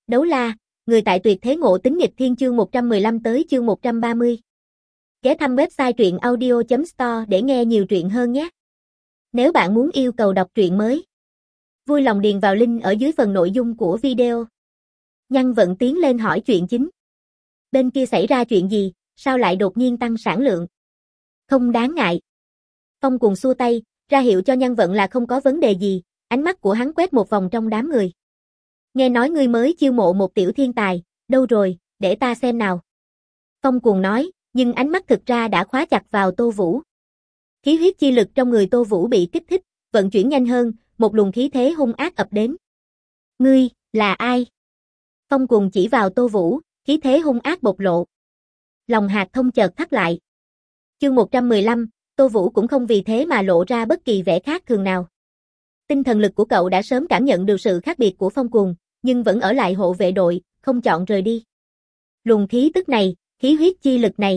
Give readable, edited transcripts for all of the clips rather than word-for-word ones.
Đấu la, người tại tuyệt thế ngộ tính nghịch thiên chương 115 tới chương 130. Ghé thăm website truyện audio.store để nghe nhiều truyện hơn nhé. Nếu bạn muốn yêu cầu đọc truyện mới, vui lòng điền vào link ở dưới phần nội dung của video. Nhân Vận tiến lên hỏi chuyện chính. Bên kia xảy ra chuyện gì, sao lại đột nhiên tăng sản lượng? Không đáng ngại. Phong Cuồng xua tay, ra hiệu cho Nhân Vận là không có vấn đề gì, ánh mắt của hắn quét một vòng trong đám người. Nghe nói ngươi mới chiêu mộ một tiểu thiên tài, đâu rồi, để ta xem nào. Phong Cuồng nói, nhưng ánh mắt thực ra đã khóa chặt vào Tô Vũ. Khí huyết chi lực trong người Tô Vũ bị kích thích, vận chuyển nhanh hơn, một luồng khí thế hung ác ập đến. Ngươi, là ai? Phong Cuồng chỉ vào Tô Vũ, khí thế hung ác bộc lộ. Lòng Hạc Thông chợt thắt lại. Chương 115, Tô Vũ cũng không vì thế mà lộ ra bất kỳ vẻ khác thường nào. Tinh thần lực của cậu đã sớm cảm nhận được sự khác biệt của Phong Cuồng, nhưng vẫn ở lại hộ vệ đội, không chọn rời đi. Luồng khí tức này, khí huyết chi lực này.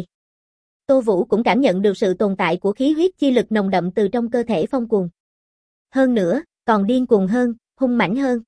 Tô Vũ cũng cảm nhận được sự tồn tại của khí huyết chi lực nồng đậm từ trong cơ thể Phong Cuồng. Hơn nữa, còn điên cuồng hơn, hung mãnh hơn.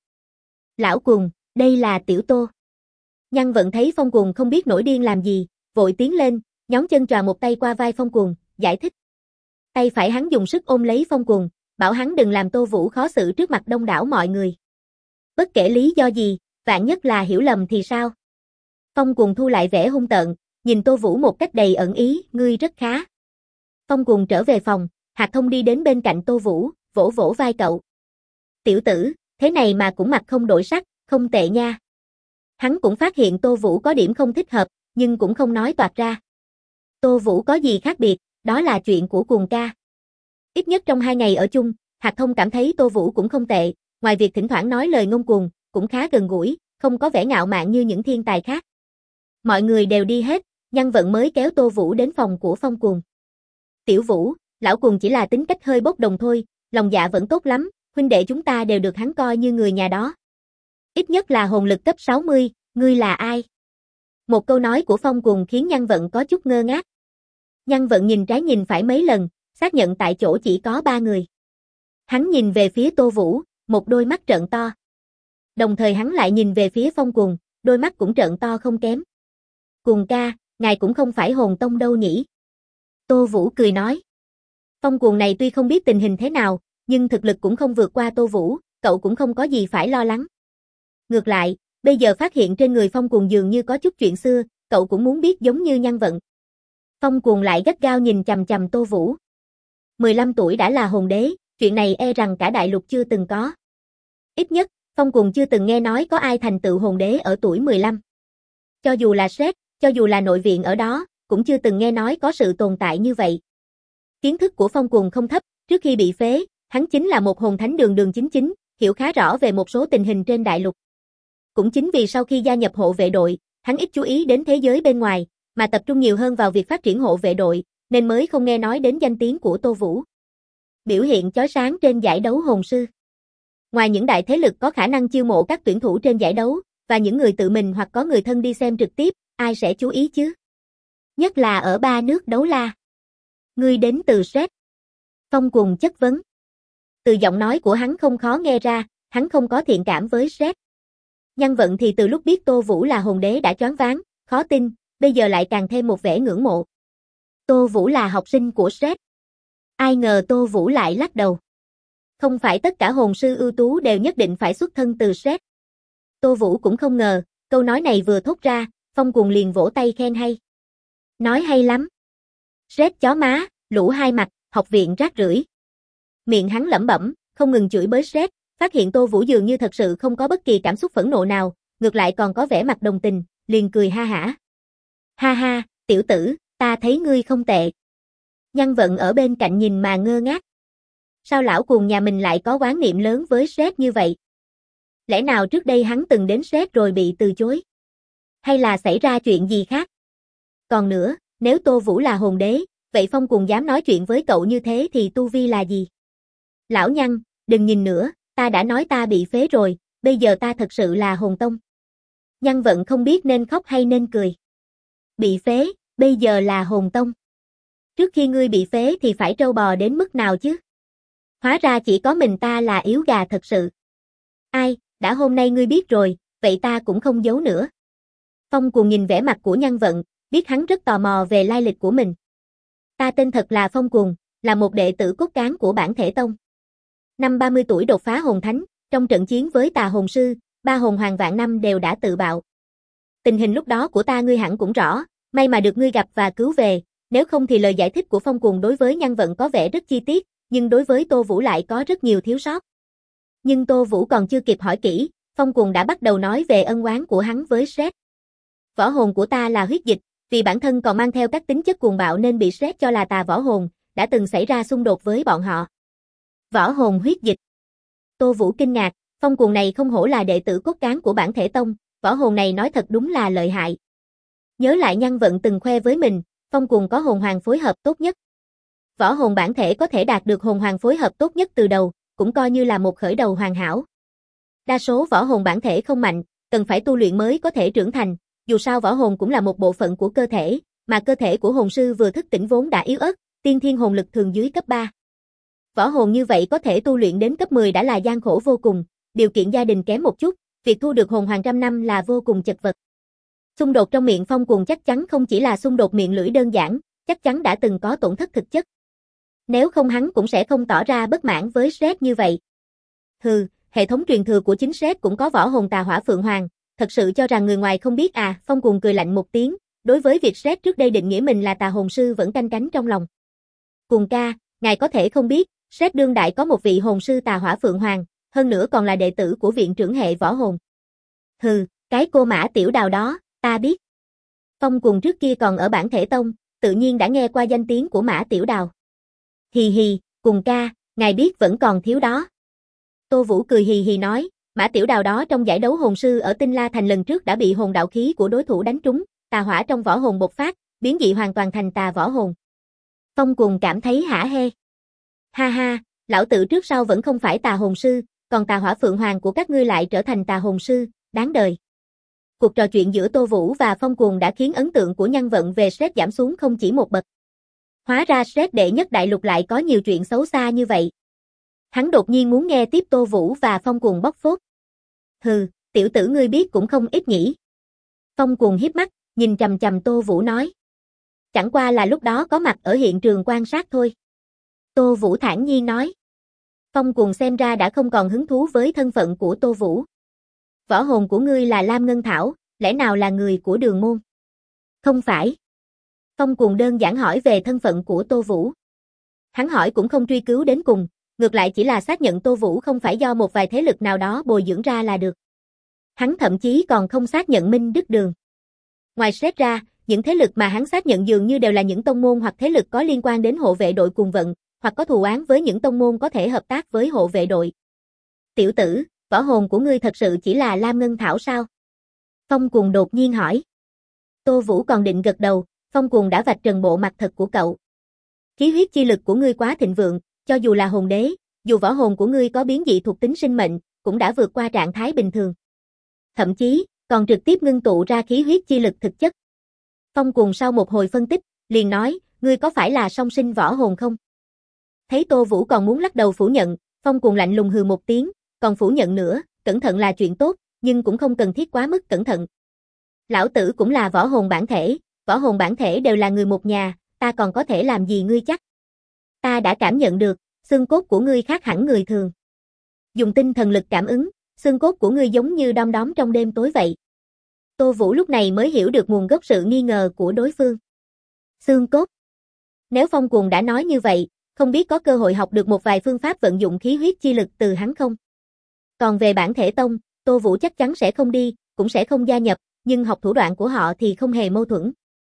Lão Cuồng, đây là tiểu Tô. Nhân Vận thấy Phong Cuồng không biết nổi điên làm gì, vội tiến lên, nhón chân trà một tay qua vai Phong Cuồng, giải thích. Tay phải hắn dùng sức ôm lấy Phong Cuồng, bảo hắn đừng làm Tô Vũ khó xử trước mặt đông đảo mọi người. Bất kể lý do gì, vạn nhất là hiểu lầm thì sao? Phong Cuồng thu lại vẻ hung tợn, nhìn Tô Vũ một cách đầy ẩn ý, ngươi rất khá. Phong Cuồng trở về phòng, Hạc Thông đi đến bên cạnh Tô Vũ, vỗ vỗ vai cậu. Tiểu tử, thế này mà cũng mặt không đổi sắc, không tệ nha. Hắn cũng phát hiện Tô Vũ có điểm không thích hợp, nhưng cũng không nói toạc ra. Tô Vũ có gì khác biệt, đó là chuyện của Cuồng ca. Ít nhất trong 2 ngày ở chung, Hạc Thông cảm thấy Tô Vũ cũng không tệ, ngoài việc thỉnh thoảng nói lời ngông cuồng, cũng khá gần gũi, không có vẻ ngạo mạn như những thiên tài khác. Mọi người đều đi hết, Nhân Vận mới kéo Tô Vũ đến phòng của Phong Cuồng. Tiểu Vũ, lão Cuồng chỉ là tính cách hơi bốc đồng thôi, lòng dạ vẫn tốt lắm, huynh đệ chúng ta đều được hắn coi như người nhà đó. Ít nhất là hồn lực cấp 60, ngươi là ai? Một câu nói của Phong Cuồng khiến Nhân Vận có chút ngơ ngác. Nhân Vận nhìn trái nhìn phải mấy lần, xác nhận tại chỗ chỉ có 3 người. Hắn nhìn về phía Tô Vũ, một đôi mắt trợn to. Đồng thời hắn lại nhìn về phía Phong Cuồng, đôi mắt cũng trợn to không kém. Cuồng ca, ngài cũng không phải hồn tông đâu nhỉ? Tô Vũ cười nói. Phong Cuồng này tuy không biết tình hình thế nào, nhưng thực lực cũng không vượt qua Tô Vũ, cậu cũng không có gì phải lo lắng. Ngược lại, bây giờ phát hiện trên người Phong Cuồng dường như có chút chuyện xưa, cậu cũng muốn biết giống như Nhân Vận. Phong Cuồng lại gắt gao nhìn chằm chằm Tô Vũ. 15 tuổi đã là hồn đế, chuyện này e rằng cả đại lục chưa từng có. Ít nhất, Phong Cuồng chưa từng nghe nói có ai thành tựu hồn đế ở tuổi 15. Cho dù là Sét, cho dù là nội viện ở đó, cũng chưa từng nghe nói có sự tồn tại như vậy. Kiến thức của Phong Cuồng không thấp, trước khi bị phế, hắn chính là một hồn thánh đường đường chính chính, hiểu khá rõ về một số tình hình trên đại lục. Cũng chính vì sau khi gia nhập hộ vệ đội, hắn ít chú ý đến thế giới bên ngoài, mà tập trung nhiều hơn vào việc phát triển hộ vệ đội, nên mới không nghe nói đến danh tiếng của Tô Vũ. Biểu hiện chói sáng trên giải đấu hồn sư. Ngoài những đại thế lực có khả năng chiêu mộ các tuyển thủ trên giải đấu, và những người tự mình hoặc có người thân đi xem trực tiếp, ai sẽ chú ý chứ? Nhất là ở 3 nước đấu la. Ngươi đến từ Sét. Phong Cuồng chất vấn. Từ giọng nói của hắn không khó nghe ra, hắn không có thiện cảm với Sét. Nhân Vận thì từ lúc biết Tô Vũ là hồn đế đã choáng váng, khó tin, bây giờ lại càng thêm một vẻ ngưỡng mộ. Tô Vũ là học sinh của Sét. Ai ngờ Tô Vũ lại lắc đầu. Không phải tất cả hồn sư ưu tú đều nhất định phải xuất thân từ Sét. Tô Vũ cũng không ngờ, câu nói này vừa thốt ra, Phong Cuồng liền vỗ tay khen hay. Nói hay lắm. Sét chó má, lũ hai mặt, học viện rác rưởi. Miệng hắn lẩm bẩm, không ngừng chửi bới Sét, phát hiện Tô Vũ dường như thật sự không có bất kỳ cảm xúc phẫn nộ nào, ngược lại còn có vẻ mặt đồng tình, liền cười ha hả. Ha ha, tiểu tử, ta thấy ngươi không tệ. Nhân Vận ở bên cạnh nhìn mà ngơ ngác. Sao lão Cuồng nhà mình lại có oán niệm lớn với Sét như vậy? Lẽ nào trước đây hắn từng đến Sét rồi bị từ chối? Hay là xảy ra chuyện gì khác? Còn nữa, nếu Tô Vũ là hồn đế, vậy Phong Cuồng dám nói chuyện với cậu như thế thì tu vi là gì? Lão Nhân, đừng nhìn nữa, ta đã nói ta bị phế rồi, bây giờ ta thật sự là hồn tông. Nhân Vận không biết nên khóc hay nên cười. Bị phế, bây giờ là hồn tông. Trước khi ngươi bị phế thì phải trâu bò đến mức nào chứ? Hóa ra chỉ có mình ta là yếu gà thật sự. Ai, đã hôm nay ngươi biết rồi, vậy ta cũng không giấu nữa. Phong Cuồng nhìn vẻ mặt của Nhân Vận, biết hắn rất tò mò về lai lịch của mình. Ta tên thật là Phong Cuồng, là một đệ tử cốt cán của Bản Thể Tông. Năm 30 tuổi đột phá hồn thánh, trong trận chiến với Tà Hồn Sư, 3 hồn hoàng vạn năm đều đã tự bạo. Tình hình lúc đó của ta ngươi hẳn cũng rõ, may mà được ngươi gặp và cứu về, nếu không thì lời giải thích của Phong Cuồng đối với Nhân Vận có vẻ rất chi tiết, nhưng đối với Tô Vũ lại có rất nhiều thiếu sót. Nhưng Tô Vũ còn chưa kịp hỏi kỹ, Phong Cuồng đã bắt đầu nói về ân oán của hắn với Sret. Võ hồn của ta là huyết dịch, vì bản thân còn mang theo các tính chất cuồng bạo nên bị Sret cho là tà võ hồn, đã từng xảy ra xung đột với bọn họ. Võ hồn huyết dịch. Tô Vũ kinh ngạc, Phong Cuồng này không hổ là đệ tử cốt cán của Bản Thể Tông, võ hồn này nói thật đúng là lợi hại. Nhớ lại Nhân Vận từng khoe với mình, Phong Cuồng có hồn hoàng phối hợp tốt nhất. Võ hồn bản thể có thể đạt được hồn hoàng phối hợp tốt nhất từ đầu, cũng coi như là một khởi đầu hoàn hảo. Đa số võ hồn bản thể không mạnh, cần phải tu luyện mới có thể trưởng thành, dù sao võ hồn cũng là một bộ phận của cơ thể, mà cơ thể của hồn sư vừa thức tỉnh vốn đã yếu ớt, tiên thiên hồn lực thường dưới cấp 3. Võ hồn như vậy có thể tu luyện đến cấp 10 đã là gian khổ vô cùng, điều kiện gia đình kém một chút, việc thu được hồn hoàng trăm năm là vô cùng chật vật. Xung đột trong miệng Phong Cuồng chắc chắn không chỉ là xung đột miệng lưỡi đơn giản, chắc chắn đã từng có tổn thất thực chất. Nếu không hắn cũng sẽ không tỏ ra bất mãn với Sret như vậy. Hừ, hệ thống truyền thừa của chính Sret cũng có võ hồn tà hỏa phượng hoàng, thật sự cho rằng người ngoài không biết à? Phong Cuồng cười lạnh một tiếng, đối với việc Sret trước đây định nghĩa mình là tà hồn sư vẫn canh cánh trong lòng. Cuồng ca, ngài có thể không biết, Sret đương đại có một vị hồn sư tà hỏa phượng hoàng, hơn nữa còn là đệ tử của viện trưởng hệ võ hồn. Hừ, cái cô Mã Tiểu Đào đó, ta biết. Phong Cuồng trước kia còn ở Bản Thể Tông, tự nhiên đã nghe qua danh tiếng của Mã Tiểu Đào. Hì hì, Cuồng ca, ngài biết vẫn còn thiếu đó. Tô Vũ cười hì hì nói, Mã Tiểu Đào đó trong giải đấu hồn sư ở Tinh La Thành lần trước đã bị hồn đạo khí của đối thủ đánh trúng, tà hỏa trong võ hồn bộc phát, biến dị hoàn toàn thành tà võ hồn. Phong Cuồng cảm thấy hả hê. Ha ha, lão tử trước sau vẫn không phải tà hồn sư, còn tà hỏa phượng hoàng của các ngươi lại trở thành tà hồn sư, đáng đời. Cuộc trò chuyện giữa Tô Vũ và Phong Cuồng đã khiến ấn tượng của Nhân Vận về Sret giảm xuống không chỉ một bậc. Hóa ra Sret đệ nhất đại lục lại có nhiều chuyện xấu xa như vậy. Hắn đột nhiên muốn nghe tiếp Tô Vũ và Phong Cuồng bóc phốt. Hừ, tiểu tử ngươi biết cũng không ít nhỉ. Phong Cuồng híp mắt, nhìn chằm chằm Tô Vũ nói. Chẳng qua là lúc đó có mặt ở hiện trường quan sát thôi. Tô Vũ thản nhiên nói. Phong Cuồng xem ra đã không còn hứng thú với thân phận của Tô Vũ. Võ hồn của ngươi là Lam Ngân Thảo, lẽ nào là người của Đường Môn? Không phải. Phong Cuồng đơn giản hỏi về thân phận của Tô Vũ. Hắn hỏi cũng không truy cứu đến cùng, ngược lại chỉ là xác nhận Tô Vũ không phải do một vài thế lực nào đó bồi dưỡng ra là được. Hắn thậm chí còn không xác nhận Minh Đức Đường. Ngoài Sret ra, những thế lực mà hắn xác nhận dường như đều là những tông môn hoặc thế lực có liên quan đến hộ vệ đội Cuồng Vận, hoặc có thù oán với những tông môn có thể hợp tác với hộ vệ đội. Tiểu tử, võ hồn của ngươi thật sự chỉ là Lam Ngân Thảo sao? Phong Cuồng đột nhiên hỏi. Tô Vũ còn định gật đầu, Phong Cuồng đã vạch trần bộ mặt thật của cậu. Khí huyết chi lực của ngươi quá thịnh vượng, cho dù là hồn đế, dù võ hồn của ngươi có biến dị thuộc tính sinh mệnh, cũng đã vượt qua trạng thái bình thường. Thậm chí, còn trực tiếp ngưng tụ ra khí huyết chi lực thực chất. Phong Cuồng sau một hồi phân tích, liền nói, ngươi có phải là song sinh võ hồn không? Thấy Tô Vũ còn muốn lắc đầu phủ nhận, Phong Cuồng lạnh lùng hừ một tiếng, còn phủ nhận nữa, cẩn thận là chuyện tốt, nhưng cũng không cần thiết quá mức cẩn thận. Lão tử cũng là võ hồn bản thể đều là người một nhà, ta còn có thể làm gì ngươi chắc? Ta đã cảm nhận được, xương cốt của ngươi khác hẳn người thường. Dùng tinh thần lực cảm ứng, xương cốt của ngươi giống như đom đóm trong đêm tối vậy. Tô Vũ lúc này mới hiểu được nguồn gốc sự nghi ngờ của đối phương. Xương cốt. Nếu Phong Cuồng đã nói như vậy, không biết có cơ hội học được một vài phương pháp vận dụng khí huyết chi lực từ hắn không? Còn về Bản Thể Tông, Tô Vũ chắc chắn sẽ không đi, cũng sẽ không gia nhập, nhưng học thủ đoạn của họ thì không hề mâu thuẫn.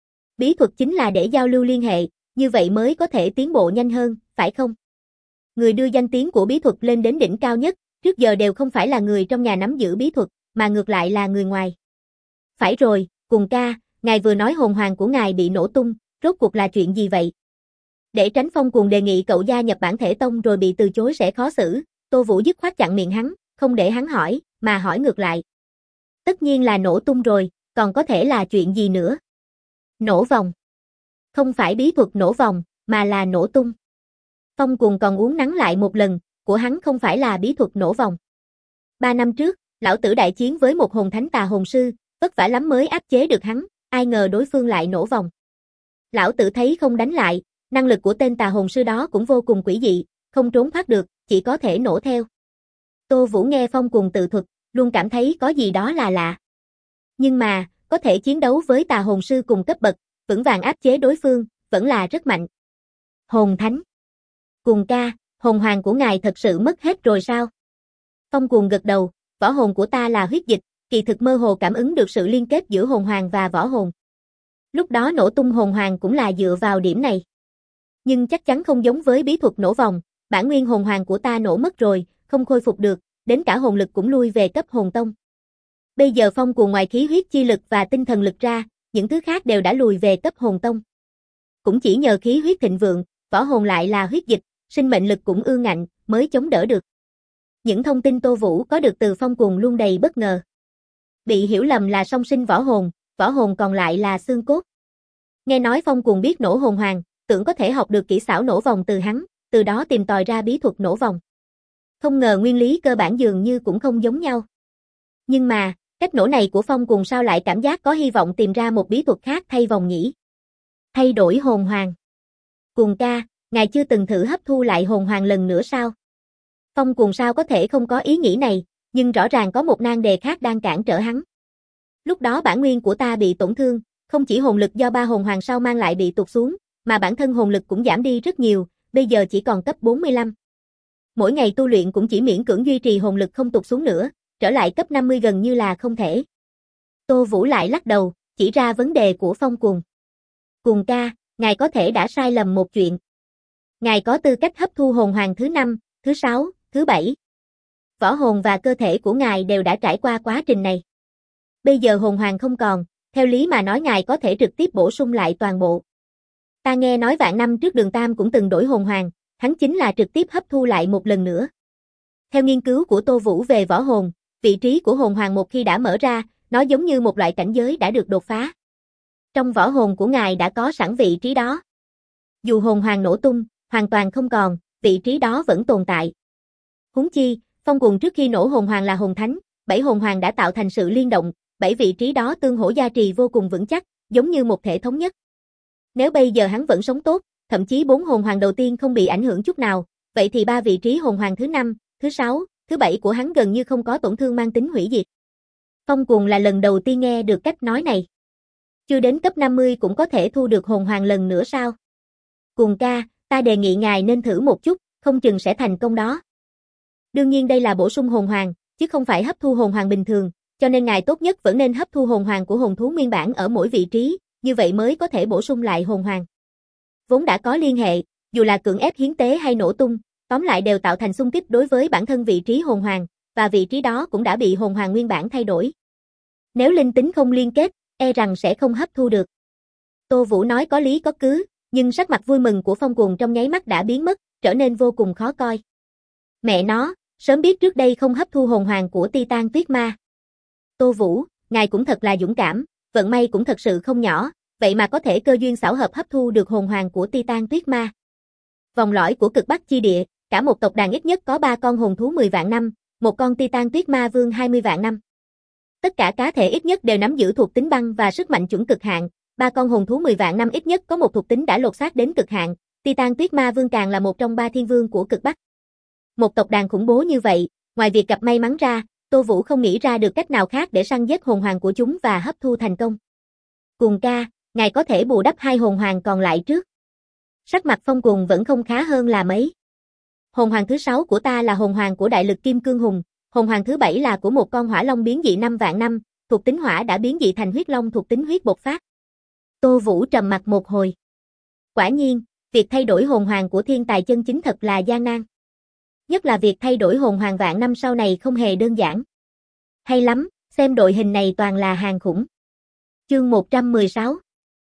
Bí thuật chính là để giao lưu liên hệ, như vậy mới có thể tiến bộ nhanh hơn, phải không? Người đưa danh tiếng của bí thuật lên đến đỉnh cao nhất, trước giờ đều không phải là người trong nhà nắm giữ bí thuật, mà ngược lại là người ngoài. Phải rồi, Cuồng ca, ngài vừa nói hồn hoàng của ngài bị nổ tung, rốt cuộc là chuyện gì vậy? Để tránh Phong Cuồng đề nghị cậu gia nhập Bản Thể Tông rồi bị từ chối sẽ khó xử, Tô Vũ dứt khoát chặn miệng hắn, không để hắn hỏi, mà hỏi ngược lại. Tất nhiên là nổ tung rồi, còn có thể là chuyện gì nữa? Nổ vòng. Không phải bí thuật nổ vòng, mà là nổ tung. Phong Cuồng còn uốn nắn lại một lần, của hắn không phải là bí thuật nổ vòng. 3 năm trước, Lão tử đại chiến với một hồn thánh tà hồn sư, vất vả lắm mới áp chế được hắn, ai ngờ đối phương lại nổ vòng. Lão tử thấy không đánh lại, năng lực của tên tà hồn sư đó cũng vô cùng quỷ dị, không trốn thoát được, chỉ có thể nổ theo. Tô Vũ nghe Phong Cuồng tự thuật, luôn cảm thấy có gì đó là lạ. Nhưng mà, có thể chiến đấu với tà hồn sư cùng cấp bậc, vững vàng áp chế đối phương, vẫn là rất mạnh. Hồn thánh. Cuồng ca, hồn hoàng của ngài thật sự mất hết rồi sao? Phong Cuồng gật đầu, võ hồn của ta là huyết dịch, kỳ thực mơ hồ cảm ứng được sự liên kết giữa hồn hoàng và võ hồn. Lúc đó nổ tung hồn hoàng cũng là dựa vào điểm này. Nhưng chắc chắn không giống với bí thuật nổ vòng, bản nguyên hồn hoàng của ta nổ mất rồi, không khôi phục được, đến cả hồn lực cũng lui về cấp hồn tông. Bây giờ Phong Cuồng ngoài khí huyết chi lực và tinh thần lực ra, những thứ khác đều đã lùi về cấp hồn tông. Cũng chỉ nhờ khí huyết thịnh vượng, võ hồn lại là huyết dịch, sinh mệnh lực cũng ương ngạnh, mới chống đỡ được. Những thông tin Tô Vũ có được từ Phong Cuồng luôn đầy bất ngờ. Bị hiểu lầm là song sinh võ hồn còn lại là xương cốt. Nghe nói Phong Cuồng biết nổ hồn hoàng, tưởng có thể học được kỹ xảo nổ vòng từ hắn, từ đó tìm tòi ra bí thuật nổ vòng. Không ngờ nguyên lý cơ bản dường như cũng không giống nhau. Nhưng mà, cách nổ này của Phong Cuồng sao lại cảm giác có hy vọng tìm ra một bí thuật khác thay vòng nhỉ? Thay đổi hồn hoàng. Cuồng ca, ngài chưa từng thử hấp thu lại hồn hoàng lần nữa sao? Phong Cuồng sao có thể không có ý nghĩ này, nhưng rõ ràng có một nan đề khác đang cản trở hắn. Lúc đó bản nguyên của ta bị tổn thương, không chỉ hồn lực do ba hồn hoàng sau mang lại bị tụt xuống, mà bản thân hồn lực cũng giảm đi rất nhiều, bây giờ chỉ còn cấp 45. Mỗi ngày tu luyện cũng chỉ miễn cưỡng duy trì hồn lực không tụt xuống nữa, trở lại cấp 50 gần như là không thể. Tô Vũ lại lắc đầu, chỉ ra vấn đề của Phong Cuồng. Cuồng ca, ngài có thể đã sai lầm một chuyện. Ngài có tư cách hấp thu hồn hoàng thứ 5, thứ 6, thứ 7. Võ hồn và cơ thể của ngài đều đã trải qua quá trình này. Bây giờ hồn hoàng không còn, theo lý mà nói ngài có thể trực tiếp bổ sung lại toàn bộ. Ta nghe nói vạn năm trước Đường Tam cũng từng đổi hồn hoàng, hắn chính là trực tiếp hấp thu lại một lần nữa. Theo nghiên cứu của Tô Vũ về võ hồn, vị trí của hồn hoàng một khi đã mở ra, nó giống như một loại cảnh giới đã được đột phá. Trong võ hồn của ngài đã có sẵn vị trí đó. Dù hồn hoàng nổ tung, hoàn toàn không còn, vị trí đó vẫn tồn tại. Huống chi, Phong Cuồng trước khi nổ hồn hoàng là hồn thánh, 7 hồn hoàng đã tạo thành sự liên động, 7 vị trí đó tương hỗ gia trì vô cùng vững chắc, giống như một thể thống nhất. Nếu bây giờ hắn vẫn sống tốt, thậm chí 4 hồn hoàng đầu tiên không bị ảnh hưởng chút nào, vậy thì 3 vị trí hồn hoàng thứ 5, thứ 6, thứ 7 của hắn gần như không có tổn thương mang tính hủy diệt. Phong Cuồng là lần đầu tiên nghe được cách nói này. Chưa đến cấp 50 cũng có thể thu được hồn hoàng lần nữa sao? Cuồng ca, ta đề nghị ngài nên thử một chút, không chừng sẽ thành công đó. Đương nhiên đây là bổ sung hồn hoàng, chứ không phải hấp thu hồn hoàng bình thường, cho nên ngài tốt nhất vẫn nên hấp thu hồn hoàng của hồn thú nguyên bản ở mỗi vị trí, như vậy mới có thể bổ sung lại hồn hoàng. Vốn đã có liên hệ, dù là cưỡng ép hiến tế hay nổ tung, tóm lại đều tạo thành xung kích đối với bản thân vị trí hồn hoàng, và vị trí đó cũng đã bị hồn hoàng nguyên bản thay đổi. Nếu linh tính không liên kết, e rằng sẽ không hấp thu được. Tô Vũ nói có lý có cứ, nhưng sắc mặt vui mừng của Phong Cuồng trong nháy mắt đã biến mất, trở nên vô cùng khó coi. Mẹ nó, sớm biết trước đây không hấp thu hồn hoàng của Titan Tuyết Ma. Tô Vũ, ngài cũng thật là dũng cảm, vận may cũng thật sự không nhỏ, vậy mà có thể cơ duyên xảo hợp hấp thu được hồn hoàng của Titan Tuyết Ma. Vòng lõi của cực Bắc chi địa, cả một tộc đàn ít nhất có 3 con hồn thú 10 vạn năm, một con Titan Tuyết Ma Vương 20 vạn năm. Tất cả cá thể ít nhất đều nắm giữ thuộc tính băng và sức mạnh chuẩn cực hạn, 3 con hồn thú 10 vạn năm ít nhất có một thuộc tính đã lột xác đến cực hạn, Titan Tuyết Ma Vương càng là một trong 3 thiên vương của cực Bắc. Một tộc đàn khủng bố như vậy, ngoài việc gặp may mắn ra, Tô Vũ không nghĩ ra được cách nào khác để săn giết hồn hoàng của chúng và hấp thu thành công. Cuồng ca, ngài có thể bù đắp 2 hồn hoàng còn lại trước. Sắc mặt Phong Cuồng vẫn không khá hơn là mấy. Hồn hoàng thứ 6 của ta là hồn hoàng của đại lực kim cương hùng, hồn hoàng thứ 7 là của một con hỏa long biến dị 5 vạn năm, thuộc tính hỏa đã biến dị thành huyết long thuộc tính huyết bộc phát. Tô Vũ trầm mặt một hồi. Quả nhiên, việc thay đổi hồn hoàng của thiên tài chân chính thật là gian nan. Nhất là việc thay đổi hồn hoàng vạn năm sau này không hề đơn giản. Hay lắm, xem đội hình này toàn là hàng khủng. Chương 116.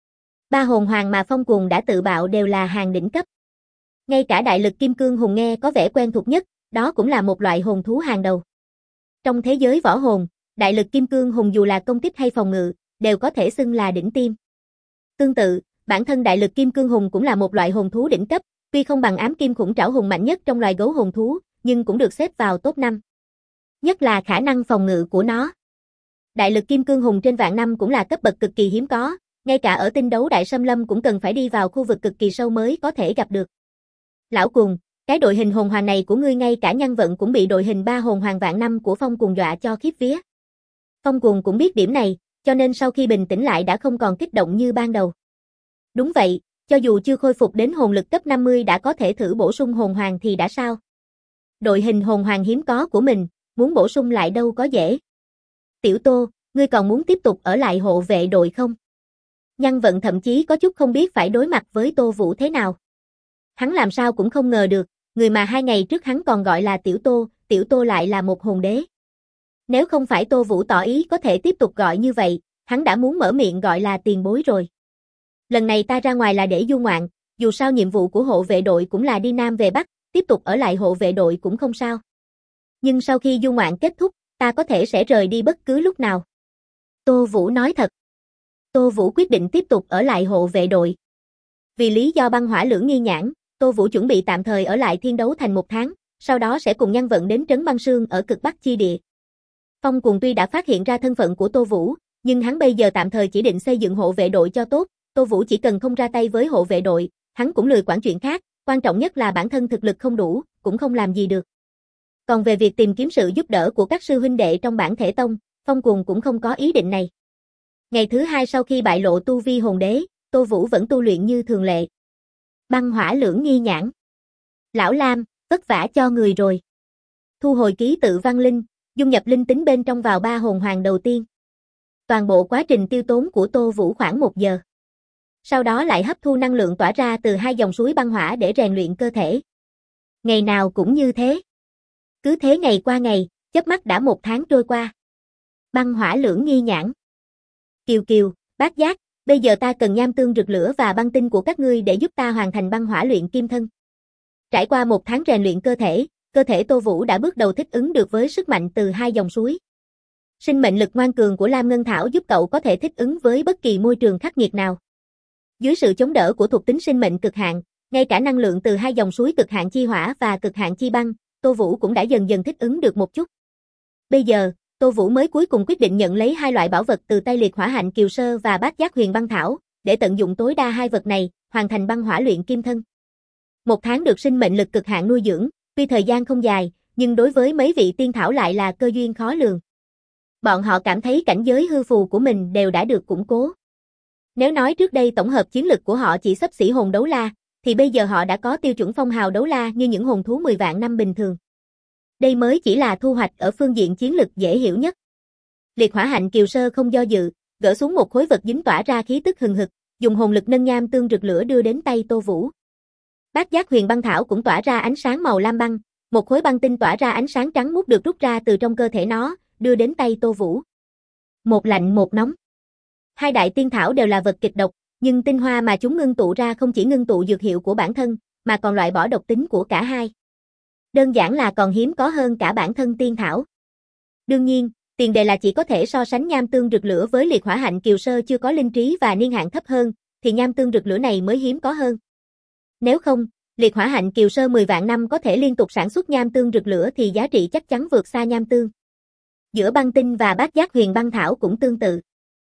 3 hồn hoàng mà Phong Cuồng đã tự bạo đều là hàng đỉnh cấp. Ngay cả đại lực kim cương hùng nghe có vẻ quen thuộc nhất, đó cũng là một loại hồn thú hàng đầu. Trong thế giới võ hồn, đại lực kim cương hùng dù là công kích hay phòng ngự, đều có thể xưng là đỉnh tiêm. Tương tự, bản thân đại lực kim cương hùng cũng là một loại hồn thú đỉnh cấp, tuy không bằng ám kim khủng trảo hùng mạnh nhất trong loài gấu hồn thú, nhưng cũng được xếp vào top 5. Nhất là khả năng phòng ngự của nó. Đại lực kim cương hùng trên vạn năm cũng là cấp bậc cực kỳ hiếm có, ngay cả ở tinh đấu đại xâm lâm cũng cần phải đi vào khu vực cực kỳ sâu mới có thể gặp được. Lão Cùng, cái đội hình hồn hoàng này của ngươi ngay cả nhân vận cũng bị đội hình 3 hồn hoàng vạn năm của Phong Cuồng dọa cho khiếp vía. Phong Cuồng cũng biết điểm này, cho nên sau khi bình tĩnh lại đã không còn kích động như ban đầu. Đúng vậy, cho dù chưa khôi phục đến hồn lực cấp 50 đã có thể thử bổ sung hồn hoàng thì đã sao? Đội hình hồn hoàng hiếm có của mình, muốn bổ sung lại đâu có dễ. Tiểu Tô, ngươi còn muốn tiếp tục ở lại hộ vệ đội không? Nhân vận thậm chí có chút không biết phải đối mặt với Tô Vũ thế nào. Hắn làm sao cũng không ngờ được, người mà 2 ngày trước hắn còn gọi là Tiểu Tô lại là một hồn đế. Nếu không phải Tô Vũ tỏ ý có thể tiếp tục gọi như vậy, hắn đã muốn mở miệng gọi là tiền bối rồi. Lần này ta ra ngoài là để du ngoạn, dù sao nhiệm vụ của hộ vệ đội cũng là đi Nam về Bắc, tiếp tục ở lại hộ vệ đội cũng không sao. Nhưng sau khi du ngoạn kết thúc, ta có thể sẽ rời đi bất cứ lúc nào. Tô Vũ nói thật. Tô Vũ quyết định tiếp tục ở lại hộ vệ đội. Vì lý do băng hỏa lưỡng nghi nhãn, Tô Vũ chuẩn bị tạm thời ở lại Thiên Đấu Thành 1 tháng, sau đó sẽ cùng nhân vận đến trấn băng sương ở cực Bắc chi địa. Phong Cuồng tuy đã phát hiện ra thân phận của Tô Vũ, nhưng hắn bây giờ tạm thời chỉ định xây dựng hộ vệ đội cho tốt, Tô Vũ chỉ cần không ra tay với hộ vệ đội, hắn cũng lười quản chuyện khác, quan trọng nhất là bản thân thực lực không đủ, cũng không làm gì được. Còn về việc tìm kiếm sự giúp đỡ của các sư huynh đệ trong bản thể tông, Phong Cuồng cũng không có ý định này. Ngày thứ 2 sau khi bại lộ tu vi hồn đế, Tô Vũ vẫn tu luyện như thường lệ. Băng hỏa lưỡng nghi nhãn. Lão Lam, vất vả cho người rồi. Thu hồi ký tự văn linh, dung nhập linh tính bên trong vào 3 hồn hoàng đầu tiên. Toàn bộ quá trình tiêu tốn của Tô Vũ khoảng 1 giờ. Sau đó lại hấp thu năng lượng tỏa ra từ 2 dòng suối băng hỏa để rèn luyện cơ thể. Ngày nào cũng như thế. Cứ thế ngày qua ngày, chớp mắt đã 1 tháng trôi qua. Băng hỏa lưỡng nghi nhãn. Kiều Kiều, Bác Giác, bây giờ ta cần nham tương rực lửa và băng tinh của các ngươi để giúp ta hoàn thành băng hỏa luyện kim thân. Trải qua 1 tháng rèn luyện cơ thể Tô Vũ đã bước đầu thích ứng được với sức mạnh từ 2 dòng suối. Sinh mệnh lực ngoan cường của Lam Ngân Thảo giúp cậu có thể thích ứng với bất kỳ môi trường khắc nghiệt nào. Dưới sự chống đỡ của thuộc tính sinh mệnh cực hạn, ngay cả năng lượng từ 2 dòng suối cực hạn chi hỏa và cực hạn chi băng, Tô Vũ cũng đã dần dần thích ứng được một chút. Bây giờ, Tô Vũ mới cuối cùng quyết định nhận lấy 2 loại bảo vật từ tay liệt hỏa hạnh kiều sơ và bát giác huyền băng thảo, để tận dụng tối đa 2 vật này, hoàn thành băng hỏa luyện kim thân. 1 tháng được sinh mệnh lực cực hạn nuôi dưỡng, tuy thời gian không dài, nhưng đối với mấy vị tiên thảo lại là cơ duyên khó lường. Bọn họ cảm thấy cảnh giới hư phù của mình đều đã được củng cố. Nếu nói trước đây tổng hợp chiến lực của họ chỉ xấp xỉ hồn đấu la, thì bây giờ họ đã có tiêu chuẩn phong hào đấu la như những hồn thú 10 vạn năm bình thường. Đây mới chỉ là thu hoạch ở phương diện chiến lực dễ hiểu nhất. Liệt hỏa hạnh kiều sơ không do dự, gỡ xuống một khối vật dính tỏa ra khí tức hừng hực, dùng hồn lực nâng nham tương rực lửa đưa đến tay Tô Vũ. Bát giác huyền băng thảo cũng tỏa ra ánh sáng màu lam băng, một khối băng tinh tỏa ra ánh sáng trắng muốt được rút ra từ trong cơ thể nó, đưa đến tay Tô Vũ. Một lạnh một nóng. 2 đại tiên thảo đều là vật kịch độc, nhưng tinh hoa mà chúng ngưng tụ ra không chỉ ngưng tụ dược hiệu của bản thân, mà còn loại bỏ độc tính của cả hai. Đơn giản là còn hiếm có hơn cả bản thân tiên thảo. Đương nhiên, tiền đề là chỉ có thể so sánh nham tương rực lửa với liệt hỏa hạnh kiều sơ chưa có linh trí và niên hạn thấp hơn, thì nham tương rực lửa này mới hiếm có hơn. Nếu không, liệt hỏa hạnh kiều sơ 10 vạn năm có thể liên tục sản xuất nham tương rực lửa thì giá trị chắc chắn vượt xa nham tương. Giữa băng tinh và bát giác huyền băng thảo cũng tương tự.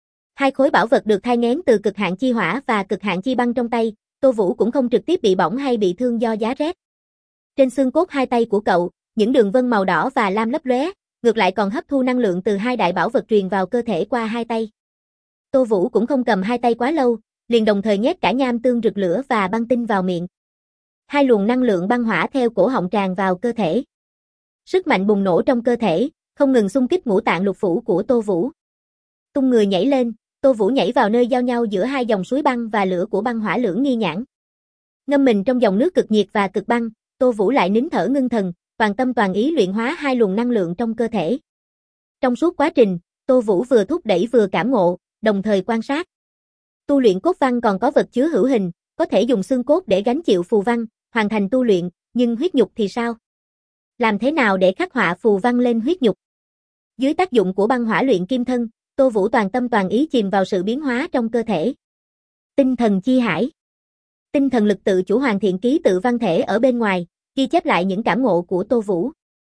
2 khối bảo vật được thai nghén từ cực hạn chi hỏa và cực hạn chi băng trong tay, Tô Vũ cũng không trực tiếp bị bỏng hay bị thương do giá rét. Trên xương cốt 2 tay của cậu, những đường vân màu đỏ và lam lấp lóe, ngược lại còn hấp thu năng lượng từ 2 đại bảo vật truyền vào cơ thể qua 2 tay. Tô Vũ cũng không cầm 2 tay quá lâu, liền đồng thời nhét cả nham tương rực lửa và băng tinh vào miệng. 2 luồng năng lượng băng hỏa theo cổ họng tràn vào cơ thể. Sức mạnh bùng nổ trong cơ thể, không ngừng xung kích ngũ tạng lục phủ của Tô Vũ. Tung người nhảy lên, Tô Vũ nhảy vào nơi giao nhau giữa 2 dòng suối băng và lửa của băng hỏa lưỡng nghi nhãn. Ngâm mình trong dòng nước cực nhiệt và cực băng, Tô Vũ lại nín thở ngưng thần, toàn tâm toàn ý luyện hóa 2 luồng năng lượng trong cơ thể. Trong suốt quá trình, Tô Vũ vừa thúc đẩy vừa cảm ngộ, đồng thời quan sát. Tu luyện cốt văn còn có vật chứa hữu hình, có thể dùng xương cốt để gánh chịu phù văn, hoàn thành tu luyện, nhưng huyết nhục thì sao? Làm thế nào để khắc họa phù văn lên huyết nhục? Dưới tác dụng của băng hỏa luyện kim thân, Tô Vũ toàn tâm toàn ý chìm vào sự biến hóa trong cơ thể. Tinh thần chi hải. Tinh thần lực tự chủ hoàn thiện ký tự văn thể ở bên ngoài, ghi chép lại những cảm ngộ của Tô Vũ.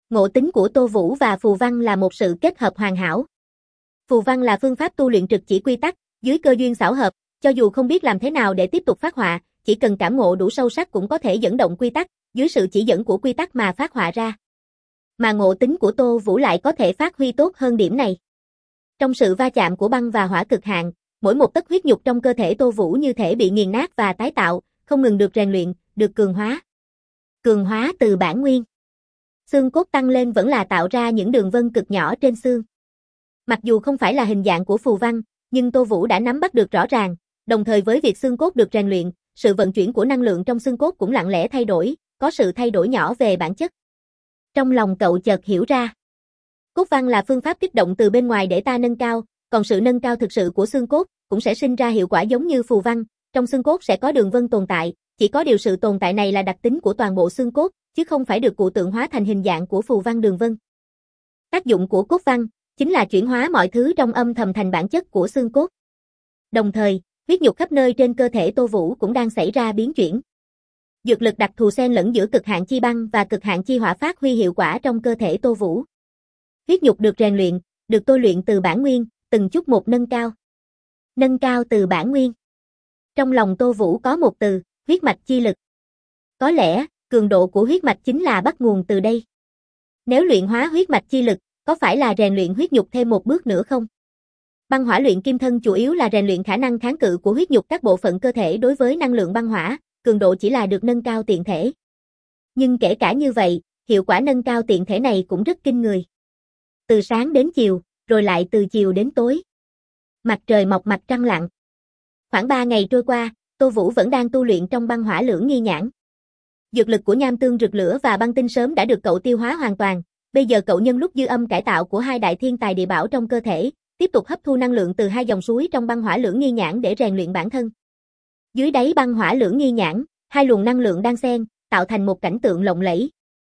Ngộ tính của Tô Vũ và phù văn là một sự kết hợp hoàn hảo. Phù văn là phương pháp tu luyện trực chỉ quy tắc, dưới cơ duyên xảo hợp, cho dù không biết làm thế nào để tiếp tục phát họa, chỉ cần cảm ngộ đủ sâu sắc cũng có thể dẫn động quy tắc, dưới sự chỉ dẫn của quy tắc mà phát họa ra. Mà ngộ tính của Tô Vũ lại có thể phát huy tốt hơn điểm này. Trong sự va chạm của băng và hỏa cực hạn, mỗi một tấc huyết nhục trong cơ thể Tô Vũ như thể bị nghiền nát và tái tạo, không ngừng được rèn luyện, được cường hóa. Cường hóa từ bản nguyên. Xương cốt tăng lên vẫn là tạo ra những đường vân cực nhỏ trên xương. Mặc dù không phải là hình dạng của phù văn, nhưng Tô Vũ đã nắm bắt được rõ ràng, đồng thời với việc xương cốt được rèn luyện, sự vận chuyển của năng lượng trong xương cốt cũng lặng lẽ thay đổi, có sự thay đổi nhỏ về bản chất. Trong lòng cậu chợt hiểu ra. Cốt văn là phương pháp kích động từ bên ngoài để ta nâng cao, còn sự nâng cao thực sự của xương cốt cũng sẽ sinh ra hiệu quả giống như phù văn, trong xương cốt sẽ có đường vân tồn tại, chỉ có điều sự tồn tại này là đặc tính của toàn bộ xương cốt, chứ không phải được cụ tượng hóa thành hình dạng của phù văn đường vân. Tác dụng của cốt văn chính là chuyển hóa mọi thứ trong âm thầm thành bản chất của xương cốt. Đồng thời, huyết nhục khắp nơi trên cơ thể Tô Vũ cũng đang xảy ra biến chuyển. Dược lực đặc thù xen lẫn giữa cực hạn chi băng và cực hạn chi hỏa phát huy hiệu quả trong cơ thể Tô Vũ. Huyết nhục được rèn luyện, được tôi luyện từ bản nguyên, từng chút một nâng cao. Nâng cao từ bản nguyên. Trong lòng Tô Vũ có một từ, huyết mạch chi lực. Có lẽ, cường độ của huyết mạch chính là bắt nguồn từ đây. Nếu luyện hóa huyết mạch chi lực, có phải là rèn luyện huyết nhục thêm một bước nữa không? Băng hỏa luyện kim thân chủ yếu là rèn luyện khả năng kháng cự của huyết nhục các bộ phận cơ thể đối với năng lượng băng hỏa, cường độ chỉ là được nâng cao tiện thể. Nhưng kể cả như vậy, hiệu quả nâng cao tiện thể này cũng rất kinh người. Từ sáng đến chiều, rồi lại từ chiều đến tối. Mặt trời mọc mặt trăng lặn. Khoảng 3 ngày trôi qua, Tô Vũ vẫn đang tu luyện trong băng hỏa lưỡng nghi nhãn. Dược lực của nham tương rực lửa và băng tinh sớm đã được cậu tiêu hóa hoàn toàn, bây giờ cậu nhân lúc dư âm cải tạo của hai đại thiên tài địa bảo trong cơ thể, tiếp tục hấp thu năng lượng từ hai dòng suối trong băng hỏa lưỡng nghi nhãn để rèn luyện bản thân. Dưới đáy băng hỏa lưỡng nghi nhãn, hai luồng năng lượng đan xen, tạo thành một cảnh tượng lộng lẫy.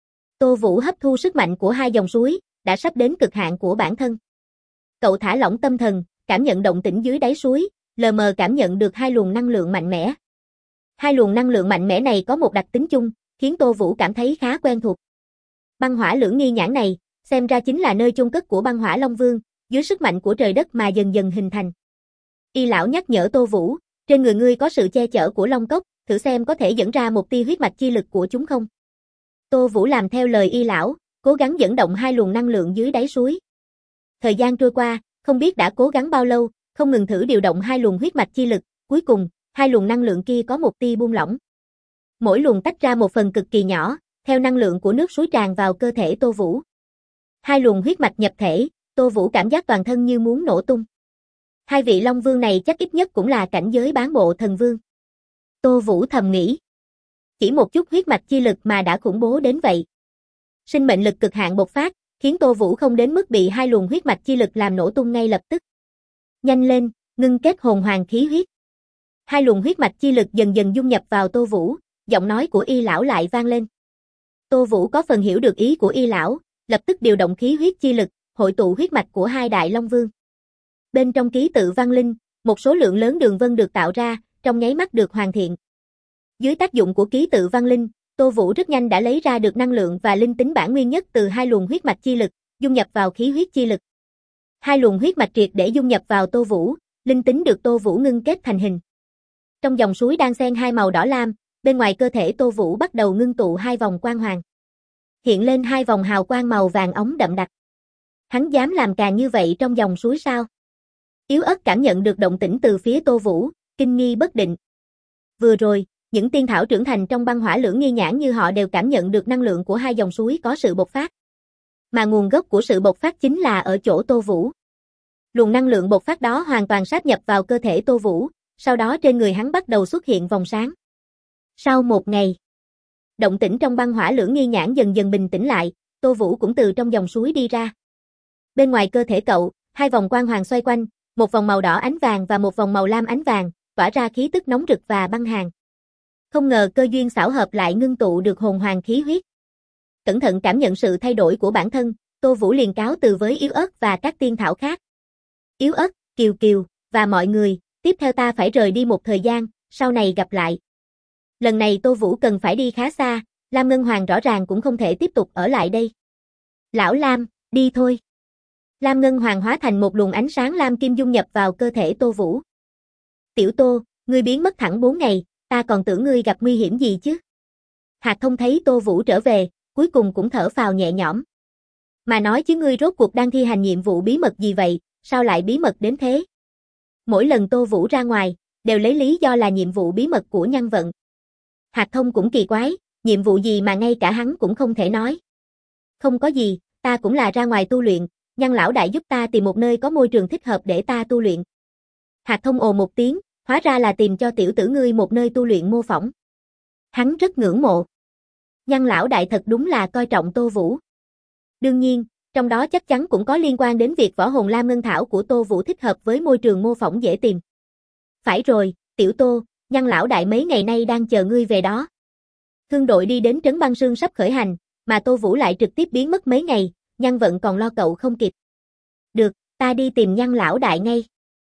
Tô Vũ hấp thu sức mạnh của hai dòng suối, đã sắp đến cực hạn của bản thân. Cậu thả lỏng tâm thần, cảm nhận động tĩnh dưới đáy suối, lờ mờ cảm nhận được hai luồng năng lượng mạnh mẽ. Hai luồng năng lượng mạnh mẽ này có một đặc tính chung, khiến Tô Vũ cảm thấy khá quen thuộc. Băng hỏa lưỡng nghi nhãn này, xem ra chính là nơi chôn cất của băng hỏa Long Vương, dưới sức mạnh của trời đất mà dần dần hình thành. Y lão nhắc nhở Tô Vũ, trên người ngươi có sự che chở của Long Cốc, thử xem có thể dẫn ra một tia huyết mạch chi lực của chúng không. Tô Vũ làm theo lời Y lão, cố gắng dẫn động hai luồng năng lượng dưới đáy suối. Thời gian trôi qua, không biết đã cố gắng bao lâu, không ngừng thử điều động hai luồng huyết mạch chi lực, cuối cùng, hai luồng năng lượng kia có một tia buông lỏng. Mỗi luồng tách ra một phần cực kỳ nhỏ, theo năng lượng của nước suối tràn vào cơ thể Tô Vũ. Hai luồng huyết mạch nhập thể, Tô Vũ cảm giác toàn thân như muốn nổ tung. Hai vị Long Vương này chắc ít nhất cũng là cảnh giới bán bộ thần vương. Tô Vũ thầm nghĩ. Chỉ một chút huyết mạch chi lực mà đã khủng bố đến vậy. Sinh mệnh lực cực hạn bộc phát, khiến Tô Vũ không đến mức bị hai luồng huyết mạch chi lực làm nổ tung ngay lập tức. Nhanh lên, ngưng kết hồn hoàng khí huyết. Hai luồng huyết mạch chi lực dần dần dung nhập vào Tô Vũ, giọng nói của Y lão lại vang lên. Tô Vũ có phần hiểu được ý của Y lão, lập tức điều động khí huyết chi lực, hội tụ huyết mạch của hai đại Long Vương. Bên trong ký tự văn linh, một số lượng lớn đường vân được tạo ra, trong nháy mắt được hoàn thiện. Dưới tác dụng của ký tự văn linh, Tô Vũ rất nhanh đã lấy ra được năng lượng và linh tính bản nguyên nhất từ hai luồng huyết mạch chi lực, dung nhập vào khí huyết chi lực. Hai luồng huyết mạch triệt để dung nhập vào Tô Vũ, linh tính được Tô Vũ ngưng kết thành hình. Trong dòng suối đan xen hai màu đỏ lam, bên ngoài cơ thể Tô Vũ bắt đầu ngưng tụ hai vòng quang hoàng. Hiện lên hai vòng hào quang màu vàng óng đậm đặc. Hắn dám làm càng như vậy trong dòng suối sao? Yếu ớt cảm nhận được động tĩnh từ phía Tô Vũ, kinh nghi bất định. Vừa rồi, những tiên thảo trưởng thành trong băng hỏa lưỡng nghi nhãn như họ đều cảm nhận được năng lượng của hai dòng suối có sự bộc phát. Mà nguồn gốc của sự bộc phát chính là ở chỗ Tô Vũ. Luồng năng lượng bộc phát đó hoàn toàn sáp nhập vào cơ thể Tô Vũ, sau đó trên người hắn bắt đầu xuất hiện vòng sáng. Sau một ngày, động tĩnh trong băng hỏa lưỡng nghi nhãn dần dần bình tĩnh lại, Tô Vũ cũng từ trong dòng suối đi ra. Bên ngoài cơ thể cậu, hai vòng quang hoàng xoay quanh, một vòng màu đỏ ánh vàng và một vòng màu lam ánh vàng, tỏa ra khí tức nóng rực và băng hàn. Không ngờ cơ duyên xảo hợp lại ngưng tụ được hồn hoàng khí huyết. Cẩn thận cảm nhận sự thay đổi của bản thân, Tô Vũ liền cáo từ với Yếu ớt và các tiên thảo khác. Yếu ớt, Kiều Kiều, và mọi người, tiếp theo ta phải rời đi một thời gian, sau này gặp lại. Lần này Tô Vũ cần phải đi khá xa, Lam Ngân Hoàng rõ ràng cũng không thể tiếp tục ở lại đây. Lão Lam, đi thôi. Lam Ngân Hoàng hóa thành một luồng ánh sáng lam kim dung nhập vào cơ thể Tô Vũ. Tiểu Tô, ngươi biến mất thẳng 4 ngày, ta còn tưởng ngươi gặp nguy hiểm gì chứ. Hạc Thông thấy Tô Vũ trở về, cuối cùng cũng thở phào nhẹ nhõm. Mà nói chứ ngươi rốt cuộc đang thi hành nhiệm vụ bí mật gì vậy, sao lại bí mật đến thế? Mỗi lần Tô Vũ ra ngoài, đều lấy lý do là nhiệm vụ bí mật của Nhân Vận. Hạc Thông cũng kỳ quái, nhiệm vụ gì mà ngay cả hắn cũng không thể nói. Không có gì, ta cũng là ra ngoài tu luyện, Nhân lão đại giúp ta tìm một nơi có môi trường thích hợp để ta tu luyện. Hạc Thông ồ một tiếng, hóa ra là tìm cho tiểu tử ngươi một nơi tu luyện mô phỏng. Hắn rất ngưỡng mộ. Nhân lão đại thật đúng là coi trọng Tô Vũ. Đương nhiên, trong đó chắc chắn cũng có liên quan đến việc võ hồn lam ngân thảo của Tô Vũ thích hợp với môi trường mô phỏng dễ tìm. Phải rồi, tiểu Tô, Nhân lão đại mấy ngày nay đang chờ ngươi về đó. Thương đội đi đến trấn băng sương sắp khởi hành, mà Tô Vũ lại trực tiếp biến mất mấy ngày, Nhân Vận còn lo cậu không kịp. Được, ta đi tìm Nhân lão đại ngay.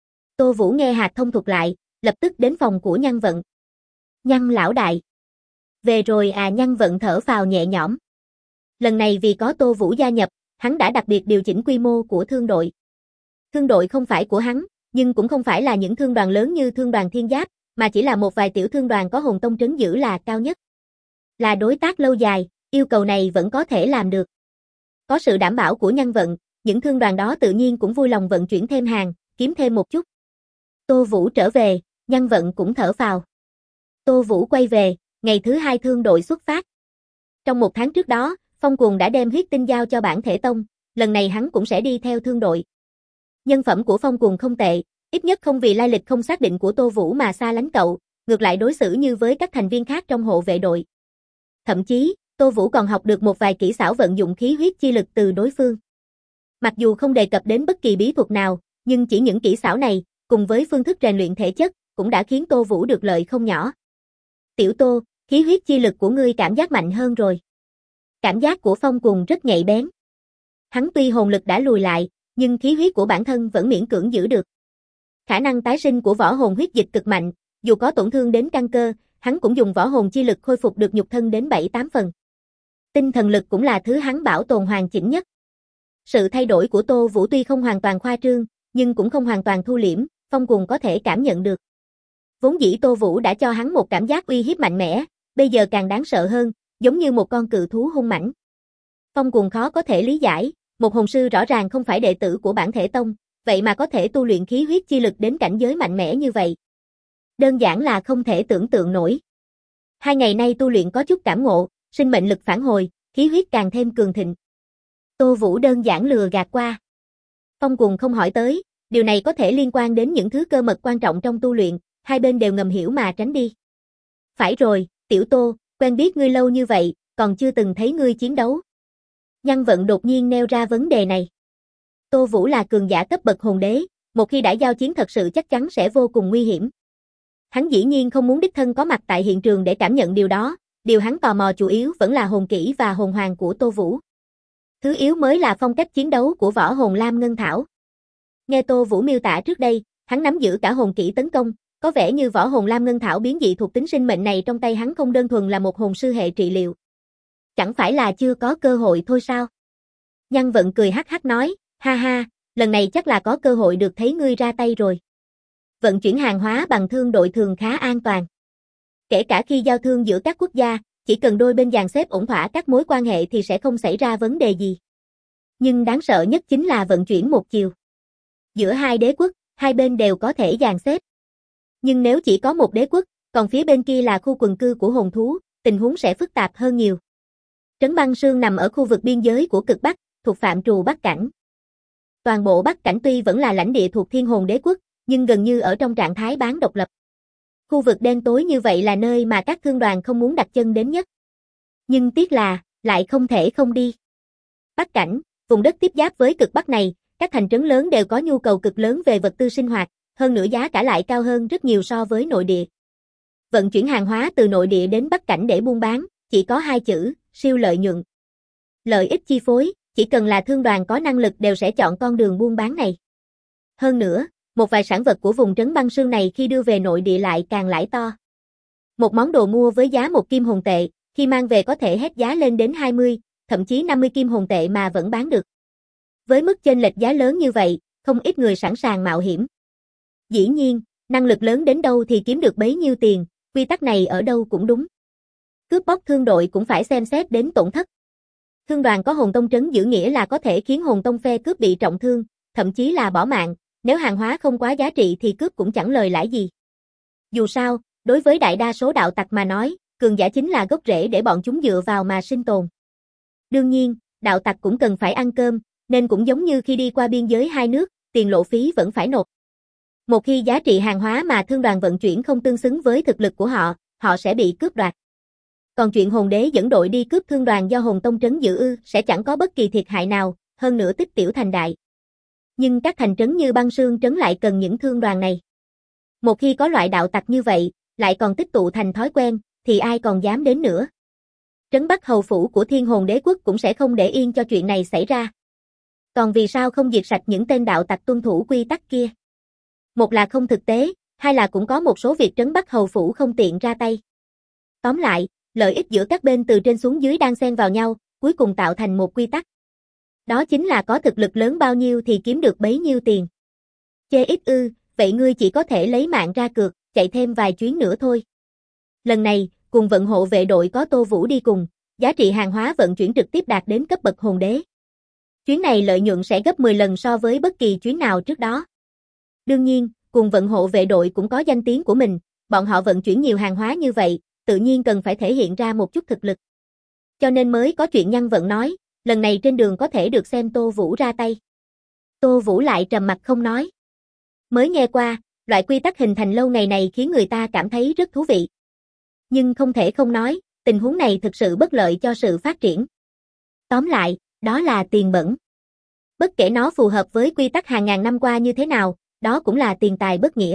Tô Vũ nghe Hạc Thông thuật lại, lập tức đến phòng của Nhân Vận. Nhân lão đại. Về rồi à, Nhân Vận thở phào nhẹ nhõm. Lần này vì có Tô Vũ gia nhập, hắn đã đặc biệt điều chỉnh quy mô của thương đội. Thương đội không phải của hắn, nhưng cũng không phải là những thương đoàn lớn như thương đoàn Thiên Giáp, mà chỉ là một vài tiểu thương đoàn có hồn tông trấn giữ là cao nhất. Là đối tác lâu dài, yêu cầu này vẫn có thể làm được. Có sự đảm bảo của Nhân Vận, những thương đoàn đó tự nhiên cũng vui lòng vận chuyển thêm hàng, kiếm thêm một chút. Tô Vũ trở về, Nhân Vận cũng thở phào. Tô Vũ quay về, ngày thứ 2 thương đội xuất phát. Trong 1 tháng trước đó, Phong Cuồng đã đem huyết tinh giao cho Bản Thể Tông, lần này hắn cũng sẽ đi theo thương đội. Nhân phẩm của Phong Cuồng không tệ, ít nhất không vì lai lịch không xác định của Tô Vũ mà xa lánh cậu, ngược lại đối xử như với các thành viên khác trong hộ vệ đội. Thậm chí, Tô Vũ còn học được một vài kỹ xảo vận dụng khí huyết chi lực từ đối phương. Mặc dù không đề cập đến bất kỳ bí thuật nào, nhưng chỉ những kỹ xảo này, cùng với phương thức rèn luyện thể chất, cũng đã khiến Tô Vũ được lợi không nhỏ. Tiểu Tô, khí huyết chi lực của ngươi cảm giác mạnh hơn rồi. Cảm giác của Phong Cuồng rất nhạy bén. Hắn tuy hồn lực đã lùi lại, nhưng khí huyết của bản thân vẫn miễn cưỡng giữ được. Khả năng tái sinh của võ hồn huyết dịch cực mạnh, dù có tổn thương đến căn cơ, hắn cũng dùng võ hồn chi lực khôi phục được nhục thân đến 7-8 phần. Tinh thần lực cũng là thứ hắn bảo tồn hoàn chỉnh nhất. Sự thay đổi của Tô Vũ tuy không hoàn toàn khoa trương, nhưng cũng không hoàn toàn thu liễm, Phong Cuồng có thể cảm nhận được. Vốn dĩ Tô Vũ đã cho hắn một cảm giác uy hiếp mạnh mẽ, bây giờ càng đáng sợ hơn, giống như một con cự thú hung mãnh. Phong Cuồng khó có thể lý giải, một hồn sư rõ ràng không phải đệ tử của Bản Thể Tông, vậy mà có thể tu luyện khí huyết chi lực đến cảnh giới mạnh mẽ như vậy. Đơn giản là không thể tưởng tượng nổi. 2 ngày nay tu luyện có chút cảm ngộ, sinh mệnh lực phản hồi, khí huyết càng thêm cường thịnh. Tô Vũ đơn giản lừa gạt qua. Phong Cuồng không hỏi tới, điều này có thể liên quan đến những thứ cơ mật quan trọng trong tu luyện, hai bên đều ngầm hiểu mà tránh đi. Phải rồi, tiểu Tô, quen biết ngươi lâu như vậy, còn chưa từng thấy ngươi chiến đấu. Nhân Vận đột nhiên nêu ra vấn đề này. Tô Vũ là cường giả cấp bậc hồn đế, một khi đã giao chiến thật sự chắc chắn sẽ vô cùng nguy hiểm. Hắn dĩ nhiên không muốn đích thân có mặt tại hiện trường để cảm nhận điều đó, điều hắn tò mò chủ yếu vẫn là hồn kỹ và hồn hoàng của Tô Vũ. Thứ yếu mới là phong cách chiến đấu của võ hồn lam ngân thảo. Nghe Tô Vũ miêu tả trước đây, hắn nắm giữ cả hồn kỹ tấn công, có vẻ như võ hồn lam ngân thảo biến dị thuộc tính sinh mệnh này trong tay hắn không đơn thuần là một hồn sư hệ trị liệu. Chẳng phải là chưa có cơ hội thôi sao? Nhân Vận cười hắc hắc nói, ha ha, lần này chắc là có cơ hội được thấy ngươi ra tay rồi. Vận chuyển hàng hóa bằng thương đội thường khá an toàn. Kể cả khi giao thương giữa các quốc gia, chỉ cần đôi bên dàn xếp ổn thỏa các mối quan hệ thì sẽ không xảy ra vấn đề gì. Nhưng đáng sợ nhất chính là vận chuyển một chiều. Giữa hai đế quốc, hai bên đều có thể dàn xếp. Nhưng nếu chỉ có một đế quốc, còn phía bên kia là khu quần cư của hồn thú, tình huống sẽ phức tạp hơn nhiều. Trấn Băng Sương nằm ở khu vực biên giới của cực Bắc, thuộc phạm trù Bắc Cảnh. Toàn bộ Bắc Cảnh tuy vẫn là lãnh địa thuộc Thiên Hồn Đế quốc, nhưng gần như ở trong trạng thái bán độc lập. Khu vực đen tối như vậy là nơi mà các thương đoàn không muốn đặt chân đến nhất. Nhưng tiếc là, lại không thể không đi. Bắc Cảnh, vùng đất tiếp giáp với cực Bắc này, các thành trấn lớn đều có nhu cầu cực lớn về vật tư sinh hoạt, hơn nữa giá cả lại cao hơn rất nhiều so với nội địa. Vận chuyển hàng hóa từ nội địa đến Bắc Cảnh để buôn bán, chỉ có 2 chữ, siêu lợi nhuận. Lợi ích chi phối, chỉ cần là thương đoàn có năng lực đều sẽ chọn con đường buôn bán này. Hơn nữa, một vài sản vật của vùng Trấn Băng Sương này khi đưa về nội địa lại càng lãi to. Một món đồ mua với giá 1 kim hồn tệ, khi mang về có thể hét giá lên đến 20, thậm chí 50 kim hồn tệ mà vẫn bán được. Với mức chênh lệch giá lớn như vậy, không ít người sẵn sàng mạo hiểm. Dĩ nhiên, năng lực lớn đến đâu thì kiếm được bấy nhiêu tiền, quy tắc này ở đâu cũng đúng. Cướp bóc thương đội cũng phải xem xét đến tổn thất. Thương đoàn có hồn tông trấn giữ nghĩa là có thể khiến hồn tông phe cướp bị trọng thương, thậm chí là bỏ mạng, nếu hàng hóa không quá giá trị thì cướp cũng chẳng lời lãi gì. Dù sao, đối với đại đa số đạo tặc mà nói, cường giả chính là gốc rễ để bọn chúng dựa vào mà sinh tồn. Đương nhiên, đạo tặc cũng cần phải ăn cơm, nên cũng giống như khi đi qua biên giới hai nước, tiền lộ phí vẫn phải nộp. Một khi giá trị hàng hóa mà thương đoàn vận chuyển không tương xứng với thực lực của họ, họ sẽ bị cướp đoạt. Còn chuyện hồn đế dẫn đội đi cướp thương đoàn do hồn tông trấn giữ sẽ chẳng có bất kỳ thiệt hại nào, hơn nữa tích tiểu thành đại. Nhưng các thành trấn như Băng Sương trấn lại cần những thương đoàn này. Một khi có loại đạo tặc như vậy, lại còn tích tụ thành thói quen, thì ai còn dám đến nữa. Trấn Bắc hầu phủ của Thiên Hồn Đế quốc cũng sẽ không để yên cho chuyện này xảy ra. Còn vì sao không diệt sạch những tên đạo tặc tuân thủ quy tắc kia? Một là không thực tế, hai là cũng có một số việc Trấn Bắc hầu phủ không tiện ra tay. Tóm lại, lợi ích giữa các bên từ trên xuống dưới đang xen vào nhau, cuối cùng tạo thành một quy tắc. Đó chính là có thực lực lớn bao nhiêu thì kiếm được bấy nhiêu tiền. Chê ít ư, vậy ngươi chỉ có thể lấy mạng ra cược, chạy thêm vài chuyến nữa thôi. Lần này, cùng vận hộ vệ đội có Tô Vũ đi cùng, giá trị hàng hóa vận chuyển trực tiếp đạt đến cấp bậc hồn đế. Chuyến này lợi nhuận sẽ gấp 10 lần so với bất kỳ chuyến nào trước đó. Đương nhiên, cùng vận hộ vệ đội cũng có danh tiếng của mình, bọn họ vận chuyển nhiều hàng hóa như vậy, tự nhiên cần phải thể hiện ra một chút thực lực. Cho nên mới có chuyện Nhân Vận nói, lần này trên đường có thể được xem Tô Vũ ra tay. Tô Vũ lại trầm mặt không nói. Mới nghe qua, loại quy tắc hình thành lâu ngày này khiến người ta cảm thấy rất thú vị. Nhưng không thể không nói, tình huống này thực sự bất lợi cho sự phát triển. Tóm lại, đó là tiền bẩn. Bất kể nó phù hợp với quy tắc hàng ngàn năm qua như thế nào, đó cũng là tiền tài bất nghĩa.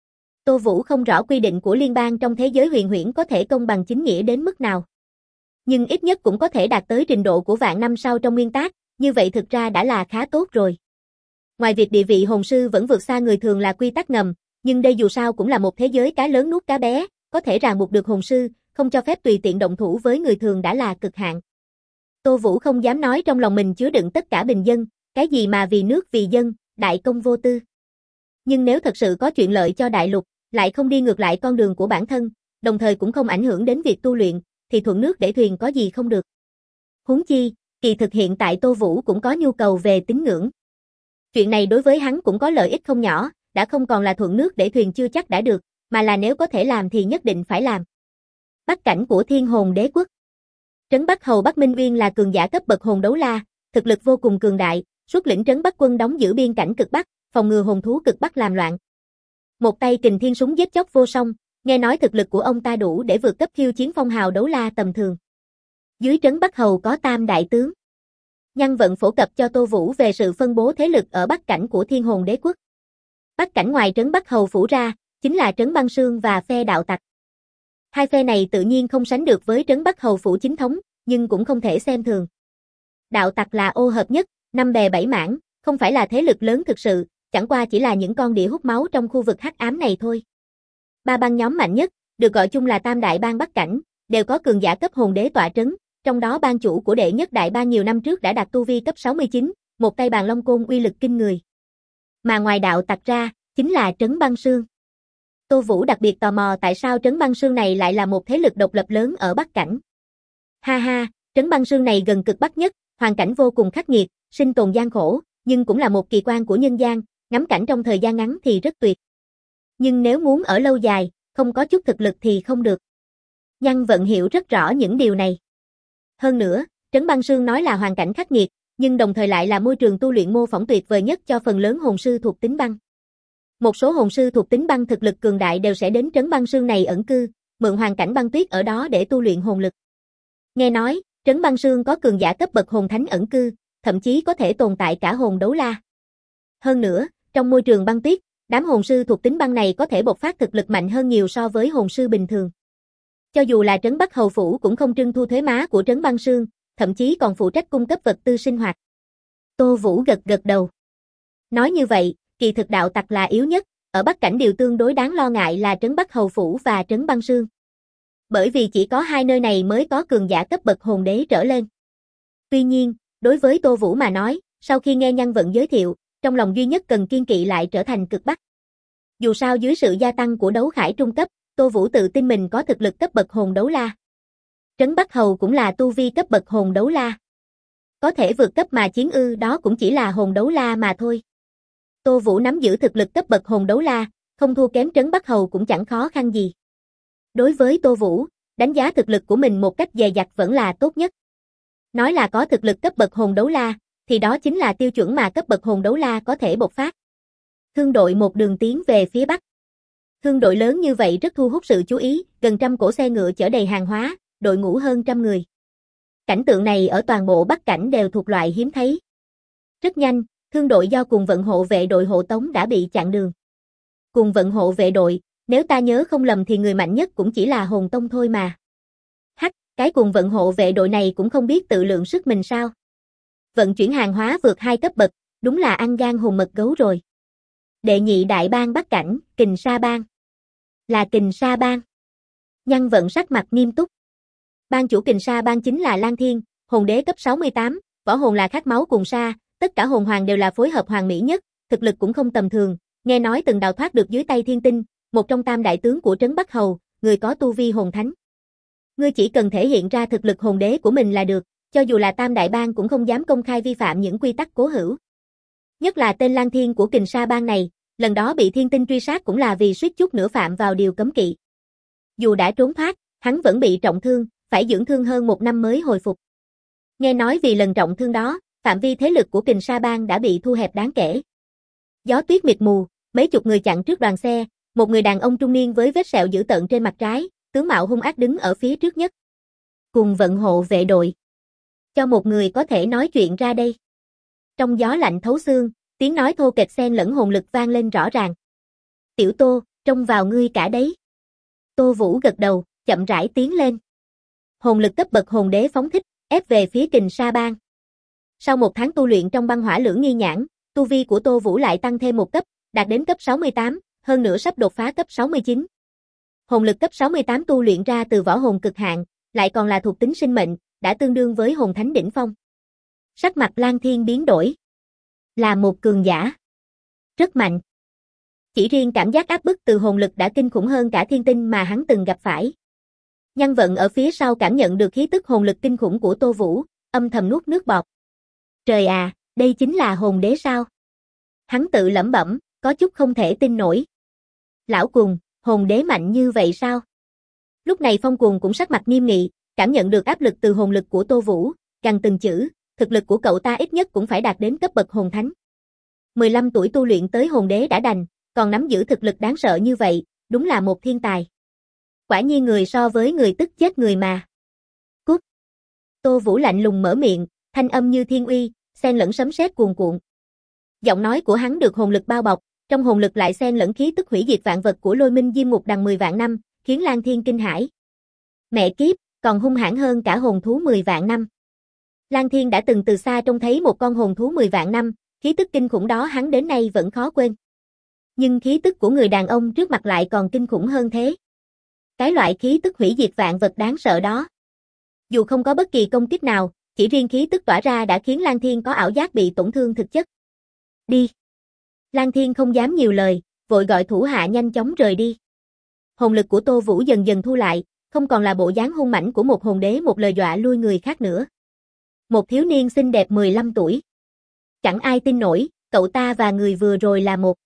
Tô Vũ không rõ quy định của liên bang trong thế giới huyền huyễn có thể công bằng chính nghĩa đến mức nào. Nhưng ít nhất cũng có thể đạt tới trình độ của vạn năm sau trong nguyên tác, như vậy thực ra đã là khá tốt rồi. Ngoài việc địa vị hồn sư vẫn vượt xa người thường là quy tắc ngầm, nhưng đây dù sao cũng là một thế giới cá lớn nuốt cá bé, có thể ràng buộc được hồn sư, không cho phép tùy tiện động thủ với người thường đã là cực hạn. Tô Vũ không dám nói trong lòng mình chứa đựng tất cả bình dân, cái gì mà vì nước vì dân, đại công vô tư. Nhưng nếu thật sự có chuyện lợi cho đại lục, lại không đi ngược lại con đường của bản thân, đồng thời cũng không ảnh hưởng đến việc tu luyện, thì thuận nước để thuyền có gì không được. Huống chi, kỳ thực hiện tại Tô Vũ cũng có nhu cầu về tín ngưỡng. Chuyện này đối với hắn cũng có lợi ích không nhỏ, đã không còn là thuận nước để thuyền chưa chắc đã được, mà là nếu có thể làm thì nhất định phải làm. Bắc cảnh của Thiên Hồn Đế quốc. Trấn Bắc hầu Bắc Minh Uyên là cường giả cấp bậc hồn đấu la, thực lực vô cùng cường đại, xuất lĩnh trấn Bắc quân đóng giữ biên cảnh cực Bắc, phòng ngừa hồn thú cực Bắc làm loạn. Một tay kình thiên súng giết chóc vô song, nghe nói thực lực của ông ta đủ để vượt cấp khiêu chiến phong hào đấu la tầm thường. Dưới trấn Bắc hầu có tam đại tướng. Nhân Vận phổ cập cho Tô Vũ về sự phân bố thế lực ở Bắc cảnh của Thiên Hồn Đế quốc. Bắc cảnh ngoài trấn Bắc hầu phủ ra, chính là trấn Băng Sương và phe đạo tặc. Hai phe này tự nhiên không sánh được với trấn Bắc hầu phủ chính thống, nhưng cũng không thể xem thường. Đạo tặc là ô hợp nhất, năm bè bảy mảng, không phải là thế lực lớn thực sự, chẳng qua chỉ là những con đĩa hút máu trong khu vực hắc ám này thôi. Ba bang nhóm mạnh nhất, được gọi chung là Tam Đại Bang Bắc cảnh, đều có cường giả cấp hồn đế tọa trấn, trong đó bang chủ của đệ nhất đại bang nhiều năm trước đã đạt tu vi cấp 69, một tay bàn long côn uy lực kinh người. Mà ngoài đạo tặc ra, chính là trấn Băng Sương. Tô Vũ đặc biệt tò mò tại sao trấn Băng Sương này lại là một thế lực độc lập lớn ở Bắc cảnh. Ha ha, trấn Băng Sương này gần cực Bắc nhất, hoàn cảnh vô cùng khắc nghiệt, sinh tồn gian khổ, nhưng cũng là một kỳ quan của nhân gian, ngắm cảnh trong thời gian ngắn thì rất tuyệt. Nhưng nếu muốn ở lâu dài, không có chút thực lực thì không được. Nhân Vận hiểu rất rõ những điều này. Hơn nữa, trấn Băng Sương nói là hoàn cảnh khắc nghiệt, nhưng đồng thời lại là môi trường tu luyện mô phỏng tuyệt vời nhất cho phần lớn hồn sư thuộc tính băng. Một số hồn sư thuộc tính băng thực lực cường đại đều sẽ đến trấn Băng Sương này ẩn cư, mượn hoàn cảnh băng tuyết ở đó để tu luyện hồn lực. Nghe nói, trấn Băng Sương có cường giả cấp bậc hồn thánh ẩn cư, thậm chí có thể tồn tại cả hồn đấu la. Hơn nữa, trong môi trường băng tuyết, đám hồn sư thuộc tính băng này có thể bộc phát thực lực mạnh hơn nhiều so với hồn sư bình thường. Cho dù là trấn Bắc hầu phủ cũng không trưng thu thuế má của trấn Băng Sương, thậm chí còn phụ trách cung cấp vật tư sinh hoạt. Tô Vũ gật gật đầu. Nói như vậy, kỳ thực đạo tặc là yếu nhất, ở Bắc cảnh điều tương đối đáng lo ngại là trấn Bắc hầu phủ và trấn Băng Sương. Bởi vì chỉ có hai nơi này mới có cường giả cấp bậc hồn đế trở lên. Tuy nhiên, đối với Tô Vũ mà nói, sau khi nghe Nhân Vận giới thiệu, trong lòng duy nhất cần kiên kỵ lại trở thành cực bắc. Dù sao dưới sự gia tăng của đấu khải trung cấp, Tô Vũ tự tin mình có thực lực cấp bậc hồn đấu la. Trấn Bắc Hầu cũng là tu vi cấp bậc hồn đấu la. Có thể vượt cấp mà chiến ư, đó cũng chỉ là hồn đấu la mà thôi. Tô Vũ nắm giữ thực lực cấp bậc hồn đấu la, không thua kém Trấn Bắc Hầu cũng chẳng khó khăn gì. Đối với Tô Vũ, đánh giá thực lực của mình một cách dè dặt vẫn là tốt nhất. Nói là có thực lực cấp bậc hồn đấu la, thì đó chính là tiêu chuẩn mà cấp bậc hồn đấu la có thể bộc phát. Thương đội một đường tiến về phía bắc. Thương đội lớn như vậy rất thu hút sự chú ý, gần trăm cỗ xe ngựa chở đầy hàng hóa, đội ngũ hơn trăm người. Cảnh tượng này ở toàn bộ Bắc Cảnh đều thuộc loại hiếm thấy. Rất nhanh, thương đội do cùng vận hộ vệ đội hộ tống đã bị chặn đường. Cùng vận hộ vệ đội, nếu ta nhớ không lầm thì người mạnh nhất cũng chỉ là hồn tông thôi mà. Hắc, cái cùng vận hộ vệ đội này cũng không biết tự lượng sức mình sao. Vận chuyển hàng hóa vượt 2 cấp bậc, đúng là ăn gan hùm mật gấu rồi. Đệ nhị đại bang Bắc Cảnh, Kình Sa Bang. Là Kình Sa Bang. Nhân Vận sắc mặt nghiêm túc. Bang chủ Kình Sa Bang chính là Lan Thiên, hồn đế cấp 68, võ hồn là khát máu cùng sa, tất cả hồn hoàng đều là phối hợp hoàn mỹ nhất, thực lực cũng không tầm thường, nghe nói từng đào thoát được dưới tay Thiên Tinh, một trong tam đại tướng của Trấn Bắc Hầu, người có tu vi hồn thánh. Ngươi chỉ cần thể hiện ra thực lực hồn đế của mình là được, cho dù là tam đại bang cũng không dám công khai vi phạm những quy tắc cố hữu. Nhất là tên Lan Thiên của Kình Sa Bang này, lần đó bị Thiên Tinh truy sát cũng là vì suýt chút nữa phạm vào điều cấm kỵ. Dù đã trốn thoát, hắn vẫn bị trọng thương, phải dưỡng thương hơn 1 năm mới hồi phục. Nghe nói vì lần trọng thương đó, phạm vi thế lực của Kình Sa Bang đã bị thu hẹp đáng kể. Gió tuyết mịt mù, mấy chục người chặn trước đoàn xe, một người đàn ông trung niên với vết sẹo dữ tợn trên mặt trái, tướng mạo hung ác đứng ở phía trước nhất. Cùng vận hộ vệ đội. Cho một người có thể nói chuyện ra đây. Trong gió lạnh thấu xương, tiếng nói thô kệch xen lẫn hồn lực vang lên rõ ràng. Tiểu Tô, trông vào ngươi cả đấy. Tô Vũ gật đầu, chậm rãi tiến lên. Hồn lực cấp bậc hồn đế phóng thích, ép về phía Kình Sa Bang. Sau 1 tháng tu luyện trong băng hỏa lưỡng nghi nhãn, tu vi của Tô Vũ lại tăng thêm 1 cấp, đạt đến cấp 68, hơn nữa sắp đột phá cấp 69. Hồn lực cấp 68 tu luyện ra từ võ hồn cực hạn, lại còn là thuộc tính sinh mệnh, đã tương đương với hồn thánh đỉnh phong. Sắc mặt Lan Thiên biến đổi. Là một cường giả. Rất mạnh. Chỉ riêng cảm giác áp bức từ hồn lực đã kinh khủng hơn cả Thiên Tinh mà hắn từng gặp phải. Nhân Vận ở phía sau cảm nhận được khí tức hồn lực kinh khủng của Tô Vũ, âm thầm nuốt nước bọt. Trời à, đây chính là hồn đế sao? Hắn tự lẩm bẩm, có chút không thể tin nổi. Lão Cùng, hồn đế mạnh như vậy sao? Lúc này Phong Cùng cũng sắc mặt nghiêm nghị, cảm nhận được áp lực từ hồn lực của Tô Vũ, gằn từng chữ, thực lực của cậu ta ít nhất cũng phải đạt đến cấp bậc hồn thánh. 15 tuổi tu luyện tới hồn đế đã đành, còn nắm giữ thực lực đáng sợ như vậy, đúng là một thiên tài. Quả nhiên người so với người tức chết người mà. Cút. Tô Vũ lạnh lùng mở miệng, thanh âm như thiên uy, xen lẫn sấm sét cuồn cuộn. Giọng nói của hắn được hồn lực bao bọc, trong hồn lực lại xen lẫn khí tức hủy diệt vạn vật của Lôi Minh Diêm Ngục Đằng 10 vạn năm, khiến Lan Thiên kinh hãi. Mẹ kiếp, còn hung hãn hơn cả hồn thú 10 vạn năm. Lan Thiên đã từng từ xa trông thấy một con hồn thú 10 vạn năm, khí tức kinh khủng đó hắn đến nay vẫn khó quên. Nhưng khí tức của người đàn ông trước mặt lại còn kinh khủng hơn thế. Cái loại khí tức hủy diệt vạn vật đáng sợ đó. Dù không có bất kỳ công kích nào, chỉ riêng khí tức tỏa ra đã khiến Lan Thiên có ảo giác bị tổn thương thực chất. Đi. Lan Thiên không dám nhiều lời, vội gọi thủ hạ nhanh chóng rời đi. Hồn lực của Tô Vũ dần dần thu lại, không còn là bộ dáng hung mãnh của một hồn đế một lời dọa lui người khác nữa. Một thiếu niên xinh đẹp 15 tuổi. Chẳng ai tin nổi, cậu ta và người vừa rồi là một.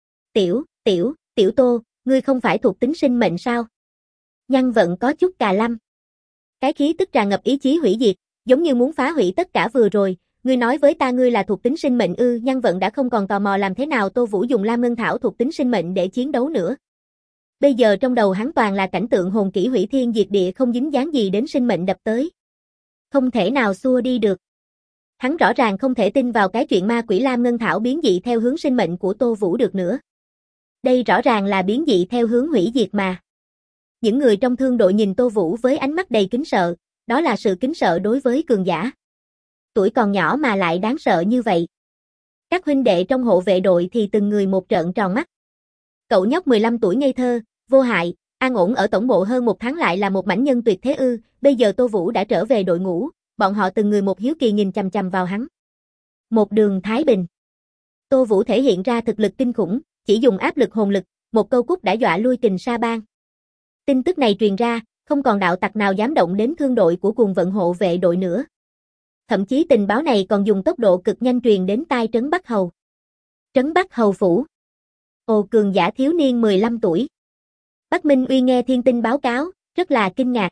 Tiểu Tô, ngươi không phải thuộc tính sinh mệnh sao? Nhân Vận có chút cà lâm. Cái khí tức tràn ngập ý chí hủy diệt, giống như muốn phá hủy tất cả vừa rồi. Ngươi nói với ta ngươi là thuộc tính sinh mệnh ư? Nhân Vận đã không còn tò mò làm thế nào Tô Vũ dùng Lam Ngân Thảo thuộc tính sinh mệnh để chiến đấu nữa. Bây giờ trong đầu hắn toàn là cảnh tượng hồn kỹ hủy thiên diệt địa không dính dáng gì đến sinh mệnh đập tới. Không thể nào xua đi được. Hắn rõ ràng không thể tin vào cái chuyện ma quỷ Lam Ngân Thảo biến dị theo hướng sinh mệnh của Tô Vũ được nữa. Đây rõ ràng là biến dị theo hướng hủy diệt mà. Những người trong thương đội nhìn Tô Vũ với ánh mắt đầy kính sợ, đó là sự kính sợ đối với cường giả. Tuổi còn nhỏ mà lại đáng sợ như vậy. Các huynh đệ trong hộ vệ đội thì từng người một trợn tròn mắt. Cậu nhóc 15 tuổi ngây thơ, vô hại, an ổn ở tổng bộ hơn 1 tháng lại là một mãnh nhân tuyệt thế ư? Bây giờ Tô Vũ đã trở về đội ngũ, bọn họ từng người một hiếu kỳ nhìn chằm chằm vào hắn. Một đường thái bình. Tô Vũ thể hiện ra thực lực kinh khủng, chỉ dùng áp lực hồn lực, một câu cút đã dọa lui Kình Sa Bang. Tin tức này truyền ra, không còn đạo tặc nào dám động đến thương đội của Cuồng Vận hộ vệ đội nữa. Thậm chí tình báo này còn dùng tốc độ cực nhanh truyền đến tai Trấn Bắc Hầu. Trấn Bắc Hầu phủ. Ồ, cường giả thiếu niên 15 tuổi. Bắc Minh Uy nghe thiên tinh báo cáo, rất là kinh ngạc.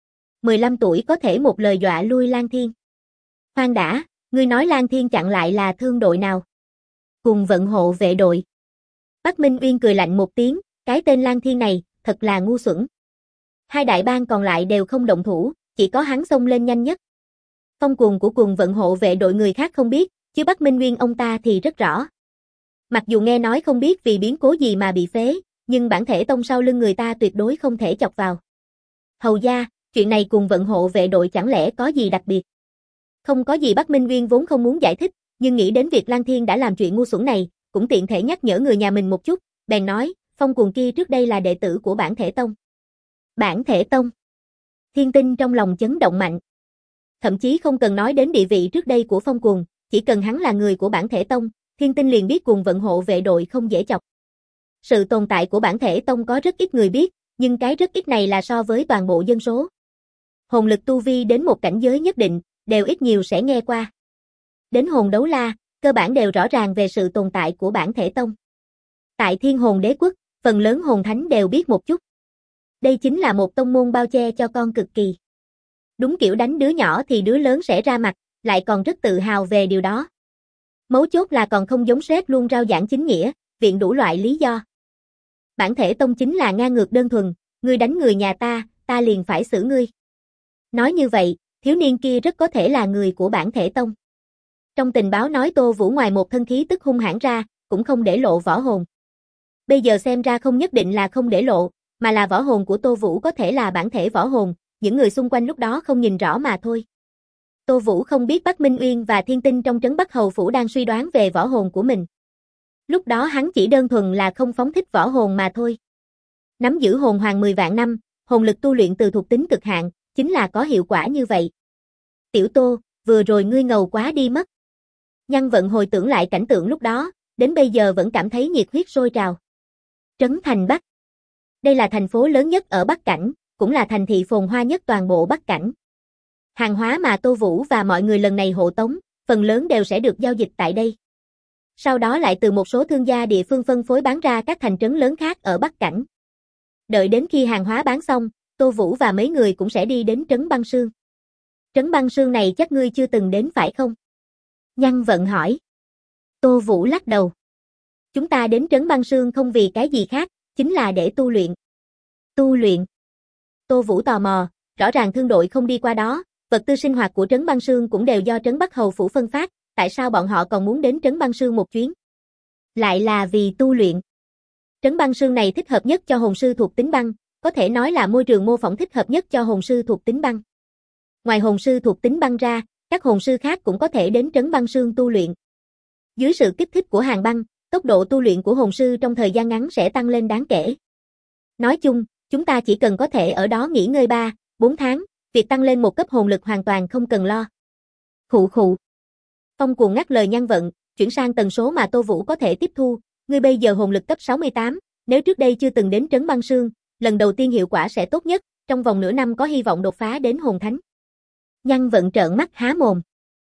15 tuổi có thể một lời dọa lui Lan Thiên. Khoan đã, ngươi nói Lan Thiên chặn lại là thương đội nào? Cuồng Vận hộ vệ đội. Bắc Minh Uyên cười lạnh một tiếng, cái tên Lan Thiên này, thật là ngu xuẩn. Hai đại bang còn lại đều không động thủ, chỉ có hắn xông lên nhanh nhất. Phong cuồng của Cuồng Vận hộ vệ đội người khác không biết, chứ Bắc Minh Uyên ông ta thì rất rõ. Mặc dù nghe nói không biết vì biến cố gì mà bị phế, nhưng bản thể tông sau lưng người ta tuyệt đối không thể chọc vào. Hầu gia, chuyện này Cuồng Vận hộ vệ đội chẳng lẽ có gì đặc biệt? Không có gì. Bắc Minh Uyên vốn không muốn giải thích, nhưng nghĩ đến việc Lan Thiên đã làm chuyện ngu xuẩn này, cũng tiện thể nhắc nhở người nhà mình một chút, bèn nói, Phong cuồng kia trước đây là đệ tử của bản thể tông. Bản thể tông. Thiên Tinh trong lòng chấn động mạnh. Thậm chí không cần nói đến địa vị trước đây của Phong cuồng, chỉ cần hắn là người của bản thể tông, Thiên Tinh liền biết Cuồng Vận hộ vệ đội không dễ chọc. Sự tồn tại của bản thể tông có rất ít người biết, nhưng cái rất ít này là so với toàn bộ dân số. Hồn lực tu vi đến một cảnh giới nhất định, đều ít nhiều sẽ nghe qua. Đến hồn đấu la, cơ bản đều rõ ràng về sự tồn tại của bản thể tông. Tại Thiên Hồn Đế Quốc, phần lớn hồn thánh đều biết một chút. Đây chính là một tông môn bao che cho con cực kỳ. Đúng kiểu đánh đứa nhỏ thì đứa lớn sẽ ra mặt, lại còn rất tự hào về điều đó. Mấu chốt là còn không giống sếp luôn rao giảng chính nghĩa, viện đủ loại lý do. Bản thể tông chính là ngang ngược đơn thuần, ngươi đánh người nhà ta liền phải xử ngươi. Nói như vậy, thiếu niên kia rất có thể là người của bản thể tông. Trong tình báo nói Tô Vũ ngoài một thân khí tức hung hãn ra, cũng không để lộ võ hồn. Bây giờ xem ra không nhất định là không để lộ, mà là võ hồn của Tô Vũ có thể là bản thể võ hồn, những người xung quanh lúc đó không nhìn rõ mà thôi. Tô Vũ không biết Bắc Minh Uyên và Thiên Tinh trong trấn Bắc Hầu phủ đang suy đoán về võ hồn của mình. Lúc đó hắn chỉ đơn thuần là không phóng thích võ hồn mà thôi. Nắm giữ hồn hoàng 10 vạn năm, hồn lực tu luyện từ thuộc tính cực hạn, chính là có hiệu quả như vậy. Tiểu Tô, vừa rồi ngươi ngầu quá đi mất. Nhân Vận hồi tưởng lại cảnh tượng lúc đó, đến bây giờ vẫn cảm thấy nhiệt huyết sôi trào. Trấn Thành Bắc. Đây là thành phố lớn nhất ở Bắc Cảnh, cũng là thành thị phồn hoa nhất toàn bộ Bắc Cảnh. Hàng hóa mà Tô Vũ và mọi người lần này hộ tống, phần lớn đều sẽ được giao dịch tại đây. Sau đó lại từ một số thương gia địa phương phân phối bán ra các thành trấn lớn khác ở Bắc Cảnh. Đợi đến khi hàng hóa bán xong, Tô Vũ và mấy người cũng sẽ đi đến trấn Băng Sương. Trấn Băng Sương này chắc ngươi chưa từng đến phải không? Nhân Vận hỏi. Tô Vũ lắc đầu. Chúng ta đến trấn Băng Sương không vì cái gì khác, chính là để tu luyện. Tu luyện. Tô Vũ tò mò, rõ ràng thương đội không đi qua đó, vật tư sinh hoạt của trấn Băng Sương cũng đều do trấn Bắc Hầu phủ phân phát, tại sao bọn họ còn muốn đến trấn Băng Sương một chuyến? Lại là vì tu luyện. Trấn Băng Sương này thích hợp nhất cho hồn sư thuộc tính băng, có thể nói là môi trường mô phỏng thích hợp nhất cho hồn sư thuộc tính băng. Ngoài hồn sư thuộc tính băng ra, các hồn sư khác cũng có thể đến trấn Băng Sương tu luyện. Dưới sự kích thích của hàng băng, tốc độ tu luyện của hồn sư trong thời gian ngắn sẽ tăng lên đáng kể. Nói chung, chúng ta chỉ cần có thể ở đó nghỉ ngơi 3-4 tháng, việc tăng lên một cấp hồn lực hoàn toàn không cần lo. Khụ khụ. Phong cuồng ngắt lời Nhân Vận, chuyển sang tần số mà Tô Vũ có thể tiếp thu, ngươi bây giờ hồn lực cấp 68, nếu trước đây chưa từng đến trấn Băng Sương, lần đầu tiên hiệu quả sẽ tốt nhất, trong vòng nửa năm có hy vọng đột phá đến hồn thánh. Nhân Vận trợn mắt há mồm.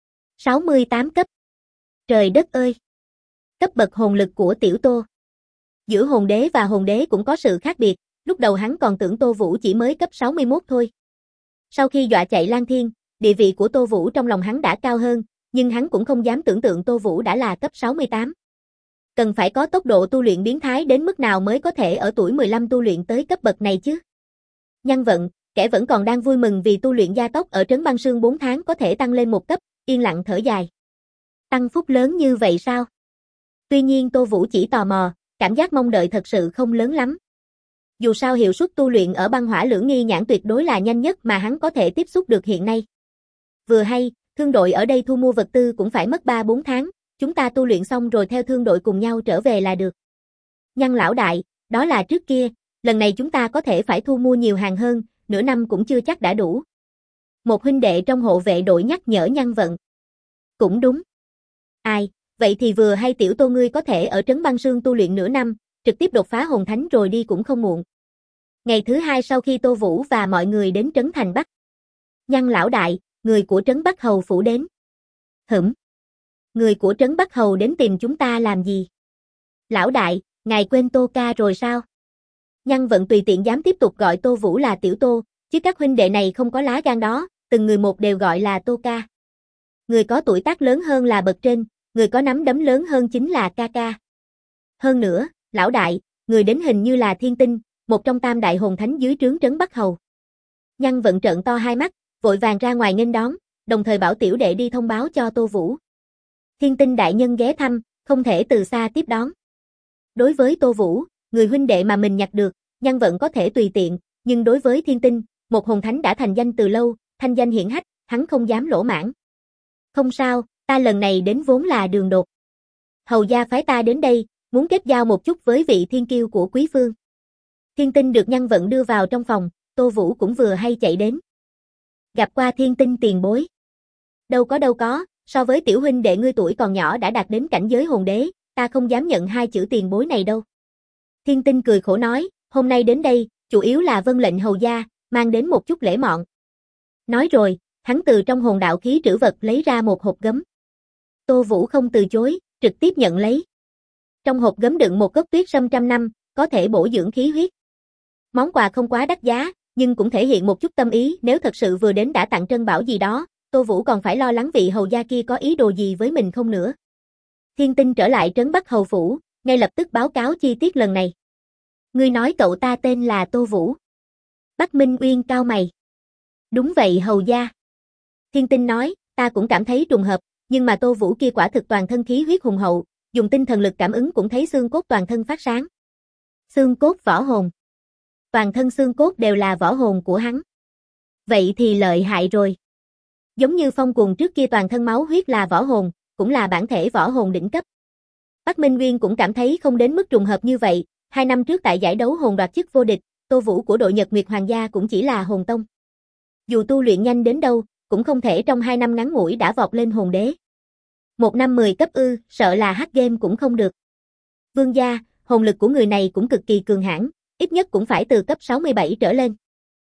68 cấp. Trời đất ơi! Cấp bậc hồn lực của tiểu Tô. Giữa hồn đế và hồn đế cũng có sự khác biệt, lúc đầu hắn còn tưởng Tô Vũ chỉ mới cấp 61 thôi. Sau khi dọa chạy Lan Thiên, địa vị của Tô Vũ trong lòng hắn đã cao hơn, nhưng hắn cũng không dám tưởng tượng Tô Vũ đã là cấp 68. Cần phải có tốc độ tu luyện biến thái đến mức nào mới có thể ở tuổi 15 tu luyện tới cấp bậc này chứ? Nhân Vận, kẻ vẫn còn đang vui mừng vì tu luyện gia tốc ở trấn Băng Sương 4 tháng có thể tăng lên một cấp, yên lặng thở dài. Tăng phúc lớn như vậy sao? Tuy nhiên Tô Vũ chỉ tò mò, cảm giác mong đợi thật sự không lớn lắm. Dù sao hiệu suất tu luyện ở băng hỏa lưỡng nghi nhãn tuyệt đối là nhanh nhất mà hắn có thể tiếp xúc được hiện nay. Vừa hay, thương đội ở đây thu mua vật tư cũng phải mất 3-4 tháng, chúng ta tu luyện xong rồi theo thương đội cùng nhau trở về là được. Nhân lão đại, đó là trước kia, lần này chúng ta có thể phải thu mua nhiều hàng hơn, nửa năm cũng chưa chắc đã đủ. Một huynh đệ trong hộ vệ đội nhắc nhở Nhân Vận. Cũng đúng. Ai, vậy thì vừa hay tiểu Tô ngươi có thể ở Trấn Băng Sương tu luyện nửa năm, trực tiếp đột phá hồn thánh rồi đi cũng không muộn. Ngày thứ hai sau khi Tô Vũ và mọi người đến Trấn Thành Bắc. Nhân lão đại, người của Trấn Bắc Hầu phủ đến. Hửm. Người của Trấn Bắc Hầu đến tìm chúng ta làm gì? Lão đại, ngài quên Tô ca rồi sao? Nhân Vận tùy tiện dám tiếp tục gọi Tô Vũ là tiểu Tô, chứ các huynh đệ này không có lá gan đó, từng người một đều gọi là Tô ca. Người có tuổi tác lớn hơn là bậc trên, người có nắm đấm lớn hơn chính là ca ca. Hơn nữa, lão đại, người đến hình như là Thiên Tinh, một trong tam đại hồn thánh dưới trướng Trấn Bắc Hầu. Nhân Vận trợn to hai mắt, vội vàng ra ngoài nghênh đón, đồng thời bảo tiểu đệ đi thông báo cho Tô Vũ. Thiên Tinh đại nhân ghé thăm, không thể từ xa tiếp đón. Đối với Tô Vũ, người huynh đệ mà mình nhặt được, Nhân Vận có thể tùy tiện, nhưng đối với Thiên Tinh, một hồn thánh đã thành danh từ lâu, thanh danh hiển hách, hắn không dám lỗ mãng. Không sao, ta lần này đến vốn là đường đột. Hầu gia phái ta đến đây, muốn kết giao một chút với vị thiên kiêu của quý phương. Thiên Tinh được Nhân Vận đưa vào trong phòng, Tô Vũ cũng vừa hay chạy đến. Gặp qua Thiên Tinh tiền bối. Đâu có, so với tiểu huynh đệ ngươi tuổi còn nhỏ đã đạt đến cảnh giới hồn đế, ta không dám nhận hai chữ tiền bối này đâu. Thiên Tinh cười khổ nói, hôm nay đến đây, chủ yếu là vâng lệnh hầu gia, mang đến một chút lễ mọn. Nói rồi, hắn từ trong hồn đạo khí trữ vật lấy ra một hộp gấm. Tô Vũ không từ chối, trực tiếp nhận lấy. Trong hộp gấm đựng một cốc tuyết sâm 100 năm, có thể bổ dưỡng khí huyết. Món quà không quá đắt giá, nhưng cũng thể hiện một chút tâm ý, nếu thật sự vừa đến đã tặng trân bảo gì đó, Tô Vũ còn phải lo lắng vị hầu gia kia có ý đồ gì với mình không nữa. Thiên Tinh trở lại Trấn Bắc Hầu phủ, ngay lập tức báo cáo chi tiết lần này. Ngươi nói cậu ta tên là Tô Vũ. Bắc Minh Uyên cau mày. Đúng vậy hầu gia. Thiên Tinh nói, ta cũng cảm thấy trùng hợp, nhưng mà Tô Vũ kia quả thực toàn thân khí huyết hùng hậu, dùng tinh thần lực cảm ứng cũng thấy xương cốt toàn thân phát sáng. Xương cốt võ hồn. Toàn thân xương cốt đều là võ hồn của hắn. Vậy thì lợi hại rồi. Giống như Phong Cuồng trước kia toàn thân máu huyết là võ hồn, cũng là bản thể võ hồn đỉnh cấp. Bắc Minh Nguyên cũng cảm thấy không đến mức trùng hợp như vậy, 2 năm trước tại giải đấu hồn đoạt chức vô địch, Tô Vũ của đội Nhật Nguyệt Hoàng gia cũng chỉ là hồn tông. Dù tu luyện nhanh đến đâu, cũng không thể trong 2 năm ngắn ngủi đã vọt lên hồn đế. 1 năm 10 cấp sợ là hack game cũng không được. Vương gia, hồn lực của người này cũng cực kỳ cường hãn, ít nhất cũng phải từ cấp 67 trở lên.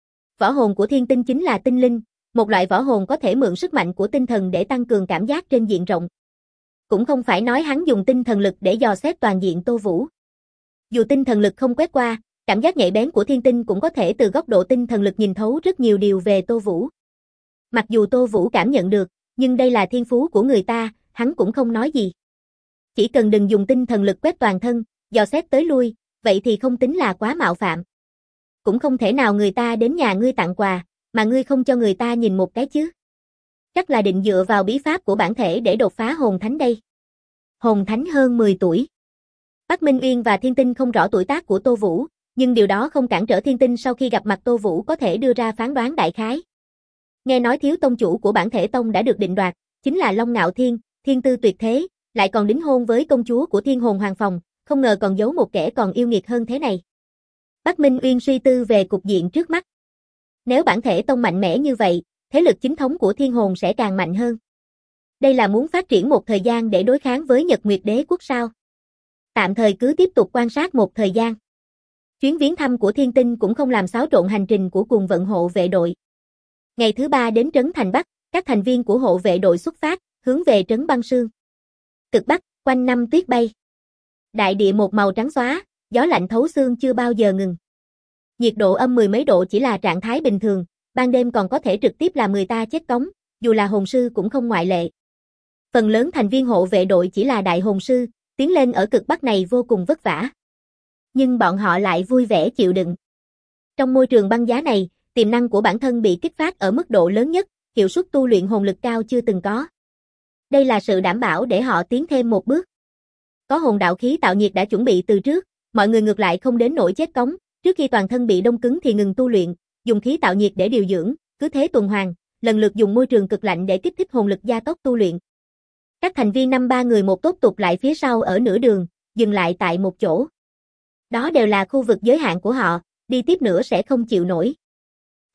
Võ hồn của Thiên Tinh chính là tinh linh, một loại võ hồn có thể mượn sức mạnh của tinh thần để tăng cường cảm giác trên diện rộng. Cũng không phải nói hắn dùng tinh thần lực để dò xét toàn diện Tô Vũ. Dù tinh thần lực không quét qua, cảm giác nhạy bén của Thiên Tinh cũng có thể từ góc độ tinh thần lực nhìn thấu rất nhiều điều về Tô Vũ. Mặc dù Tô Vũ cảm nhận được, nhưng đây là thiên phú của người ta, hắn cũng không nói gì. Chỉ cần đừng dùng tinh thần lực quét toàn thân, dò xét tới lui, vậy thì không tính là quá mạo phạm. Cũng không thể nào người ta đến nhà ngươi tặng quà, mà ngươi không cho người ta nhìn một cái chứ. Chắc là định dựa vào bí pháp của bản thể để đột phá hồn thánh đây. Hồn thánh hơn 10 tuổi. Bắc Minh Uyên và Thiên Tinh không rõ tuổi tác của Tô Vũ, nhưng điều đó không cản trở Thiên Tinh sau khi gặp mặt Tô Vũ có thể đưa ra phán đoán đại khái. Nghe nói thiếu tông chủ của bản thể tông đã được định đoạt, chính là Long Ngạo Thiên, thiên tư tuyệt thế, lại còn đính hôn với công chúa của Thiên Hồn Hoàng Phòng, không ngờ còn giấu một kẻ còn yêu nghiệt hơn thế này. Bắc Minh Uyên suy tư về cục diện trước mắt. Nếu bản thể tông mạnh mẽ như vậy, thế lực chính thống của Thiên Hồn sẽ càng mạnh hơn. Đây là muốn phát triển một thời gian để đối kháng với Nhật Nguyệt Đế quốc sao? Tạm thời cứ tiếp tục quan sát một thời gian. Chuyến viếng thăm của Thiên Tinh cũng không làm xáo trộn hành trình của Cuồng Vận hộ vệ đội. Ngày thứ 3 đến Trấn Thành Bắc, các thành viên của hộ vệ đội xuất phát, hướng về Trấn Băng Sương. Cực Bắc, quanh năm tuyết bay. Đại địa một màu trắng xóa, gió lạnh thấu xương chưa bao giờ ngừng. Nhiệt độ âm 10 mấy độ chỉ là trạng thái bình thường, ban đêm còn có thể trực tiếp làm người ta chết cống, dù là hồn sư cũng không ngoại lệ. Phần lớn thành viên hộ vệ đội chỉ là đại hồn sư, tiến lên ở Cực Bắc này vô cùng vất vả. Nhưng bọn họ lại vui vẻ chịu đựng. Trong môi trường băng giá này, tiềm năng của bản thân bị kích phát ở mức độ lớn nhất, hiệu suất tu luyện hồn lực cao chưa từng có. Đây là sự đảm bảo để họ tiến thêm một bước. Có hồn đạo khí tạo nhiệt đã chuẩn bị từ trước, mọi người ngược lại không đến nỗi chết cống, trước khi toàn thân bị đông cứng thì ngừng tu luyện, dùng khí tạo nhiệt để điều dưỡng, cứ thế tuần hoàn, lần lượt dùng môi trường cực lạnh để kích thích hồn lực gia tốc tu luyện. Các thành viên 5-3 người một tốt tục lại phía sau ở nửa đường, dừng lại tại một chỗ. Đó đều là khu vực giới hạn của họ, đi tiếp nữa sẽ không chịu nổi.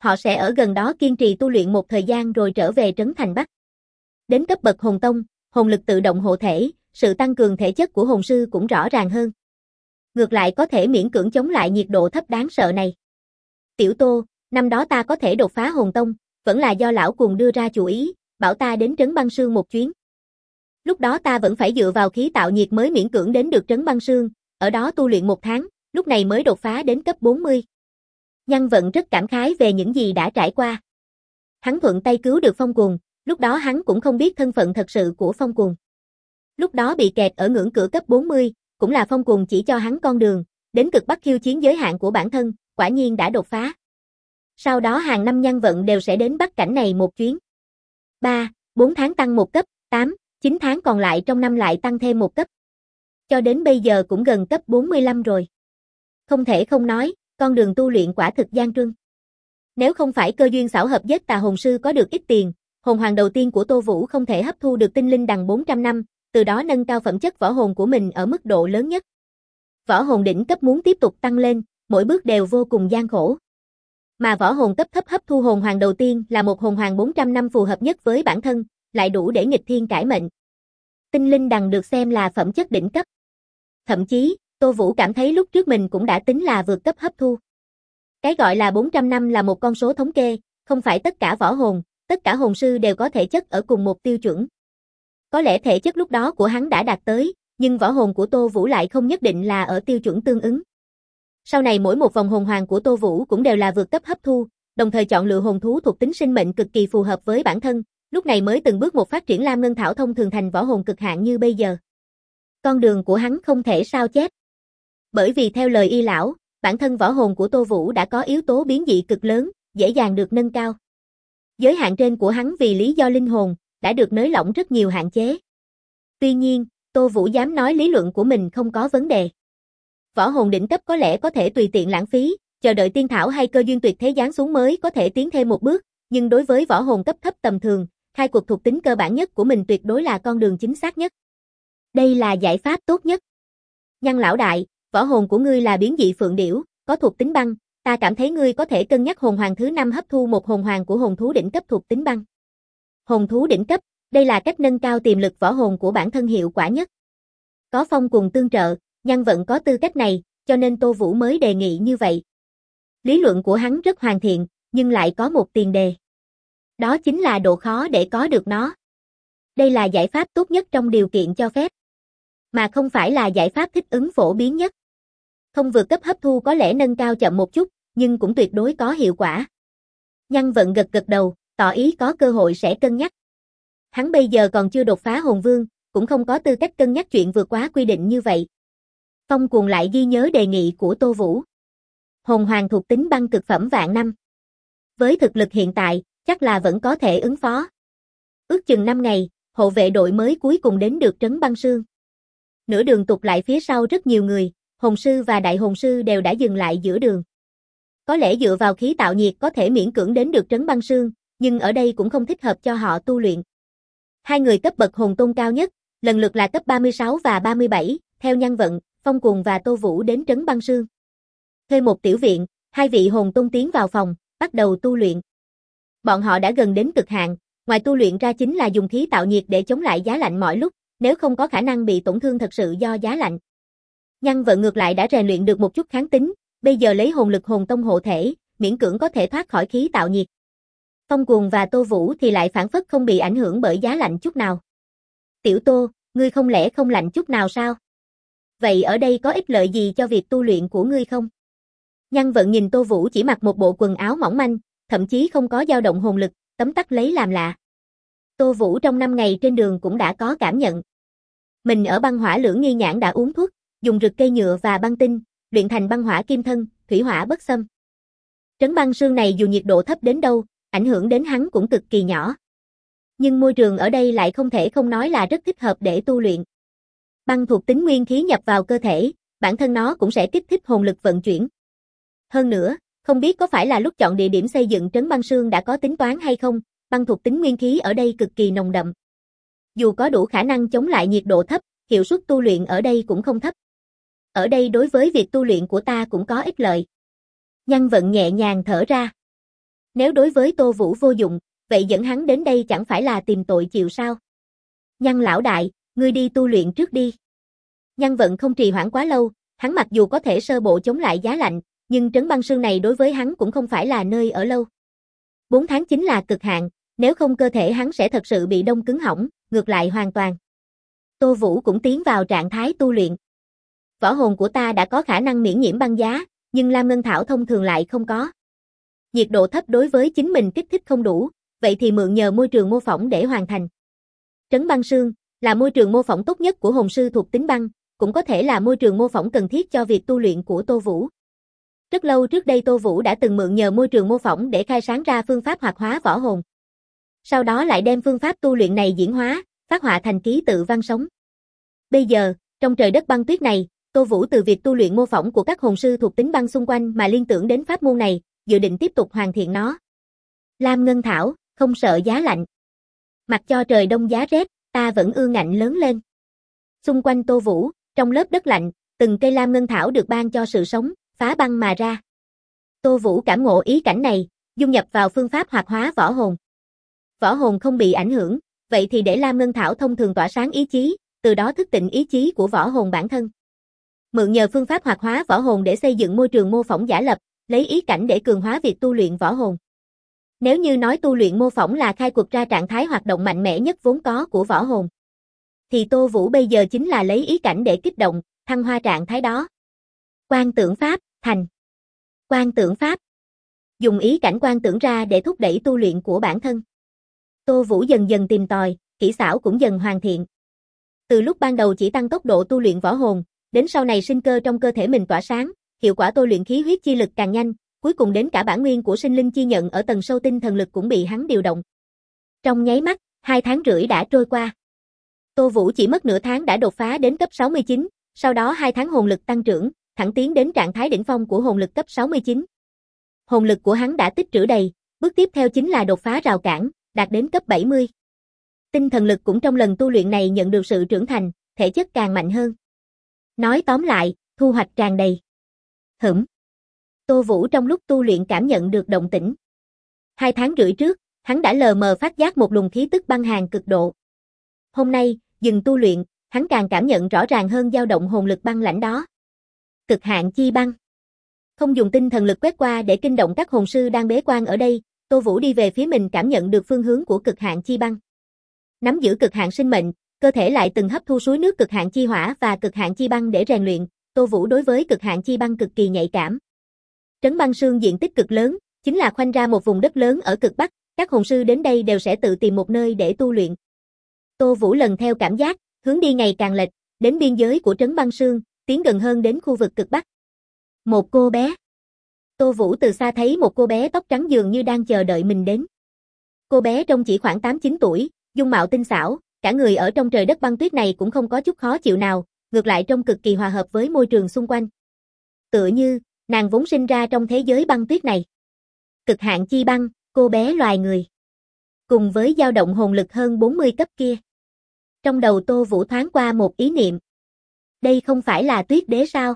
Họ sẽ ở gần đó kiên trì tu luyện một thời gian rồi trở về trấn thành Bắc. Đến cấp bậc hồn tông, hồn lực tự động hộ thể, sự tăng cường thể chất của hồn sư cũng rõ ràng hơn. Ngược lại có thể miễn cưỡng chống lại nhiệt độ thấp đáng sợ này. Tiểu Tô, năm đó ta có thể đột phá hồn tông, vẫn là do lão cuồng đưa ra chủ ý, bảo ta đến trấn băng sương một chuyến. Lúc đó ta vẫn phải dựa vào khí tạo nhiệt mới miễn cưỡng đến được trấn băng sương, ở đó tu luyện một tháng, lúc này mới đột phá đến cấp 40. Nhân Vận rất cảm khái về những gì đã trải qua. Hắn thuận tay cứu được Phong Cuồng, lúc đó hắn cũng không biết thân phận thật sự của Phong Cuồng. Lúc đó bị kẹt ở ngưỡng cửa cấp 40, cũng là Phong Cuồng chỉ cho hắn con đường, đến cực Bắc khiêu chiến giới hạn của bản thân, quả nhiên đã đột phá. Sau đó hàng năm Nhân Vận đều sẽ đến Bắc cảnh này một chuyến. 3, 4 tháng tăng một cấp, 8, 9 tháng còn lại trong năm lại tăng thêm một cấp. Cho đến bây giờ cũng gần cấp 45 rồi. Không thể không nói, con đường tu luyện quả thực gian truân. Nếu không phải cơ duyên xảo hợp giết tà hồn sư có được ít tiền, hồn hoàng đầu tiên của Tô Vũ không thể hấp thu được tinh linh đằng 400 năm, từ đó nâng cao phẩm chất võ hồn của mình ở mức độ lớn nhất. Võ hồn đỉnh cấp muốn tiếp tục tăng lên, mỗi bước đều vô cùng gian khổ. Mà võ hồn cấp thấp hấp thu hồn hoàng đầu tiên là một hồn hoàng 400 năm phù hợp nhất với bản thân, lại đủ để nghịch thiên cải mệnh. Tinh linh đằng được xem là phẩm chất đỉnh cấp. Thậm chí, Tô Vũ cảm thấy lúc trước mình cũng đã tính là vượt cấp hấp thu. Cái gọi là 400 năm là một con số thống kê, không phải tất cả võ hồn, tất cả hồn sư đều có thể chất ở cùng một tiêu chuẩn. Có lẽ thể chất lúc đó của hắn đã đạt tới, nhưng võ hồn của Tô Vũ lại không nhất định là ở tiêu chuẩn tương ứng. Sau này mỗi một vòng hồn hoàng của Tô Vũ cũng đều là vượt cấp hấp thu, đồng thời chọn lựa hồn thú thuộc tính sinh mệnh cực kỳ phù hợp với bản thân, lúc này mới từng bước một phát triển Lam Ngân Thảo thông thường thành võ hồn cực hạn như bây giờ. Con đường của hắn không thể sao chép. Bởi vì theo lời y lão, bản thân võ hồn của Tô Vũ đã có yếu tố biến dị cực lớn, dễ dàng được nâng cao. Giới hạn trên của hắn vì lý do linh hồn, đã được nới lỏng rất nhiều hạn chế. Tuy nhiên, Tô Vũ dám nói lý luận của mình không có vấn đề. Võ hồn đỉnh cấp có lẽ có thể tùy tiện lãng phí, chờ đợi tiên thảo hay cơ duyên tuyệt thế giáng xuống mới có thể tiến thêm một bước, nhưng đối với võ hồn cấp thấp tầm thường, khai quật thuộc tính cơ bản nhất của mình tuyệt đối là con đường chính xác nhất. Đây là giải pháp tốt nhất. Nhân lão đại, võ hồn của ngươi là biến dị phượng điểu, có thuộc tính băng, ta cảm thấy ngươi có thể cân nhắc hồn hoàng thứ 5 hấp thu một hồn hoàng của hồn thú đỉnh cấp thuộc tính băng. Hồn thú đỉnh cấp, đây là cách nâng cao tiềm lực võ hồn của bản thân hiệu quả nhất. Có Phong cùng tương trợ, Nhân Vận có tư cách này, cho nên Tô Vũ mới đề nghị như vậy. Lý luận của hắn rất hoàn thiện, nhưng lại có một tiền đề. Đó chính là độ khó để có được nó. Đây là giải pháp tốt nhất trong điều kiện cho phép, mà không phải là giải pháp thích ứng phổ biến nhất. Không vượt cấp hấp thu có lẽ nâng cao chậm một chút, nhưng cũng tuyệt đối có hiệu quả. Nhân Vận gật gật đầu, tỏ ý có cơ hội sẽ cân nhắc. Hắn bây giờ còn chưa đột phá hồn vương, cũng không có tư cách cân nhắc chuyện vượt quá quy định như vậy. Phong Cuồng lại ghi nhớ đề nghị của Tô Vũ. Hồn hoàng thuộc tính băng cực phẩm vạn năm. Với thực lực hiện tại, chắc là vẫn có thể ứng phó. Ước chừng 5 ngày, hộ vệ đội mới cuối cùng đến được trấn băng sương. Nửa đường tụt lại phía sau rất nhiều người, hồn sư và đại hồn sư đều đã dừng lại giữa đường. Có lẽ dựa vào khí tạo nhiệt có thể miễn cưỡng đến được trấn băng sương, nhưng ở đây cũng không thích hợp cho họ tu luyện. Hai người cấp bậc hồn tôn cao nhất, lần lượt là cấp 36 và 37, theo Nhân Vận, Phong Cuồng và Tô Vũ đến trấn băng sương. Thuê một tiểu viện, hai vị hồn tôn tiến vào phòng, bắt đầu tu luyện. Bọn họ đã gần đến cực hạn, ngoài tu luyện ra chính là dùng khí tạo nhiệt để chống lại giá lạnh mọi lúc, nếu không có khả năng bị tổn thương thật sự do giá lạnh. Nhân Vận ngược lại đã rèn luyện được một chút kháng tính, bây giờ lấy hồn lực hồn tông hộ thể, miễn cưỡng có thể thoát khỏi khí tạo nhiệt. Phong Cuồng và Tô Vũ thì lại phản phất không bị ảnh hưởng bởi giá lạnh chút nào. Tiểu Tô, ngươi không lẽ không lạnh chút nào sao? Vậy ở đây có ích lợi gì cho việc tu luyện của ngươi không? Nhân Vận nhìn Tô Vũ chỉ mặc một bộ quần áo mỏng manh, thậm chí không có dao động hồn lực, tấm tắc lấy làm lạ. Tô Vũ trong 5 ngày trên đường cũng đã có cảm nhận. Mình ở băng hỏa lưỡng nghi nhãn đã uống thuốc, dùng rực cây nhựa và băng tinh, luyện thành băng hỏa kim thân, thủy hỏa bất xâm. Trấn băng sương này dù nhiệt độ thấp đến đâu, ảnh hưởng đến hắn cũng cực kỳ nhỏ. Nhưng môi trường ở đây lại không thể không nói là rất thích hợp để tu luyện. Băng thuộc tính nguyên khí nhập vào cơ thể, bản thân nó cũng sẽ kích thích hồn lực vận chuyển. Hơn nữa, không biết có phải là lúc chọn địa điểm xây dựng trấn băng sương đã có tính toán hay không, băng thuộc tính nguyên khí ở đây cực kỳ nồng đậm. Dù có đủ khả năng chống lại nhiệt độ thấp, hiệu suất tu luyện ở đây cũng không thấp. Ở đây đối với việc tu luyện của ta cũng có ích lợi. Nhân Vận nhẹ nhàng thở ra. Nếu đối với Tô Vũ vô dụng, vậy dẫn hắn đến đây chẳng phải là tìm tội chịu sao? Nhân lão đại, ngươi đi tu luyện trước đi. Nhân vận không trì hoãn quá lâu, hắn mặc dù có thể sơ bộ chống lại giá lạnh, nhưng trấn băng sương này đối với hắn cũng không phải là nơi ở lâu. 4 tháng chính là cực hạn, nếu không cơ thể hắn sẽ thật sự bị đông cứng hỏng, ngược lại hoàn toàn. Tô Vũ cũng tiến vào trạng thái tu luyện. Võ hồn của ta đã có khả năng miễn nhiễm băng giá, nhưng Lam Ngân Thảo thông thường lại không có. Nhiệt độ thấp đối với chính mình kích thích không đủ, vậy thì mượn nhờ môi trường mô phỏng để hoàn thành. Trấn băng sương là môi trường mô phỏng tốt nhất của hồn sư thuộc tính băng, cũng có thể là môi trường mô phỏng cần thiết cho việc tu luyện của Tô Vũ. Rất lâu trước đây Tô Vũ đã từng mượn nhờ môi trường mô phỏng để khai sáng ra phương pháp hoạt hóa võ hồn. Sau đó lại đem phương pháp tu luyện này diễn hóa, phát họa thành ký tự văn sống. Bây giờ, trong trời đất băng tuyết này, Tô Vũ từ việc tu luyện mô phỏng của các hồn sư thuộc tính băng xung quanh mà liên tưởng đến pháp môn này, dự định tiếp tục hoàn thiện nó. Lam Ngân Thảo, không sợ giá lạnh. Mặc cho trời đông giá rét, ta vẫn ương ngạnh lớn lên. Xung quanh Tô Vũ, trong lớp đất lạnh, từng cây Lam Ngân Thảo được ban cho sự sống, phá băng mà ra. Tô Vũ cảm ngộ ý cảnh này, dung nhập vào phương pháp hoạt hóa võ hồn. Võ hồn không bị ảnh hưởng, vậy thì để Lam Ngân Thảo thông thường tỏa sáng ý chí, từ đó thức tỉnh ý chí của võ hồn bản thân. Mượn nhờ phương pháp hoạt hóa võ hồn để xây dựng môi trường mô phỏng giả lập, lấy ý cảnh để cường hóa việc tu luyện võ hồn. Nếu như nói tu luyện mô phỏng là khai quật ra trạng thái hoạt động mạnh mẽ nhất vốn có của võ hồn, thì Tô Vũ bây giờ chính là lấy ý cảnh để kích động, thăng hoa trạng thái đó. Quan tưởng pháp, thành. Quan tưởng pháp. Dùng ý cảnh quan tưởng ra để thúc đẩy tu luyện của bản thân. Tô Vũ dần dần tìm tòi, kỹ xảo cũng dần hoàn thiện. Từ lúc ban đầu chỉ tăng tốc độ tu luyện võ hồn, đến sau này sinh cơ trong cơ thể mình tỏa sáng, hiệu quả tôi luyện khí huyết chi lực càng nhanh, cuối cùng đến cả bản nguyên của sinh linh chi nhận ở tầng sâu tinh thần lực cũng bị hắn điều động. Trong nháy mắt, 2 tháng rưỡi đã trôi qua. Tô Vũ chỉ mất nửa tháng đã đột phá đến cấp 69, sau đó 2 tháng hồn lực tăng trưởng, thẳng tiến đến trạng thái đỉnh phong của hồn lực cấp 69. Hồn lực của hắn đã tích trữ đầy, bước tiếp theo chính là đột phá rào cản, đạt đến cấp 70. Tinh thần lực cũng trong lần tu luyện này nhận được sự trưởng thành, thể chất càng mạnh hơn. Nói tóm lại, thu hoạch tràn đầy. Tô Vũ trong lúc tu luyện cảm nhận được động tĩnh. 2 tháng rưỡi trước, hắn đã lờ mờ phát giác một luồng khí tức băng hàn cực độ. Hôm nay, dừng tu luyện, hắn càng cảm nhận rõ ràng hơn dao động hồn lực băng lãnh đó. Cực hạn chi băng. Không dùng tinh thần lực quét qua để kinh động các hồn sư đang bế quan ở đây, Tô Vũ đi về phía mình cảm nhận được phương hướng của cực hạn chi băng. Nắm giữ cực hạn sinh mệnh, cơ thể lại từng hấp thu suối nước cực hạn chi hỏa và cực hạn chi băng để rèn luyện, Tô Vũ đối với cực hạn chi băng cực kỳ nhạy cảm. Trấn băng sương diện tích cực lớn, chính là khoanh ra một vùng đất lớn ở cực Bắc, các hồn sư đến đây đều sẽ tự tìm một nơi để tu luyện. Tô Vũ lần theo cảm giác, hướng đi ngày càng lệch, đến biên giới của trấn băng sương, tiến gần hơn đến khu vực cực Bắc. Một cô bé. Tô Vũ từ xa thấy một cô bé tóc trắng dường như đang chờ đợi mình đến. Cô bé trông chỉ khoảng 8-9 tuổi, dung mạo tinh xảo, cả người ở trong trời đất băng tuyết này cũng không có chút khó chịu nào, ngược lại trông cực kỳ hòa hợp với môi trường xung quanh. Tựa như, nàng vốn sinh ra trong thế giới băng tuyết này. Cực hạn chi băng, cô bé loài người. Cùng với dao động hồn lực hơn 40 cấp kia. Trong đầu Tô Vũ thoáng qua một ý niệm. Đây không phải là Tuyết Đế sao?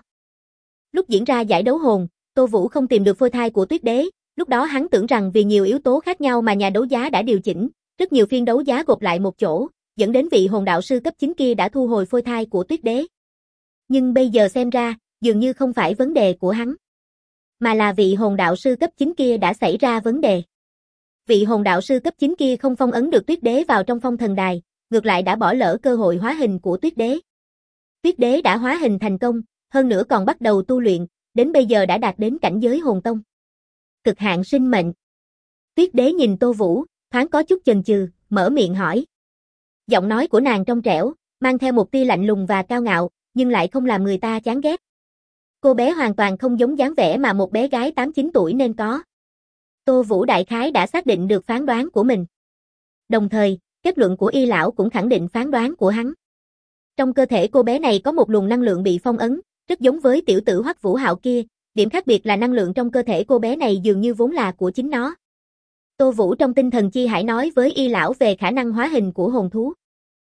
Lúc diễn ra giải đấu hồn, Tô Vũ không tìm được phôi thai của Tuyết Đế, lúc đó hắn tưởng rằng vì nhiều yếu tố khác nhau mà nhà đấu giá đã điều chỉnh, rất nhiều phiên đấu giá gộp lại một chỗ, dẫn đến vị hồn đạo sư cấp 9 kia đã thu hồi phôi thai của Tuyết Đế. Nhưng bây giờ xem ra, dường như không phải vấn đề của hắn, mà là vị hồn đạo sư cấp 9 kia đã xảy ra vấn đề. Vị hồn đạo sư cấp 9 kia không phong ấn được Tuyết Đế vào trong phong thần đài, ngược lại đã bỏ lỡ cơ hội hóa hình của Tuyết Đế. Tuyết Đế đã hóa hình thành công, hơn nữa còn bắt đầu tu luyện, đến bây giờ đã đạt đến cảnh giới hồn tông. Cực hạn sinh mệnh. Tuyết Đế nhìn Tô Vũ, thoáng có chút chần chừ, mở miệng hỏi. Giọng nói của nàng trong trẻo, mang theo một tia lạnh lùng và cao ngạo, nhưng lại không làm người ta chán ghét. Cô bé hoàn toàn không giống dáng vẻ mà một bé gái 8-9 tuổi nên có. Tô Vũ đại khái đã xác định được phán đoán của mình. Đồng thời, kết luận của Y lão cũng khẳng định phán đoán của hắn. Trong cơ thể cô bé này có một luồng năng lượng bị phong ấn, rất giống với tiểu tử Hoắc Vũ Hạo kia, điểm khác biệt là năng lượng trong cơ thể cô bé này dường như vốn là của chính nó. Tô Vũ trong tinh thần chi hải nói với Y lão về khả năng hóa hình của hồn thú.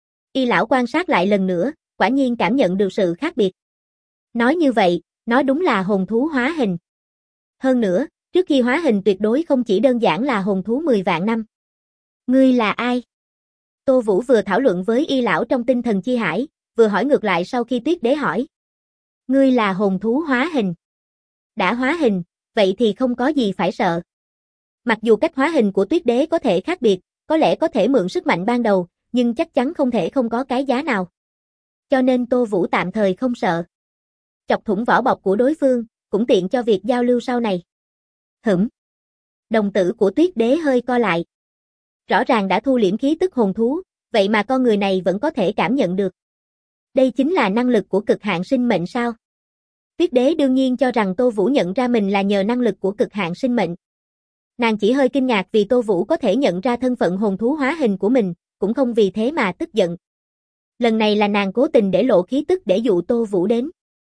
Y lão quan sát lại lần nữa, quả nhiên cảm nhận được sự khác biệt. Nói như vậy, nó đúng là hồn thú hóa hình. Hơn nữa, Trước khi hóa hình tuyệt đối không chỉ đơn giản là hồn thú 10 vạn năm. Ngươi là ai? Tô Vũ vừa thảo luận với y lão trong tinh thần chi hải, vừa hỏi ngược lại sau khi Tuyết Đế hỏi. Ngươi là hồn thú hóa hình. Đã hóa hình, vậy thì không có gì phải sợ. Mặc dù cách hóa hình của Tuyết Đế có thể khác biệt, có lẽ có thể mượn sức mạnh ban đầu, nhưng chắc chắn không thể không có cái giá nào. Cho nên Tô Vũ tạm thời không sợ. Chọc thủng vỏ bọc của đối phương, cũng tiện cho việc giao lưu sau này. Đồng tử của Tuyết Đế hơi co lại. Rõ ràng đã thu liễm khí tức hồn thú, vậy mà con người này vẫn có thể cảm nhận được. Đây chính là năng lực của cực hạn sinh mệnh sao? Tuyết Đế đương nhiên cho rằng Tô Vũ nhận ra mình là nhờ năng lực của cực hạn sinh mệnh. Nàng chỉ hơi kinh ngạc vì Tô Vũ có thể nhận ra thân phận hồn thú hóa hình của mình, cũng không vì thế mà tức giận. Lần này là nàng cố tình để lộ khí tức để dụ Tô Vũ đến.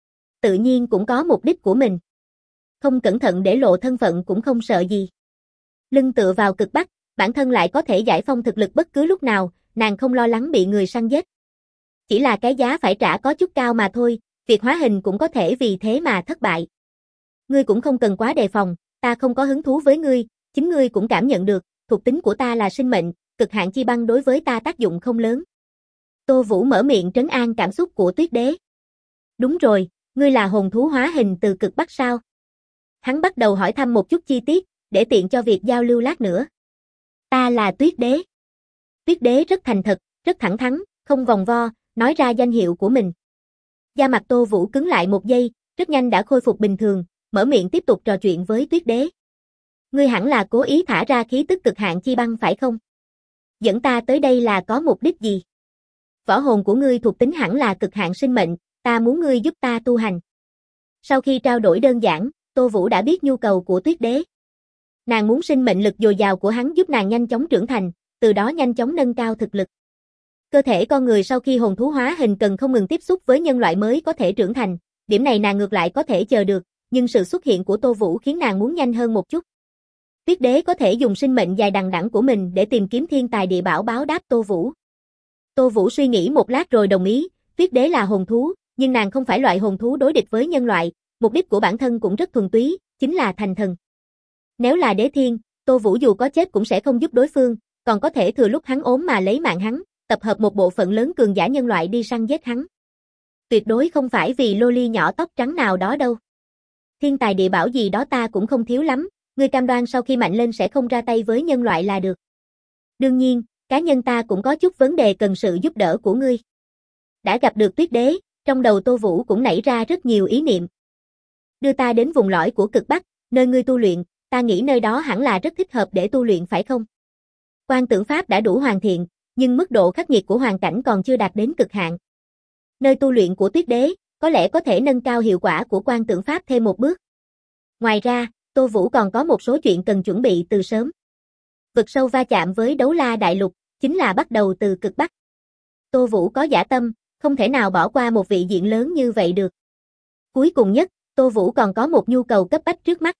Tự nhiên cũng có mục đích của mình. Không cẩn thận để lộ thân phận cũng không sợ gì. Lưng tựa vào cực bắc, bản thân lại có thể giải phong thực lực bất cứ lúc nào, nàng không lo lắng bị người săn giết. Chỉ là cái giá phải trả có chút cao mà thôi, việc hóa hình cũng có thể vì thế mà thất bại. Ngươi cũng không cần quá đề phòng, ta không có hứng thú với ngươi, chính ngươi cũng cảm nhận được, thuộc tính của ta là sinh mệnh, cực hạn chi băng đối với ta tác dụng không lớn. Tô Vũ mở miệng trấn an cảm xúc của Tuyết Đế. Đúng rồi, ngươi là hồn thú hóa hình từ cực bắc sao? Hắn bắt đầu hỏi thăm một chút chi tiết, để tiện cho việc giao lưu lát nữa. Ta là Tuyết Đế. Tuyết Đế rất thành thật, rất thẳng thắn, không vòng vo, nói ra danh hiệu của mình. Da mặt Tô Vũ cứng lại một giây, rất nhanh đã khôi phục bình thường, mở miệng tiếp tục trò chuyện với Tuyết Đế. Ngươi hẳn là cố ý thả ra khí tức cực hạn chi băng phải không? Dẫn ta tới đây là có mục đích gì? Võ hồn của ngươi thuộc tính hẳn là cực hạn sinh mệnh, ta muốn ngươi giúp ta tu hành. Sau khi trao đổi đơn giản, Tô Vũ đã biết nhu cầu của Tuyết Đế. Nàng muốn sinh mệnh lực dồi dào của hắn giúp nàng nhanh chóng trưởng thành, từ đó nhanh chóng nâng cao thực lực. Cơ thể con người sau khi hồn thú hóa hình cần không ngừng tiếp xúc với nhân loại mới có thể trưởng thành, điểm này nàng ngược lại có thể chờ được, nhưng sự xuất hiện của Tô Vũ khiến nàng muốn nhanh hơn một chút. Tuyết Đế có thể dùng sinh mệnh dài đằng đẵng của mình để tìm kiếm thiên tài địa bảo báo đáp Tô Vũ. Tô Vũ suy nghĩ một lát rồi đồng ý, Tuyết Đế là hồn thú, nhưng nàng không phải loại hồn thú đối địch với nhân loại, mục đích của bản thân cũng rất thuần túy, chính là thành thần. Nếu là đế thiên, Tô Vũ dù có chết cũng sẽ không giúp đối phương, còn có thể thừa lúc hắn ốm mà lấy mạng hắn, tập hợp một bộ phận lớn cường giả nhân loại đi săn giết hắn. Tuyệt đối không phải vì loli nhỏ tóc trắng nào đó đâu. Thiên tài địa bảo gì đó ta cũng không thiếu lắm, ngươi cam đoan sau khi mạnh lên sẽ không ra tay với nhân loại là được. Đương nhiên, cá nhân ta cũng có chút vấn đề cần sự giúp đỡ của ngươi. Đã gặp được Tuyết Đế, trong đầu Tô Vũ cũng nảy ra rất nhiều ý niệm. Đưa ta đến vùng lõi của cực Bắc, nơi ngươi tu luyện, ta nghĩ nơi đó hẳn là rất thích hợp để tu luyện phải không? Quan tưởng pháp đã đủ hoàn thiện, nhưng mức độ khắc nghiệt của hoàn cảnh còn chưa đạt đến cực hạn. Nơi tu luyện của Tuyết Đế, có lẽ có thể nâng cao hiệu quả của quan tưởng pháp thêm một bước. Ngoài ra, Tô Vũ còn có một số chuyện cần chuẩn bị từ sớm. Vực sâu va chạm với Đấu La Đại Lục, chính là bắt đầu từ cực Bắc. Tô Vũ có dã tâm, không thể nào bỏ qua một vị diện lớn như vậy được. Cuối cùng nhất, Tô Vũ còn có một nhu cầu cấp bách trước mắt.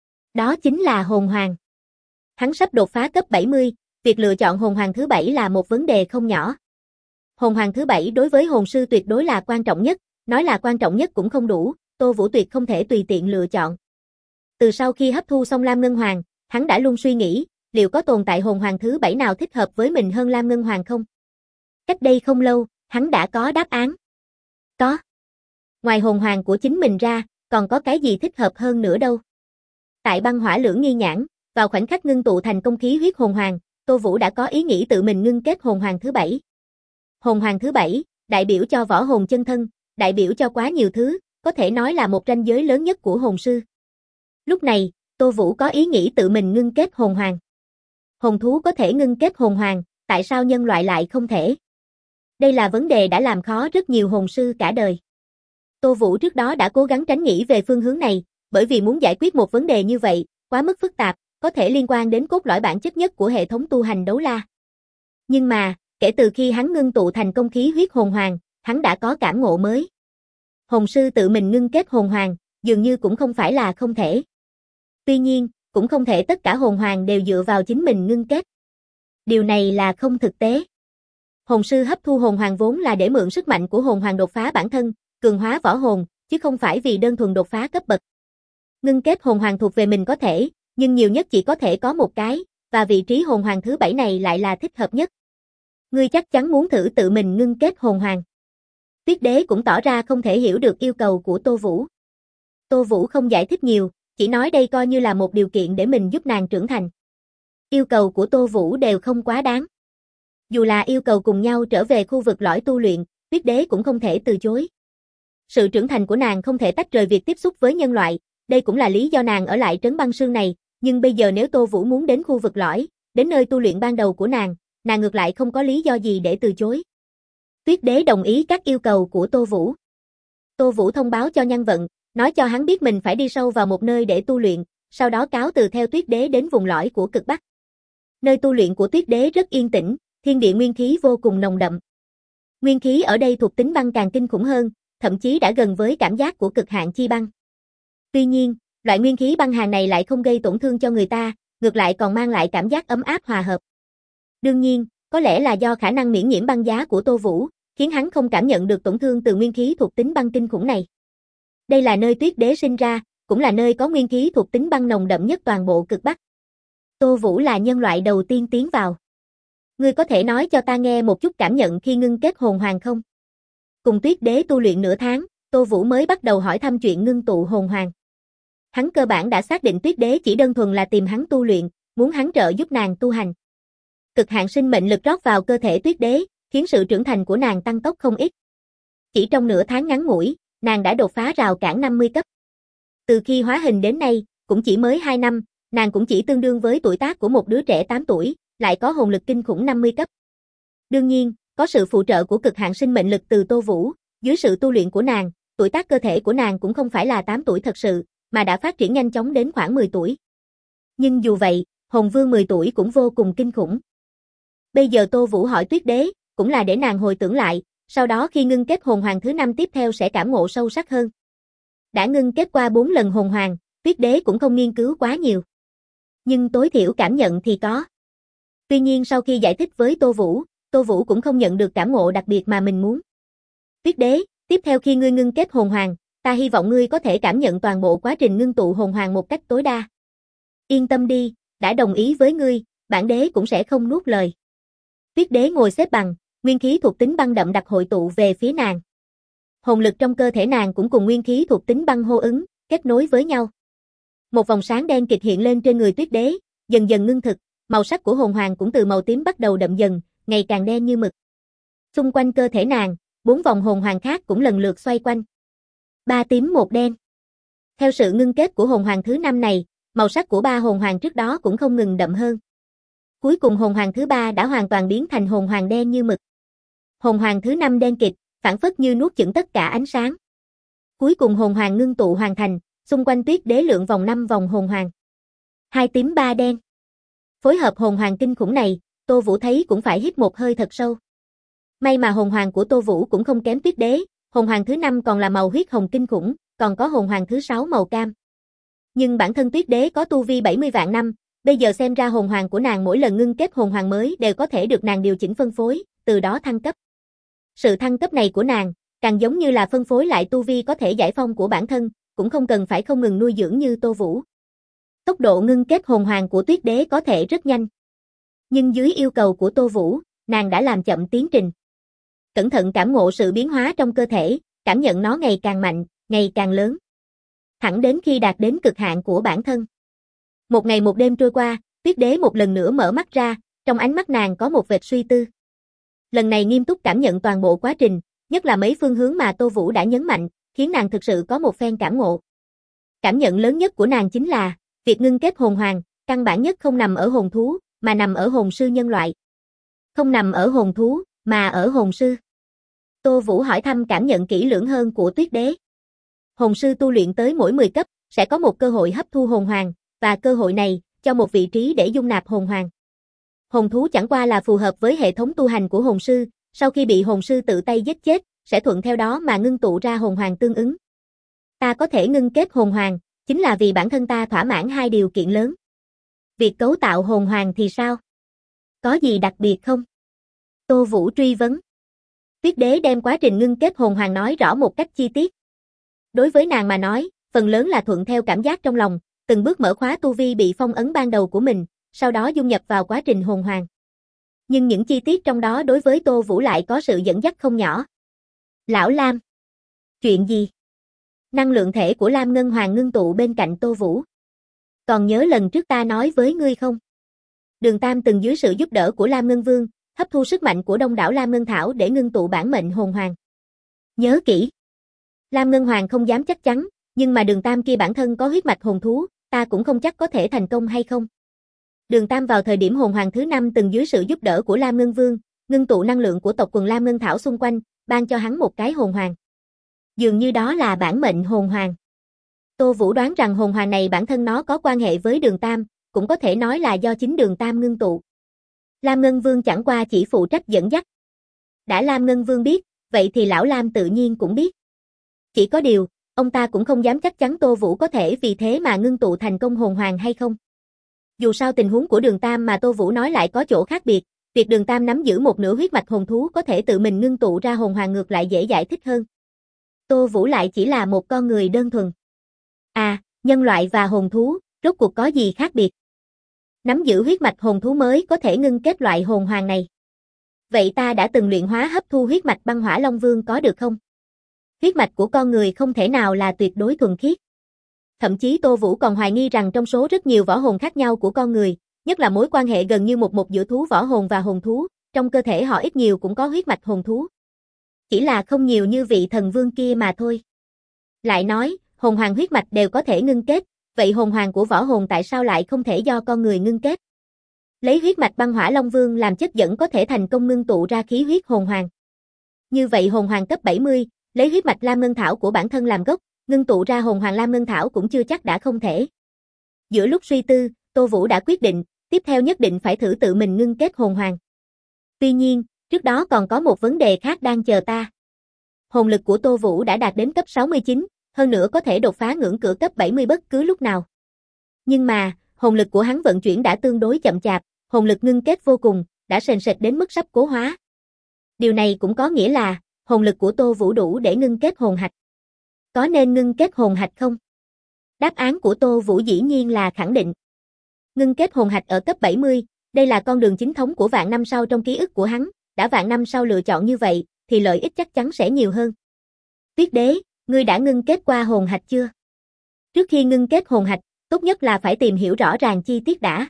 Đó chính là hồn hoàng. Hắn sắp đột phá cấp 70, việc lựa chọn hồn hoàng thứ 7 là một vấn đề không nhỏ. Hồn hoàng thứ 7 đối với hồn sư tuyệt đối là quan trọng nhất, nói là quan trọng nhất cũng không đủ, Tô Vũ tuyệt không thể tùy tiện lựa chọn. Từ sau khi hấp thu xong Lam Ngân Hoàng, hắn đã luôn suy nghĩ, liệu có tồn tại hồn hoàng thứ 7 nào thích hợp với mình hơn Lam Ngân Hoàng không? Cách đây không lâu, hắn đã có đáp án. Có. Ngoài hồn hoàng của chính mình ra, còn có cái gì thích hợp hơn nữa đâu. Tại băng hỏa lưỡng nghi nhãn, vào khoảnh khắc ngưng tụ thành công khí huyết hồn hoàng, Tô Vũ đã có ý nghĩ tự mình ngưng kết hồn hoàng thứ 7. Hồn hoàng thứ 7, đại biểu cho võ hồn chân thân, đại biểu cho quá nhiều thứ, có thể nói là một ranh giới lớn nhất của hồn sư. Lúc này, Tô Vũ có ý nghĩ tự mình ngưng kết hồn hoàng. Hồn thú có thể ngưng kết hồn hoàng, tại sao nhân loại lại không thể? Đây là vấn đề đã làm khó rất nhiều hồn sư cả đời. Tô Vũ trước đó đã cố gắng tránh nghĩ về phương hướng này, bởi vì muốn giải quyết một vấn đề như vậy, quá mức phức tạp, có thể liên quan đến cốt lõi bản chất nhất của hệ thống tu hành đấu la. Nhưng mà, kể từ khi hắn ngưng tụ thành công khí huyết hồn hoàng, hắn đã có cảm ngộ mới. Hồn sư tự mình ngưng kết hồn hoàng, dường như cũng không phải là không thể. Tuy nhiên, cũng không thể tất cả hồn hoàng đều dựa vào chính mình ngưng kết. Điều này là không thực tế. Hồn sư hấp thu hồn hoàng vốn là để mượn sức mạnh của hồn hoàng đột phá bản thân, cường hóa võ hồn, chứ không phải vì đơn thuần đột phá cấp bậc. Ngưng kết hồn hoàng thuộc về mình có thể, nhưng nhiều nhất chỉ có thể có một cái, và vị trí hồn hoàng thứ 7 này lại là thích hợp nhất. Ngươi chắc chắn muốn thử tự mình ngưng kết hồn hoàng. Tuyết đế cũng tỏ ra không thể hiểu được yêu cầu của Tô Vũ. Tô Vũ không giải thích nhiều, chỉ nói đây coi như là một điều kiện để mình giúp nàng trưởng thành. Yêu cầu của Tô Vũ đều không quá đáng. Dù là yêu cầu cùng nhau trở về khu vực lõi tu luyện, Tuyết đế cũng không thể từ chối. Sự trưởng thành của nàng không thể tách rời việc tiếp xúc với nhân loại, đây cũng là lý do nàng ở lại trấn băng sương này, nhưng bây giờ nếu Tô Vũ muốn đến khu vực lõi, đến nơi tu luyện ban đầu của nàng ngược lại không có lý do gì để từ chối. Tuyết đế đồng ý các yêu cầu của Tô Vũ. Tô Vũ thông báo cho Nhân Vận, nói cho hắn biết mình phải đi sâu vào một nơi để tu luyện, sau đó cáo từ theo Tuyết đế đến vùng lõi của cực Bắc. Nơi tu luyện của Tuyết đế rất yên tĩnh, thiên địa nguyên khí vô cùng nồng đậm. Nguyên khí ở đây thuộc tính băng càng kinh khủng hơn, thậm chí đã gần với cảm giác của cực hạn chi băng. Tuy nhiên, loại nguyên khí băng hàn này lại không gây tổn thương cho người ta, ngược lại còn mang lại cảm giác ấm áp hòa hợp. Đương nhiên, có lẽ là do khả năng miễn nhiễm băng giá của Tô Vũ, khiến hắn không cảm nhận được tổn thương từ nguyên khí thuộc tính băng kinh khủng này. Đây là nơi Tuyết đế sinh ra, cũng là nơi có nguyên khí thuộc tính băng nồng đậm nhất toàn bộ cực Bắc. Tô Vũ là nhân loại đầu tiên tiến vào. Ngươi có thể nói cho ta nghe một chút cảm nhận khi ngưng kết hồn hoàng không? Cùng Tuyết đế tu luyện nửa tháng, Tô Vũ mới bắt đầu hỏi thăm chuyện ngưng tụ hồn hoàng. Hắn cơ bản đã xác định Tuyết đế chỉ đơn thuần là tìm hắn tu luyện, muốn hắn trợ giúp nàng tu hành. Cực hạn sinh mệnh lực rót vào cơ thể Tuyết đế, khiến sự trưởng thành của nàng tăng tốc không ít. Chỉ trong nửa tháng ngắn ngủi, nàng đã đột phá rào cản 50 cấp. Từ khi hóa hình đến nay, cũng chỉ mới 2 năm, nàng cũng chỉ tương đương với tuổi tác của một đứa trẻ 8 tuổi, lại có hồn lực kinh khủng 50 cấp. Đương nhiên, có sự phụ trợ của cực hạn sinh mệnh lực từ Tô Vũ, dưới sự tu luyện của nàng, tuổi tác cơ thể của nàng cũng không phải là 8 tuổi thật sự, mà đã phát triển nhanh chóng đến khoảng 10 tuổi. Nhưng dù vậy, hồn vương 10 tuổi cũng vô cùng kinh khủng. Bây giờ Tô Vũ hỏi Tuyết đế, cũng là để nàng hồi tưởng lại, sau đó khi ngưng kết hồn hoàng thứ 5 tiếp theo sẽ cảm ngộ sâu sắc hơn. Đã ngưng kết qua 4 lần hồn hoàng, Tuyết đế cũng không nghiên cứu quá nhiều. Nhưng tối thiểu cảm nhận thì có. Tuy nhiên sau khi giải thích với Tô Vũ cũng không nhận được cảm ngộ đặc biệt mà mình muốn. Tuyết đế, tiếp theo khi ngươi ngưng kết hồn hoàng, ta hy vọng ngươi có thể cảm nhận toàn bộ quá trình ngưng tụ hồn hoàng một cách tối đa. Yên tâm đi, đã đồng ý với ngươi, bản đế cũng sẽ không nuốt lời. Tuyết đế ngồi xếp bằng, nguyên khí thuộc tính băng đậm đặc hội tụ về phía nàng. Hồn lực trong cơ thể nàng cũng cùng nguyên khí thuộc tính băng hô ứng, kết nối với nhau. Một vòng sáng đen kịt hiện lên trên người Tuyết đế, dần dần ngưng thực, màu sắc của hồn hoàng cũng từ màu tím bắt đầu đậm dần, ngày càng đen như mực. Xung quanh cơ thể nàng, 4 vòng hồn hoàng khác cũng lần lượt xoay quanh. 3 tím 1 đen. Theo sự ngưng kết của hồn hoàng thứ 5 này, màu sắc của 3 hồn hoàng trước đó cũng không ngừng đậm hơn. Cuối cùng hồn hoàng thứ 3 đã hoàn toàn biến thành hồn hoàng đen như mực. Hồn hoàng thứ 5 đen kịt, phảng phất như nuốt chửng tất cả ánh sáng. Cuối cùng hồn hoàng ngưng tụ hoàn thành, xung quanh Tuyết đế lượn vòng 5 vòng hồn hoàng. 2 tím 3 đen. Phối hợp hồn hoàng kinh khủng này, Tô Vũ thấy cũng phải hít một hơi thật sâu. May mà hồn hoàng của Tô Vũ cũng không kém Tuyết đế, hồn hoàng thứ 5 còn là màu huyết hồng kinh khủng, còn có hồn hoàng thứ 6 màu cam. Nhưng bản thân Tuyết đế có tu vi 70 vạn năm, bây giờ xem ra hồn hoàng của nàng mỗi lần ngưng kết hồn hoàng mới đều có thể được nàng điều chỉnh phân phối, từ đó thăng cấp. Sự thăng cấp này của nàng, càng giống như là phân phối lại tu vi có thể giải phong của bản thân, cũng không cần phải không ngừng nuôi dưỡng như Tô Vũ. Tốc độ ngưng kết hồn hoàng của Tuyết đế có thể rất nhanh. Nhưng dưới yêu cầu của Tô Vũ, nàng đã làm chậm tiến trình. Cẩn thận cảm ngộ sự biến hóa trong cơ thể, cảm nhận nó ngày càng mạnh, ngày càng lớn. Thẳng đến khi đạt đến cực hạn của bản thân. Một ngày một đêm trôi qua, Tuyết đế một lần nữa mở mắt ra, trong ánh mắt nàng có một vệt suy tư. Lần này nghiêm túc cảm nhận toàn bộ quá trình, nhất là mấy phương hướng mà Tô Vũ đã nhấn mạnh, khiến nàng thực sự có một phen cảm ngộ. Cảm nhận lớn nhất của nàng chính là, việc ngưng kết hồn hoàng, căn bản nhất không nằm ở hồn thú, mà nằm ở hồn sư nhân loại. Không nằm ở hồn thú, mà ở hồn sư. Tô Vũ hỏi thăm cảm nhận kỹ lưỡng hơn của Tuyết đế. Hồn sư tu luyện tới mỗi 10 cấp, sẽ có một cơ hội hấp thu hồn hoàng, và cơ hội này, cho một vị trí để dung nạp hồn hoàng. Hồn thú chẳng qua là phù hợp với hệ thống tu hành của hồn sư, sau khi bị hồn sư tự tay giết chết, sẽ thuận theo đó mà ngưng tụ ra hồn hoàng tương ứng. Ta có thể ngưng kết hồn hoàng, chính là vì bản thân ta thỏa mãn 2 điều kiện lớn. Việc cấu tạo hồn hoàng thì sao? Có gì đặc biệt không? Tô Vũ truy vấn. Tuyết đế đem quá trình ngưng kết hồn hoàng nói rõ một cách chi tiết. Đối với nàng mà nói, phần lớn là thuận theo cảm giác trong lòng, từng bước mở khóa tu vi bị phong ấn ban đầu của mình, sau đó dung nhập vào quá trình hồn hoàng. Nhưng những chi tiết trong đó đối với Tô Vũ lại có sự dẫn dắt không nhỏ. Lão Lam. Chuyện gì? Năng lượng thể của Lam Ngân Hoàng ngưng tụ bên cạnh Tô Vũ. Còn nhớ lần trước ta nói với ngươi không? Đường Tam từng dưới sự giúp đỡ của Lam Ngân Vương, hấp thu sức mạnh của đông đảo Lam Ngân Thảo để ngưng tụ bản mệnh hồn hoàng. Nhớ kỹ. Lam Ngân Hoàng không dám chắc chắn, nhưng mà Đường Tam kia bản thân có huyết mạch hồn thú, ta cũng không chắc có thể thành công hay không. Đường Tam vào thời điểm hồn hoàng thứ 5 từng dưới sự giúp đỡ của Lam Ngân Vương, ngưng tụ năng lượng của tộc quần Lam Ngân Thảo xung quanh, ban cho hắn một cái hồn hoàng. Dường như đó là bản mệnh hồn hoàng. Tô Vũ đoán rằng hồn hoàng này bản thân nó có quan hệ với Đường Tam, cũng có thể nói là do chính Đường Tam ngưng tụ. Lam Ngân Vương chẳng qua chỉ phụ trách dẫn dắt. Đã Lam Ngân Vương biết, vậy thì lão Lam tự nhiên cũng biết. Chỉ có điều, ông ta cũng không dám chắc chắn Tô Vũ có thể vì thế mà ngưng tụ thành công hồn hoàng hay không. Dù sao tình huống của Đường Tam mà Tô Vũ nói lại có chỗ khác biệt, việc Đường Tam nắm giữ một nửa huyết mạch hồn thú có thể tự mình ngưng tụ ra hồn hoàng ngược lại dễ giải thích hơn. Tô Vũ lại chỉ là một con người đơn thuần. À, nhân loại và hồn thú, rốt cuộc có gì khác biệt? Nắm giữ huyết mạch hồn thú mới có thể ngưng kết loại hồn hoàng này. Vậy ta đã từng luyện hóa hấp thu huyết mạch băng hỏa Long Vương có được không? Huyết mạch của con người không thể nào là tuyệt đối thuần khiết. Thậm chí Tô Vũ còn hoài nghi rằng trong số rất nhiều võ hồn khác nhau của con người, nhất là mối quan hệ gần như một giữa thú võ hồn và hồn thú, trong cơ thể họ ít nhiều cũng có huyết mạch hồn thú. Chỉ là không nhiều như vị thần vương kia mà thôi. Lại nói, hồn hoàng huyết mạch đều có thể ngưng kết, vậy hồn hoàng của võ hồn tại sao lại không thể do con người ngưng kết? Lấy huyết mạch băng hỏa Long Vương làm chất dẫn có thể thành công ngưng tụ ra khí huyết hồn hoàng. Như vậy hồn hoàng cấp 70, lấy huyết mạch Lam Ngân Thảo của bản thân làm gốc, ngưng tụ ra hồn hoàng Lam Ngân Thảo cũng chưa chắc đã không thể. Giữa lúc suy tư, Tô Vũ đã quyết định, tiếp theo nhất định phải thử tự mình ngưng kết hồn hoàng. Tuy nhiên, trước đó còn có một vấn đề khác đang chờ ta. Hồn lực của Tô Vũ đã đạt đến cấp 69, hơn nữa có thể đột phá ngưỡng cửa cấp 70 bất cứ lúc nào. Nhưng mà, hồn lực của hắn vận chuyển đã tương đối chậm chạp, hồn lực ngưng kết vô cùng, đã sền sệt đến mức sắp cố hóa. Điều này cũng có nghĩa là, hồn lực của Tô Vũ đủ để ngưng kết hồn hạch. Có nên ngưng kết hồn hạch không? Đáp án của Tô Vũ dĩ nhiên là khẳng định. Ngưng kết hồn hạch ở cấp 70, đây là con đường chính thống của vạn năm sau trong ký ức của hắn, đã vạn năm sau lựa chọn như vậy, thì lợi ích chắc chắn sẽ nhiều hơn. Tuyết Đế, ngươi đã ngưng kết qua hồn hạch chưa? Trước khi ngưng kết hồn hạch, tốt nhất là phải tìm hiểu rõ ràng chi tiết đã.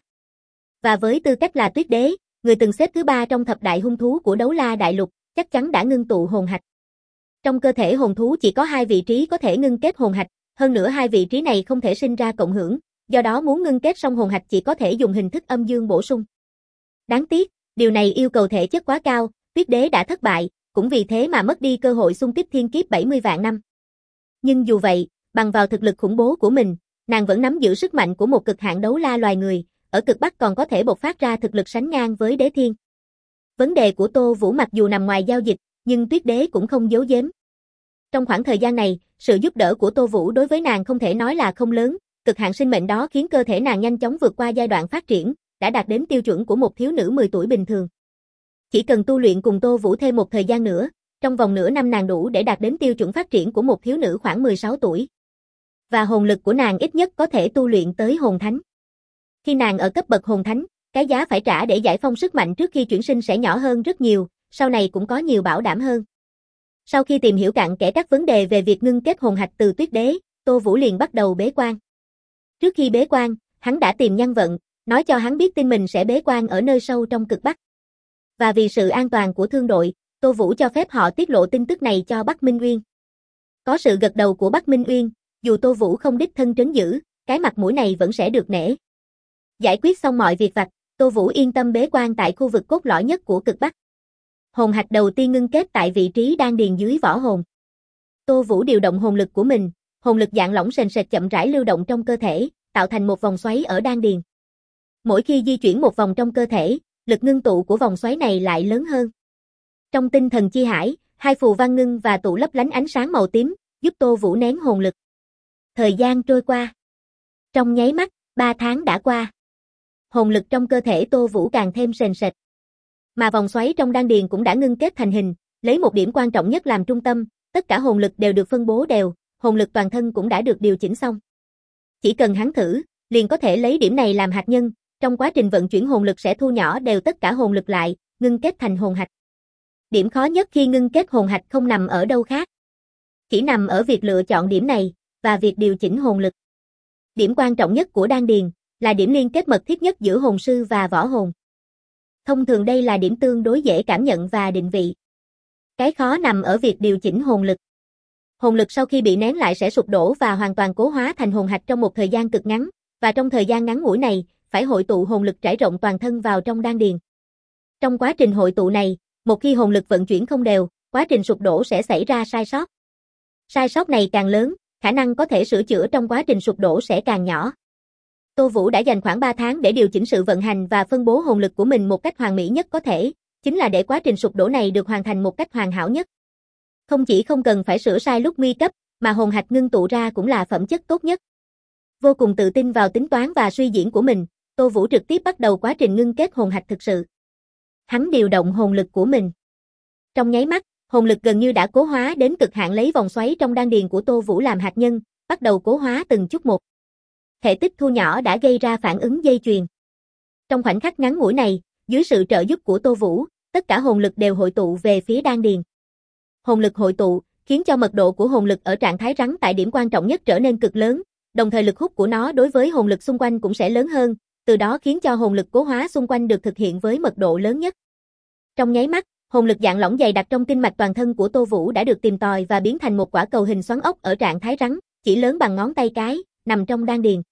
Và với tư cách là Tuyết Đế, người từng xếp thứ 3 trong thập đại hung thú của Đấu La Đại Lục, chắc chắn đã ngưng tụ hồn hạch. Trong cơ thể hồn thú chỉ có 2 vị trí có thể ngưng kết hồn hạch, hơn nữa 2 vị trí này không thể sinh ra cộng hưởng, do đó muốn ngưng kết xong hồn hạch chỉ có thể dùng hình thức âm dương bổ sung. Đáng tiếc, điều này yêu cầu thể chất quá cao, Tuyết Đế đã thất bại, cũng vì thế mà mất đi cơ hội xung kích thiên kiếp 70 vạn năm. Nhưng dù vậy, bằng vào thực lực khủng bố của mình, nàng vẫn nắm giữ sức mạnh của một cực hạn đấu la loài người, ở cực Bắc còn có thể bộc phát ra thực lực sánh ngang với Đế Thiên. Vấn đề của Tô Vũ mặc dù nằm ngoài giao dịch, nhưng Tuyết Đế cũng không giấu giếm. Trong khoảng thời gian này, sự giúp đỡ của Tô Vũ đối với nàng không thể nói là không lớn, cực hạn sinh mệnh đó khiến cơ thể nàng nhanh chóng vượt qua giai đoạn phát triển, đã đạt đến tiêu chuẩn của một thiếu nữ 10 tuổi bình thường. Chỉ cần tu luyện cùng Tô Vũ thêm một thời gian nữa, trong vòng nửa năm nàng đủ để đạt đến tiêu chuẩn phát triển của một thiếu nữ khoảng 16 tuổi. Và hồn lực của nàng ít nhất có thể tu luyện tới hồn thánh. Khi nàng ở cấp bậc hồn thánh, cái giá phải trả để giải phóng sức mạnh trước khi chuyển sinh sẽ nhỏ hơn rất nhiều, sau này cũng có nhiều bảo đảm hơn. Sau khi tìm hiểu cặn kẽ các vấn đề về việc ngưng kết hồn hạch từ Tuyết Đế, Tô Vũ liền bắt đầu bế quan. Trước khi bế quan, hắn đã tìm Nhan Vận, nói cho hắn biết tin mình sẽ bế quan ở nơi sâu trong cực Bắc. Và vì sự an toàn của thương đội, Tô Vũ cho phép họ tiết lộ tin tức này cho Bắc Minh Uyên. Có sự gật đầu của Bắc Minh Uyên, dù Tô Vũ không đích thân trấn giữ, cái mặt mũi này vẫn sẽ được nể. Giải quyết xong mọi việc vặt, Tô Vũ yên tâm bế quan tại khu vực cốt lõi nhất của cực Bắc. Hồn hạch đầu tiên ngưng kết tại vị trí đan điền dưới võ hồn. Tô Vũ điều động hồn lực của mình, hồn lực dạng lỏng sền sệt chậm rãi lưu động trong cơ thể, tạo thành một vòng xoáy ở đan điền. Mỗi khi di chuyển một vòng trong cơ thể, lực ngưng tụ của vòng xoáy này lại lớn hơn. Trong tinh thần chi hải, 2 phù văn ngưng và tụ lấp lánh ánh sáng màu tím, giúp Tô Vũ nén hồn lực. Thời gian trôi qua. Trong nháy mắt, 3 tháng đã qua. Hồn lực trong cơ thể Tô Vũ càng thêm sền sệt. Mà vòng xoáy trong đan điền cũng đã ngưng kết thành hình, lấy một điểm quan trọng nhất làm trung tâm, tất cả hồn lực đều được phân bố đều, hồn lực toàn thân cũng đã được điều chỉnh xong. Chỉ cần hắn thử, liền có thể lấy điểm này làm hạt nhân, trong quá trình vận chuyển hồn lực sẽ thu nhỏ đều tất cả hồn lực lại, ngưng kết thành hồn hạch. Điểm khó nhất khi ngưng kết hồn hạch không nằm ở đâu khác, chỉ nằm ở việc lựa chọn điểm này, và việc điều chỉnh hồn lực. Điểm quan trọng nhất của đan điền, là điểm liên kết mật thiết nhất giữa hồn sư và võ hồn. Thông thường đây là điểm tương đối dễ cảm nhận và định vị. Cái khó nằm ở việc điều chỉnh hồn lực. Hồn lực sau khi bị nén lại sẽ sụp đổ và hoàn toàn cố hóa thành hồn hạch trong một thời gian cực ngắn, và trong thời gian ngắn ngủi này, phải hội tụ hồn lực trải rộng toàn thân vào trong đan điền. Trong quá trình hội tụ này, một khi hồn lực vận chuyển không đều, quá trình sụp đổ sẽ xảy ra sai sót. Sai sót này càng lớn, khả năng có thể sửa chữa trong quá trình sụp đổ sẽ càng nhỏ. Tô Vũ đã dành khoảng 3 tháng để điều chỉnh sự vận hành và phân bố hồn lực của mình một cách hoàn mỹ nhất có thể, chính là để quá trình sụp đổ này được hoàn thành một cách hoàn hảo nhất. Không chỉ không cần phải sửa sai lúc nguy cấp, mà hồn hạch ngưng tụ ra cũng là phẩm chất tốt nhất. Vô cùng tự tin vào tính toán và suy diễn của mình, Tô Vũ trực tiếp bắt đầu quá trình ngưng kết hồn hạch thực sự. Hắn điều động hồn lực của mình. Trong nháy mắt, hồn lực gần như đã cố hóa đến cực hạn lấy vòng xoáy trong đan điền của Tô Vũ làm hạt nhân, bắt đầu cố hóa từng chút một. Thể tích thu nhỏ đã gây ra phản ứng dây chuyền. Trong khoảnh khắc ngắn ngủi này, dưới sự trợ giúp của Tô Vũ, tất cả hồn lực đều hội tụ về phía đan điền. Hồn lực hội tụ, khiến cho mật độ của hồn lực ở trạng thái rắn tại điểm quan trọng nhất trở nên cực lớn, đồng thời lực hút của nó đối với hồn lực xung quanh cũng sẽ lớn hơn, từ đó khiến cho hồn lực cố hóa xung quanh được thực hiện với mật độ lớn nhất. Trong nháy mắt, hồn lực dạng lỏng dày đặc trong kinh mạch toàn thân của Tô Vũ đã được tìm tòi và biến thành một quả cầu hình xoắn ốc ở trạng thái rắn, chỉ lớn bằng ngón tay cái, nằm trong đan điền.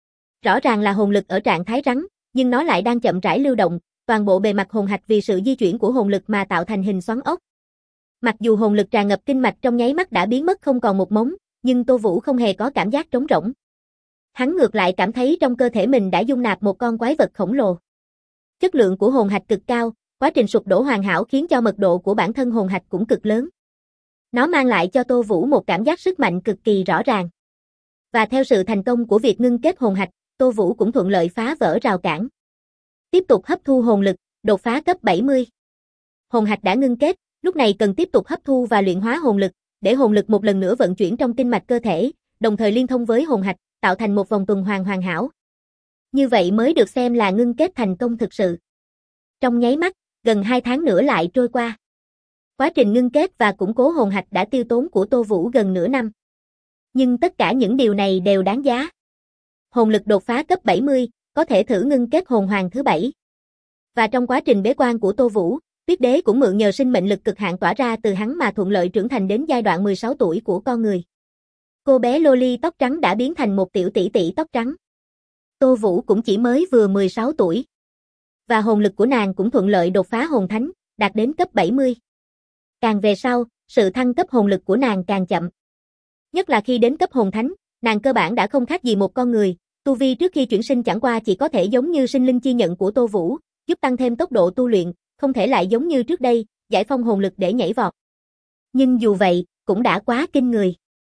Rõ ràng là hồn lực ở trạng thái rắn, nhưng nó lại đang chậm rãi lưu động, toàn bộ bề mặt hồn hạch vì sự di chuyển của hồn lực mà tạo thành hình xoắn ốc. Mặc dù hồn lực tràn ngập kinh mạch trong nháy mắt đã biến mất không còn một mống, nhưng Tô Vũ không hề có cảm giác trống rỗng. Hắn ngược lại cảm thấy trong cơ thể mình đã dung nạp một con quái vật khổng lồ. Chất lượng của hồn hạch cực cao, quá trình sụp đổ hoàn hảo khiến cho mật độ của bản thân hồn hạch cũng cực lớn. Nó mang lại cho Tô Vũ một cảm giác sức mạnh cực kỳ rõ ràng. Và theo sự thành công của việc ngưng kết hồn hạch, Tô Vũ cũng thuận lợi phá vỡ rào cản. Tiếp tục hấp thu hồn lực, đột phá cấp 70. Hồn hạch đã ngưng kết, lúc này cần tiếp tục hấp thu và luyện hóa hồn lực, để hồn lực một lần nữa vận chuyển trong kinh mạch cơ thể, đồng thời liên thông với hồn hạch, tạo thành một vòng tuần hoàn hoàn hảo. Như vậy mới được xem là ngưng kết thành công thực sự. Trong nháy mắt, gần 2 tháng nữa lại trôi qua. Quá trình ngưng kết và củng cố hồn hạch đã tiêu tốn của Tô Vũ gần nửa năm. Nhưng tất cả những điều này đều đáng giá. Hồn lực đột phá cấp 70, có thể thử ngưng kết hồn hoàng thứ 7. Và trong quá trình bế quan của Tô Vũ, Tuyết Đế cũng mượn nhờ sinh mệnh lực cực hạn tỏa ra từ hắn mà thuận lợi trưởng thành đến giai đoạn 16 tuổi của con người. Cô bé Loli tóc trắng đã biến thành một tiểu tỷ tỷ tóc trắng. Tô Vũ cũng chỉ mới vừa 16 tuổi. Và hồn lực của nàng cũng thuận lợi đột phá hồn thánh, đạt đến cấp 70. Càng về sau, sự thăng cấp hồn lực của nàng càng chậm. Nhất là khi đến cấp hồn thánh, nàng cơ bản đã không khác gì một con người, tu vi trước khi chuyển sinh chẳng qua chỉ có thể giống như sinh linh chi nhận của Tô Vũ, giúp tăng thêm tốc độ tu luyện, không thể lại giống như trước đây, giải phong hồn lực để nhảy vọt. Nhưng dù vậy, cũng đã quá kinh người.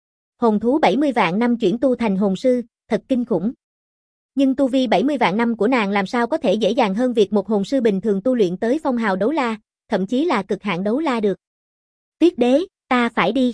Hồn thú 70 vạn năm chuyển tu thành hồn sư, thật kinh khủng. Nhưng tu vi 70 vạn năm của nàng làm sao có thể dễ dàng hơn việc một hồn sư bình thường tu luyện tới phong hào đấu la, thậm chí là cực hạn đấu la được. Tuyết Đế, ta phải đi.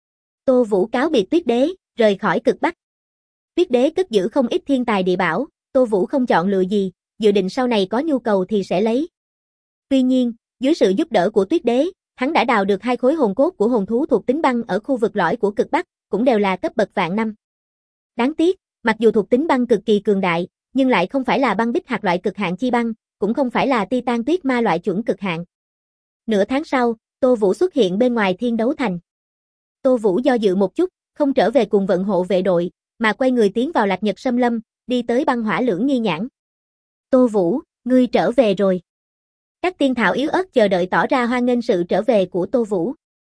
Tô Vũ cáo biệt Tuyết Đế, rời khỏi cực Bắc. Tuyết Đế cất giữ không ít thiên tài địa bảo, Tô Vũ không chọn lựa gì, dự định sau này có nhu cầu thì sẽ lấy. Tuy nhiên, dưới sự giúp đỡ của Tuyết Đế, hắn đã đào được 2 khối hồn cốt của hồn thú thuộc tính băng ở khu vực lõi của cực Bắc, cũng đều là cấp bậc vạn năm. Đáng tiếc, mặc dù thuộc tính băng cực kỳ cường đại, nhưng lại không phải là băng bích hạt loại cực hạn chi băng, cũng không phải là titan tuyết ma loại chuẩn cực hạn. Nửa tháng sau, Tô Vũ xuất hiện bên ngoài Thiên Đấu Thành. Tô Vũ do dự một chút, không trở về cùng vận hộ vệ đội, mà quay người tiến vào Lạc Nhật Sâm Lâm, đi tới băng hỏa lưỡng nghi nhãn. Tô Vũ, ngươi trở về rồi. Các tiên thảo yếu ớt chờ đợi tỏ ra hoan nghênh sự trở về của Tô Vũ.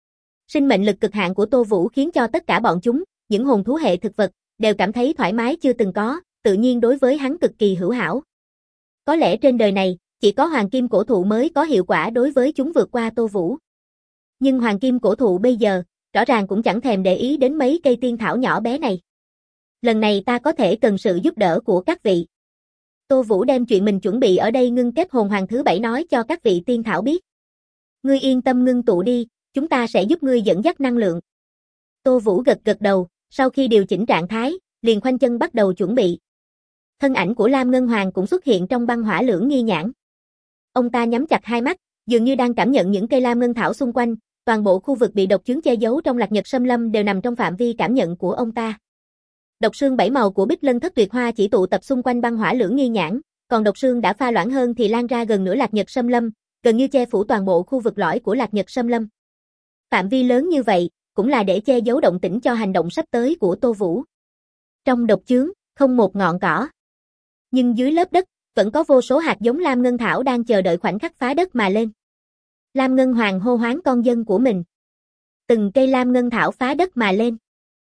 Sinh mệnh lực cực hạn của Tô Vũ khiến cho tất cả bọn chúng, những hồn thú hệ thực vật, đều cảm thấy thoải mái chưa từng có, tự nhiên đối với hắn cực kỳ hữu hảo. Có lẽ trên đời này, chỉ có hoàng kim cổ thụ mới có hiệu quả đối với chúng vượt qua Tô Vũ. Nhưng hoàng kim cổ thụ bây giờ, rõ ràng cũng chẳng thèm để ý đến mấy cây tiên thảo nhỏ bé này. Lần này ta có thể cần sự giúp đỡ của các vị. Tô Vũ đem chuyện mình chuẩn bị ở đây ngưng kết hồn hoàng thứ 7 nói cho các vị tiên thảo biết. Ngươi yên tâm ngưng tụ đi, chúng ta sẽ giúp ngươi dẫn dắt năng lượng. Tô Vũ gật gật đầu, Sau khi điều chỉnh trạng thái, liền khoanh chân bắt đầu chuẩn bị. Thân ảnh của Lam Ngân Hoàng cũng xuất hiện trong băng hỏa lưỡng nghi nhãn. Ông ta nhắm chặt hai mắt, dường như đang cảm nhận những cây lam ngân thảo xung quanh, toàn bộ khu vực bị độc chướng che giấu trong Lạc Nhật Sâm Lâm đều nằm trong phạm vi cảm nhận của ông ta. Độc sương bảy màu của Bích Lân Thất Tuyệt Hoa chỉ tụ tập xung quanh băng hỏa lưỡng nghi nhãn, còn độc sương đã pha loãng hơn thì lan ra gần nửa Lạc Nhật Sâm Lâm, gần như che phủ toàn bộ khu vực lõi của Lạc Nhật Sâm Lâm. Phạm vi lớn như vậy, cũng là để che giấu động tĩnh cho hành động sắp tới của Tô Vũ. Trong độc chướng, không một ngọn cỏ. Nhưng dưới lớp đất, vẫn có vô số hạt giống lam ngân thảo đang chờ đợi khoảnh khắc phá đất mà lên. Lam Ngân Hoàng hô hoán con dân của mình. Từng cây lam ngân thảo phá đất mà lên.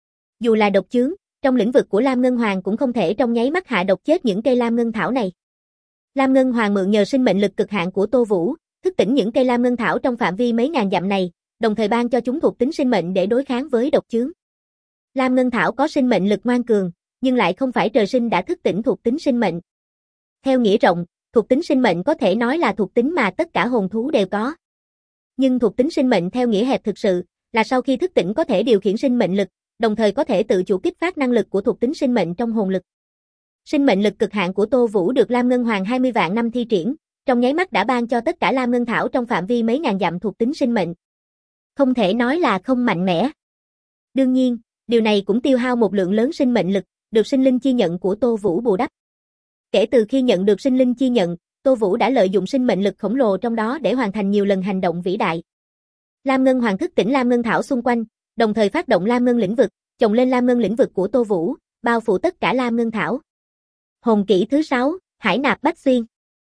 Dù là độc chướng, trong lĩnh vực của Lam Ngân Hoàng cũng không thể trong nháy mắt hạ độc chết những cây lam ngân thảo này. Lam Ngân Hoàng mượn nhờ sinh mệnh lực cực hạn của Tô Vũ, thức tỉnh những cây lam ngân thảo trong phạm vi mấy ngàn dặm này, đồng thời ban cho chúng thuộc tính sinh mệnh để đối kháng với độc chướng. Lam ngân thảo có sinh mệnh lực ngoan cường, nhưng lại không phải trời sinh đã thức tỉnh thuộc tính sinh mệnh. Theo nghĩa rộng, thuộc tính sinh mệnh có thể nói là thuộc tính mà tất cả hồn thú đều có. Nhưng thuộc tính sinh mệnh theo nghĩa hẹp thực sự, là sau khi thức tỉnh có thể điều khiển sinh mệnh lực, đồng thời có thể tự chủ kích phát năng lực của thuộc tính sinh mệnh trong hồn lực. Sinh mệnh lực cực hạn của Tô Vũ được Lam Ngân Hoàng 20 vạn năm thi triển, trong nháy mắt đã ban cho tất cả lam ngân thảo trong phạm vi mấy ngàn dặm thuộc tính sinh mệnh. Không thể nói là không mạnh mẽ. Đương nhiên, điều này cũng tiêu hao một lượng lớn sinh mệnh lực, được sinh linh chi nhận của Tô Vũ bù đắp. Kể từ khi nhận được sinh linh chi nhận, Tô Vũ đã lợi dụng sinh mệnh lực khổng lồ trong đó để hoàn thành nhiều lần hành động vĩ đại. Lam Ngân Hoàng thức tỉnh lam ngân thảo xung quanh, đồng thời phát động lam ngân lĩnh vực, chồng lên lam ngân lĩnh vực của Tô Vũ, bao phủ tất cả lam ngân thảo. Hồn kỹ thứ 6, Hải Nạp Bách Xuyên.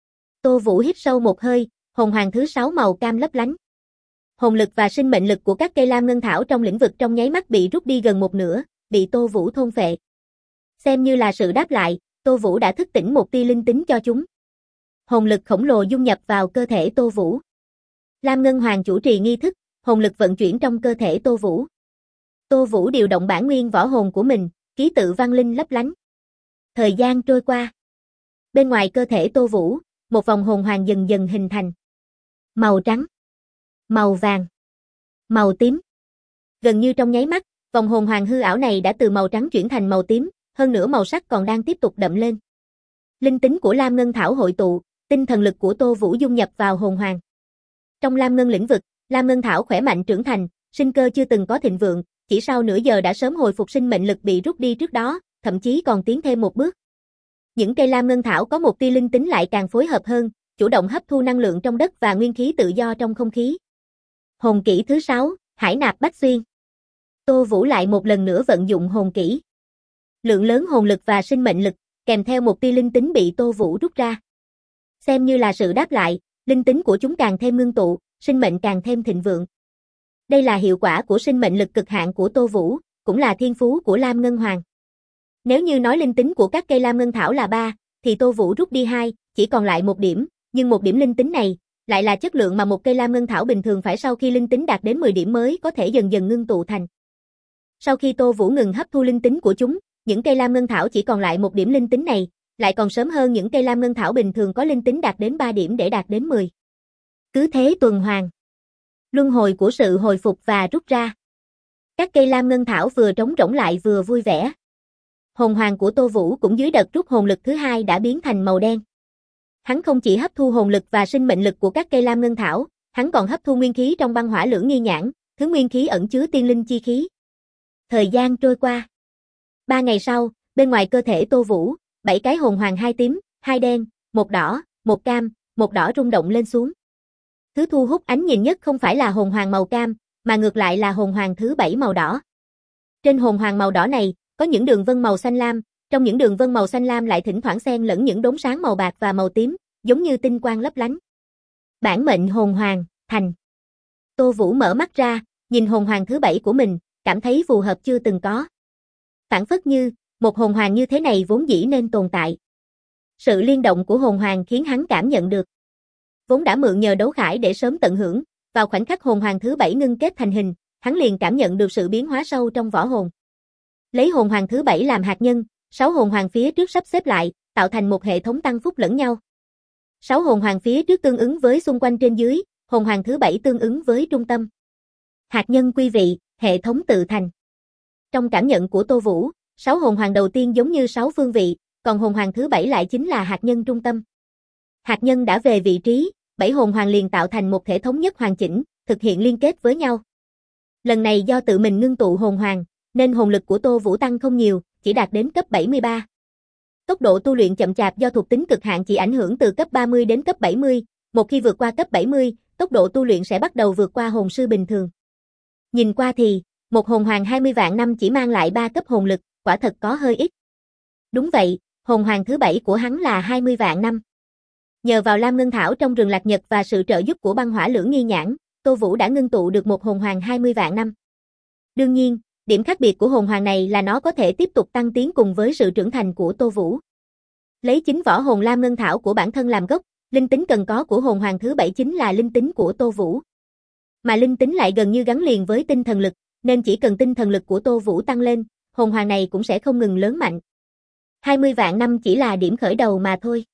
Tô Vũ hít sâu một hơi, hồn hoàng thứ 6 màu cam lấp lánh. Hồn lực và sinh mệnh lực của các cây lam ngân thảo trong lĩnh vực trong nháy mắt bị rút đi gần một nửa, bị Tô Vũ thôn phệ. Xem như là sự đáp lại, Tô Vũ đã thức tỉnh một tia linh tính cho chúng. Hồn lực khổng lồ dung nhập vào cơ thể Tô Vũ. Lam Ngân Hoàng chủ trì nghi thức, hồn lực vận chuyển trong cơ thể Tô Vũ. Tô Vũ điều động bản nguyên võ hồn của mình, ký tự văn linh lấp lánh. Thời gian trôi qua. Bên ngoài cơ thể Tô Vũ, một vòng hồn hoàng dần dần hình thành. Màu trắng, màu vàng, màu tím. Gần như trong nháy mắt, vòng hồn hoàng hư ảo này đã từ màu trắng chuyển thành màu tím, hơn nữa màu sắc còn đang tiếp tục đậm lên. Linh tính của Lam Ngân Thảo hội tụ, tinh thần lực của Tô Vũ dung nhập vào hồn hoàng. Trong Lam Ngân lĩnh vực, Lam Ngân Thảo khỏe mạnh trưởng thành, sinh cơ chưa từng có thịnh vượng, chỉ sau nửa giờ đã sớm hồi phục sinh mệnh lực bị rút đi trước đó, thậm chí còn tiến thêm một bước. Những cây Lam Ngân Thảo có một tia linh tính lại càng phối hợp hơn, chủ động hấp thu năng lượng trong đất và nguyên khí tự do trong không khí. Hồn kỹ thứ 6, Hải Nạp Bách Xuyên. Tô Vũ lại một lần nữa vận dụng hồn kỹ. Lượng lớn hồn lực và sinh mệnh lực, kèm theo một tia linh tính bị Tô Vũ rút ra. Xem như là sự đáp lại, linh tính của chúng càng thêm ngưng tụ, sinh mệnh càng thêm thịnh vượng. Đây là hiệu quả của sinh mệnh lực cực hạn của Tô Vũ, cũng là thiên phú của Lam Ngân Hoàng. Nếu như nói linh tính của các cây Lam Ngân Thảo là 3, thì Tô Vũ rút đi 2, chỉ còn lại 1 điểm, nhưng 1 điểm linh tính này, lại là chất lượng mà một cây Lam Ngân Thảo bình thường phải sau khi linh tính đạt đến 10 điểm mới có thể dần dần ngưng tụ thành. Sau khi Tô Vũ ngừng hấp thu linh tính của chúng, những cây Lam Ngân Thảo chỉ còn lại 1 điểm linh tính này, lại còn sớm hơn những cây Lam Ngân Thảo bình thường có linh tính đạt đến 3 điểm để đạt đến 10. Cứ thế tuần hoàn. Luân hồi của sự hồi phục và rút ra. Các cây Lam Ngân Thảo vừa trống rỗng lại vừa vui vẻ. Hồn hoàng của Tô Vũ cũng dưới đợt rút hồn lực thứ 2 đã biến thành màu đen. Hắn không chỉ hấp thu hồn lực và sinh mệnh lực của các cây Lam Ngân Thảo, hắn còn hấp thu nguyên khí trong băng hỏa lưỡng nghi nhãn, thứ nguyên khí ẩn chứa tiên linh chi khí. Thời gian trôi qua. 3 ngày sau, bên ngoài cơ thể Tô Vũ, 7 cái hồn hoàng 2 tím, 2 đen, 1 đỏ, 1 cam, 1 đỏ rung động lên xuống. Thứ thu hút ánh nhìn nhất không phải là hồn hoàng màu cam, mà ngược lại là hồn hoàng thứ 7 màu đỏ. Trên hồn hoàng màu đỏ này, có những đường vân màu xanh lam, trong những đường vân màu xanh lam lại thỉnh thoảng xen lẫn những đốm sáng màu bạc và màu tím, giống như tinh quang lấp lánh. Bản mệnh hồn hoàng, thành. Tô Vũ mở mắt ra, nhìn hồn hoàng thứ 7 của mình, cảm thấy phù hợp chưa từng có. Phản phất như, một hồn hoàng như thế này vốn dĩ nên tồn tại. Sự liên động của hồn hoàng khiến hắn cảm nhận được. Vốn đã mượn nhờ đấu khải để sớm tận hưởng, vào khoảnh khắc hồn hoàng thứ 7 ngưng kết thành hình, hắn liền cảm nhận được sự biến hóa sâu trong võ hồn. Lấy hồn hoàng thứ 7 làm hạt nhân, 6 hồn hoàng phía trước sắp xếp lại, tạo thành một hệ thống tăng phúc lẫn nhau. 6 hồn hoàng phía trước tương ứng với xung quanh trên dưới, hồn hoàng thứ 7 tương ứng với trung tâm. Hạt nhân quy vị, hệ thống tự thành. Trong cảm nhận của Tô Vũ, 6 hồn hoàng đầu tiên giống như 6 phương vị, còn hồn hoàng thứ 7 lại chính là hạt nhân trung tâm. Hạt nhân đã về vị trí, 7 hồn hoàng liền tạo thành một thể thống nhất hoàn chỉnh, thực hiện liên kết với nhau. Lần này do tự mình ngưng tụ hồn hoàng, nên hồn lực của Tô Vũ tăng không nhiều, chỉ đạt đến cấp 73. Tốc độ tu luyện chậm chạp do thuộc tính cực hạn chỉ ảnh hưởng từ cấp 30 đến cấp 70, một khi vượt qua cấp 70, tốc độ tu luyện sẽ bắt đầu vượt qua hồn sư bình thường. Nhìn qua thì, một hồn hoàng 20 vạn năm chỉ mang lại 3 cấp hồn lực, quả thật có hơi ít. Đúng vậy, hồn hoàng thứ 7 của hắn là 20 vạn năm. Nhờ vào Lam Ngân Thảo trong rừng Lạc Nhật và sự trợ giúp của băng hỏa lưỡng nghi nhãn, Tô Vũ đã ngưng tụ được một hồn hoàng 20 vạn năm. Đương nhiên, điểm khác biệt của hồn hoàng này là nó có thể tiếp tục tăng tiến cùng với sự trưởng thành của Tô Vũ. Lấy chính võ hồn Lam Ngân Thảo của bản thân làm gốc, linh tính cần có của hồn hoàng thứ 7 chính là linh tính của Tô Vũ. Mà linh tính lại gần như gắn liền với tinh thần lực, nên chỉ cần tinh thần lực của Tô Vũ tăng lên, hồn hoàng này cũng sẽ không ngừng lớn mạnh. 20 vạn năm chỉ là điểm khởi đầu mà thôi.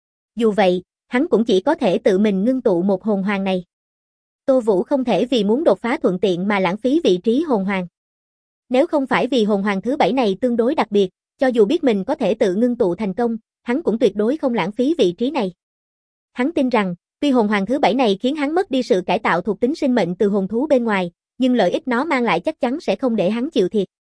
Dù vậy, hắn cũng chỉ có thể tự mình ngưng tụ một hồn hoàng này. Tô Vũ không thể vì muốn đột phá thuận tiện mà lãng phí vị trí hồn hoàng. Nếu không phải vì hồn hoàng thứ 7 này tương đối đặc biệt, cho dù biết mình có thể tự ngưng tụ thành công, hắn cũng tuyệt đối không lãng phí vị trí này. Hắn tin rằng, tuy hồn hoàng thứ 7 này khiến hắn mất đi sự cải tạo thuộc tính sinh mệnh từ hồn thú bên ngoài, nhưng lợi ích nó mang lại chắc chắn sẽ không để hắn chịu thiệt.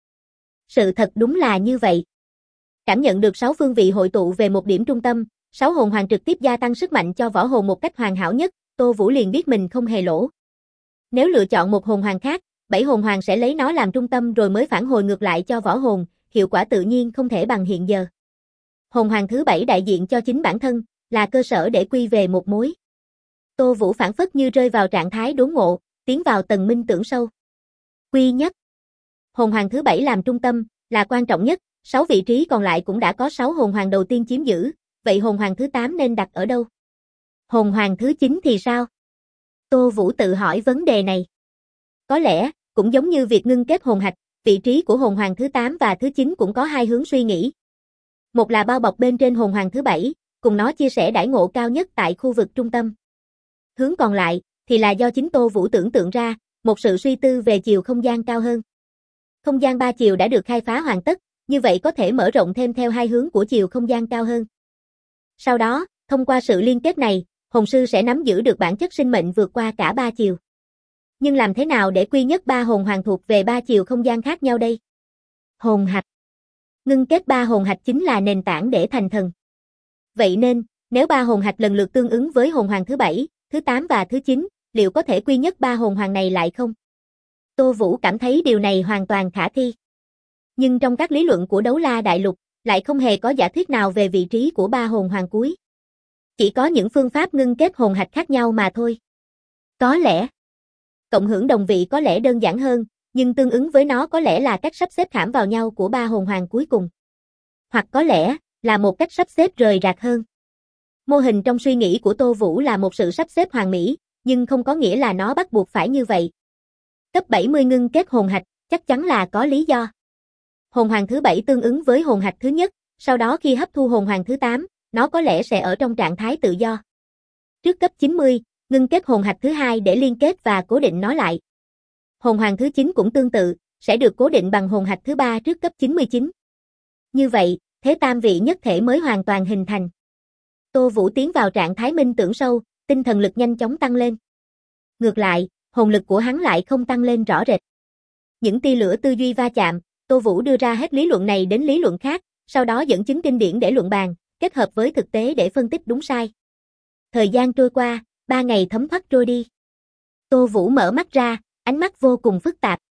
Sự thật đúng là như vậy. Cảm nhận được 6 phương vị hội tụ về một điểm trung tâm, 6 hồn hoàng trực tiếp gia tăng sức mạnh cho võ hồn một cách hoàn hảo nhất, Tô Vũ liền biết mình không hề lỗ. Nếu lựa chọn một hồn hoàng khác, 7 hồn hoàng sẽ lấy nó làm trung tâm rồi mới phản hồi ngược lại cho võ hồn, hiệu quả tự nhiên không thể bằng hiện giờ. Hồn hoàng thứ 7 đại diện cho chính bản thân, là cơ sở để quy về một mối. Tô Vũ phảng phất như rơi vào trạng thái đốn ngộ, tiến vào tầng minh tưởng sâu. Quy nhất. Hồn hoàng thứ 7 làm trung tâm, là quan trọng nhất, 6 vị trí còn lại cũng đã có 6 hồn hoàng đầu tiên chiếm giữ, vậy hồn hoàng thứ 8 nên đặt ở đâu? Hồn hoàng thứ 9 thì sao? Tô Vũ tự hỏi vấn đề này. Có lẽ, cũng giống như việc ngưng kết hồn hạch, vị trí của hồn hoàng thứ 8 và thứ 9 cũng có hai hướng suy nghĩ. Một là bao bọc bên trên hồn hoàng thứ 7, cùng nó chia sẻ đãi ngộ cao nhất tại khu vực trung tâm. Hướng còn lại, thì là do chính Tô Vũ tưởng tượng ra, một sự suy tư về chiều không gian cao hơn. Không gian 3 chiều đã được khai phá hoàn tất, như vậy có thể mở rộng thêm theo hai hướng của chiều không gian cao hơn. Sau đó, thông qua sự liên kết này, hồn sư sẽ nắm giữ được bản chất sinh mệnh vượt qua cả 3 chiều. Nhưng làm thế nào để quy nhất 3 hồn hoàng thuộc về 3 chiều không gian khác nhau đây? Hồn hạch. Ngưng kết 3 hồn hạch chính là nền tảng để thành thần. Vậy nên, nếu 3 hồn hạch lần lượt tương ứng với hồn hoàng thứ 7, thứ 8 và thứ 9, liệu có thể quy nhất 3 hồn hoàng này lại không? Tô Vũ cảm thấy điều này hoàn toàn khả thi. Nhưng trong các lý luận của Đấu La Đại Lục, lại không hề có giả thuyết nào về vị trí của 3 hồn hoàng cuối. Chỉ có những phương pháp ngưng kết hồn hạch khác nhau mà thôi. Có lẽ, cộng hưởng đồng vị có lẽ đơn giản hơn, nhưng tương ứng với nó có lẽ là cách sắp xếp khảm vào nhau của 3 hồn hoàng cuối cùng. Hoặc có lẽ, là một cách sắp xếp rời rạc hơn. Mô hình trong suy nghĩ của Tô Vũ là một sự sắp xếp hoàn mỹ, nhưng không có nghĩa là nó bắt buộc phải như vậy. Cấp 70 ngưng kết hồn hạch, chắc chắn là có lý do. Hồn hoàng thứ 7 tương ứng với hồn hạch thứ nhất, sau đó khi hấp thu hồn hoàng thứ 8, nó có lẽ sẽ ở trong trạng thái tự do. Trước cấp 90, ngưng kết hồn hạch thứ 2 để liên kết và cố định nó lại. Hồn hoàng thứ 9 cũng tương tự, sẽ được cố định bằng hồn hạch thứ 3 trước cấp 99. Như vậy, thế tam vị nhất thể mới hoàn toàn hình thành. Tô Vũ tiến vào trạng thái minh tưởng sâu, tinh thần lực nhanh chóng tăng lên. Ngược lại, hồn lực của hắn lại không tăng lên rõ rệt. Những tia lửa tư duy va chạm, Tô Vũ đưa ra hết lý luận này đến lý luận khác, sau đó dẫn chứng kinh điển để luận bàn, kết hợp với thực tế để phân tích đúng sai. Thời gian trôi qua, 3 ngày thấm thoát trôi đi. Tô Vũ mở mắt ra, ánh mắt vô cùng phức tạp.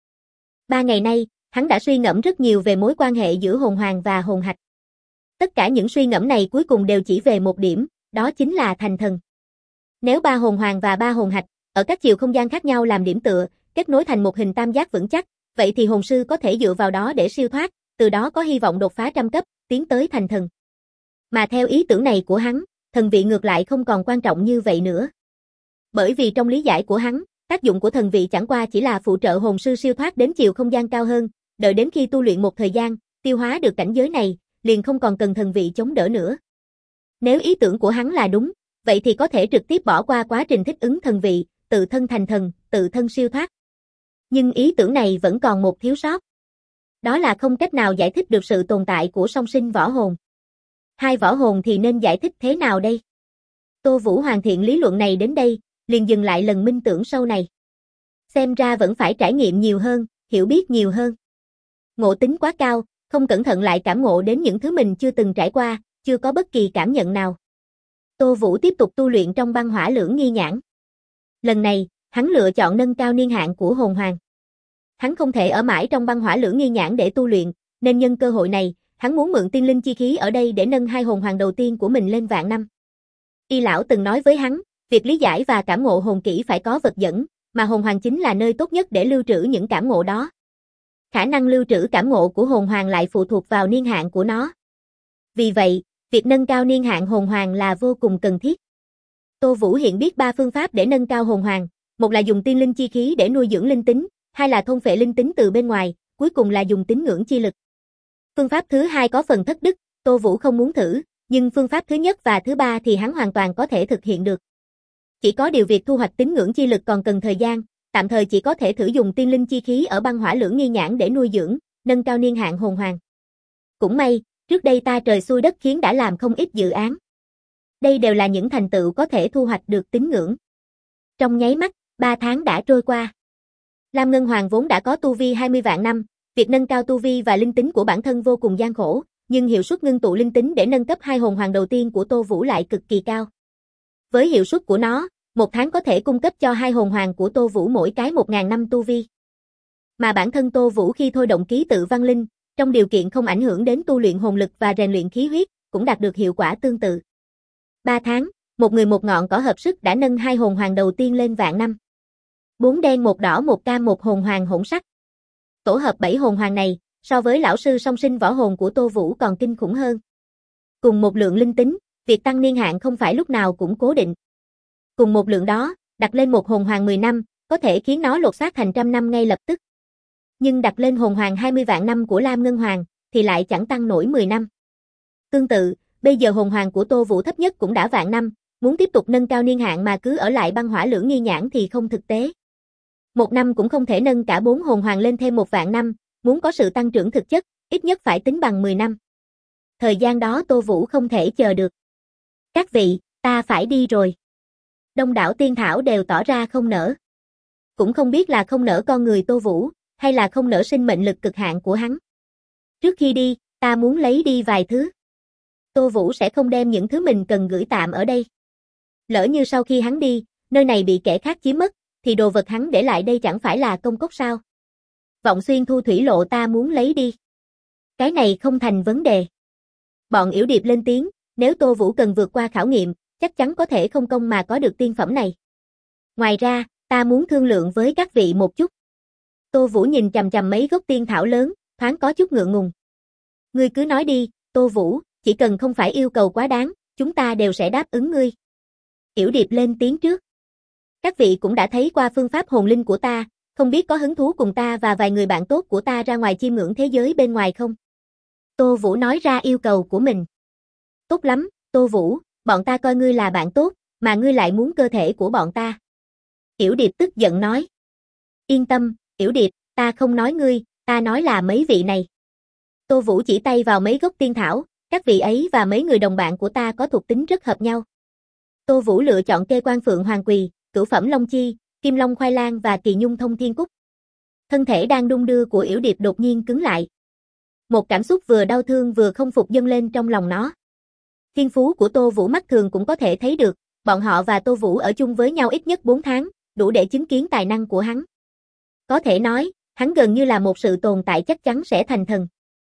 3 ngày nay, hắn đã suy ngẫm rất nhiều về mối quan hệ giữa hồn hoàng và hồn hạch. Tất cả những suy ngẫm này cuối cùng đều chỉ về một điểm, đó chính là thành thần. Nếu 3 hồn hoàng và 3 hồn hạch, ở các chiều không gian khác nhau làm điểm tựa, kết nối thành một hình tam giác vững chắc, vậy thì hồn sư có thể dựa vào đó để siêu thoát, từ đó có hy vọng đột phá trăm cấp, tiến tới thành thần. Mà theo ý tưởng này của hắn, thần vị ngược lại không còn quan trọng như vậy nữa. Bởi vì trong lý giải của hắn, tác dụng của thần vị chẳng qua chỉ là phụ trợ hồn sư siêu thoát đến chiều không gian cao hơn, đợi đến khi tu luyện một thời gian, tiêu hóa được cảnh giới này, liền không còn cần thần vị chống đỡ nữa. Nếu ý tưởng của hắn là đúng, vậy thì có thể trực tiếp bỏ qua quá trình thích ứng thần vị, tự thân thành thần, tự thân siêu thoát. Nhưng ý tưởng này vẫn còn một thiếu sót. Đó là không cách nào giải thích được sự tồn tại của song sinh võ hồn. Hai võ hồn thì nên giải thích thế nào đây? Tô Vũ hoàn thiện lý luận này đến đây, liền dừng lại lần minh tưởng sâu này. Xem ra vẫn phải trải nghiệm nhiều hơn, hiểu biết nhiều hơn. Ngộ tính quá cao, không cẩn thận lại cảm ngộ đến những thứ mình chưa từng trải qua, chưa có bất kỳ cảm nhận nào. Tô Vũ tiếp tục tu luyện trong băng hỏa lưỡng nghi nhãn. Lần này, hắn lựa chọn nâng cao niên hạn của hồn hoàng. Hắn không thể ở mãi trong băng hỏa lưỡng nghi nhãn để tu luyện, nên nhân cơ hội này, hắn muốn mượn tiên linh chi khí ở đây để nâng hai hồn hoàng đầu tiên của mình lên vạn năm. Y lão từng nói với hắn, việc lý giải và cảm ngộ hồn kỹ phải có vật dẫn, mà hồn hoàng chính là nơi tốt nhất để lưu trữ những cảm ngộ đó. Khả năng lưu trữ cảm ngộ của hồn hoàng lại phụ thuộc vào niên hạn của nó. Vì vậy, việc nâng cao niên hạn hồn hoàng là vô cùng cần thiết. Tô Vũ hiện biết 3 phương pháp để nâng cao hồn hoàng, một là dùng tiên linh chi khí để nuôi dưỡng linh tính, hai là thôn phệ linh tính từ bên ngoài, cuối cùng là dùng tín ngưỡng chi lực. Phương pháp thứ hai có phần thất đức, Tô Vũ không muốn thử, nhưng phương pháp thứ nhất và thứ ba thì hắn hoàn toàn có thể thực hiện được. Chỉ có điều việc thu hoạch tín ngưỡng chi lực còn cần thời gian, tạm thời chỉ có thể thử dùng tiên linh chi khí ở băng hỏa lưỡng nghi nhãn để nuôi dưỡng, nâng cao niên hạn hồn hoàng. Cũng may, trước đây ta trời xui đất khiến đã làm không ít dự án. Đây đều là những thành tựu có thể thu hoạch được tín ngưỡng. Trong nháy mắt, 3 tháng đã trôi qua. Lam Ngân Hoàng vốn đã có tu vi 20 vạn năm, việc nâng cao tu vi và linh tính của bản thân vô cùng gian khổ, nhưng hiệu suất ngưng tụ linh tính để nâng cấp hai hồn hoàng đầu tiên của Tô Vũ lại cực kỳ cao. Với hiệu suất của nó, 1 tháng có thể cung cấp cho hai hồn hoàng của Tô Vũ mỗi cái 1000 năm tu vi. Mà bản thân Tô Vũ khi thôi động ký tự văn linh, trong điều kiện không ảnh hưởng đến tu luyện hồn lực và rèn luyện khí huyết, cũng đạt được hiệu quả tương tự. 3 tháng, một người một ngọn cỏ hợp sức đã nâng hai hồn hoàng đầu tiên lên vạn năm. 4 đen một đỏ một cam một hồn hoàng hỗn sắc. Tổ hợp 7 hồn hoàng này, so với lão sư song sinh võ hồn của Tô Vũ còn kinh khủng hơn. Cùng một lượng linh tính, việc tăng niên hạn không phải lúc nào cũng cố định. Cùng một lượng đó, đặt lên một hồn hoàng 10 năm, có thể khiến nó lột xác thành 100 năm ngay lập tức. Nhưng đặt lên hồn hoàng 20 vạn năm của Lam Ngân Hoàng, thì lại chẳng tăng nổi 10 năm. Tương tự, bây giờ hồn hoàng của Tô Vũ thấp nhất cũng đã vạn năm, muốn tiếp tục nâng cao niên hạn mà cứ ở lại băng hỏa lưỡng nghi nhãn thì không thực tế. 1 năm cũng không thể nâng cả 4 hồn hoàng lên thêm 1 vạn năm, muốn có sự tăng trưởng thực chất, ít nhất phải tính bằng 10 năm. Thời gian đó Tô Vũ không thể chờ được. Các vị, ta phải đi rồi. Đông đảo tiên thảo đều tỏ ra không nỡ. Cũng không biết là không nỡ con người Tô Vũ, hay là không nỡ sinh mệnh lực cực hạn của hắn. Trước khi đi, ta muốn lấy đi vài thứ. Tô Vũ sẽ không đem những thứ mình cần gửi tạm ở đây. Lỡ như sau khi hắn đi, nơi này bị kẻ khác chiếm mất, thì đồ vật hắn để lại đây chẳng phải là công cốc sao? Vọng Xuyên Thu Thủy Lộ ta muốn lấy đi. Cái này không thành vấn đề. Bọn Yểu Điệp lên tiếng, nếu Tô Vũ cần vượt qua khảo nghiệm, chắc chắn có thể không công mà có được tiên phẩm này. Ngoài ra, ta muốn thương lượng với các vị một chút. Tô Vũ nhìn chằm chằm mấy gốc tiên thảo lớn, thoáng có chút ngượng ngùng. Ngươi cứ nói đi, Tô Vũ, chỉ cần không phải yêu cầu quá đáng, chúng ta đều sẽ đáp ứng ngươi. Yểu Điệp lên tiếng trước. Các vị cũng đã thấy qua phương pháp hồn linh của ta, không biết có hứng thú cùng ta và vài người bạn tốt của ta ra ngoài chiêm ngưỡng thế giới bên ngoài không? Tô Vũ nói ra yêu cầu của mình. Tốt lắm, Tô Vũ, bọn ta coi ngươi là bạn tốt, mà ngươi lại muốn cơ thể của bọn ta. Yểu Điệp tức giận nói. Yên tâm, Yểu Điệp, ta không nói ngươi, ta nói là mấy vị này. Tô Vũ chỉ tay vào mấy gốc tiên thảo, các vị ấy và mấy người đồng bạn của ta có thuộc tính rất hợp nhau. Tô Vũ lựa chọn Kê Quan Phượng Hoàng Quỳ, Cửu Phẩm Long Chi, Kim Long Khoai Lang và Kỳ Nhung Thông Thiên Cúc. Thân thể đang đung đưa của Yểu Điệp đột nhiên cứng lại. Một cảm xúc vừa đau thương vừa không phục dâng lên trong lòng nó. Thiên phú của Tô Vũ mắt thường cũng có thể thấy được, bọn họ và Tô Vũ ở chung với nhau ít nhất 4 tháng, đủ để chứng kiến tài năng của hắn. Có thể nói, hắn gần như là một sự tồn tại chắc chắn sẽ thành thần.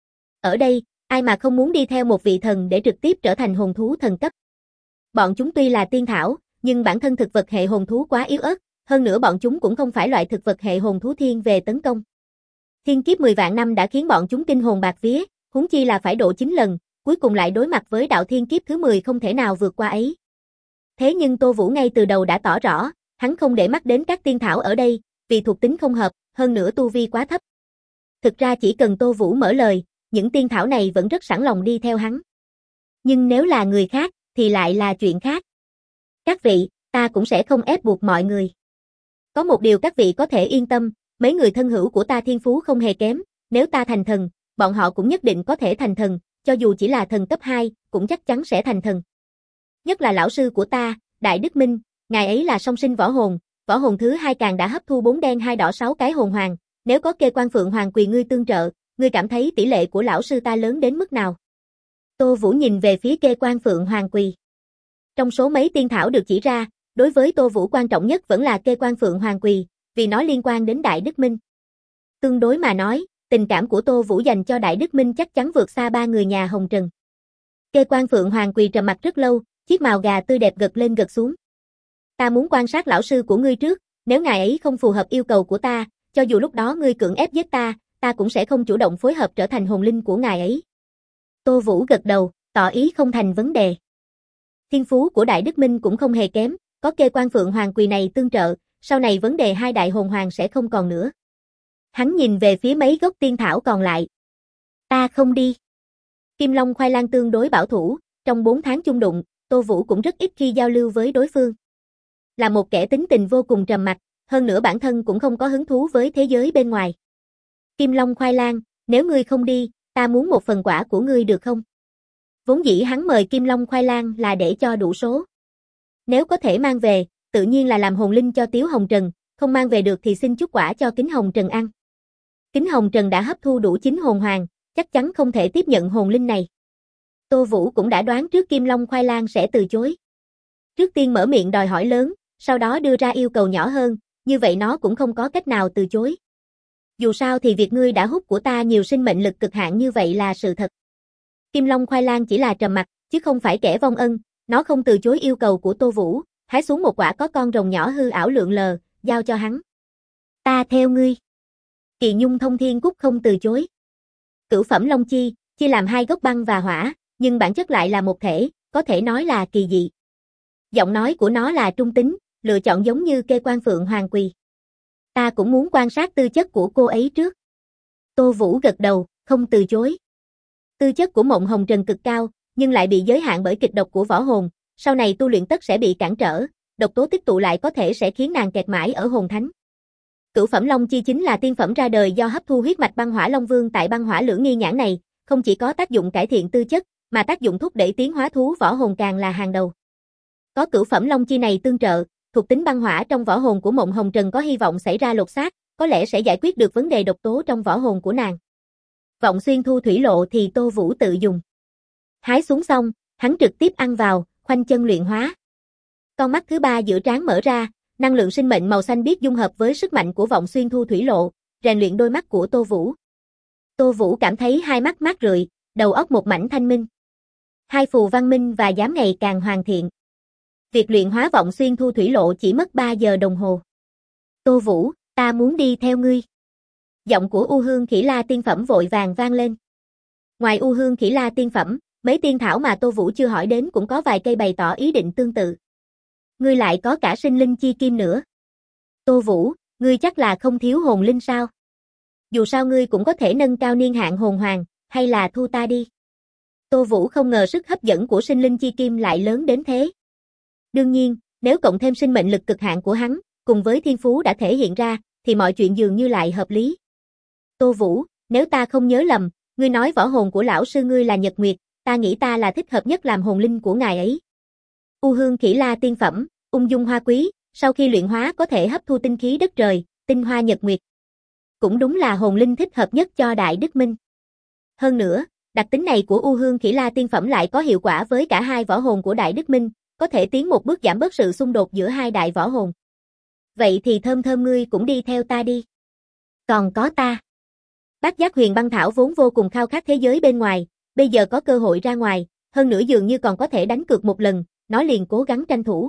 Ở đây, ai mà không muốn đi theo một vị thần để trực tiếp trở thành hồn thú thần cấp. Bọn chúng tuy là tiên thảo, nhưng bản thân thực vật hệ hồn thú quá yếu ớt, hơn nữa bọn chúng cũng không phải loại thực vật hệ hồn thú thiên về tấn công. Thiên kiếp 10 vạn năm đã khiến bọn chúng kinh hồn bạt vía, huống chi là phải độ 9 lần, cuối cùng lại đối mặt với đạo thiên kiếp thứ 10 không thể nào vượt qua ấy. Thế nhưng Tô Vũ ngay từ đầu đã tỏ rõ, hắn không để mắt đến các tiên thảo ở đây, vì thuộc tính không hợp, hơn nữa tu vi quá thấp. Thực ra chỉ cần Tô Vũ mở lời, những tiên thảo này vẫn rất sẵn lòng đi theo hắn. Nhưng nếu là người khác, thì lại là chuyện khác. Các vị, ta cũng sẽ không ép buộc mọi người. Có một điều các vị có thể yên tâm, mấy người thân hữu của ta thiên phú không hề kém, nếu ta thành thần, bọn họ cũng nhất định có thể thành thần, cho dù chỉ là thần cấp 2, cũng chắc chắn sẽ thành thần. Nhất là lão sư của ta, Đại Đức Minh, ngài ấy là song sinh võ hồn thứ 2 càng đã hấp thu 4 đen 2 đỏ 6 cái hồn hoàng, nếu có Kê Quan Phượng Hoàng Quỳ ngươi tương trợ, ngươi cảm thấy tỷ lệ của lão sư ta lớn đến mức nào? Tô Vũ nhìn về phía Kê Quan Phượng Hoàng Quỳ. Trong số mấy tiên thảo được chỉ ra, đối với Tô Vũ quan trọng nhất vẫn là Kê Quan Phượng Hoàng Quỳ, vì nó liên quan đến Đại Đức Minh. Tương đối mà nói, tình cảm của Tô Vũ dành cho Đại Đức Minh chắc chắn vượt xa ba người nhà Hồng Trần. Kê Quan Phượng Hoàng Quỳ trầm mặt rất lâu, chiếc mào gà tươi đẹp gật lên gật xuống. Ta muốn quan sát lão sư của ngươi trước, nếu ngài ấy không phù hợp yêu cầu của ta, cho dù lúc đó ngươi cưỡng ép giết ta, ta cũng sẽ không chủ động phối hợp trở thành hồn linh của ngài ấy. Tô Vũ gật đầu, tỏ ý không thành vấn đề. Thiên phú của Đại Đức Minh cũng không hề kém, có Kê Quan Phượng Hoàng Quỳ này tương trợ, sau này vấn đề hai đại hồn hoàng sẽ không còn nữa. Hắn nhìn về phía mấy gốc tiên thảo còn lại. Ta không đi. Kim Long Khoai Lang tương đối bảo thủ, trong 4 tháng chung đụng, Tô Vũ cũng rất ít khi giao lưu với đối phương. Là một kẻ tính tình vô cùng trầm mặc, hơn nữa bản thân cũng không có hứng thú với thế giới bên ngoài. Kim Long Khoai Lang, nếu ngươi không đi, ta muốn một phần quả của ngươi được không? Vốn dĩ hắn mời Kim Long Khoai Lang là để cho đủ số. Nếu có thể mang về, tự nhiên là làm hồn linh cho Tiếu Hồng Trần, không mang về được thì xin chút quả cho Kính Hồng Trần ăn. Kính Hồng Trần đã hấp thu đủ 9 hồn hoàng, chắc chắn không thể tiếp nhận hồn linh này. Tô Vũ cũng đã đoán trước Kim Long Khoai Lang sẽ từ chối. Trước tiên mở miệng đòi hỏi lớn, sau đó đưa ra yêu cầu nhỏ hơn, như vậy nó cũng không có cách nào từ chối. Dù sao thì việc ngươi đã hút của ta nhiều sinh mệnh lực cực hạn như vậy là sự thật. Kim Long Khoai Lang chỉ là trầm mặc, chứ không phải kẻ vong ân, nó không từ chối yêu cầu của Tô Vũ, hái xuống một quả có con rồng nhỏ hư ảo lượn lờ, giao cho hắn. Ta theo ngươi. Kỳ Nhung Thông Thiên Cúc không từ chối. Cửu phẩm Long Chi, chia làm 2 gốc băng và hỏa, nhưng bản chất lại là một thể, có thể nói là kỳ dị. Giọng nói của nó là trung tính, lựa chọn giống như Kê Quan Phượng Hoàng Quỳ. Ta cũng muốn quan sát tư chất của cô ấy trước. Tô Vũ gật đầu, không từ chối. Tư chất của Mộng Hồng Trần cực cao, nhưng lại bị giới hạn bởi kịch độc của võ hồn, sau này tu luyện tất sẽ bị cản trở, độc tố tích tụ lại có thể sẽ khiến nàng kẹt mãi ở hồn thánh. Cửu phẩm Long Chi chính là tiên phẩm ra đời do hấp thu huyết mạch băng hỏa Long Vương tại băng hỏa lưỡng nghi nhãn này, không chỉ có tác dụng cải thiện tư chất, mà tác dụng thúc đẩy tiến hóa thú võ hồn càng là hàng đầu. Có cửu phẩm Long Chi này tương trợ, thuộc tính băng hỏa trong võ hồn của Mộng Hồng Trần có hy vọng xảy ra lột xác, có lẽ sẽ giải quyết được vấn đề độc tố trong võ hồn của nàng. Vọng xuyên thu thủy lộ thì Tô Vũ tự dùng. Hái xuống xong, hắn trực tiếp ăn vào, khoanh chân luyện hóa. Con mắt thứ 3 giữa trán mở ra, năng lượng sinh mệnh màu xanh biếc dung hợp với sức mạnh của vọng xuyên thu thủy lộ, rèn luyện đôi mắt của Tô Vũ. Tô Vũ cảm thấy hai mắt mát rượi, đầu óc một mảnh thanh minh. Hai phù văn minh và dám ngày càng hoàn thiện. Việc luyện hóa vọng xuyên thu thủy lộ chỉ mất 3 giờ đồng hồ. Tô Vũ, ta muốn đi theo ngươi. Giọng của U Hương Khỉ La tiên phẩm vội vàng vang lên. Ngoài U Hương Khỉ La tiên phẩm, mấy tiên thảo mà Tô Vũ chưa hỏi đến cũng có vài cây bày tỏ ý định tương tự. Ngươi lại có cả sinh linh chi kim nữa. Tô Vũ, ngươi chắc là không thiếu hồn linh sao? Dù sao ngươi cũng có thể nâng cao niên hạn hồn hoàng, hay là thu ta đi? Tô Vũ không ngờ sức hấp dẫn của sinh linh chi kim lại lớn đến thế. Đương nhiên, nếu cộng thêm sinh mệnh lực cực hạn của hắn, cùng với thiên phú đã thể hiện ra, thì mọi chuyện dường như lại hợp lý. Tô Vũ, nếu ta không nhớ lầm, ngươi nói võ hồn của lão sư ngươi là Nhật Nguyệt, ta nghĩ ta là thích hợp nhất làm hồn linh của ngài ấy. U Hương Khỉ La tiên phẩm, ung dung hoa quý, sau khi luyện hóa có thể hấp thu tinh khí đất trời, tinh hoa Nhật Nguyệt. Cũng đúng là hồn linh thích hợp nhất cho Đại Đức Minh. Hơn nữa, đặc tính này của U Hương Khỉ La tiên phẩm lại có hiệu quả với cả hai võ hồn của Đại Đức Minh, có thể tiến một bước giảm bớt sự xung đột giữa hai đại võ hồn. Vậy thì Thơm Thơm ngươi cũng đi theo ta đi. Còn có ta. Bát Giác Huyền Băng Thảo vốn vô cùng khao khát thế giới bên ngoài, bây giờ có cơ hội ra ngoài, hơn nữa dường như còn có thể đánh cược một lần, nó liền cố gắng tranh thủ.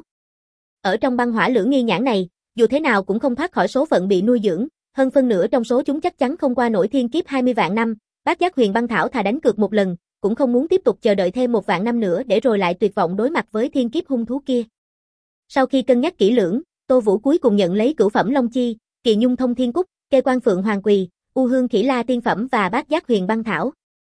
Ở trong băng hỏa lưỡng nghi nhãn này, dù thế nào cũng không thoát khỏi số phận bị nuôi dưỡng, hơn phân nửa trong số chúng chắc chắn không qua nổi thiên kiếp 20 vạn năm, Bát Giác Huyền Băng Thảo thà đánh cược một lần, cũng không muốn tiếp tục chờ đợi thêm 1 vạn năm nữa để rồi lại tuyệt vọng đối mặt với thiên kiếp hung thú kia. Sau khi cân nhắc kỹ lưỡng, Tô Vũ cuối cùng nhận lấy cửu phẩm Long Chi, Kỳ Nhung Thông Thiên Cúc, Kê Quan Phượng Hoàng Quỳ, U Hương Khỉ La tiên phẩm và Bát Giác Huyền Băng Thảo.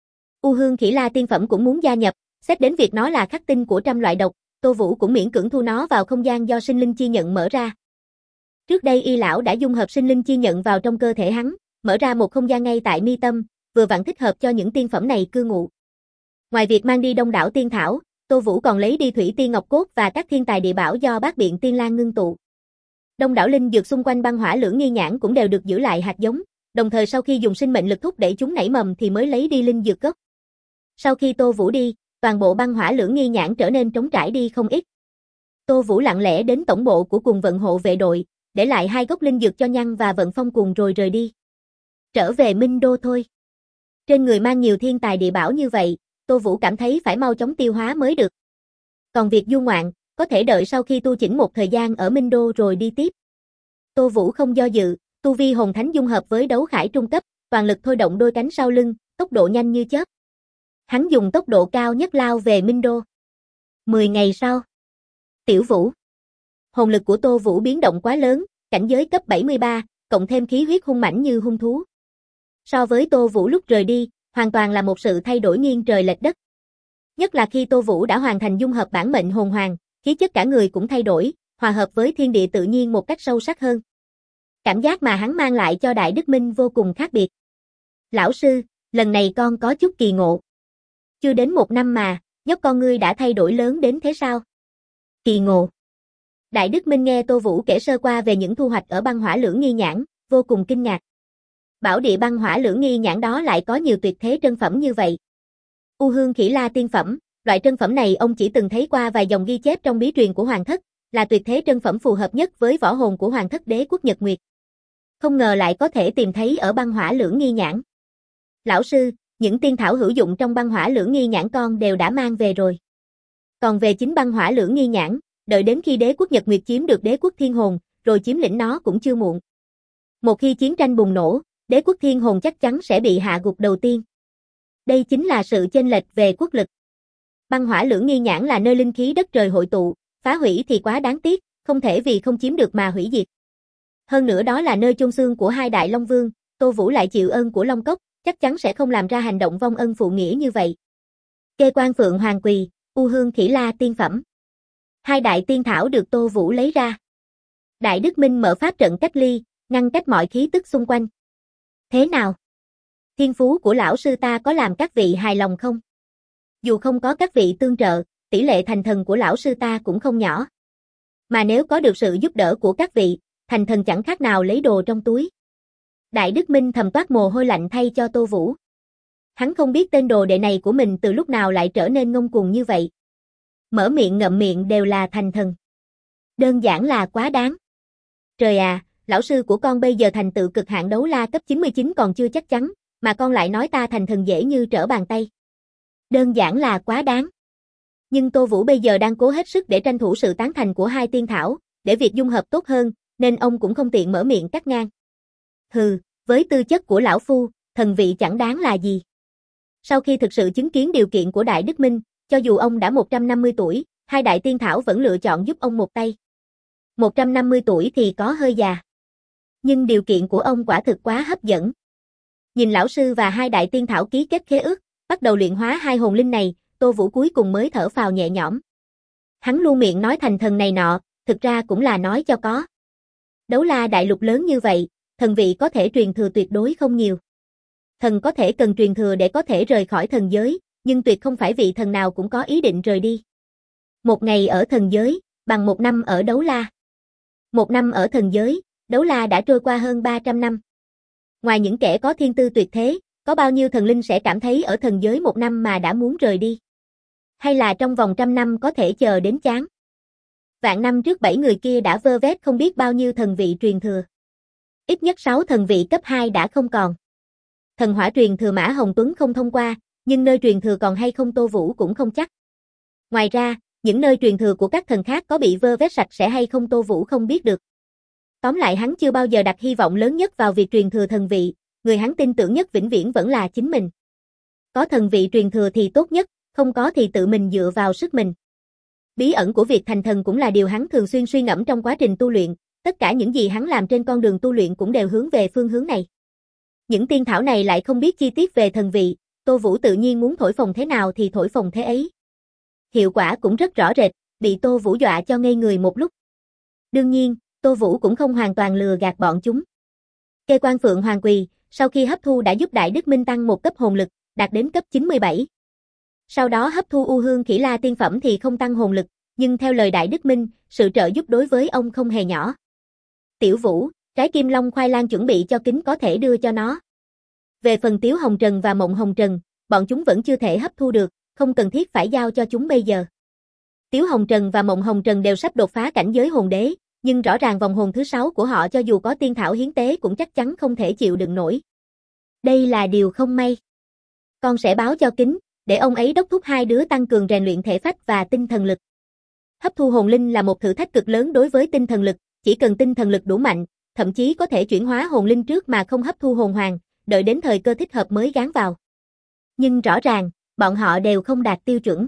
U Hương Khỉ La tiên phẩm cũng muốn gia nhập, xét đến việc nó là khắc tinh của trăm loại độc, Tô Vũ cũng miễn cưỡng thu nó vào không gian do sinh linh chi nhận mở ra. Trước đây Y lão đã dung hợp sinh linh chi nhận vào trong cơ thể hắn, mở ra một không gian ngay tại mi tâm, vừa vặn thích hợp cho những tiên phẩm này cư ngụ. Ngoài việc mang đi đông đảo tiên thảo, Tô Vũ còn lấy đi thủy tiên ngọc cốt và các thiên tài địa bảo do Bát Biện Tiên Lang ngưng tụ. Đông đảo linh dược xung quanh băng hỏa lưỡng nghi nhãn cũng đều được giữ lại hạt giống, đồng thời sau khi dùng sinh mệnh lực thúc đẩy chúng nảy mầm thì mới lấy đi linh dược gốc. Sau khi Tô Vũ đi, toàn bộ băng hỏa lưỡng nghi nhãn trở nên trống trải đi không ít. Tô Vũ lặng lẽ đến tổng bộ của Cùng Vận hộ vệ đội, để lại 2 gốc linh dược cho Nhăn và Vận Phong cùng rồi rời đi. Trở về Minh Đô thôi. Trên người mang nhiều thiên tài địa bảo như vậy, Tô Vũ cảm thấy phải mau chóng tiêu hóa mới được. Còn việc du ngoạn, có thể đợi sau khi tu chỉnh một thời gian ở Minh Đô rồi đi tiếp. Tô Vũ không do dự, tu vi hồn thánh dung hợp với đấu khải trung cấp, toàn lực thôi động đôi cánh sau lưng, tốc độ nhanh như chớp. Hắn dùng tốc độ cao nhất lao về Minh Đô. 10 ngày sau. Tiểu Vũ. Hồn lực của Tô Vũ biến động quá lớn, cảnh giới cấp 73, cộng thêm khí huyết hung mãnh như hung thú. So với Tô Vũ lúc rời đi, hoàn toàn là một sự thay đổi nghiêng trời lệch đất. Nhất là khi Tô Vũ đã hoàn thành dung hợp bản mệnh hồn hoàng, khí chất cả người cũng thay đổi, hòa hợp với thiên địa tự nhiên một cách sâu sắc hơn. Cảm giác mà hắn mang lại cho Đại Đức Minh vô cùng khác biệt. Lão sư, lần này con có chút kỳ ngộ. Chưa đến 1 năm mà, nhóc con ngươi đã thay đổi lớn đến thế sao? Kỳ ngộ. Đại Đức Minh nghe Tô Vũ kể sơ qua về những thu hoạch ở băng hỏa lưỡng nghi nhãn, vô cùng kinh ngạc. Bảo địa băng hỏa lưỡng nghi nhãn đó lại có nhiều tuyệt thế trân phẩm như vậy. U Hương Khỉ La tiên phẩm, loại trân phẩm này ông chỉ từng thấy qua vài dòng ghi chép trong bí truyền của Hoàng thất, là tuyệt thế trân phẩm phù hợp nhất với võ hồn của Hoàng thất Đế quốc Nhật Nguyệt. Không ngờ lại có thể tìm thấy ở băng hỏa lưỡng nghi nhãn. Lão sư, những tiên thảo hữu dụng trong băng hỏa lưỡng nghi nhãn con đều đã mang về rồi. Còn về chính băng hỏa lưỡng nghi nhãn, đợi đến khi Đế quốc Nhật Nguyệt chiếm được Đế quốc Thiên Hồn, rồi chiếm lĩnh nó cũng chưa muộn. Một khi chiến tranh bùng nổ, Đế quốc Thiên Hồn chắc chắn sẽ bị hạ gục đầu tiên. Đây chính là sự chênh lệch về quốc lực. Băng hỏa lưỡng nghi nhãn là nơi linh khí đất trời hội tụ, phá hủy thì quá đáng tiếc, không thể vì không chiếm được mà hủy diệt. Hơn nữa đó là nơi chôn xương của 2 đại Long Vương, Tô Vũ lại chịu ơn của Long Cốc, chắc chắn sẽ không làm ra hành động vong ân phụ nghĩa như vậy. Kê Quan Phượng Hoàng Quỳ, U Hương Khỉ La tiên phẩm. 2 đại tiên thảo được Tô Vũ lấy ra. Đại Đức Minh mở pháp trận cách ly, ngăn cách mọi khí tức xung quanh. Thế nào? Thiên phú của lão sư ta có làm các vị hài lòng không? Dù không có các vị tương trợ, tỷ lệ thành thần của lão sư ta cũng không nhỏ. Mà nếu có được sự giúp đỡ của các vị, thành thần chẳng khác nào lấy đồ trong túi. Đại Đức Minh thầm toát mồ hôi lạnh thay cho Tô Vũ. Hắn không biết tên đồ đệ này của mình từ lúc nào lại trở nên ngông cuồng như vậy. Mở miệng ngậm miệng đều là thành thần. Đơn giản là quá đáng. Trời à, lão sư của con bây giờ thành tựu cực hạn đấu la cấp 99 còn chưa chắc chắn, mà con lại nói ta thành thần dễ như trở bàn tay. Đơn giản là quá đáng. Nhưng Tô Vũ bây giờ đang cố hết sức để tranh thủ sự tán thành của 2 tiên thảo, để việc dung hợp tốt hơn, nên ông cũng không tiện mở miệng cắt ngang. Hừ, với tư chất của lão phu, thần vị chẳng đáng là gì. Sau khi thực sự chứng kiến điều kiện của Đại Đức Minh, cho dù ông đã 150 tuổi, 2 đại tiên thảo vẫn lựa chọn giúp ông một tay. 150 tuổi thì có hơi già. Nhưng điều kiện của ông quả thực quá hấp dẫn. Nhìn lão sư và 2 đại tiên thảo ký kết khế ước, bắt đầu luyện hóa 2 hồn linh này, Tô Vũ cuối cùng mới thở phào nhẹ nhõm. Hắn luôn miệng nói thành thần này nọ, thực ra cũng là nói cho có. Đấu la đại lục lớn như vậy, thần vị có thể truyền thừa tuyệt đối không nhiều. Thần có thể cần truyền thừa để có thể rời khỏi thần giới, nhưng tuyệt không phải vị thần nào cũng có ý định rời đi. 1 ngày ở thần giới, bằng 1 năm ở đấu la. 1 năm ở thần giới, đấu la đã trôi qua hơn 300 năm. Ngoài những kẻ có thiên tư tuyệt thế, có bao nhiêu thần linh sẽ cảm thấy ở thần giới 1 năm mà đã muốn rời đi? Hay là trong vòng 100 năm có thể chờ đến chán? Vạn năm trước 7 người kia đã vơ vét không biết bao nhiêu thần vị truyền thừa. Ít nhất 6 thần vị cấp 2 đã không còn. Thần hỏa truyền thừa Mã Hồng Tuấn không thông qua, nhưng nơi truyền thừa còn hay không Tô Vũ cũng không chắc. Ngoài ra, những nơi truyền thừa của các thần khác có bị vơ vét sạch sẽ hay không Tô Vũ không biết được. Tóm lại hắn chưa bao giờ đặt hy vọng lớn nhất vào việc truyền thừa thần vị, người hắn tin tưởng nhất vĩnh viễn vẫn là chính mình. Có thần vị truyền thừa thì tốt nhất, không có thì tự mình dựa vào sức mình. Bí ẩn của việc thành thần cũng là điều hắn thường xuyên suy ngẫm trong quá trình tu luyện, tất cả những gì hắn làm trên con đường tu luyện cũng đều hướng về phương hướng này. Những tiên thảo này lại không biết chi tiết về thần vị, Tô Vũ tự nhiên muốn thổi phồng thế nào thì thổi phồng thế ấy. Hiệu quả cũng rất rõ rệt, bị Tô Vũ dọa cho ngây người một lúc. Đương nhiên, Tô Vũ cũng không hoàn toàn lừa gạt bọn chúng. Kê Quan Phượng Hoàng Quỳ, sau khi hấp thu đã giúp Đại Đức Minh tăng một cấp hồn lực, đạt đến cấp 97. Sau đó hấp thu U Hương Khỉ La tiên phẩm thì không tăng hồn lực, nhưng theo lời Đại Đức Minh, sự trợ giúp đối với ông không hề nhỏ. Tiểu Vũ, trái Kim Long khoai lang chuẩn bị cho Kính có thể đưa cho nó. Về phần Tiếu Hồng Trần và Mộng Hồng Trần, bọn chúng vẫn chưa thể hấp thu được, không cần thiết phải giao cho chúng bây giờ. Tiếu Hồng Trần và Mộng Hồng Trần đều sắp đột phá cảnh giới hồn đế, nhưng rõ ràng vòng hồn thứ 6 của họ cho dù có tiên thảo hiến tế cũng chắc chắn không thể chịu đựng nổi. Đây là điều không may. Con sẽ báo cho Kính, để ông ấy đốc thúc hai đứa tăng cường rèn luyện thể phách và tinh thần lực. Hấp thu hồn linh là một thử thách cực lớn đối với tinh thần lực, chỉ cần tinh thần lực đủ mạnh, thậm chí có thể chuyển hóa hồn linh trước mà không hấp thu hồn hoàng, đợi đến thời cơ thích hợp mới gán vào. Nhưng rõ ràng, bọn họ đều không đạt tiêu chuẩn.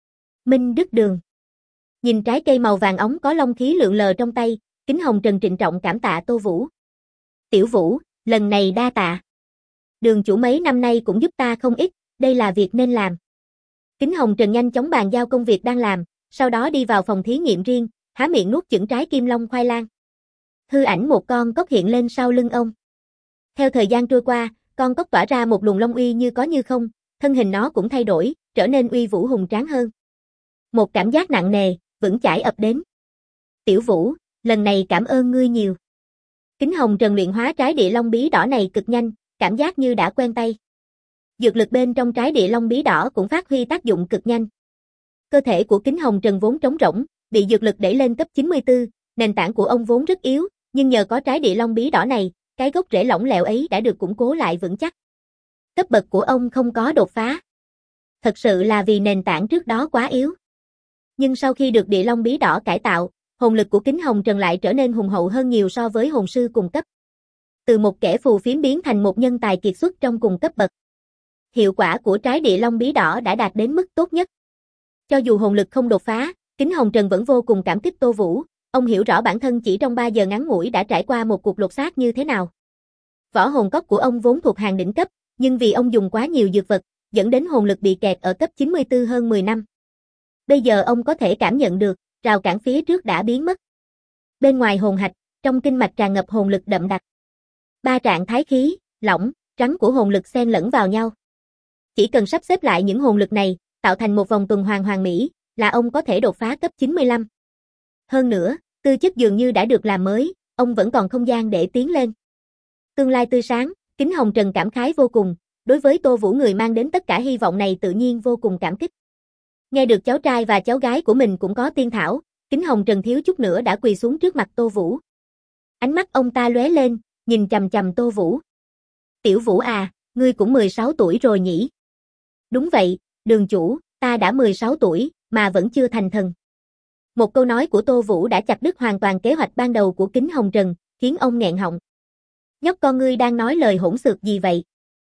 Minh Đức Đường. Nhìn trái cây màu vàng óng có long khí lượn lờ trong tay, Kính Hồng Trần trịnh trọng cảm tạ Tô Vũ. Tiểu Vũ, lần này đa tạ. Đường chủ mấy năm nay cũng giúp ta không ít, đây là việc nên làm. Kính Hồng Trần nhanh chóng bàn giao công việc đang làm, sau đó đi vào phòng thí nghiệm riêng, há miệng nuốt chửng trái kim long khoai lang. Hư ảnh một con cóc hiện lên sau lưng ông. Theo thời gian trôi qua, con cóc tỏa ra một luồng long uy như có như không, thân hình nó cũng thay đổi, trở nên uy vũ hùng tráng hơn. Một cảm giác nặng nề, vững chãi ập đến. Tiểu Vũ, lần này cảm ơn ngươi nhiều. Kính Hồng Trần luyện hóa trái địa long bí đỏ này cực nhanh, cảm giác như đã quen tay. Dược lực bên trong trái địa long bí đỏ cũng phát huy tác dụng cực nhanh. Cơ thể của Kính Hồng Trần vốn trống rỗng, bị dược lực đẩy lên cấp 94, nền tảng của ông vốn rất yếu, nhưng nhờ có trái địa long bí đỏ này, cái gốc rễ lỏng lẻo ấy đã được củng cố lại vững chắc. Cấp bậc của ông không có đột phá. Thật sự là vì nền tảng trước đó quá yếu. Nhưng sau khi được địa long bí đỏ cải tạo, hồn lực của Kính Hồng Trần lại trở nên hùng hậu hơn nhiều so với hồn sư cùng cấp. Từ một kẻ phù phiếm biến thành một nhân tài kiệt xuất trong cùng cấp bậc. Hiệu quả của trái địa long bí đỏ đã đạt đến mức tốt nhất. Cho dù hồn lực không đột phá, Kính Hồng Trần vẫn vô cùng cảm kích Tô Vũ, ông hiểu rõ bản thân chỉ trong 3 giờ ngắn ngủi đã trải qua một cuộc lột xác như thế nào. Võ hồn cốc của ông vốn thuộc hàng đỉnh cấp, nhưng vì ông dùng quá nhiều dược vật, dẫn đến hồn lực bị kẹt ở cấp 94 hơn 10 năm. Bây giờ ông có thể cảm nhận được, rào cản phía trước đã biến mất. Bên ngoài hồn hạch, trong kinh mạch tràn ngập hồn lực đậm đặc. 3 trạng thái khí, lỏng, trắng của hồn lực xen lẫn vào nhau. Chỉ cần sắp xếp lại những hồn lực này, tạo thành một vòng tuần hoàn hoàn mỹ, là ông có thể đột phá cấp 95. Hơn nữa, tư chất dường như đã được làm mới, ông vẫn còn không gian để tiến lên. Tương lai tươi sáng, Kính Hồng Trần cảm khái vô cùng, đối với Tô Vũ người mang đến tất cả hy vọng này tự nhiên vô cùng cảm kích. Nghe được cháu trai và cháu gái của mình cũng có tiên thảo, Kính Hồng Trần thiếu chút nữa đã quỳ xuống trước mặt Tô Vũ. Ánh mắt ông ta lóe lên, nhìn chằm chằm Tô Vũ. Tiểu Vũ à, ngươi cũng 16 tuổi rồi nhỉ? Đúng vậy, đường chủ, ta đã 16 tuổi, mà vẫn chưa thành thần. Một câu nói của Tô Vũ đã chặt đứt hoàn toàn kế hoạch ban đầu của Kính Hồng Trần, khiến ông nghẹn họng. Nhóc con ngươi đang nói lời hỗn xược gì vậy?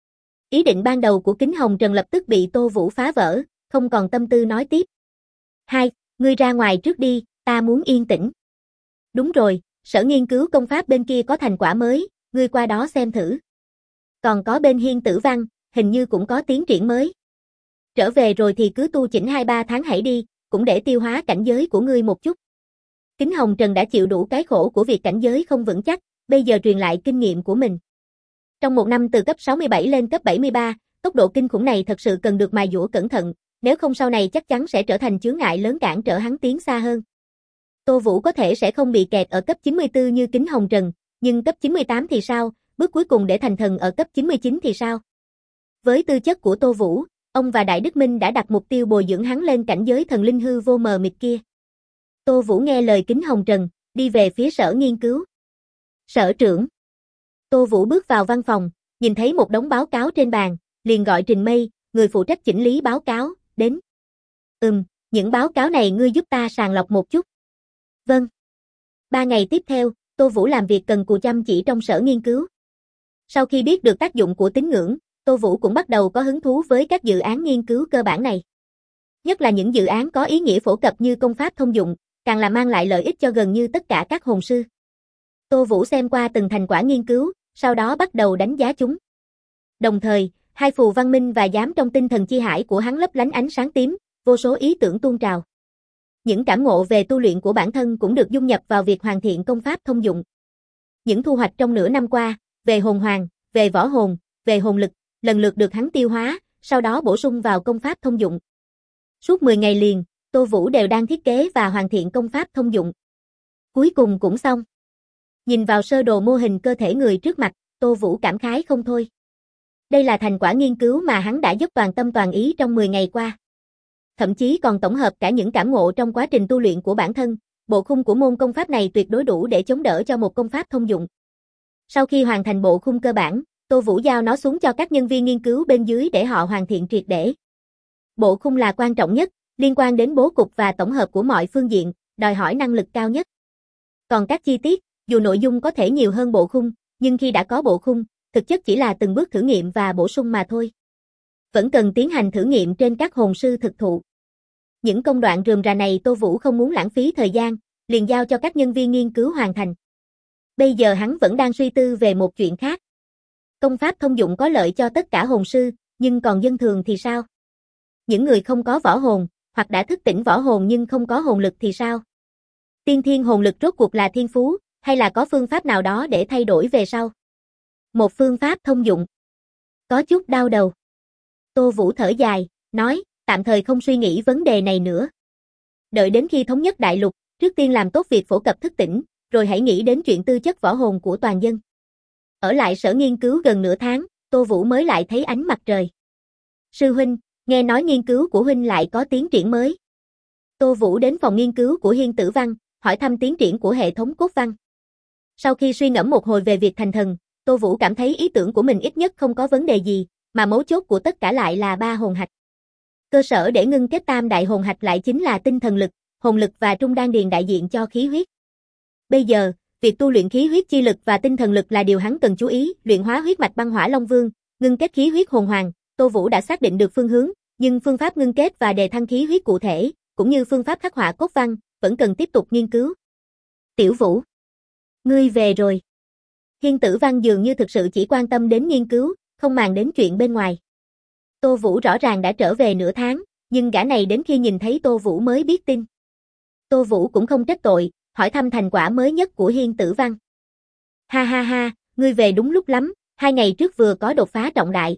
Ý định ban đầu của Kính Hồng Trần lập tức bị Tô Vũ phá vỡ, không còn tâm tư nói tiếp. Hai, ngươi ra ngoài trước đi, ta muốn yên tĩnh. Đúng rồi, sở nghiên cứu công pháp bên kia có thành quả mới, ngươi qua đó xem thử. Còn có bên Hiên Tử Văn, hình như cũng có tiến triển mới. Trở về rồi thì cứ tu chỉnh 2-3 tháng hãy đi, cũng để tiêu hóa cảnh giới của ngươi một chút. Kính Hồng Trần đã chịu đủ cái khổ của việc cảnh giới không vững chắc, bây giờ truyền lại kinh nghiệm của mình. Trong một năm từ cấp 67 lên cấp 73, tốc độ kinh khủng này thật sự cần được mài dũa cẩn thận, nếu không sau này chắc chắn sẽ trở thành chướng ngại lớn cản trở hắn tiến xa hơn. Tô Vũ có thể sẽ không bị kẹt ở cấp 94 như Kính Hồng Trần, nhưng cấp 98 thì sao, bước cuối cùng để thành thần ở cấp 99 thì sao? Với tư chất của Tô Vũ, ông và Đại Đức Minh đã đặt mục tiêu bồi dưỡng hắn lên cảnh giới thần linh hư vô mờ mịt kia. Tô Vũ nghe lời Kính Hồng Trần, đi về phía sở nghiên cứu. Sở trưởng. Tô Vũ bước vào văn phòng, nhìn thấy một đống báo cáo trên bàn, liền gọi Trình Mây, người phụ trách chỉnh lý báo cáo, đến. Những báo cáo này ngươi giúp ta sàng lọc một chút. Vâng. 3 ngày tiếp theo, Tô Vũ làm việc cần cù chăm chỉ trong sở nghiên cứu. Sau khi biết được tác dụng của tín ngưỡng, Tô Vũ cũng bắt đầu có hứng thú với các dự án nghiên cứu cơ bản này. Nhất là những dự án có ý nghĩa phổ cập như công pháp thông dụng, càng là mang lại lợi ích cho gần như tất cả các hồn sư. Tô Vũ xem qua từng thành quả nghiên cứu, sau đó bắt đầu đánh giá chúng. Đồng thời, hai phù văn minh và giám trong tinh thần chi hải của hắn lấp lánh ánh sáng tím, vô số ý tưởng tuôn trào. Những cảm ngộ về tu luyện của bản thân cũng được dung nhập vào việc hoàn thiện công pháp thông dụng. Những thu hoạch trong nửa năm qua, về hồn hoàng, về võ hồn, về hồn lực, lần lượt được hắn tiêu hóa, sau đó bổ sung vào công pháp thông dụng. Suốt 10 ngày liền, Tô Vũ đều đang thiết kế và hoàn thiện công pháp thông dụng. Cuối cùng cũng xong. Nhìn vào sơ đồ mô hình cơ thể người trước mặt, Tô Vũ cảm khái không thôi. Đây là thành quả nghiên cứu mà hắn đã dốc toàn tâm toàn ý trong 10 ngày qua. Thậm chí còn tổng hợp cả những cảm ngộ trong quá trình tu luyện của bản thân, bộ khung của môn công pháp này tuyệt đối đủ để chống đỡ cho một công pháp thông dụng. Sau khi hoàn thành bộ khung cơ bản, Tô Vũ giao nó xuống cho các nhân viên nghiên cứu bên dưới để họ hoàn thiện triệt để. Bộ khung là quan trọng nhất, liên quan đến bố cục và tổng hợp của mọi phương diện, đòi hỏi năng lực cao nhất. Còn các chi tiết, dù nội dung có thể nhiều hơn bộ khung, nhưng khi đã có bộ khung, thực chất chỉ là từng bước thử nghiệm và bổ sung mà thôi. Vẫn cần tiến hành thử nghiệm trên các hồn sư thực thụ. Những công đoạn rườm rà này Tô Vũ không muốn lãng phí thời gian, liền giao cho các nhân viên nghiên cứu hoàn thành. Bây giờ hắn vẫn đang suy tư về một chuyện khác. Công pháp thông dụng có lợi cho tất cả hồn sư, nhưng còn dân thường thì sao? Những người không có võ hồn, hoặc đã thức tỉnh võ hồn nhưng không có hồn lực thì sao? Tiên thiên hồn lực rốt cuộc là thiên phú, hay là có phương pháp nào đó để thay đổi về sau? Một phương pháp thông dụng. Có chút đau đầu. Tô Vũ thở dài, nói, tạm thời không suy nghĩ vấn đề này nữa. Đợi đến khi thống nhất đại lục, trước tiên làm tốt việc phổ cập thức tỉnh, rồi hãy nghĩ đến chuyện tư chất võ hồn của toàn dân. Ở lại sở nghiên cứu gần nửa tháng, Tô Vũ mới lại thấy ánh mặt trời. Sư huynh, nghe nói nghiên cứu của huynh lại có tiến triển mới. Tô Vũ đến phòng nghiên cứu của Hiên Tử Văn, hỏi thăm tiến triển của hệ thống cốt văn. Sau khi suy ngẫm một hồi về việc thành thần, Tô Vũ cảm thấy ý tưởng của mình ít nhất không có vấn đề gì, mà mấu chốt của tất cả lại là 3 hồn hạch. Cơ sở để ngưng kết tam đại hồn hạch lại chính là tinh thần lực, hồn lực và trung đan điền đại diện cho khí huyết. Bây giờ, việc tu luyện khí huyết chi lực và tinh thần lực là điều hắn cần chú ý, luyện hóa huyết mạch băng hỏa long vương, ngưng kết khí huyết hồn hoàng. Tô Vũ đã xác định được phương hướng, nhưng phương pháp ngưng kết và đề thăng khí huyết cụ thể, cũng như phương pháp khắc họa cốt văn, vẫn cần tiếp tục nghiên cứu. Tiểu Vũ, ngươi về rồi. Hiên Tử Văn dường như thực sự chỉ quan tâm đến nghiên cứu, không màng đến chuyện bên ngoài. Tô Vũ rõ ràng đã trở về nửa tháng, nhưng gã này đến khi nhìn thấy Tô Vũ mới biết tin. Tô Vũ cũng không trách tội, hỏi thăm thành quả mới nhất của Hiên Tử Văn. Ha ha ha, ngươi về đúng lúc lắm, 2 ngày trước vừa có đột phá trọng đại.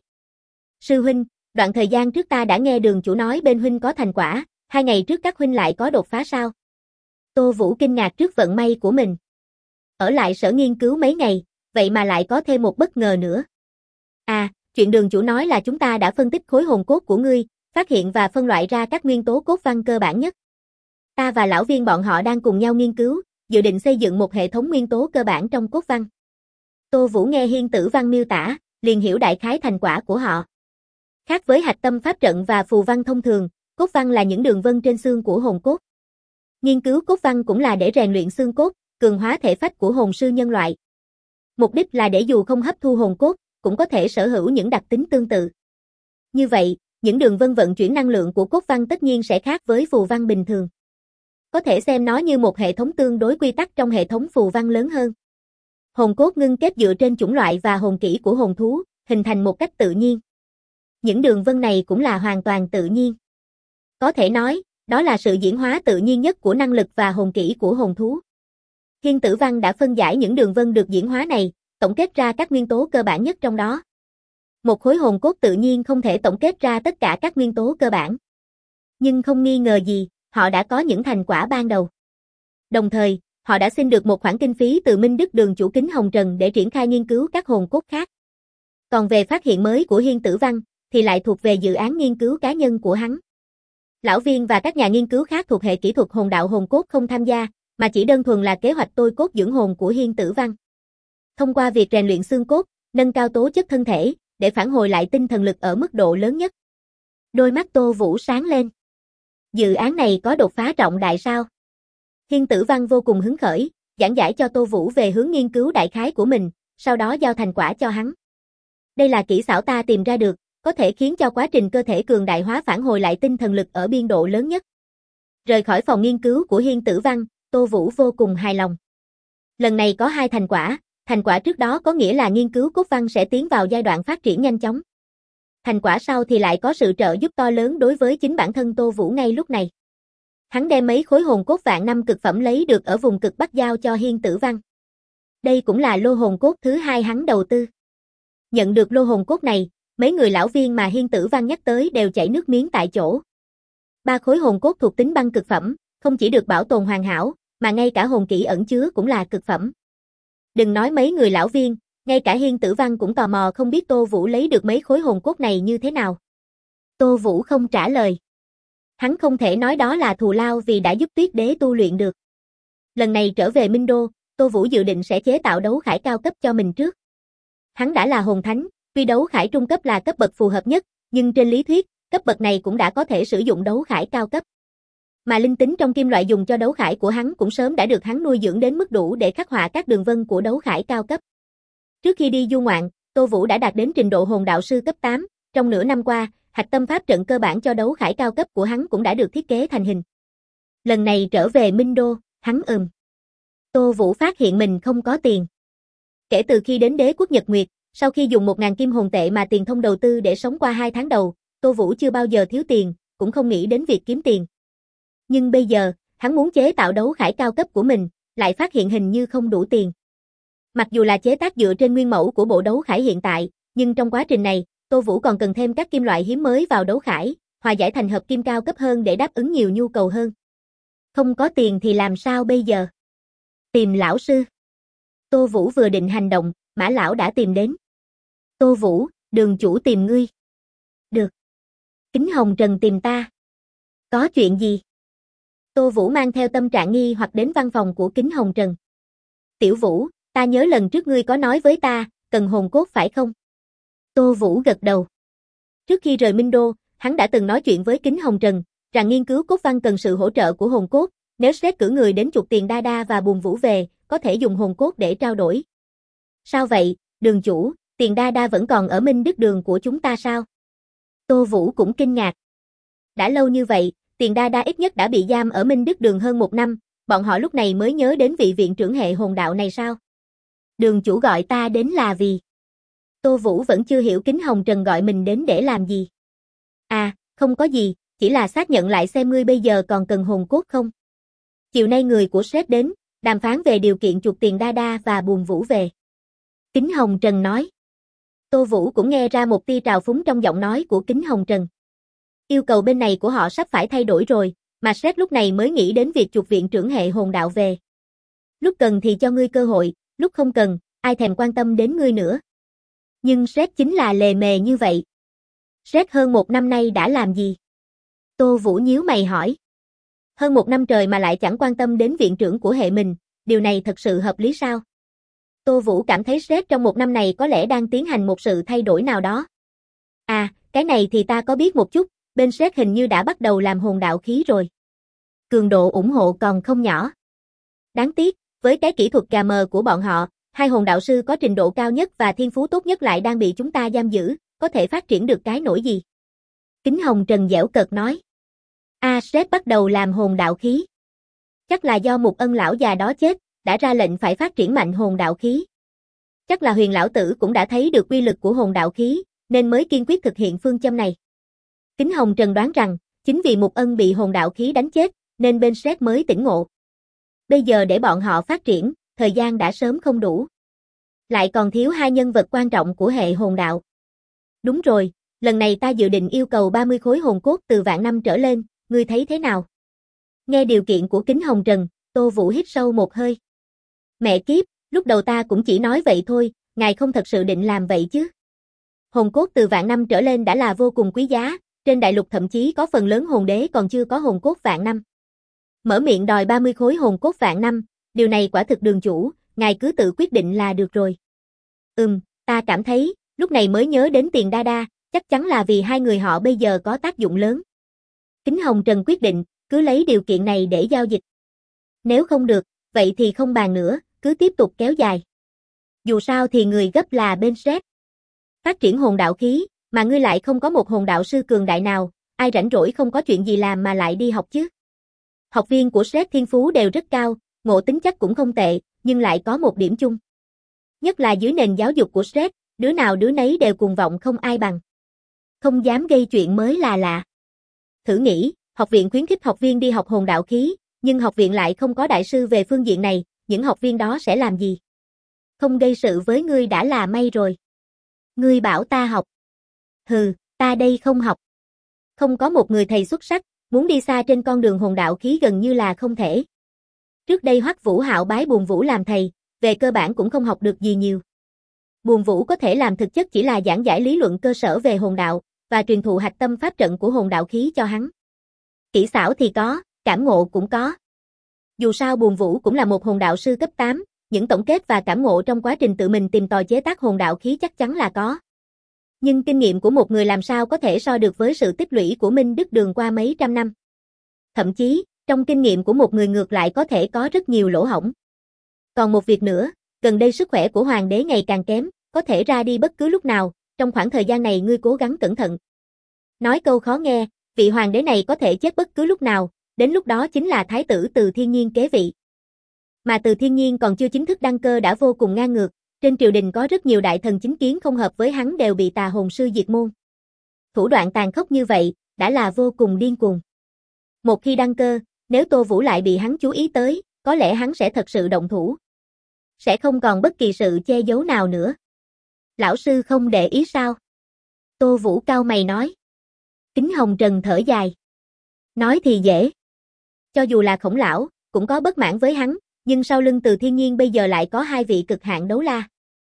Sư huynh, đoạn thời gian trước ta đã nghe đường chủ nói bên huynh có thành quả, 2 ngày trước các huynh lại có đột phá sao? Tô Vũ kinh ngạc trước vận may của mình. Ở lại sở nghiên cứu mấy ngày, vậy mà lại có thêm một bất ngờ nữa. À, chuyện đường chủ nói là chúng ta đã phân tích khối hồn cốt của ngươi, phát hiện và phân loại ra các nguyên tố cốt văn cơ bản nhất. Ta và lão viên bọn họ đang cùng nhau nghiên cứu, dự định xây dựng một hệ thống nguyên tố cơ bản trong cốt văn. Tô Vũ nghe Hiên Tử Văn miêu tả, liền hiểu đại khái thành quả của họ. Khác với hạch tâm pháp trận và phù văn thông thường, cốt văn là những đường vân trên xương của hồn cốt. Nghiên cứu cốt văn cũng là để rèn luyện xương cốt, cường hóa thể phách của hồn sư nhân loại. Mục đích là để dù không hấp thu hồn cốt, cũng có thể sở hữu những đặc tính tương tự. Như vậy, những đường vân vận chuyển năng lượng của cốt văn tất nhiên sẽ khác với phù văn bình thường. Có thể xem nó như một hệ thống tương đối quy tắc trong hệ thống phù văn lớn hơn. Hồn cốt ngưng kết dựa trên chủng loại và hồn kỹ của hồn thú, hình thành một cách tự nhiên. Những đường vân này cũng là hoàn toàn tự nhiên. Có thể nói, đó là sự diễn hóa tự nhiên nhất của năng lực và hồn kỹ của hồn thú. Hiên Tử Văn đã phân giải những đường vân được diễn hóa này, tổng kết ra các nguyên tố cơ bản nhất trong đó. Một khối hồn cốt tự nhiên không thể tổng kết ra tất cả các nguyên tố cơ bản. Nhưng không nghi ngờ gì, họ đã có những thành quả ban đầu. Đồng thời, họ đã xin được một khoản kinh phí từ Minh Đức Đường chủ Kính Hồng Trần để triển khai nghiên cứu các hồn cốt khác. Còn về phát hiện mới của Hiên Tử Văn, thì lại thuộc về dự án nghiên cứu cá nhân của hắn. Lão viên và các nhà nghiên cứu khác thuộc hệ kỹ thuật hồn đạo hồn cốt không tham gia, mà chỉ đơn thuần là kế hoạch tôi cốt dưỡng hồn của Hiên Tử Văn. Thông qua việc rèn luyện xương cốt, nâng cao tố chất thân thể, để phản hồi lại tinh thần lực ở mức độ lớn nhất. Đôi mắt Tô Vũ sáng lên. Dự án này có đột phá trọng đại sao? Hiên Tử Văn vô cùng hứng khởi, giảng giải cho Tô Vũ về hướng nghiên cứu đại khái của mình, sau đó giao thành quả cho hắn. Đây là kỹ xảo ta tìm ra được, có thể khiến cho quá trình cơ thể cường đại hóa phản hồi lại tinh thần lực ở biên độ lớn nhất. Rời khỏi phòng nghiên cứu của Hiên Tử Văn, Tô Vũ vô cùng hài lòng. Lần này có 2 thành quả trước đó có nghĩa là nghiên cứu cốt văn sẽ tiến vào giai đoạn phát triển nhanh chóng. Thành quả sau thì lại có sự trợ giúp to lớn đối với chính bản thân Tô Vũ ngay lúc này. Hắn đem mấy khối hồn cốt vạn năm cực phẩm lấy được ở vùng cực Bắc giao cho Hiên Tử Văn. Đây cũng là lô hồn cốt thứ 2 hắn đầu tư. Nhận được lô hồn cốt này, mấy người lão viên mà Hiên Tử Văn nhắc tới đều chảy nước miếng tại chỗ. 3 khối hồn cốt thuộc tính băng cực phẩm, không chỉ được bảo tồn hoàn hảo, mà ngay cả hồn kỹ ẩn chứa cũng là cực phẩm. Đừng nói mấy người lão viên, ngay cả Hiên Tử Văn cũng tò mò không biết Tô Vũ lấy được mấy khối hồn cốt này như thế nào. Tô Vũ không trả lời. Hắn không thể nói đó là thù lao vì đã giúp Tuyết Đế tu luyện được. Lần này trở về Minh Đô, Tô Vũ dự định sẽ chế tạo đấu khải cao cấp cho mình trước. Hắn đã là hồn thánh, tuy đấu khải trung cấp là cấp bậc phù hợp nhất, nhưng trên lý thuyết, cấp bậc này cũng đã có thể sử dụng đấu khải cao cấp. Mà linh tính trong kim loại dùng cho đấu khải của hắn cũng sớm đã được hắn nuôi dưỡng đến mức đủ để khắc họa các đường vân của đấu khải cao cấp. Trước khi đi du ngoạn, Tô Vũ đã đạt đến trình độ hồn đạo sư cấp 8, trong nửa năm qua, hạch tâm pháp trận cơ bản cho đấu khải cao cấp của hắn cũng đã được thiết kế thành hình. Lần này trở về Minh Đô, hắn Tô Vũ phát hiện mình không có tiền. Kể từ khi đến Đế quốc Nhật Nguyệt, sau khi dùng 1000 kim hồn tệ mà Tiền Thông đầu tư để sống qua 2 tháng đầu, Tô Vũ chưa bao giờ thiếu tiền, cũng không nghĩ đến việc kiếm tiền. Nhưng bây giờ, hắn muốn chế tạo đấu khải cao cấp của mình, lại phát hiện hình như không đủ tiền. Mặc dù là chế tác dựa trên nguyên mẫu của bộ đấu khải hiện tại, nhưng trong quá trình này, Tô Vũ còn cần thêm các kim loại hiếm mới vào đấu khải, hòa giải thành hợp kim cao cấp hơn để đáp ứng nhiều nhu cầu hơn. Không có tiền thì làm sao bây giờ? Tìm lão sư. Tô Vũ vừa định hành động, Mã lão đã tìm đến. Tô Vũ, Đường chủ tìm ngươi. Được. Kính Hồng Trần tìm ta. Có chuyện gì? Tô Vũ mang theo tâm trạng nghi hoặc đến văn phòng của Kính Hồng Trần. Tiểu Vũ, ta nhớ lần trước ngươi có nói với ta, cần hồn cốt phải không? Tô Vũ gật đầu. Trước khi rời Minh Đô, hắn đã từng nói chuyện với Kính Hồng Trần, rằng nghiên cứu cốt văn cần sự hỗ trợ của hồn cốt, nếu Shrek cử người đến chuột Tiền Đa Đa và Bùn Vũ về, có thể dùng hồn cốt để trao đổi. Sao vậy, Đường chủ, Tiền Đa Đa vẫn còn ở Minh Đức Đường của chúng ta sao? Tô Vũ cũng kinh ngạc. Đã lâu như vậy, Tiền Đa Đa ít nhất đã bị giam ở Minh Đức Đường hơn 1 năm, bọn họ lúc này mới nhớ đến vị viện trưởng hệ hồn đạo này sao? Đường chủ gọi ta đến là vì... Tô Vũ vẫn chưa hiểu Kính Hồng Trần gọi mình đến để làm gì. À, không có gì, chỉ là xác nhận lại xem ngươi bây giờ còn cần hồn cốt không. Chiều nay người của Shrek đến, đàm phán về điều kiện chuột Tiền Đa Đa và Bùn Vũ về. Kính Hồng Trần nói. Tô Vũ cũng nghe ra một tia trào phúng trong giọng nói của Kính Hồng Trần. Yêu cầu bên này của họ sắp phải thay đổi rồi, mà Shrek lúc này mới nghĩ đến việc chuột viện trưởng hệ hồn đạo về. Lúc cần thì cho ngươi cơ hội, lúc không cần, ai thèm quan tâm đến ngươi nữa. Nhưng Shrek chính là lề mề như vậy. Shrek hơn 1 năm nay đã làm gì? Tô Vũ nhíu mày hỏi. Hơn 1 năm trời mà lại chẳng quan tâm đến viện trưởng của hệ mình, điều này thật sự hợp lý sao? Tô Vũ cảm thấy Shrek trong 1 năm này có lẽ đang tiến hành một sự thay đổi nào đó. À, cái này thì ta có biết một chút, bên Shrek hình như đã bắt đầu làm hồn đạo khí rồi. Cường độ ủng hộ còn không nhỏ. Đáng tiếc, với cái kỹ thuật gà mờ của bọn họ, 2 hồn đạo sư có trình độ cao nhất và thiên phú tốt nhất lại đang bị chúng ta giam giữ, có thể phát triển được cái nỗi gì? Kính Hồng Trần giễu cợt nói. Shrek bắt đầu làm hồn đạo khí. Chắc là do Mục Ân lão già đó chết, đã ra lệnh phải phát triển mạnh hồn đạo khí. Chắc là Huyền lão tử cũng đã thấy được uy lực của hồn đạo khí, nên mới kiên quyết thực hiện phương châm này. Kính Hồng Trần đoán rằng, chính vì Mục Ân bị hồn đạo khí đánh chết, nên bên Shrek mới tỉnh ngộ. Bây giờ để bọn họ phát triển, thời gian đã sớm không đủ. Lại còn thiếu 2 nhân vật quan trọng của hệ hồn đạo. Đúng rồi, lần này ta dự định yêu cầu 30 khối hồn cốt từ vạn năm trở lên, ngươi thấy thế nào? Nghe điều kiện của Kính Hồng Trần, Tô Vũ hít sâu một hơi. Mẹ kiếp, lúc đầu ta cũng chỉ nói vậy thôi, ngài không thật sự định làm vậy chứ? Hồn cốt từ vạn năm trở lên đã là vô cùng quý giá, trên đại lục thậm chí có phần lớn hồn đế còn chưa có hồn cốt vạn năm. Mở miệng đòi 30 khối hồn cốt vạn năm, điều này quả thực Đường chủ, ngài cứ tự quyết định là được rồi. Ta cảm thấy, lúc này mới nhớ đến Tiền Đa Đa, chắc chắn là vì 2 người họ bây giờ có tác dụng lớn. Kính Hồng Trần quyết định, cứ lấy điều kiện này để giao dịch. Nếu không được, vậy thì không bàn nữa, cứ tiếp tục kéo dài. Dù sao thì người gấp là bên Shrek. Phát triển hồn đạo khí, mà ngươi lại không có một hồn đạo sư cường đại nào, ai rảnh rỗi không có chuyện gì làm mà lại đi học chứ? Học viên của Shrek thiên phú đều rất cao, ngộ tính chắc cũng không tệ, nhưng lại có một điểm chung. Nhất là dưới nền giáo dục của Shrek, đứa nào đứa nấy đều cuồng vọng không ai bằng. Không dám gây chuyện mới là lạ. Thử nghĩ, học viện khuyến khích học viên đi học hồn đạo khí, nhưng học viện lại không có đại sư về phương diện này, những học viên đó sẽ làm gì? Không gây sự với ngươi đã là may rồi. Ngươi bảo ta học. Hừ, ta đây không học. Không có một người thầy xuất sắc, muốn đi xa trên con đường hồn đạo khí gần như là không thể. Trước đây Hoắc Vũ Hạo bái Bùn Vũ làm thầy, về cơ bản cũng không học được gì nhiều. Bùn Vũ có thể làm thực chất chỉ là giảng giải lý luận cơ sở về hồn đạo, và truyền thụ hạch tâm pháp trận của hồn đạo khí cho hắn. Kỹ xảo thì có, cảm ngộ cũng có. Dù sao Bùn Vũ cũng là một hồn đạo sư cấp 8, những tổng kết và cảm ngộ trong quá trình tự mình tìm tòi chế tác hồn đạo khí chắc chắn là có. Nhưng kinh nghiệm của một người làm sao có thể so được với sự tích lũy của Minh Đức Đường qua mấy trăm năm. Thậm chí, trong kinh nghiệm của một người ngược lại có thể có rất nhiều lỗ hổng. Còn một việc nữa, gần đây sức khỏe của hoàng đế ngày càng kém, có thể ra đi bất cứ lúc nào, trong khoảng thời gian này ngươi cố gắng cẩn thận. Nói câu khó nghe, vị hoàng đế này có thể chết bất cứ lúc nào, đến lúc đó chính là thái tử Từ Thiên Nhiên kế vị. Mà Từ Thiên Nhiên còn chưa chính thức đăng cơ đã vô cùng ngang ngược, trên triều đình có rất nhiều đại thần chính kiến không hợp với hắn đều bị tà hồn sư diệt môn. Thủ đoạn tàn khốc như vậy, đã là vô cùng điên cuồng. Một khi đăng cơ, nếu Tô Vũ lại bị hắn chú ý tới, có lẽ hắn sẽ thật sự động thủ. Sẽ không còn bất kỳ sự che giấu nào nữa. Lão sư không để ý sao? Tô Vũ cau mày nói. Kính Hồng Trần thở dài. Nói thì dễ. Cho dù là Khổng lão, cũng có bất mãn với hắn, nhưng sau lưng Từ Thiên Nhiên bây giờ lại có hai vị cực hạn đấu la.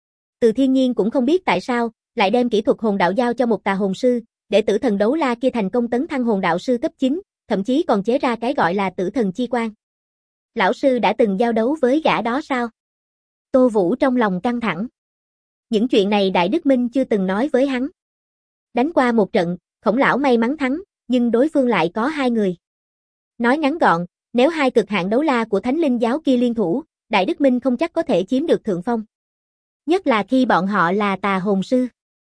Từ Thiên Nhiên cũng không biết tại sao, lại đem kỹ thuật hồn đạo giao cho một tà hồn sư, để tử thần đấu la kia thành công tấn thăng hồn đạo sư cấp 9, thậm chí còn chế ra cái gọi là tử thần chi quan. Lão sư đã từng giao đấu với gã đó sao? Tô Vũ trong lòng căng thẳng. Những chuyện này Đại Đức Minh chưa từng nói với hắn. Đánh qua một trận, Khổng lão may mắn thắng, nhưng đối phương lại có hai người. Nói ngắn gọn, nếu hai cực hạn đấu la của Thánh Linh giáo kia liên thủ, Đại Đức Minh không chắc có thể chiếm được thượng phong. Nhất là khi bọn họ là tà hồn sư.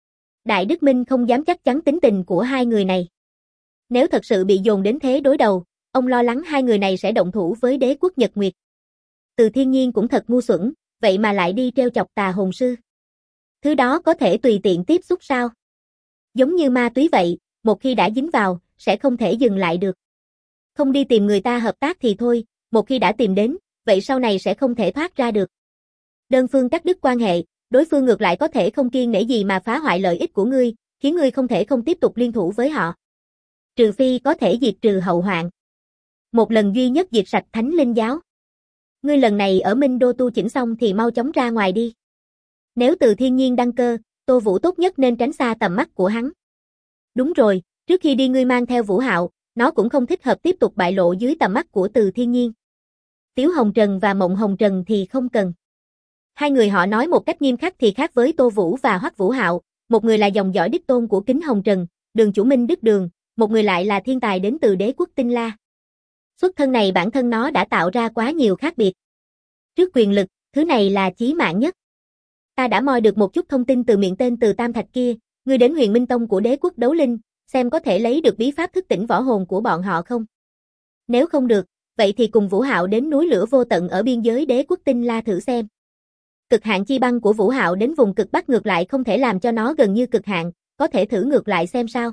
Đại Đức Minh không dám chắc chắn tính tình của hai người này. Nếu thật sự bị dồn đến thế đối đầu, ông lo lắng hai người này sẽ động thủ với đế quốc Nhật Nguyệt. Từ Thiên Nhiên cũng thật ngu xuẩn, vậy mà lại đi treo chọc tà hồn sư. Thứ đó có thể tùy tiện tiếp xúc sao? Giống như ma túy vậy, một khi đã dính vào, sẽ không thể dừng lại được. Không đi tìm người ta hợp tác thì thôi, một khi đã tìm đến, vậy sau này sẽ không thể thoát ra được. Đơn phương cắt đứt quan hệ, đối phương ngược lại có thể không kiêng nể gì mà phá hoại lợi ích của ngươi, khiến ngươi không thể không tiếp tục liên thủ với họ. Trừ phi có thể diệt trừ hậu hoạn. Một lần duy nhất diệt sạch Thánh Linh giáo. Ngươi lần này ở Minh Đô tu chỉnh xong thì mau chóng ra ngoài đi. Nếu Từ Thiên Nhiên đăng cơ, Tô Vũ tốt nhất nên tránh xa tầm mắt của hắn. Đúng rồi, trước khi đi ngươi mang theo Vũ Hạo, nó cũng không thích hợp tiếp tục bại lộ dưới tầm mắt của Từ Thiên Nhiên. Tiếu Hồng Trần và Mộng Hồng Trần thì không cần. Hai người họ nói một cách nghiêm khắc thì khác với Tô Vũ và Hoắc Vũ Hạo, một người là dòng dõi đích tôn của Kính Hồng Trần, Đường chủ Minh Đức Đường, một người lại là thiên tài đến từ đế quốc Tinh La. Xuất thân này bản thân nó đã tạo ra quá nhiều khác biệt. Trước quyền lực, thứ này là chí mạng nhất. Ta đã moi được một chút thông tin từ miệng tên Từ Tam Thạch kia, ngươi đến Huyền Minh Tông của đế quốc Đấu Linh, xem có thể lấy được bí pháp thức tỉnh võ hồn của bọn họ không. Nếu không được, vậy thì cùng Vũ Hạo đến núi lửa vô tận ở biên giới đế quốc Tinh La thử xem. Cực hạn chi băng của Vũ Hạo đến vùng cực Bắc ngược lại không thể làm cho nó gần như cực hạn, có thể thử ngược lại xem sao.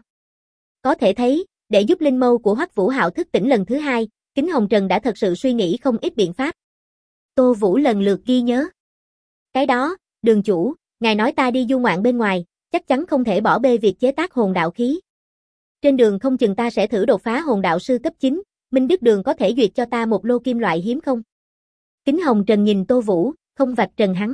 Có thể thấy, để giúp linh mâu của Hoắc Vũ Hạo thức tỉnh lần thứ hai, Kính Hồng Trần đã thật sự suy nghĩ không ít biện pháp. Tô Vũ lần lượt ghi nhớ. Cái đó, Đường chủ, ngài nói ta đi du ngoạn bên ngoài, chắc chắn không thể bỏ bê việc chế tác hồn đạo khí. Trên đường không chừng ta sẽ thử đột phá hồn đạo sư cấp 9, Minh Đức Đường có thể duyệt cho ta một lô kim loại hiếm không? Kính Hồng Trần nhìn Tô Vũ, không vạch trần hắn.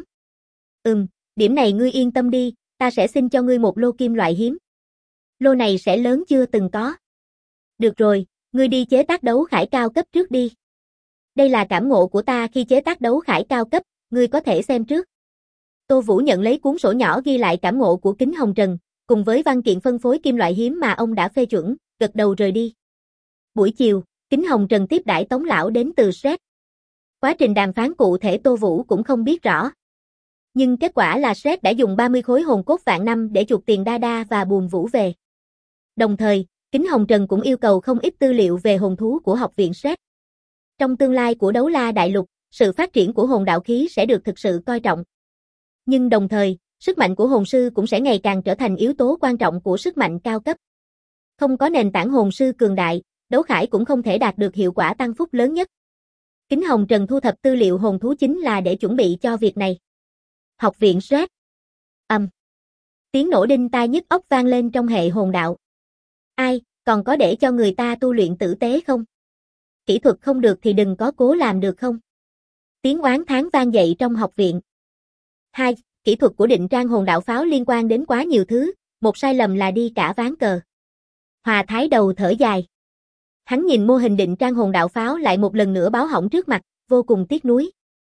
Điểm này ngươi yên tâm đi, ta sẽ xin cho ngươi một lô kim loại hiếm. Lô này sẽ lớn chưa từng có. Được rồi, ngươi đi chế tác đấu khải cao cấp trước đi. Đây là cảm ngộ của ta khi chế tác đấu khải cao cấp, ngươi có thể xem trước. Tô Vũ nhận lấy cuốn sổ nhỏ ghi lại cảm ngộ của Kính Hồng Trần, cùng với văn kiện phân phối kim loại hiếm mà ông đã phê chuẩn, gật đầu rời đi. Buổi chiều, Kính Hồng Trần tiếp đãi Tống lão đến từ Sret. Quá trình đàm phán cụ thể Tô Vũ cũng không biết rõ. Nhưng kết quả là Sret đã dùng 30 khối hồn cốt vạn năm để chuộc tiền Đa Đa và Bùn Vũ về. Đồng thời, Kính Hồng Trần cũng yêu cầu không ít tư liệu về hồn thú của học viện Sret. Trong tương lai của Đấu La Đại Lục, sự phát triển của hồn đạo khí sẽ được thực sự coi trọng. Nhưng đồng thời, sức mạnh của hồn sư cũng sẽ ngày càng trở thành yếu tố quan trọng của sức mạnh cao cấp. Không có nền tảng hồn sư cường đại, đấu khải cũng không thể đạt được hiệu quả tăng phúc lớn nhất. Kính Hồng Trần thu thập tư liệu hồn thú chính là để chuẩn bị cho việc này. Học viện Sret. Tiếng nổ đinh tai nhức óc vang lên trong hệ hồn đạo. Ai, còn có để cho người ta tu luyện tử tế không? Kỹ thuật không được thì đừng có cố làm được không? Tiếng oán thán vang dậy trong học viện. 2. Kỹ thuật của định trang hồn đạo pháo liên quan đến quá nhiều thứ, một sai lầm là đi cả ván cờ. Hòa Thái đầu thở dài. Hắn nhìn mô hình định trang hồn đạo pháo lại một lần nữa báo hỏng trước mặt, vô cùng tiếc nuối.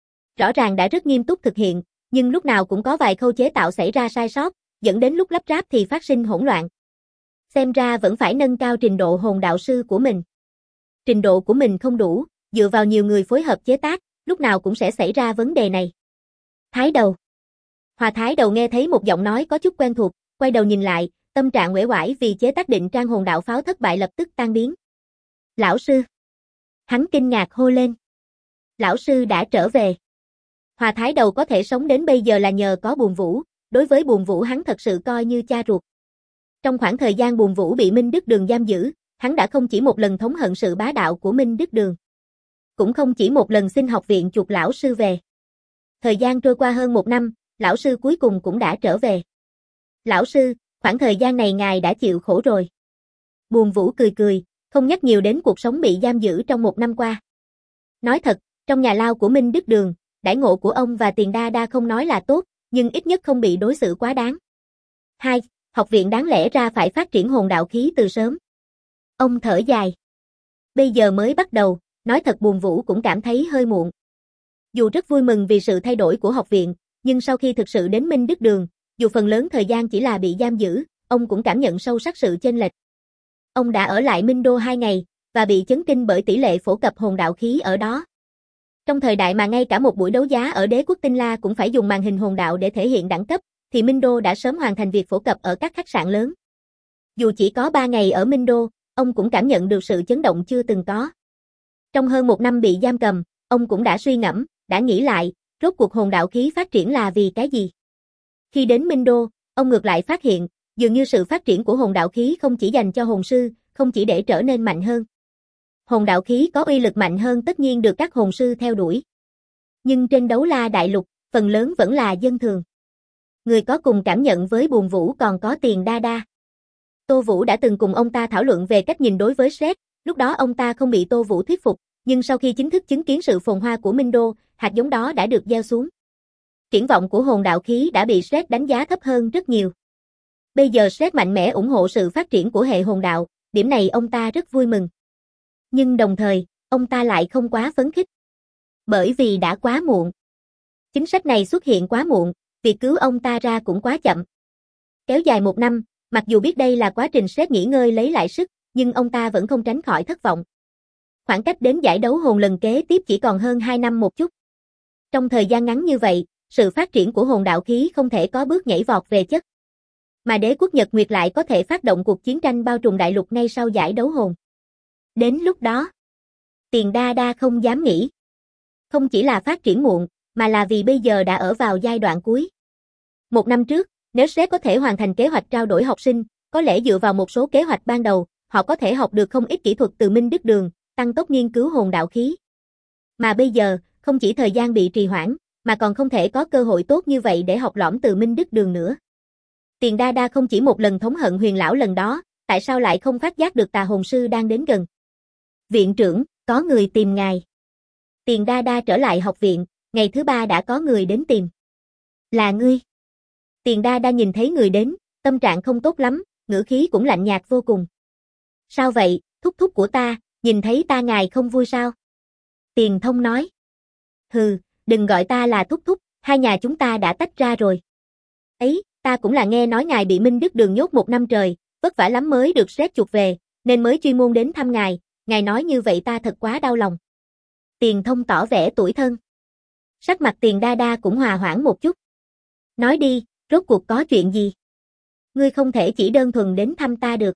Rõ ràng đã rất nghiêm túc thực hiện, nhưng lúc nào cũng có vài khâu chế tạo xảy ra sai sót, dẫn đến lúc lắp ráp thì phát sinh hỗn loạn. Xem ra vẫn phải nâng cao trình độ hồn đạo sư của mình. Trình độ của mình không đủ, dựa vào nhiều người phối hợp chế tác, lúc nào cũng sẽ xảy ra vấn đề này. Thái đầu. Hòa Thái đầu nghe thấy một giọng nói có chút quen thuộc, quay đầu nhìn lại, tâm trạng uể oải vì chế tác định trang hồn đạo pháo thất bại lập tức tan biến. Lão sư. Hắn kinh ngạc hô lên. Lão sư đã trở về. Hòa Thái đầu có thể sống đến bây giờ là nhờ có Bùn Vũ, đối với Bùn Vũ hắn thật sự coi như cha ruột. Trong khoảng thời gian Bùn Vũ bị Minh Đức Đường giam giữ, hắn đã không chỉ một lần thống hận sự bá đạo của Minh Đức Đường. Cũng không chỉ một lần xin học viện chuộc lão sư về. Thời gian trôi qua hơn 1 năm, lão sư cuối cùng cũng đã trở về. Lão sư, khoảng thời gian này ngài đã chịu khổ rồi. Bùn Vũ cười cười, không nhắc nhiều đến cuộc sống bị giam giữ trong 1 năm qua. Nói thật, trong nhà lao của Minh Đức Đường, đãi ngộ của ông và Tiền Đa Đa không nói là tốt, nhưng ít nhất không bị đối xử quá đáng. 2. Học viện đáng lẽ ra phải phát triển hồn đạo khí từ sớm. Ông thở dài. Bây giờ mới bắt đầu, nói thật Bùn Vũ cũng cảm thấy hơi muộn. Dù rất vui mừng vì sự thay đổi của học viện, nhưng sau khi thực sự đến Minh Đức Đường, dù phần lớn thời gian chỉ là bị giam giữ, ông cũng cảm nhận sâu sắc sự chênh lệch. Ông đã ở lại Minh Đô 2 ngày, và bị chấn kinh bởi tỷ lệ phổ cập hồn đạo khí ở đó. Trong thời đại mà ngay cả một buổi đấu giá ở Đế quốc Tinh La cũng phải dùng màn hình hồn đạo để thể hiện đẳng cấp, thì Minh Đô đã sớm hoàn thành việc phổ cập ở các khách sạn lớn. Dù chỉ có 3 ngày ở Minh Đô, ông cũng cảm nhận được sự chấn động chưa từng có. Trong hơn 1 năm bị giam cầm, ông cũng đã suy ngẫm, đã nghĩ lại, rốt cuộc hồn đạo khí phát triển là vì cái gì? Khi đến Minh Đô, ông ngược lại phát hiện, dường như sự phát triển của hồn đạo khí không chỉ dành cho hồn sư, không chỉ để trở nên mạnh hơn. Hồn đạo khí có uy lực mạnh hơn tất nhiên được các hồn sư theo đuổi. Nhưng trên Đấu La Đại Lục, phần lớn vẫn là dân thường. Người có cùng cảm nhận với Bùn Vũ còn có Tiền Đa Đa. Tô Vũ đã từng cùng ông ta thảo luận về cách nhìn đối với Sret, lúc đó ông ta không bị Tô Vũ thuyết phục, nhưng sau khi chính thức chứng kiến sự phồn hoa của Minh Đô, hạt giống đó đã được gieo xuống. Triển vọng của hồn đạo khí đã bị Sret đánh giá thấp hơn rất nhiều. Bây giờ Sret mạnh mẽ ủng hộ sự phát triển của hệ hồn đạo, điểm này ông ta rất vui mừng. Nhưng đồng thời, ông ta lại không quá phấn khích. Bởi vì đã quá muộn. Chính sách này xuất hiện quá muộn, việc cứu ông ta ra cũng quá chậm. Kéo dài 1 năm, mặc dù biết đây là quá trình Sret nghỉ ngơi lấy lại sức, nhưng ông ta vẫn không tránh khỏi thất vọng. Khoảng cách đến giải đấu hồn lần kế tiếp chỉ còn hơn 2 năm một chút. Trong thời gian ngắn như vậy, sự phát triển của hồn đạo khí không thể có bước nhảy vọt về chất. Mà đế quốc Nhật Nguyệt lại có thể phát động cuộc chiến tranh bao trùm đại lục ngay sau giải đấu hồn. Đến lúc đó, Tiền Đa Đa không dám nghĩ. Không chỉ là phát triển muộn, mà là vì bây giờ đã ở vào giai đoạn cuối. 1 năm trước, nếu Sret có thể hoàn thành kế hoạch trao đổi học sinh, có lẽ dựa vào một số kế hoạch ban đầu, họ có thể học được không ít kỹ thuật từ Minh Đức Đường, tăng tốc nghiên cứu hồn đạo khí. Mà bây giờ, không chỉ thời gian bị trì hoãn, mà còn không thể có cơ hội tốt như vậy để học lõm từ Minh Đức Đường nữa. Tiền Đa Đa không chỉ một lần thống hận Huyền lão lần đó, tại sao lại không phát giác được tà hồn sư đang đến gần? Viện trưởng, có người tìm ngài. Tiền Đa Đa trở lại học viện, ngày thứ 3 đã có người đến tìm. Là ngươi. Tiền Đa Đa nhìn thấy người đến, tâm trạng không tốt lắm, ngữ khí cũng lạnh nhạt vô cùng. Sao vậy, thúc thúc của ta, nhìn thấy ta ngài không vui sao? Tiền Thông nói. Hừ, đừng gọi ta là thúc thúc, hai nhà chúng ta đã tách ra rồi. Ấy, ta cũng là nghe nói ngài bị Minh Đức Đường nhốt 1 năm trời, vất vả lắm mới được Sret chuộc về, nên mới chuyên môn đến thăm ngài nói như vậy ta thật quá đau lòng. Tiền Thông tỏ vẻ tủi thân. Sắc mặt Tiền Đa Đa cũng hòa hoãn một chút. Nói đi, rốt cuộc có chuyện gì? Ngươi không thể chỉ đơn thuần đến thăm ta được.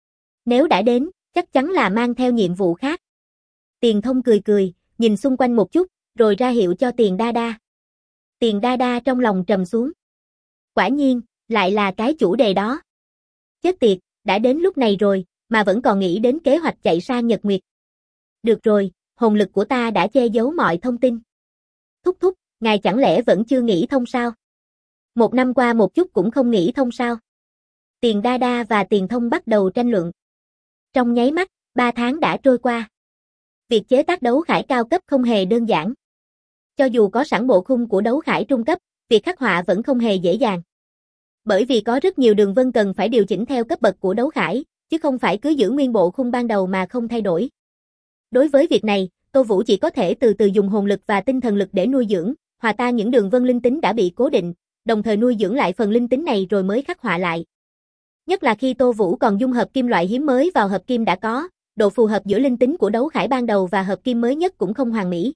Nếu đã đến, chắc chắn là mang theo nhiệm vụ khác. Tiền Thông cười cười, nhìn xung quanh một chút, rồi ra hiệu cho Tiền Đa Đa. Tiền Đa Đa trong lòng trầm xuống. Quả nhiên, lại là cái chủ đề đó. Chết tiệt, đã đến lúc này rồi, mà vẫn còn nghĩ đến kế hoạch chạy sang Nhật Nguyệt. Được rồi, hồn lực của ta đã che giấu mọi thông tin. Thúc thúc, ngài chẳng lẽ vẫn chưa nghĩ thông sao? 1 năm qua một chút cũng không nghĩ thông sao? Tiền Đa Đa và Tiền Thông bắt đầu tranh luận. Trong nháy mắt, 3 tháng đã trôi qua. Việc chế tác đấu khải cao cấp không hề đơn giản. Cho dù có sẵn bộ khung của đấu khải trung cấp, việc khắc họa vẫn không hề dễ dàng. Bởi vì có rất nhiều đường vân cần phải điều chỉnh theo cấp bậc của đấu khải, chứ không phải cứ giữ nguyên bộ khung ban đầu mà không thay đổi. Đối với việc này, Tô Vũ chỉ có thể từ từ dùng hồn lực và tinh thần lực để nuôi dưỡng, hòa tan những đường vân linh tính đã bị cố định, đồng thời nuôi dưỡng lại phần linh tính này rồi mới khắc họa lại. Nhất là khi Tô Vũ còn dung hợp kim loại hiếm mới vào hợp kim đã có, độ phù hợp giữa linh tính của đấu khải ban đầu và hợp kim mới nhất cũng không hoàn mỹ.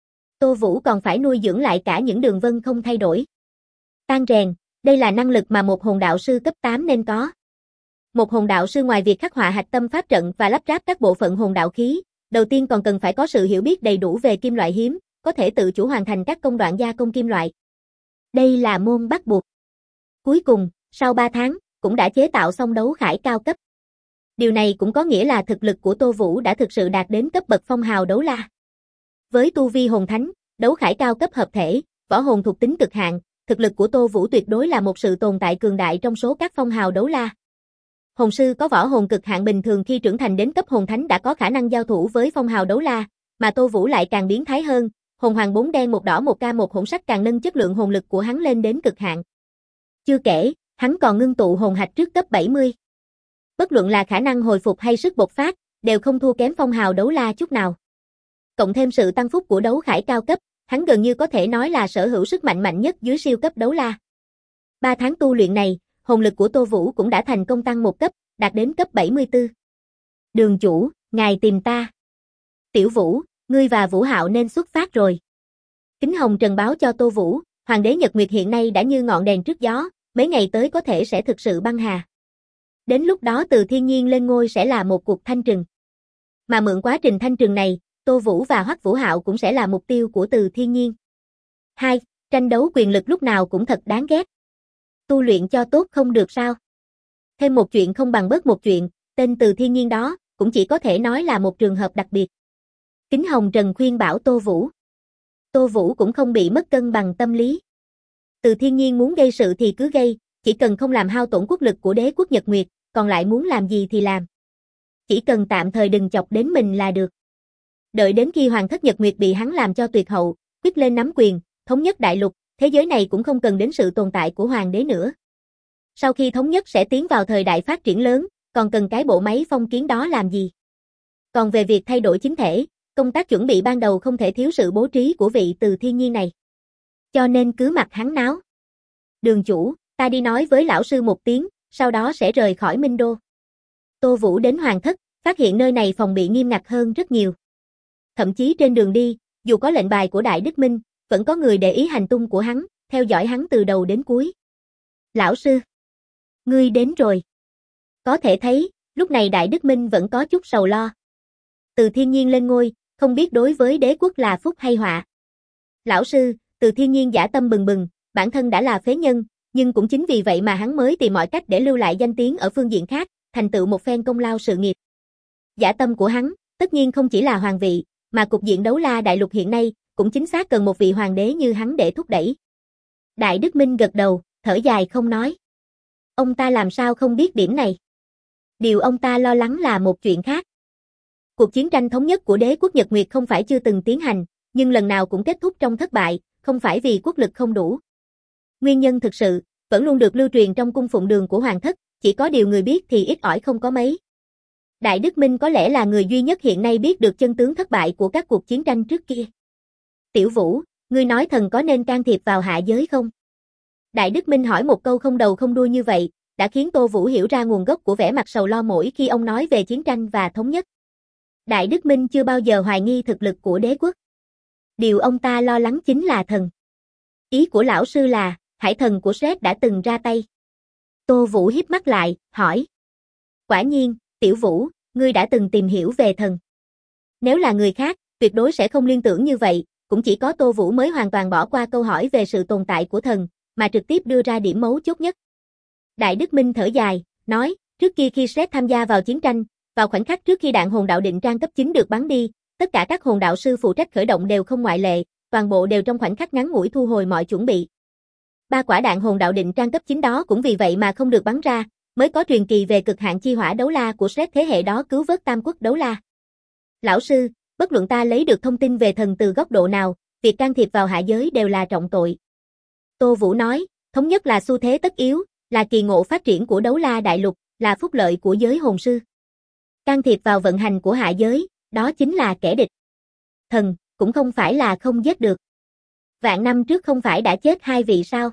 Tô Vũ còn phải nuôi dưỡng lại cả những đường vân không thay đổi. Tan rèn, đây là năng lực mà một hồn đạo sư cấp 8 nên có. Một hồn đạo sư ngoài việc khắc họa hạch tâm pháp trận và lắp ráp các bộ phận hồn đạo khí, đầu tiên còn cần phải có sự hiểu biết đầy đủ về kim loại hiếm, có thể tự chủ hoàn thành các công đoạn gia công kim loại. Đây là môn bắt buộc. Cuối cùng, sau 3 tháng, cũng đã chế tạo xong đấu khải cao cấp. Điều này cũng có nghĩa là thực lực của Tô Vũ đã thực sự đạt đến cấp bậc phong hào đấu la. Với tu vi hồn thánh, đấu khải cao cấp hợp thể, võ hồn thuộc tính cực hạn, thực lực của Tô Vũ tuyệt đối là một sự tồn tại cường đại trong số các phong hào đấu la. Hồn sư có võ hồn cực hạn bình thường khi trưởng thành đến cấp hồn thánh đã có khả năng giao thủ với phong hào đấu la, mà Tô Vũ lại càng biến thái hơn, hồn hoàng 4 đen 1 đỏ 1K1 hỗn sắc càng nâng chất lượng hồn lực của hắn lên đến cực hạn. Chưa kể, hắn còn ngưng tụ hồn hạch trước cấp 70. Bất luận là khả năng hồi phục hay sức bộc phát, đều không thua kém phong hào đấu la chút nào. Cộng thêm sự tăng phúc của đấu khải cao cấp, hắn gần như có thể nói là sở hữu sức mạnh mạnh nhất dưới siêu cấp đấu la. 3 tháng tu luyện này, hồn lực của Tô Vũ cũng đã thành công tăng 1 cấp, đạt đến cấp 74. Đường chủ, ngài tìm ta. Tiểu Vũ, ngươi và Vũ Hạo nên xuất phát rồi. Kính Hồng Trần báo cho Tô Vũ, Hoàng đế Nhật Nguyệt hiện nay đã như ngọn đèn trước gió, mấy ngày tới có thể sẽ thực sự băng hà. Đến lúc đó Từ Thiên Nhiên lên ngôi sẽ là một cuộc thanh trừng. Mà mượn quá trình thanh trừng này, Tô Vũ và Hoắc Vũ Hạo cũng sẽ là mục tiêu của Từ Thiên Nhiên. 2. Tranh đấu quyền lực lúc nào cũng thật đáng ghét. Tu luyện cho tốt không được sao? Thêm một chuyện không bằng bớt một chuyện, tên Từ Thiên Nhiên đó, cũng chỉ có thể nói là một trường hợp đặc biệt. Kính Hồng Trần khuyên bảo Tô Vũ. Tô Vũ cũng không bị mất cân bằng tâm lý. Từ Thiên Nhiên muốn gây sự thì cứ gây, chỉ cần không làm hao tổn quốc lực của đế quốc Nhật Nguyệt, còn lại muốn làm gì thì làm. Chỉ cần tạm thời đừng chọc đến mình là được. Đợi đến khi Hoàng thất Nhật Nguyệt bị hắn làm cho tuyệt hậu, quyết lên nắm quyền, thống nhất đại lục, thế giới này cũng không cần đến sự tồn tại của Hoàng đế nữa. Sau khi thống nhất sẽ tiến vào thời đại phát triển lớn, còn cần cái bộ máy phong kiến đó làm gì? Còn về việc thay đổi chính thể, công tác chuẩn bị ban đầu không thể thiếu sự bố trí của vị Từ Thiên Nhiên này. Cho nên cứ mặc hắn náo. Đường chủ, ta đi nói với lão sư một tiếng, sau đó sẽ rời khỏi Minh Đô. Tô Vũ đến Hoàng thất, phát hiện nơi này phòng bị nghiêm ngặt hơn rất nhiều. Thậm chí trên đường đi, dù có lệnh bài của Đại Đức Minh, vẫn có người để ý hành tung của hắn, theo dõi hắn từ đầu đến cuối. Lão sư, ngươi đến rồi. Có thể thấy, lúc này Đại Đức Minh vẫn có chút sầu lo. Từ Thiên Nhiên lên ngôi, không biết đối với đế quốc là phúc hay họa. Lão sư, Từ Thiên Nhiên dã tâm bừng bừng, bản thân đã là phế nhân, nhưng cũng chính vì vậy mà hắn mới tìm mọi cách để lưu lại danh tiếng ở phương diện khác, thành tựu một phen công lao sự nghiệp. Dã tâm của hắn, tất nhiên không chỉ là hoàng vị, mà cục diện đấu la đại lục hiện nay, cũng chính xác cần một vị hoàng đế như hắn để thúc đẩy. Đại Đức Minh gật đầu, thở dài không nói. Ông ta làm sao không biết điểm này? Điều ông ta lo lắng là một chuyện khác. Cuộc chiến tranh thống nhất của đế quốc Nhật Nguyệt không phải chưa từng tiến hành, nhưng lần nào cũng kết thúc trong thất bại, không phải vì quốc lực không đủ. Nguyên nhân thực sự, vẫn luôn được lưu truyền trong cung phụng đường của Hoàng thất, chỉ có điều người biết thì ít ỏi không có mấy. Đại Đức Minh có lẽ là người duy nhất hiện nay biết được chân tướng thất bại của các cuộc chiến tranh trước kia. Tiểu Vũ, ngươi nói thần có nên can thiệp vào hạ giới không? Đại Đức Minh hỏi một câu không đầu không đuôi như vậy, đã khiến Tô Vũ hiểu ra nguồn gốc của vẻ mặt sầu lo mỗi khi ông nói về chiến tranh và thống nhất. Đại Đức Minh chưa bao giờ hoài nghi thực lực của đế quốc. Điều ông ta lo lắng chính là thần. Ý của lão sư là, hải thần của Sret đã từng ra tay. Tô Vũ híp mắt lại, hỏi. Quả nhiên, Tiểu Vũ, ngươi đã từng tìm hiểu về thần. Nếu là người khác, tuyệt đối sẽ không liên tưởng như vậy, cũng chỉ có Tô Vũ mới hoàn toàn bỏ qua câu hỏi về sự tồn tại của thần, mà trực tiếp đưa ra điểm mấu chốt nhất. Đại Đức Minh thở dài, nói, trước kia khi Sret tham gia vào chiến tranh, vào khoảnh khắc trước khi đạn hồn đạo định trang cấp 9 được bắn đi, tất cả các hồn đạo sư phụ trách khởi động đều không ngoại lệ, toàn bộ đều trong khoảnh khắc ngắn ngủi thu hồi mọi chuẩn bị. Ba quả đạn hồn đạo định trang cấp 9 đó cũng vì vậy mà không được bắn ra, mới có truyền kỳ về cực hạn chi hỏa đấu la của Shrek thế hệ đó cứu vớt Tam Quốc đấu la. Lão sư, bất luận ta lấy được thông tin về thần từ góc độ nào, việc can thiệp vào hạ giới đều là trọng tội. Tô Vũ nói, thống nhất là xu thế tất yếu, là kỳ ngộ phát triển của đấu la đại lục, là phúc lợi của giới hồn sư. Can thiệp vào vận hành của hạ giới, đó chính là kẻ địch. Thần, cũng không phải là không giết được. Vạn năm trước không phải đã chết 2 vị sao?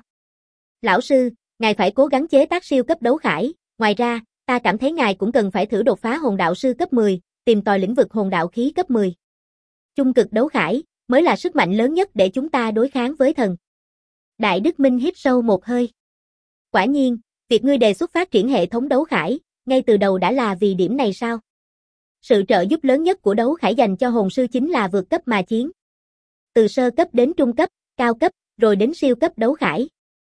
Lão sư, ngài phải cố gắng chế tác siêu cấp đấu khải, ngoài ra, ta cảm thấy ngài cũng cần phải thử đột phá hồn đạo sư cấp 10, tìm tòi lĩnh vực hồn đạo khí cấp 10. Chung cực đấu khải, mới là sức mạnh lớn nhất để chúng ta đối kháng với thần. Đại Đức Minh hít sâu một hơi. Quả nhiên, việc ngươi đề xuất phát triển hệ thống đấu khải, ngay từ đầu đã là vì điểm này sao? Sự trợ giúp lớn nhất của đấu khải dành cho hồn sư chính là vượt cấp mà chiến. Từ sơ cấp đến trung cấp, cao cấp, rồi đến siêu cấp đấu khải.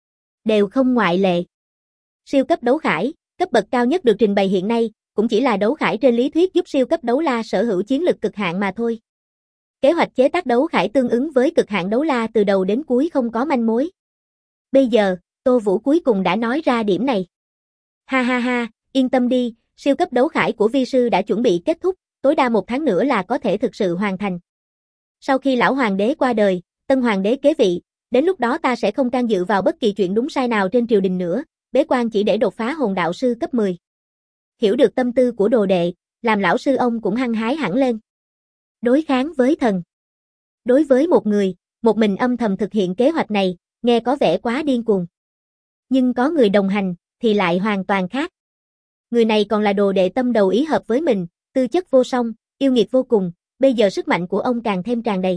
Đều không ngoại lệ. Siêu cấp đấu khải, cấp bậc cao nhất được trình bày hiện nay, cũng chỉ là đấu khải trên lý thuyết giúp siêu cấp đấu la sở hữu chiến lực cực hạn mà thôi. Kế hoạch chế tác đấu khải tương ứng với cực hạn đấu la từ đầu đến cuối không có manh mối. Bây giờ, Tô Vũ cuối cùng đã nói ra điểm này. Ha ha ha, yên tâm đi, siêu cấp đấu khải của vi sư đã chuẩn bị kết thúc, tối đa 1 tháng nữa là có thể thực sự hoàn thành. Sau khi lão hoàng đế qua đời, tân hoàng đế kế vị, đến lúc đó ta sẽ không can dự vào bất kỳ chuyện đúng sai nào trên triều đình nữa, bế quan chỉ để đột phá hồn đạo sư cấp 10. Hiểu được tâm tư của đồ đệ, làm lão sư ông cũng hăng hái hẳn lên. Đối kháng với thần. Đối với một người, một mình âm thầm thực hiện kế hoạch này, nghe có vẻ quá điên cuồng. Nhưng có người đồng hành, thì lại hoàn toàn khác. Người này còn là đồ đệ tâm đầu ý hợp với mình, tư chất vô song, yêu nghiệt vô cùng, bây giờ sức mạnh của ông càng thêm tràn đầy.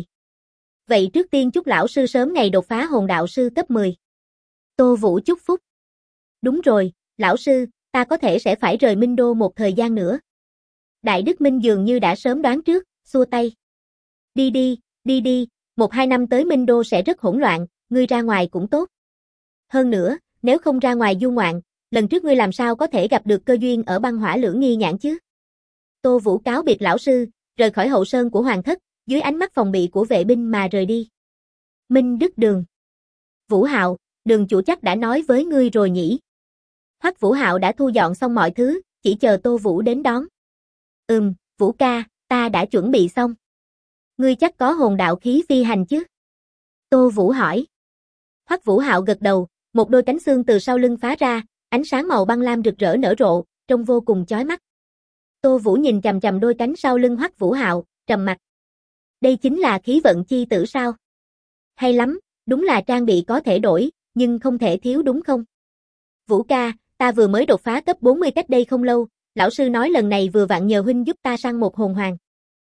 Vậy trước tiên chúc lão sư sớm ngày đột phá hồn đạo sư cấp 10. Tô Vũ chúc phúc. Đúng rồi, lão sư, ta có thể sẽ phải rời Minh Đô một thời gian nữa. Đại Đức Minh dường như đã sớm đoán trước, xua tay. Đi đi, 1-2 năm tới Minh Đô sẽ rất hỗn loạn, ngươi ra ngoài cũng tốt. Hơn nữa, nếu không ra ngoài du ngoạn, lần trước ngươi làm sao có thể gặp được cơ duyên ở băng hỏa lưỡng nghi nhãn chứ? Tô Vũ cáo biệt lão sư, rời khỏi hậu sơn của hoàng thất, dưới ánh mắt phòng bị của vệ binh mà rời đi. Minh Đức Đường. Vũ Hạo, Đường chủ chắc đã nói với ngươi rồi nhỉ? Hoắc Vũ Hạo đã thu dọn xong mọi thứ, chỉ chờ Tô Vũ đến đón. Vũ ca, ta đã chuẩn bị xong. Ngươi chắc có hồn đạo khí phi hành chứ? Tô Vũ hỏi. Hoắc Vũ Hạo gật đầu, một đôi cánh xương từ sau lưng phá ra, ánh sáng màu băng lam rực rỡ nở rộ, trông vô cùng chói mắt. Tô Vũ nhìn chằm chằm đôi cánh sau lưng Hoắc Vũ Hạo, trầm mặt. Đây chính là khí vận chi tử sao? Hay lắm, đúng là trang bị có thể đổi, nhưng không thể thiếu đúng không? Vũ ca, ta vừa mới đột phá cấp 40 cách đây không lâu, lão sư nói lần này vừa vặn nhờ huynh giúp ta săn một hồn hoàng.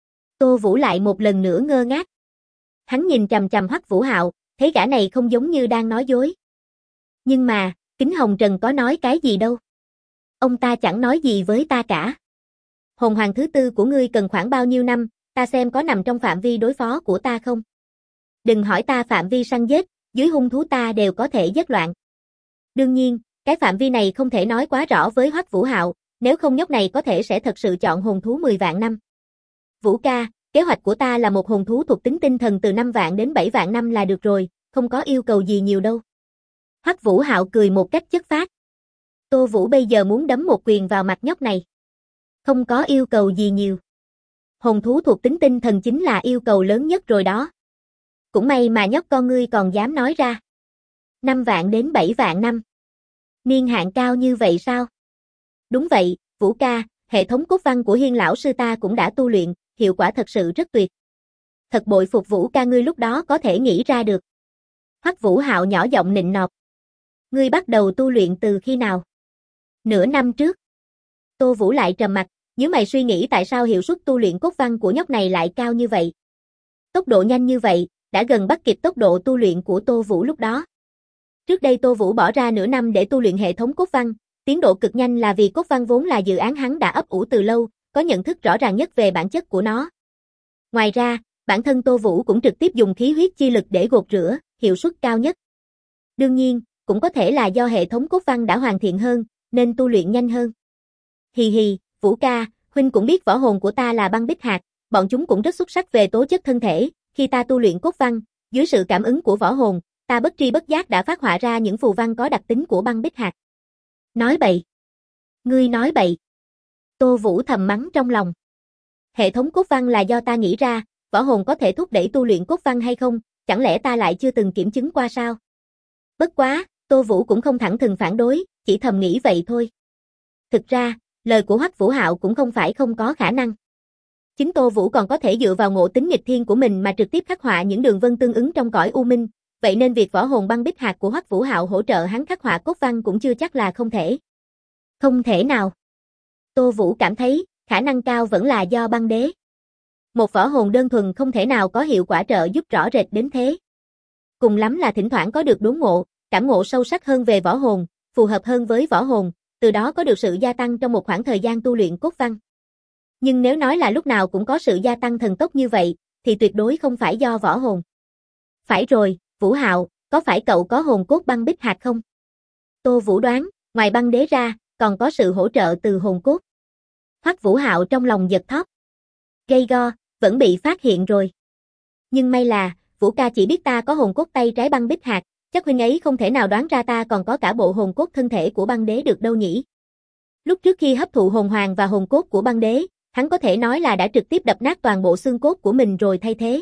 Tô Vũ lại một lần nữa ngơ ngác. Hắn nhìn chằm chằm Hoắc Vũ Hạo, thấy gã này không giống như đang nói dối. Nhưng mà, Kính Hồng Trần có nói cái gì đâu. Ông ta chẳng nói gì với ta cả. Hồn hoàng thứ 4 của ngươi cần khoảng bao nhiêu năm, ta xem có nằm trong phạm vi đối phó của ta không. Đừng hỏi ta phạm vi săn giết, dưới hung thú ta đều có thể giết loạn. Đương nhiên, cái phạm vi này không thể nói quá rõ với Hoắc Vũ Hạo, nếu không nhóc này có thể sẽ thật sự chọn hồn thú 10 vạn năm. Vũ ca, kế hoạch của ta là một hồn thú thuộc tính tinh thần từ 5 vạn đến 7 vạn năm là được rồi, không có yêu cầu gì nhiều đâu. Hoắc Vũ Hạo cười một cách chất phác. Tô Vũ bây giờ muốn đấm một quyền vào mặt nhóc này. Không có yêu cầu gì nhiều. Hồn thú thuộc tính tinh thần chính là yêu cầu lớn nhất rồi đó. Cũng may mà nhóc con ngươi còn dám nói ra. 5 vạn đến 7 vạn năm. Niên hạn cao như vậy sao? Đúng vậy, Vũ ca, hệ thống cốt văn của Hiên lão sư ta cũng đã tu luyện, hiệu quả thật sự rất tuyệt. Thật bội phục Vũ ca ngươi lúc đó có thể nghĩ ra được. Hoắc Vũ Hạo nhỏ giọng nịnh nọt. Ngươi bắt đầu tu luyện từ khi nào? Nửa năm trước. Tô Vũ lại trầm mặt, nhíu mày suy nghĩ tại sao hiệu suất tu luyện cốt văn của nhóc này lại cao như vậy. Tốc độ nhanh như vậy, đã gần bắt kịp tốc độ tu luyện của Tô Vũ lúc đó. Trước đây Tô Vũ bỏ ra nửa năm để tu luyện hệ thống cốt văn, tiến độ cực nhanh là vì cốt văn vốn là dự án hắn đã ấp ủ từ lâu, có nhận thức rõ ràng nhất về bản chất của nó. Ngoài ra, bản thân Tô Vũ cũng trực tiếp dùng khí huyết chi lực để gột rửa, hiệu suất cao nhất. Đương nhiên, cũng có thể là do hệ thống cốt văn đã hoàn thiện hơn, nên tu luyện nhanh hơn. Hì hì, Vũ ca, huynh cũng biết võ hồn của ta là băng bích hạt, bọn chúng cũng rất xuất sắc về tố chất thân thể, khi ta tu luyện cốt văn, dưới sự cảm ứng của võ hồn, ta bất tri bất giác đã phát họa ra những phù văn có đặc tính của băng bích hạt. Nói bậy. Ngươi nói bậy. Tô Vũ thầm mắng trong lòng. Hệ thống cốt văn là do ta nghĩ ra, võ hồn có thể thúc đẩy tu luyện cốt văn hay không, chẳng lẽ ta lại chưa từng kiểm chứng qua sao? Bất quá, Tô Vũ cũng không thẳng thừng phản đối, chỉ thầm nghĩ vậy thôi. Thực ra, lời của Hoắc Vũ Hạo cũng không phải không có khả năng. Chính Tô Vũ còn có thể dựa vào ngộ tính nghịch thiên của mình mà trực tiếp khắc họa những đường vân tương ứng trong cõi u minh, vậy nên việc võ hồn băng bích hạt của Hoắc Vũ Hạo hỗ trợ hắn khắc họa cốt văn cũng chưa chắc là không thể. Không thể nào. Tô Vũ cảm thấy, khả năng cao vẫn là do băng đế. Một võ hồn đơn thuần không thể nào có hiệu quả trợ giúp rõ rệt đến thế. Cùng lắm là thỉnh thoảng có được đốn ngộ, cảm ngộ sâu sắc hơn về võ hồn, phù hợp hơn với võ hồn, từ đó có được sự gia tăng trong một khoảng thời gian tu luyện cốt văn. Nhưng nếu nói là lúc nào cũng có sự gia tăng thần tốc như vậy, thì tuyệt đối không phải do võ hồn. Phải rồi, Vũ Hạo, có phải cậu có hồn cốt băng bích hạt không? Tô Vũ đoán, ngoài băng đế ra, còn có sự hỗ trợ từ hồn cốt. Hoắc Vũ Hạo trong lòng giật thót. Gây go, vẫn bị phát hiện rồi. Nhưng may là, Vũ ca chỉ biết ta có hồn cốt tay trái băng bích hạt, chắc huynh ấy không thể nào đoán ra ta còn có cả bộ hồn cốt thân thể của băng đế được đâu nhỉ. Lúc trước khi hấp thụ hồn hoàng và hồn cốt của băng đế, hắn có thể nói là đã trực tiếp đập nát toàn bộ xương cốt của mình rồi thay thế.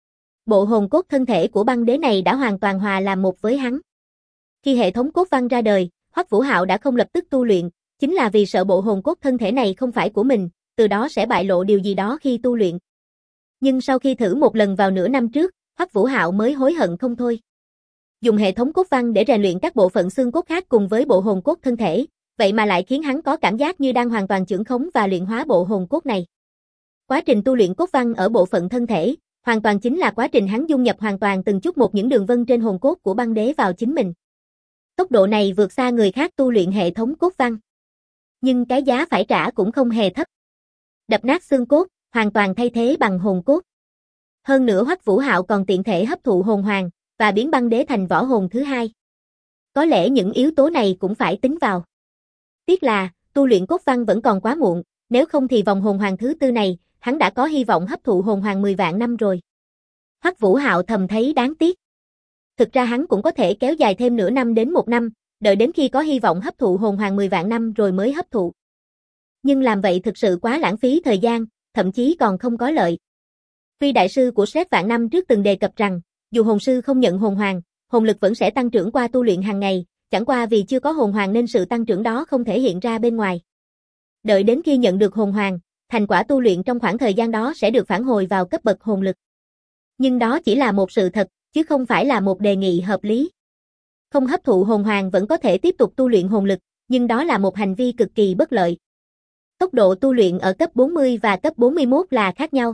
Bộ hồn cốt thân thể của băng đế này đã hoàn toàn hòa làm một với hắn. Khi hệ thống cốt văn ra đời, Hoắc Vũ Hạo đã không lập tức tu luyện, chính là vì sợ bộ hồn cốt thân thể này không phải của mình, từ đó sẽ bại lộ điều gì đó khi tu luyện. Nhưng sau khi thử một lần vào nửa năm trước, Hoắc Vũ Hạo mới hối hận không thôi. Dùng hệ thống cốt văn để rèn luyện các bộ phận xương cốt khác cùng với bộ hồn cốt thân thể, vậy mà lại khiến hắn có cảm giác như đang hoàn toàn chưởng khống và luyện hóa bộ hồn cốt này. Quá trình tu luyện cốt văn ở bộ phận thân thể, hoàn toàn chính là quá trình hắn dung nhập hoàn toàn từng chút một những đường vân trên hồn cốt của băng đế vào chính mình. Tốc độ này vượt xa người khác tu luyện hệ thống cốt văn. Nhưng cái giá phải trả cũng không hề thấp. Đập nát xương cốt, hoàn toàn thay thế bằng hồn cốt. Hơn nữa Hoắc Vũ Hạo còn tiện thể hấp thụ hồn hoàng, và biến băng đế thành võ hồn thứ hai. Có lẽ những yếu tố này cũng phải tính vào. Tiếc là, tu luyện cốt văn vẫn còn quá muộn, nếu không thì vòng hồn hoàng thứ tư này, hắn đã có hy vọng hấp thụ hồn hoàng 10 vạn năm rồi. Hoắc Vũ Hạo thầm thấy đáng tiếc. Thực ra hắn cũng có thể kéo dài thêm nửa năm đến 1 năm, đợi đến khi có hy vọng hấp thụ hồn hoàng 10 vạn năm rồi mới hấp thụ. Nhưng làm vậy thực sự quá lãng phí thời gian, thậm chí còn không có lợi. Tuy đại sư của Sret vạn năm trước từng đề cập rằng, dù hồn sư không nhận hồn hoàng, hồn lực vẫn sẽ tăng trưởng qua tu luyện hàng ngày, chẳng qua vì chưa có hồn hoàng nên sự tăng trưởng đó không thể hiện ra bên ngoài. Đợi đến khi nhận được hồn hoàng, thành quả tu luyện trong khoảng thời gian đó sẽ được phản hồi vào cấp bậc hồn lực. Nhưng đó chỉ là một sự thật, chứ không phải là một đề nghị hợp lý. Không hấp thụ hồn hoàng vẫn có thể tiếp tục tu luyện hồn lực, nhưng đó là một hành vi cực kỳ bất lợi. Tốc độ tu luyện ở cấp 40 và cấp 41 là khác nhau.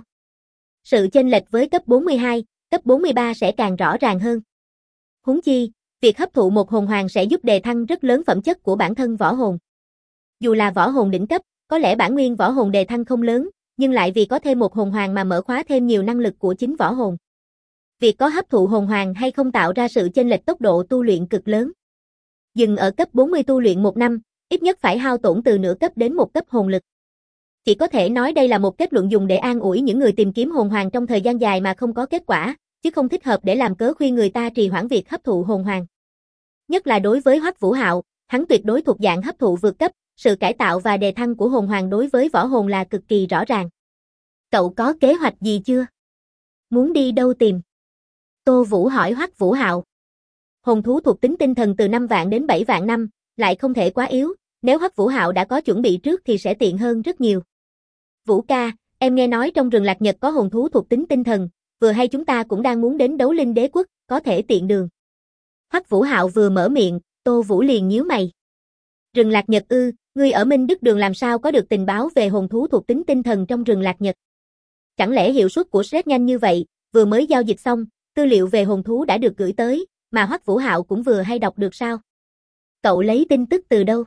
Sự chênh lệch với cấp 42, cấp 43 sẽ càng rõ ràng hơn. Huống chi, việc hấp thụ một hồn hoàng sẽ giúp đề thăng rất lớn phẩm chất của bản thân võ hồn. Dù là võ hồn đỉnh cấp, có lẽ bản nguyên võ hồn đề thăng không lớn, nhưng lại vì có thêm một hồn hoàng mà mở khóa thêm nhiều năng lực của chính võ hồn. Việc có hấp thụ hồn hoàng hay không tạo ra sự chênh lệch tốc độ tu luyện cực lớn. Dừng ở cấp 40 tu luyện 1 năm, ít nhất phải hao tổn từ nửa cấp đến 1 cấp hồn lực. Chỉ có thể nói đây là một kết luận dùng để an ủi những người tìm kiếm hồn hoàng trong thời gian dài mà không có kết quả, chứ không thích hợp để làm cớ khuyên người ta trì hoãn việc hấp thụ hồn hoàng. Nhất là đối với Hoắc Vũ Hạo, hắn tuyệt đối thuộc dạng hấp thụ vượt cấp, sự cải tạo và đề thăng của hồn hoàng đối với võ hồn là cực kỳ rõ ràng. Cậu có kế hoạch gì chưa? Muốn đi đâu tìm? Tô Vũ hỏi Hoắc Vũ Hạo. Hồn thú thuộc tính tinh thần từ 5 vạn đến 7 vạn năm, lại không thể quá yếu, nếu Hoắc Vũ Hạo đã có chuẩn bị trước thì sẽ tiện hơn rất nhiều. Vũ ca, em nghe nói trong rừng Lạc Nhật có hồn thú thuộc tính tinh thần, vừa hay chúng ta cũng đang muốn đến Đấu Linh Đế Quốc, có thể tiện đường. Hoắc Vũ Hạo vừa mở miệng, Tô Vũ liền nhíu mày. Rừng Lạc Nhật ư, ngươi ở Minh Đức Đường làm sao có được tình báo về hồn thú thuộc tính tinh thần trong rừng Lạc Nhật? Chẳng lẽ hiệu suất của Sret nhanh như vậy, vừa mới giao dịch xong, tư liệu về hồn thú đã được gửi tới, mà Hoắc Vũ Hạo cũng vừa hay đọc được sao? Cậu lấy tin tức từ đâu?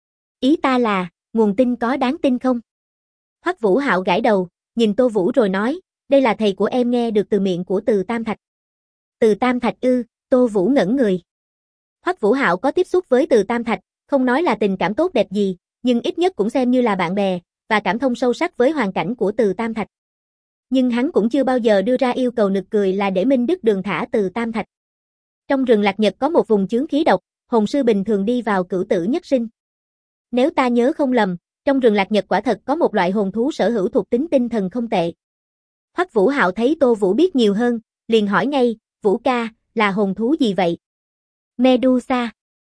Ý ta là, nguồn tin có đáng tin không? Hoắc Vũ Hạo gãi đầu, nhìn Tô Vũ rồi nói, đây là thầy của em nghe được từ miệng của Từ Tam Thạch. Từ Tam Thạch ư? Tô Vũ ngẩn người. Hoắc Vũ Hạo có tiếp xúc với Từ Tam Thạch, không nói là tình cảm tốt đẹp gì, nhưng ít nhất cũng xem như là bạn bè, và cảm thông sâu sắc với hoàn cảnh của Từ Tam Thạch. Nhưng hắn cũng chưa bao giờ đưa ra yêu cầu nực cười là để Minh Đức Đường thả Từ Tam Thạch. Trong rừng Lạc Nhật có một vùng chướng khí độc, hồn sư bình thường đi vào cửu tử nhất sinh. Nếu ta nhớ không lầm, trong rừng Lạc Nhật quả thật có một loại hồn thú sở hữu thuộc tính tinh thần không tệ. Hoắc Vũ Hạo thấy Tô Vũ biết nhiều hơn, liền hỏi ngay, Vũ ca, là hồn thú gì vậy? Medusa.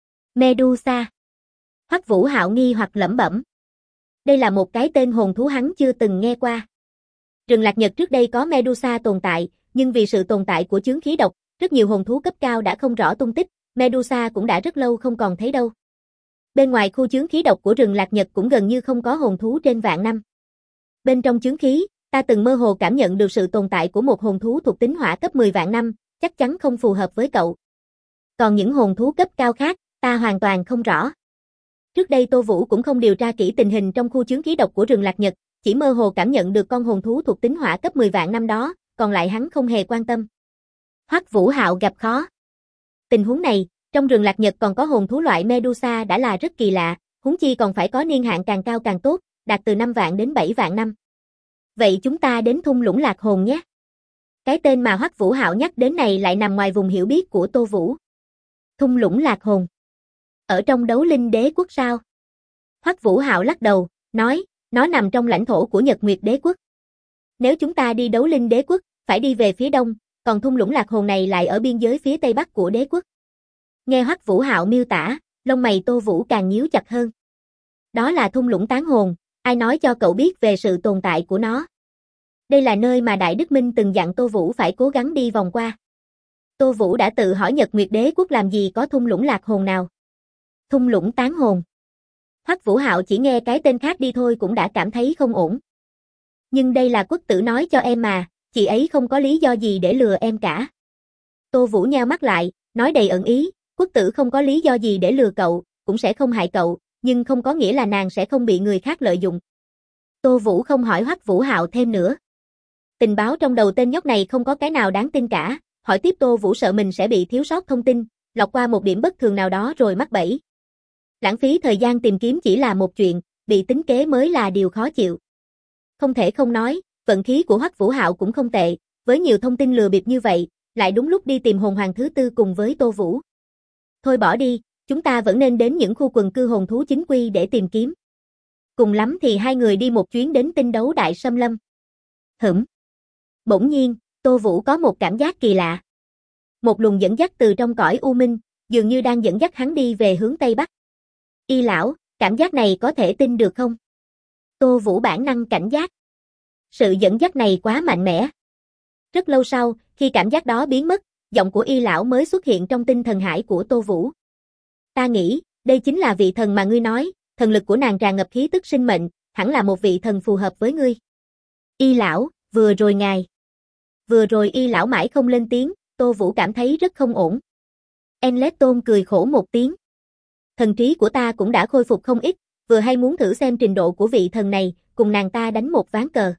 Medusa. Hoắc Vũ Hạo nghi hoặc lẩm bẩm. Đây là một cái tên hồn thú hắn chưa từng nghe qua. Rừng Lạc Nhật trước đây có Medusa tồn tại, nhưng vì sự tồn tại của chướng khí độc, rất nhiều hồn thú cấp cao đã không rõ tung tích, Medusa cũng đã rất lâu không còn thấy đâu. Bên ngoài khu chướng khí độc của rừng Lạc Nhật cũng gần như không có hồn thú trên vạn năm. Bên trong chướng khí, ta từng mơ hồ cảm nhận được sự tồn tại của một hồn thú thuộc tính hỏa cấp 10 vạn năm, chắc chắn không phù hợp với cậu. Còn những hồn thú cấp cao khác, ta hoàn toàn không rõ. Trước đây Tô Vũ cũng không điều tra kỹ tình hình trong khu chướng khí độc của rừng Lạc Nhật, chỉ mơ hồ cảm nhận được con hồn thú thuộc tính hỏa cấp 10 vạn năm đó, còn lại hắn không hề quan tâm. Hoắc Vũ Hạo gặp khó. Tình huống này, trong rừng Lạc Nhật còn có hồn thú loại Medusa đã là rất kỳ lạ, huống chi còn phải có niên hạn càng cao càng tốt, đạt từ 5 vạn đến 7 vạn năm. Vậy chúng ta đến thung lũng Lạc Hồn nhé. Cái tên mà Hoắc Vũ Hạo nhắc đến này lại nằm ngoài vùng hiểu biết của Tô Vũ. Thung lũng Lạc Hồn. Ở trong Đấu Linh Đế quốc sao? Hoắc Vũ Hạo lắc đầu, nói, nó nằm trong lãnh thổ của Nhật Nguyệt Đế quốc. Nếu chúng ta đi Đấu Linh Đế quốc, phải đi về phía đông, còn thung lũng Lạc Hồn này lại ở biên giới phía tây bắc của đế quốc. Nghe Hoắc Vũ Hạo miêu tả, lông mày Tô Vũ càng nhíu chặt hơn. Đó là thung lũng tán hồn, ai nói cho cậu biết về sự tồn tại của nó? Đây là nơi mà Đại Đức Minh từng dặn Tô Vũ phải cố gắng đi vòng qua. Tô Vũ đã tự hỏi Nhật Nguyệt Đế quốc làm gì có thung lũng Lạc Hồn nào. Thung lũng tán hồn. Hoắc Vũ Hạo chỉ nghe cái tên khác đi thôi cũng đã cảm thấy không ổn. Nhưng đây là Quốc tử nói cho em mà, chị ấy không có lý do gì để lừa em cả. Tô Vũ nheo mắt lại, nói đầy ẩn ý, Quốc tử không có lý do gì để lừa cậu, cũng sẽ không hại cậu, nhưng không có nghĩa là nàng sẽ không bị người khác lợi dụng. Tô Vũ không hỏi Hoắc Vũ Hạo thêm nữa. Tình báo trong đầu tên nhóc này không có cái nào đáng tin cả, hỏi tiếp Tô Vũ sợ mình sẽ bị thiếu sót thông tin, lọt qua một điểm bất thường nào đó rồi mắc bẫy. Lãng phí thời gian tìm kiếm chỉ là một chuyện, bị tính kế mới là điều khó chịu. Không thể không nói, vận khí của Hoắc Vũ Hạo cũng không tệ, với nhiều thông tin lừa bịp như vậy, lại đúng lúc đi tìm hồn hoàng thứ tư cùng với Tô Vũ. Thôi bỏ đi, chúng ta vẫn nên đến những khu quần cư hồn thú chính quy để tìm kiếm. Cùng lắm thì hai người đi một chuyến đến Tinh Đấu Đại Xâm Lâm. Bỗng nhiên, Tô Vũ có một cảm giác kỳ lạ. Một luồng dẫn dắt từ trong cõi u minh, dường như đang dẫn dắt hắn đi về hướng Tây Bắc. Y lão, cảm giác này có thể tin được không? Tô Vũ bản năng cảnh giác. Sự dẫn dắt này quá mạnh mẽ. Rất lâu sau, khi cảm giác đó biến mất, giọng của Y lão mới xuất hiện trong tinh thần hải của Tô Vũ. Ta nghĩ, đây chính là vị thần mà ngươi nói, thần lực của nàng tràn ngập khí tức sinh mệnh, hẳn là một vị thần phù hợp với ngươi. Y lão, vừa rồi ngài. Vừa rồi Y lão mãi không lên tiếng, Tô Vũ cảm thấy rất không ổn. Enleton cười khổ một tiếng. Thần trí của ta cũng đã khôi phục không ít, vừa hay muốn thử xem trình độ của vị thần này, cùng nàng ta đánh một ván cờ.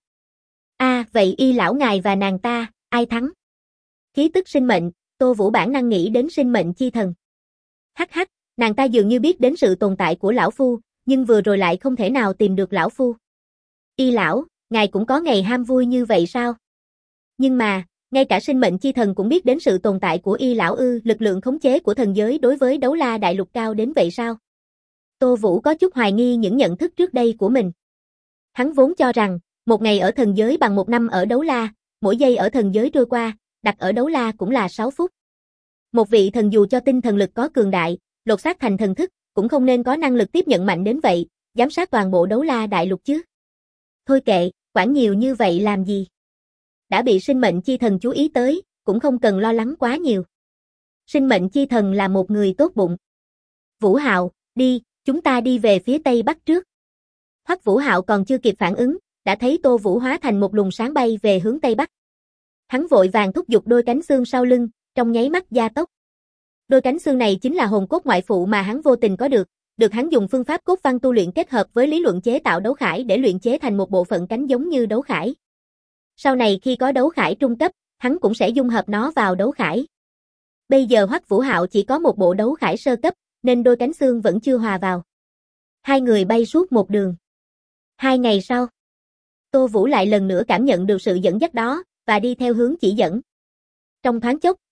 Vậy Y lão ngài và nàng ta, ai thắng? Khí tức sinh mệnh, Tô Vũ bản năng nghĩ đến sinh mệnh chi thần. Hắc hắc, nàng ta dường như biết đến sự tồn tại của lão phu, nhưng vừa rồi lại không thể nào tìm được lão phu. Y lão, ngài cũng có ngày ham vui như vậy sao? Nhưng mà, ngay cả sinh mệnh chi thần cũng biết đến sự tồn tại của Y lão ư, lực lượng khống chế của thần giới đối với Đấu La Đại Lục cao đến vậy sao? Tô Vũ có chút hoài nghi những nhận thức trước đây của mình. Hắn vốn cho rằng, một ngày ở thần giới bằng một năm ở Đấu La, mỗi giây ở thần giới trôi qua, đặt ở Đấu La cũng là 6 phút. Một vị thần dù cho tinh thần lực có cường đại, lột xác thành thần thức, cũng không nên có năng lực tiếp nhận mạnh đến vậy, giám sát toàn bộ Đấu La Đại Lục chứ. Thôi kệ, quản nhiều như vậy làm gì? Đã bị sinh mệnh chi thần chú ý tới, cũng không cần lo lắng quá nhiều. Sinh mệnh chi thần là một người tốt bụng. Vũ Hạo, đi, chúng ta đi về phía Tây Bắc trước. Hoắc Vũ Hạo còn chưa kịp phản ứng, đã thấy Tô Vũ hóa thành một luồng sáng bay về hướng Tây Bắc. Hắn vội vàng thúc giục đôi cánh xương sau lưng, trong nháy mắt gia tốc. Đôi cánh xương này chính là hồn cốt ngoại phụ mà hắn vô tình có được hắn dùng phương pháp cốt văn tu luyện kết hợp với lý luận chế tạo đấu khải để luyện chế thành một bộ phận cánh giống như đấu khải. Sau này khi có đấu khải trung cấp, hắn cũng sẽ dung hợp nó vào đấu khải. Bây giờ Hoắc Vũ Hạo chỉ có một bộ đấu khải sơ cấp, nên đôi cánh xương vẫn chưa hòa vào. Hai người bay suốt một đường. 2 ngày sau, Tô Vũ lại lần nữa cảm nhận được sự dẫn dắt đó, và đi theo hướng chỉ dẫn. Trong thoáng chốc,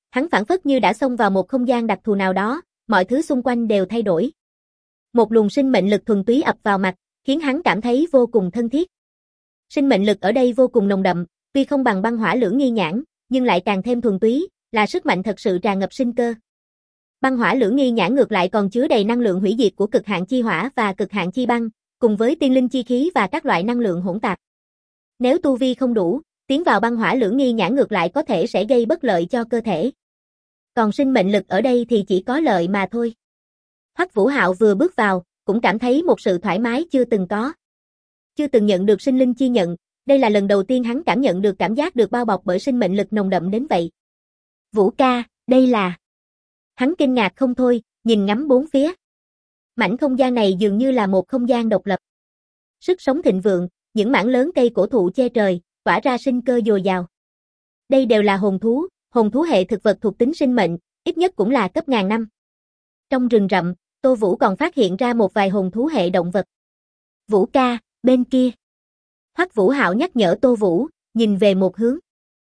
Hắn phảng phất như đã xông vào một không gian đặc thù nào đó, mọi thứ xung quanh đều thay đổi. Một luồng sinh mệnh lực thuần túy ập vào mặt, khiến hắn cảm thấy vô cùng thân thiết. Sinh mệnh lực ở đây vô cùng nồng đậm, tuy không bằng băng hỏa lưỡng nghi nhãn, nhưng lại càng thêm thuần túy, là sức mạnh thật sự tràn ngập sinh cơ. Băng hỏa lưỡng nghi nhãn ngược lại còn chứa đầy năng lượng hủy diệt của cực hạn chi hỏa và cực hạn chi băng, cùng với tiên linh chi khí và các loại năng lượng hỗn tạp. Nếu tu vi không đủ, tiến vào băng hỏa lưỡng nghi nhãn ngược lại có thể sẽ gây bất lợi cho cơ thể. Còn sinh mệnh lực ở đây thì chỉ có lợi mà thôi. Hoắc Vũ Hạo vừa bước vào, cũng cảm thấy một sự thoải mái chưa từng có. Chưa từng nhận được sinh linh chi nhận, đây là lần đầu tiên hắn cảm nhận được cảm giác được bao bọc bởi sinh mệnh lực nồng đậm đến vậy. Vũ ca, đây là... Hắn kinh ngạc không thôi, nhìn ngắm bốn phía. Mảnh không gian này dường như là một không gian độc lập. Sức sống thịnh vượng, những mảng lớn cây cổ thụ che trời, tỏa ra sinh cơ dồi dào. Đây đều là hồn thú hệ thực vật thuộc tính sinh mệnh, ít nhất cũng là cấp ngàn năm. Trong rừng rậm, Tô Vũ còn phát hiện ra một vài hồn thú hệ động vật. Vũ ca, bên kia. Hoắc Vũ Hạo nhắc nhở Tô Vũ, nhìn về một hướng.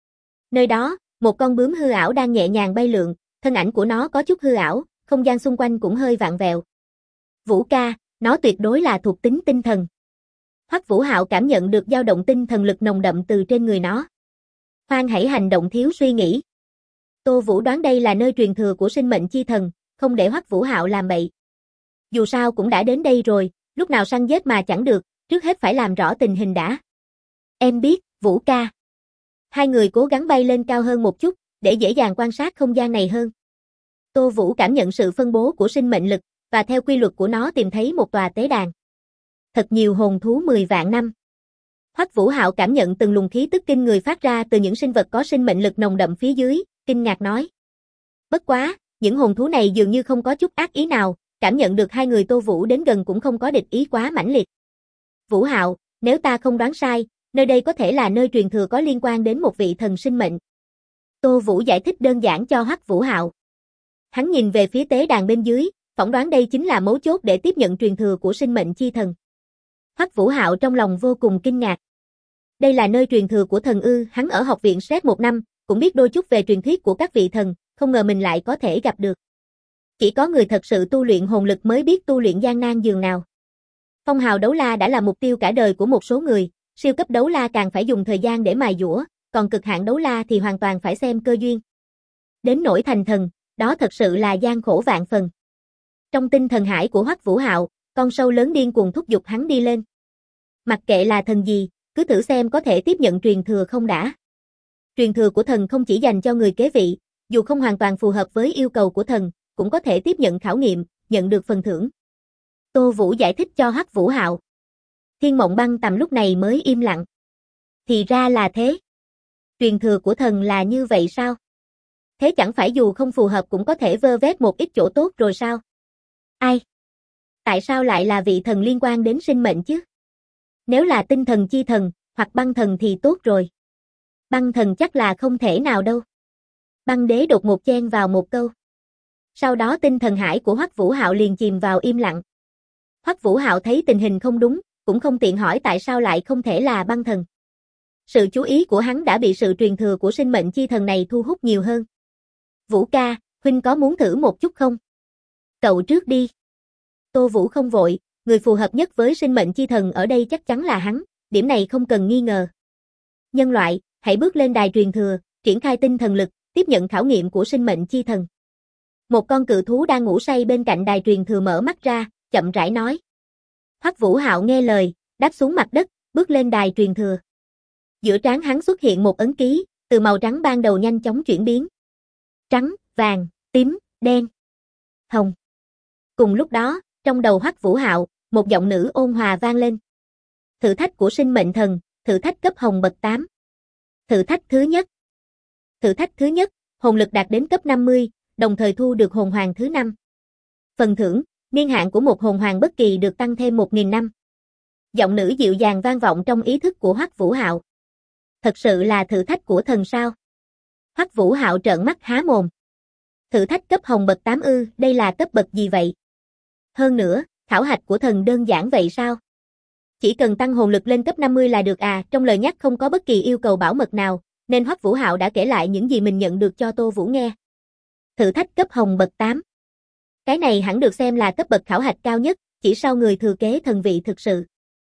Nơi đó, một con bướm hư ảo đang nhẹ nhàng bay lượn, thân ảnh của nó có chút hư ảo, không gian xung quanh cũng hơi vặn vẹo. Vũ ca, nó tuyệt đối là thuộc tính tinh thần. Hoắc Vũ Hạo cảm nhận được dao động tinh thần lực nồng đậm từ trên người nó. Hoan hãy hành động thiếu suy nghĩ. Tô Vũ đoán đây là nơi truyền thừa của sinh mệnh chi thần, không để Hoắc Vũ Hạo làm bậy. Dù sao cũng đã đến đây rồi, lúc nào săn giết mà chẳng được, trước hết phải làm rõ tình hình đã. Em biết, Vũ ca. Hai người cố gắng bay lên cao hơn một chút, để dễ dàng quan sát không gian này hơn. Tô Vũ cảm nhận sự phân bố của sinh mệnh lực, và theo quy luật của nó tìm thấy một tòa tế đàn. Thật nhiều hồn thú 10 vạn năm. Hoắc Vũ Hạo cảm nhận từng luồng khí tức kinh người phát ra từ những sinh vật có sinh mệnh lực nồng đậm phía dưới, kinh ngạc nói. Bất quá, những hồn thú này dường như không có chút ác ý nào, cảm nhận được hai người Tô Vũ đến gần cũng không có địch ý quá mãnh liệt. Vũ Hạo, nếu ta không đoán sai, nơi đây có thể là nơi truyền thừa có liên quan đến một vị thần sinh mệnh. Tô Vũ giải thích đơn giản cho Hoắc Vũ Hạo. Hắn nhìn về phía tế đàn bên dưới, phỏng đoán đây chính là mấu chốt để tiếp nhận truyền thừa của sinh mệnh chi thần. Hoắc Vũ Hạo trong lòng vô cùng kinh ngạc. Đây là nơi truyền thừa của thần ư? Hắn ở học viện SET một năm, cũng biết đôi chút về truyền thuyết của các vị thần, không ngờ mình lại có thể gặp được. Chỉ có người thật sự tu luyện hồn lực mới biết tu luyện gian nan dường nào. Phong hào đấu la đã là mục tiêu cả đời của một số người, siêu cấp đấu la càng phải dùng thời gian để mài dũa, còn cực hạn đấu la thì hoàn toàn phải xem cơ duyên. Đến nỗi thành thần, đó thật sự là gian khổ vạn phần. Trong tinh thần hải của Hoắc Vũ Hạo, con sâu lớn điên cuồng thúc giục hắn đi lên. Mặc kệ là thần gì, cứ thử xem có thể tiếp nhận truyền thừa không đã. Truyền thừa của thần không chỉ dành cho người kế vị, dù không hoàn toàn phù hợp với yêu cầu của thần, cũng có thể tiếp nhận khảo nghiệm, nhận được phần thưởng. Tô Vũ giải thích cho Hoắc Vũ Hạo. Thiên Mộng Băng Tầm lúc này mới im lặng. Thì ra là thế. Truyền thừa của thần là như vậy sao? Thế chẳng phải dù không phù hợp cũng có thể vơ vét một ít chỗ tốt rồi sao? Ai? Tại sao lại là vị thần liên quan đến sinh mệnh chứ? Nếu là tinh thần chi thần, hoặc băng thần thì tốt rồi. Băng thần chắc là không thể nào đâu. Băng đế đột ngột chen vào một câu. Sau đó tinh thần hải của Hoắc Vũ Hạo liền chìm vào im lặng. Hoắc Vũ Hạo thấy tình hình không đúng, cũng không tiện hỏi tại sao lại không thể là băng thần. Sự chú ý của hắn đã bị sự truyền thừa của sinh mệnh chi thần này thu hút nhiều hơn. Vũ ca, huynh có muốn thử một chút không? Cậu trước đi. Tô Vũ không vội, người phù hợp nhất với sinh mệnh chi thần ở đây chắc chắn là hắn, điểm này không cần nghi ngờ. Nhân loại, hãy bước lên đài truyền thừa, triển khai tinh thần lực, tiếp nhận khảo nghiệm của sinh mệnh chi thần. Một con cự thú đang ngủ say bên cạnh đài truyền thừa mở mắt ra, chậm rãi nói. Hoắc Vũ Hạo nghe lời, đáp xuống mặt đất, bước lên đài truyền thừa. Giữa trán hắn xuất hiện một ấn ký, từ màu trắng ban đầu nhanh chóng chuyển biến. Trắng, vàng, tím, đen, hồng. Cùng lúc đó, trong đầu Hoắc Vũ Hạo, một giọng nữ ôn hòa vang lên. Thử thách của sinh mệnh thần, thử thách cấp hồng bậc 8. Thử thách thứ nhất. Thử thách thứ nhất, hồn lực đạt đến cấp 50, đồng thời thu được hồn hoàng thứ 5. Phần thưởng, niên hạn của một hồn hoàng bất kỳ được tăng thêm 1000 năm. Giọng nữ dịu dàng vang vọng trong ý thức của Hoắc Vũ Hạo. Thật sự là thử thách của thần sao? Hoắc Vũ Hạo trợn mắt há mồm. Thử thách cấp hồng bậc 8 ư, đây là cấp bậc gì vậy? Hơn nữa, khảo hạch của thần đơn giản vậy sao? Chỉ cần tăng hồn lực lên cấp 50 là được à? Trong lời nhắc không có bất kỳ yêu cầu bảo mật nào, nên Hoắc Vũ Hạo đã kể lại những gì mình nhận được cho Tô Vũ nghe. Thử thách cấp hồng bậc 8. Cái này hẳn được xem là cấp bậc khảo hạch cao nhất, chỉ sau người thừa kế thần vị thực sự.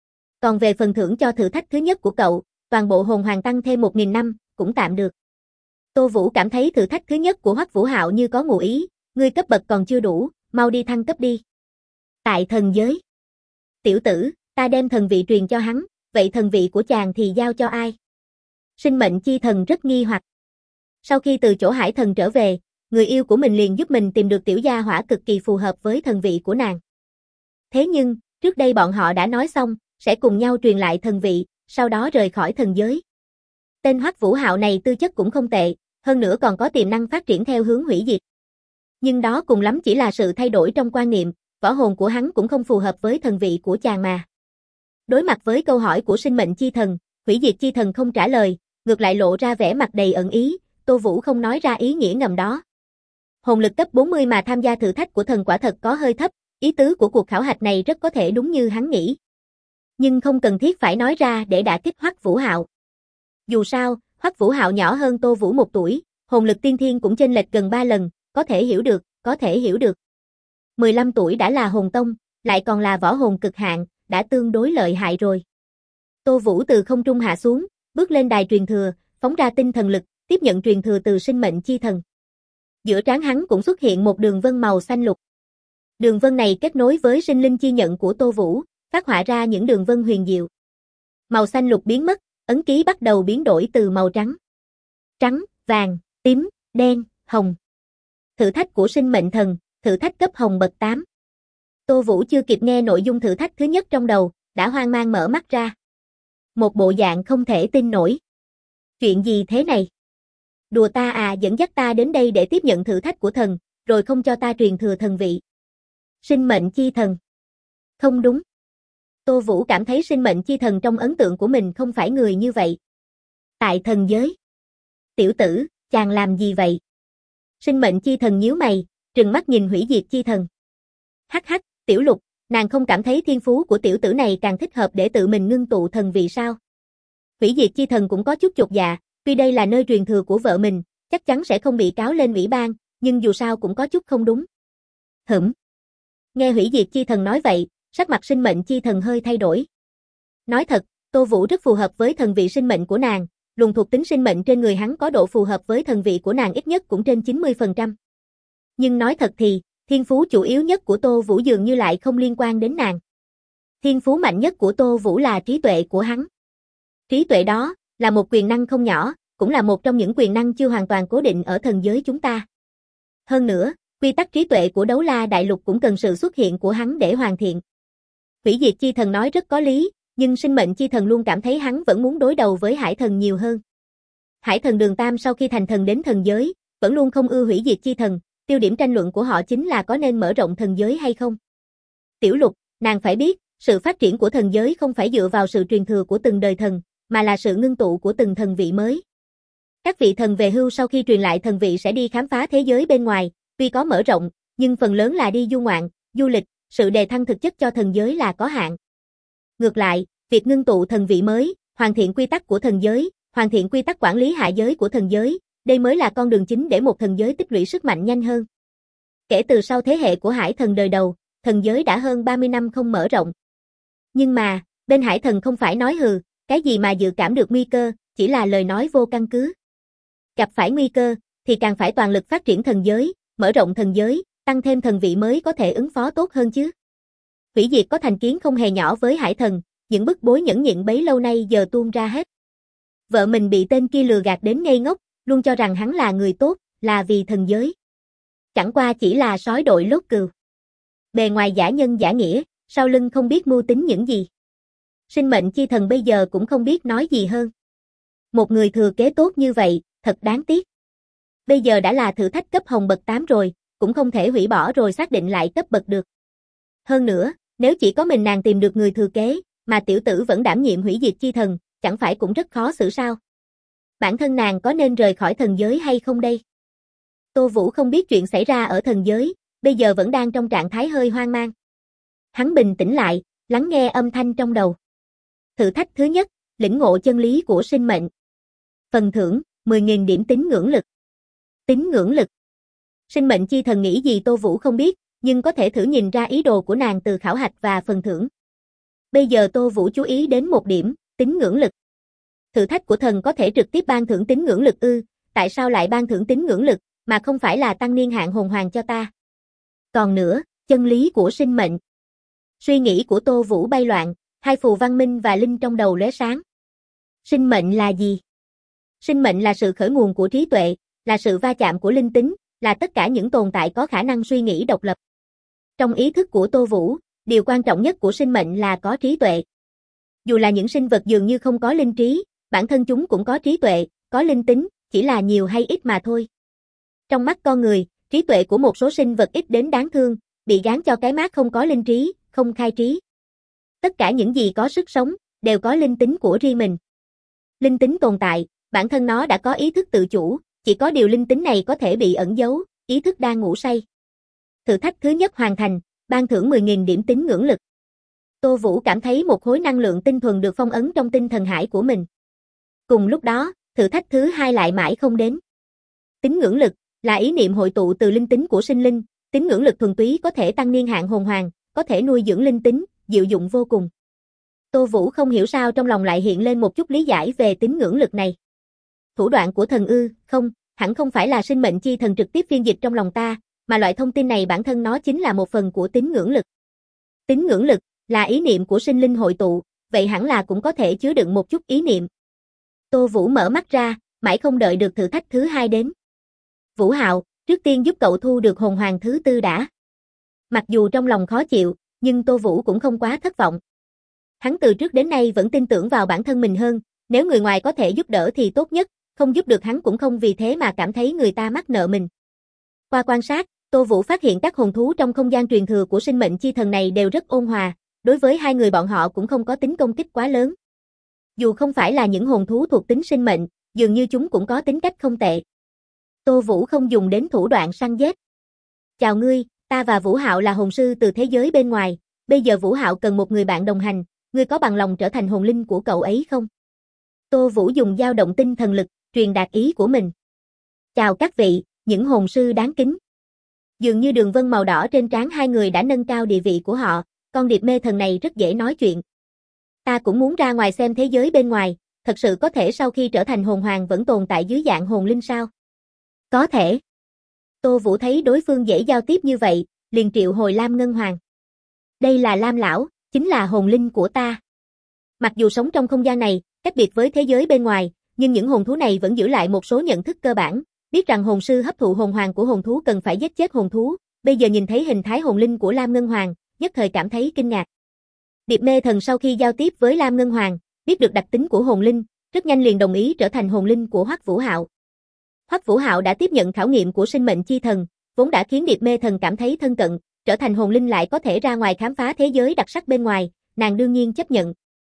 Còn về phần thưởng cho thử thách thứ nhất của cậu, toàn bộ hồn hoàng tăng thêm 1000 năm, cũng tạm được. Tô Vũ cảm thấy thử thách thứ nhất của Hoắc Vũ Hạo như có ngụ ý, ngươi cấp bậc còn chưa đủ, mau đi thăng cấp đi. Tại thần giới. Tiểu tử, ta đem thần vị truyền cho hắn, vậy thần vị của chàng thì giao cho ai? Sinh mệnh chi thần rất nghi hoặc. Sau khi từ chỗ hải thần trở về, người yêu của mình liền giúp mình tìm được tiểu gia hỏa cực kỳ phù hợp với thần vị của nàng. Thế nhưng, trước đây bọn họ đã nói xong, sẽ cùng nhau truyền lại thần vị, sau đó rời khỏi thần giới. Tên Hoắc Vũ Hạo này tư chất cũng không tệ, hơn nữa còn có tiềm năng phát triển theo hướng hủy diệt. Nhưng đó cùng lắm chỉ là sự thay đổi trong quan niệm, võ hồn của hắn cũng không phù hợp với thần vị của chàng mà. Đối mặt với câu hỏi của sinh mệnh chi thần, hủy diệt chi thần không trả lời, ngược lại lộ ra vẻ mặt đầy ẩn ý, Tô Vũ không nói ra ý nghĩa ngầm đó. Hồn lực cấp 40 mà tham gia thử thách của thần quả thật có hơi thấp, ý tứ của cuộc khảo hạch này rất có thể đúng như hắn nghĩ. Nhưng không cần thiết phải nói ra để đả kích Hoắc Vũ Hạo. Dù sao, Hoắc Vũ Hạo nhỏ hơn Tô Vũ 1 tuổi, hồn lực tiên thiên cũng chênh lệch gần 3 lần, có thể hiểu được, có thể hiểu được. 15 tuổi đã là hồn tông, lại còn là võ hồn cực hạn, đã tương đối lợi hại rồi. Tô Vũ từ không trung hạ xuống, bước lên đài truyền thừa, phóng ra tinh thần lực, tiếp nhận truyền thừa từ sinh mệnh chi thần. Giữa trán hắn cũng xuất hiện một đường vân màu xanh lục. Đường vân này kết nối với sinh linh chi nhận của Tô Vũ, phát họa ra những đường vân huyền diệu. Màu xanh lục biến mất, ấn ký bắt đầu biến đổi từ màu trắng. Trắng, vàng, tím, đen, hồng. Thử thách của sinh mệnh thần, thử thách cấp hồng bậc 8. Tô Vũ chưa kịp nghe nội dung thử thách thứ nhất trong đầu, đã hoang mang mở mắt ra. Một bộ dạng không thể tin nổi. Chuyện gì thế này? Đùa ta à, dẫn dắt ta đến đây để tiếp nhận thử thách của thần, rồi không cho ta truyền thừa thần vị. Sinh mệnh chi thần. Không đúng. Tô Vũ cảm thấy sinh mệnh chi thần trong ấn tượng của mình không phải người như vậy. Tại thần giới. Tiểu tử, chàng làm gì vậy? Sinh mệnh chi thần nhíu mày, trừng mắt nhìn hủy diệt chi thần. Hắc hắc, Tiểu Lục, nàng không cảm thấy thiên phú của tiểu tử này càng thích hợp để tự mình ngưng tụ thần vị sao? Hủy diệt chi thần cũng có chút chột dạ, tuy đây là nơi truyền thừa của vợ mình, chắc chắn sẽ không bị cáo lên ủy ban, nhưng dù sao cũng có chút không đúng. Nghe hủy diệt chi thần nói vậy, sắc mặt sinh mệnh chi thần hơi thay đổi. Nói thật, Tô Vũ rất phù hợp với thần vị sinh mệnh của nàng, luồng thuộc tính sinh mệnh trên người hắn có độ phù hợp với thần vị của nàng ít nhất cũng trên 90%. Nhưng nói thật thì, thiên phú chủ yếu nhất của Tô Vũ dường như lại không liên quan đến nàng. Thiên phú mạnh nhất của Tô Vũ là trí tuệ của hắn. Trí tuệ đó, là một quyền năng không nhỏ, cũng là một trong những quyền năng chưa hoàn toàn cố định ở thần giới chúng ta. Hơn nữa, quy tắc trí tuệ của Đấu La Đại Lục cũng cần sự xuất hiện của hắn để hoàn thiện. Hủy diệt chi thần nói rất có lý, nhưng sinh mệnh chi thần luôn cảm thấy hắn vẫn muốn đối đầu với hải thần nhiều hơn. Hải thần Đường Tam sau khi thành thần đến thần giới, vẫn luôn không ưa hủy diệt chi thần, tiêu điểm tranh luận của họ chính là có nên mở rộng thần giới hay không. Tiểu Lục, nàng phải biết, sự phát triển của thần giới không phải dựa vào sự truyền thừa của từng đời thần, mà là sự ngưng tụ của từng thần vị mới. Các vị thần về hưu sau khi truyền lại thần vị sẽ đi khám phá thế giới bên ngoài, tuy có mở rộng, nhưng phần lớn là đi du ngoạn, du lịch, sự đề thăng thực chất cho thần giới là có hạn. Ngược lại, việc ngưng tụ thần vị mới, hoàn thiện quy tắc của thần giới, hoàn thiện quy tắc quản lý hạ giới của thần giới, đây mới là con đường chính để một thần giới tích lũy sức mạnh nhanh hơn. Kể từ sau thế hệ của hải thần đời đầu, thần giới đã hơn 30 năm không mở rộng. Nhưng mà, bên hải thần không phải nói hừ, cái gì mà dự cảm được nguy cơ, chỉ là lời nói vô căn cứ. Gặp phải nguy cơ, thì càng phải toàn lực phát triển thần giới, mở rộng thần giới, tăng thêm thần vị mới có thể ứng phó tốt hơn chứ. Hủy diệt có thành kiến không hề nhỏ với hải thần, những bức bối nhẫn nhịn bấy lâu nay giờ tuôn ra hết. Vợ mình bị tên kia lừa gạt đến ngây ngốc, luôn cho rằng hắn là người tốt, là vì thần giới. Chẳng qua chỉ là sói đội lốt cừu. Bề ngoài giả nhân giả nghĩa, sau lưng không biết mưu tính những gì. Sinh mệnh chi thần bây giờ cũng không biết nói gì hơn. Một người thừa kế tốt như vậy, thật đáng tiếc. Bây giờ đã là thử thách cấp hồng bậc 8 rồi, cũng không thể hủy bỏ rồi xác định lại cấp bậc được. Hơn nữa, nếu chỉ có mình nàng tìm được người thừa kế, mà tiểu tử vẫn đảm nhiệm hủy diệt chi thần, chẳng phải cũng rất khó xử sao? Bản thân nàng có nên rời khỏi thần giới hay không đây? Tô Vũ không biết chuyện xảy ra ở thần giới, bây giờ vẫn đang trong trạng thái hơi hoang mang. Hắn bình tĩnh lại, lắng nghe âm thanh trong đầu. Thử thách thứ nhất, lĩnh ngộ chân lý của sinh mệnh. Phần thưởng, 10.000 điểm tín ngưỡng lực. Tín ngưỡng lực. Sinh mệnh chi thần nghĩ gì Tô Vũ không biết, nhưng có thể thử nhìn ra ý đồ của nàng từ khảo hạch và phần thưởng. Bây giờ Tô Vũ chú ý đến một điểm, tín ngưỡng lực. Thử thách của thần có thể trực tiếp ban thưởng tín ngưỡng lực ư, tại sao lại ban thưởng tín ngưỡng lực, mà không phải là tăng niên hạn hồn hoàng cho ta? Còn nữa, chân lý của sinh mệnh. Suy nghĩ của Tô Vũ bay loạn, hai phù văn minh và linh trong đầu lóe sáng. Sinh mệnh là gì? Sinh mệnh là sự khởi nguồn của trí tuệ, là sự va chạm của linh tính, là tất cả những tồn tại có khả năng suy nghĩ độc lập. Trong ý thức của Tô Vũ, điều quan trọng nhất của sinh mệnh là có trí tuệ. Dù là những sinh vật dường như không có linh trí, bản thân chúng cũng có trí tuệ, có linh tính, chỉ là nhiều hay ít mà thôi. Trong mắt con người, trí tuệ của một số sinh vật ít đến đáng thương, bị gán cho cái mác không có linh trí, không khai trí. Tất cả những gì có sức sống, đều có linh tính của riêng mình. Linh tính tồn tại, bản thân nó đã có ý thức tự chủ, chỉ có điều linh tính này có thể bị ẩn giấu, ý thức đang ngủ say. Thử thách thứ nhất hoàn thành, ban thưởng 10.000 điểm tín ngưỡng lực. Tô Vũ cảm thấy một khối năng lượng tinh thuần được phong ấn trong tinh thần hải của mình. Cùng lúc đó, thử thách thứ hai lại mãi không đến. Tín ngưỡng lực là ý niệm hội tụ từ linh tính của sinh linh, tín ngưỡng lực thuần túy có thể tăng niên hạn hồn hoàng, có thể nuôi dưỡng linh tính, diệu dụng vô cùng. Tô Vũ không hiểu sao trong lòng lại hiện lên một chút lý giải về tín ngưỡng lực này. Thủ đoạn của thần ư, không, hẳn không phải là sinh mệnh chi thần trực tiếp phiên dịch trong lòng ta, mà loại thông tin này bản thân nó chính là một phần của tín ngưỡng lực. Tín ngưỡng lực là ý niệm của sinh linh hội tụ, vậy hẳn là cũng có thể chứa đựng một chút ý niệm. Tô Vũ mở mắt ra, mãi không đợi được thử thách thứ hai đến. Vũ Hạo, trước tiên giúp cậu thu được hồn hoàng thứ tư đã. Mặc dù trong lòng khó chịu, nhưng Tô Vũ cũng không quá thất vọng. Hắn từ trước đến nay vẫn tin tưởng vào bản thân mình hơn, nếu người ngoài có thể giúp đỡ thì tốt nhất, không giúp được hắn cũng không vì thế mà cảm thấy người ta mắc nợ mình. Qua quan sát, Tô Vũ phát hiện các hồn thú trong không gian truyền thừa của sinh mệnh chi thần này đều rất ôn hòa, đối với hai người bọn họ cũng không có tính công kích quá lớn. Dù không phải là những hồn thú thuộc tính sinh mệnh, dường như chúng cũng có tính cách không tệ. Tô Vũ không dùng đến thủ đoạn săn giết. Chào ngươi, ta và Vũ Hạo là hồn sư từ thế giới bên ngoài, bây giờ Vũ Hạo cần một người bạn đồng hành, ngươi có bằng lòng trở thành hồn linh của cậu ấy không? Tô Vũ dùng dao động tinh thần lực, truyền đạt ý của mình. Chào các vị, những hồn sư đáng kính. Dường như đường vân màu đỏ trên trán hai người đã nâng cao địa vị của họ, con điệp mê thần này rất dễ nói chuyện. Ta cũng muốn ra ngoài xem thế giới bên ngoài, thật sự có thể sau khi trở thành hồn hoàng vẫn tồn tại dưới dạng hồn linh sao? Có thể. Tô Vũ thấy đối phương dễ giao tiếp như vậy, liền triệu hồi Lam Ngân Hoàng. Đây là Lam Lão, chính là hồn linh của ta. Mặc dù sống trong không gian này, cách biệt với thế giới bên ngoài, nhưng những hồn thú này vẫn giữ lại một số nhận thức cơ bản, biết rằng hồn sư hấp thụ hồn hoàng của hồn thú cần phải giết chết hồn thú, bây giờ nhìn thấy hình thái hồn linh của Lam Ngân Hoàng, nhất thời cảm thấy kinh ngạc. Điệp mê thần sau khi giao tiếp với Lam Ngân Hoàng, biết được đặc tính của hồn linh, rất nhanh liền đồng ý trở thành hồn linh của Hoắc Vũ Hạo. Hoắc Vũ Hạo đã tiếp nhận khảo nghiệm của sinh mệnh chi thần, vốn đã khiến điệp mê thần cảm thấy thân cận, trở thành hồn linh lại có thể ra ngoài khám phá thế giới đặc sắc bên ngoài, nàng đương nhiên chấp nhận.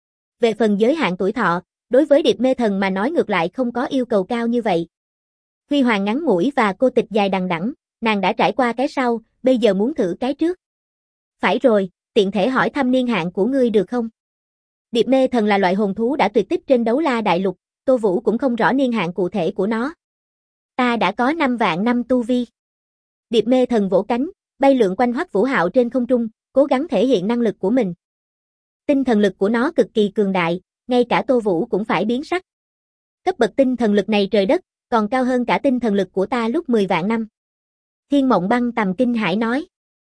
Về phần giới hạn tuổi thọ, đối với điệp mê thần mà nói ngược lại không có yêu cầu cao như vậy. Huy hoàng ngắn ngủi và cô tịch dài đằng đẵng, nàng đã trải qua cái sau, bây giờ muốn thử cái trước. Phải rồi, tiện thể hỏi thăm niên hạn của ngươi được không? Điệp mê thần là loại hồn thú đã tuyệt tích trên Đấu La Đại Lục, Tô Vũ cũng không rõ niên hạn cụ thể của nó. Ta đã có 5 vạn năm tu vi. Điệp mê thần vỗ cánh, bay lượn quanh Hoắc Vũ Hạo trên không trung, cố gắng thể hiện năng lực của mình. Tinh thần lực của nó cực kỳ cường đại, ngay cả Tô Vũ cũng phải biến sắc. Cấp bậc tinh thần lực này trời đất, còn cao hơn cả tinh thần lực của ta lúc 10 vạn năm. Thiên Mộng Băng Tầm kinh hãi nói.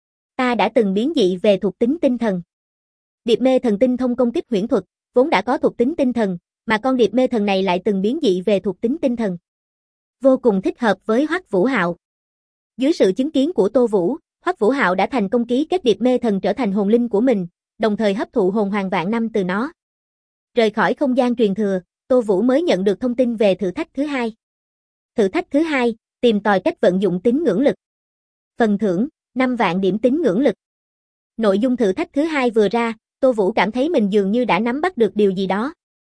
Ta đã từng biến dị về thuộc tính tinh thần. Điệp mê thần tinh thông công kích huyễn thuật, vốn đã có thuộc tính tinh thần, mà con điệp mê thần này lại từng biến dị về thuộc tính tinh thần. Vô cùng thích hợp với Hoắc Vũ Hạo. Dưới sự chứng kiến của Tô Vũ, Hoắc Vũ Hạo đã thành công ký kết điệp mê thần trở thành hồn linh của mình, đồng thời hấp thụ hồn hoàng vạn năm từ nó. Rời khỏi không gian truyền thừa, Tô Vũ mới nhận được thông tin về thử thách thứ hai. Thử thách thứ hai, tìm tòi cách vận dụng tín ngưỡng lực. Phần thưởng, 5 vạn điểm tín ngưỡng lực. Nội dung thử thách thứ hai vừa ra, Tô Vũ cảm thấy mình dường như đã nắm bắt được điều gì đó.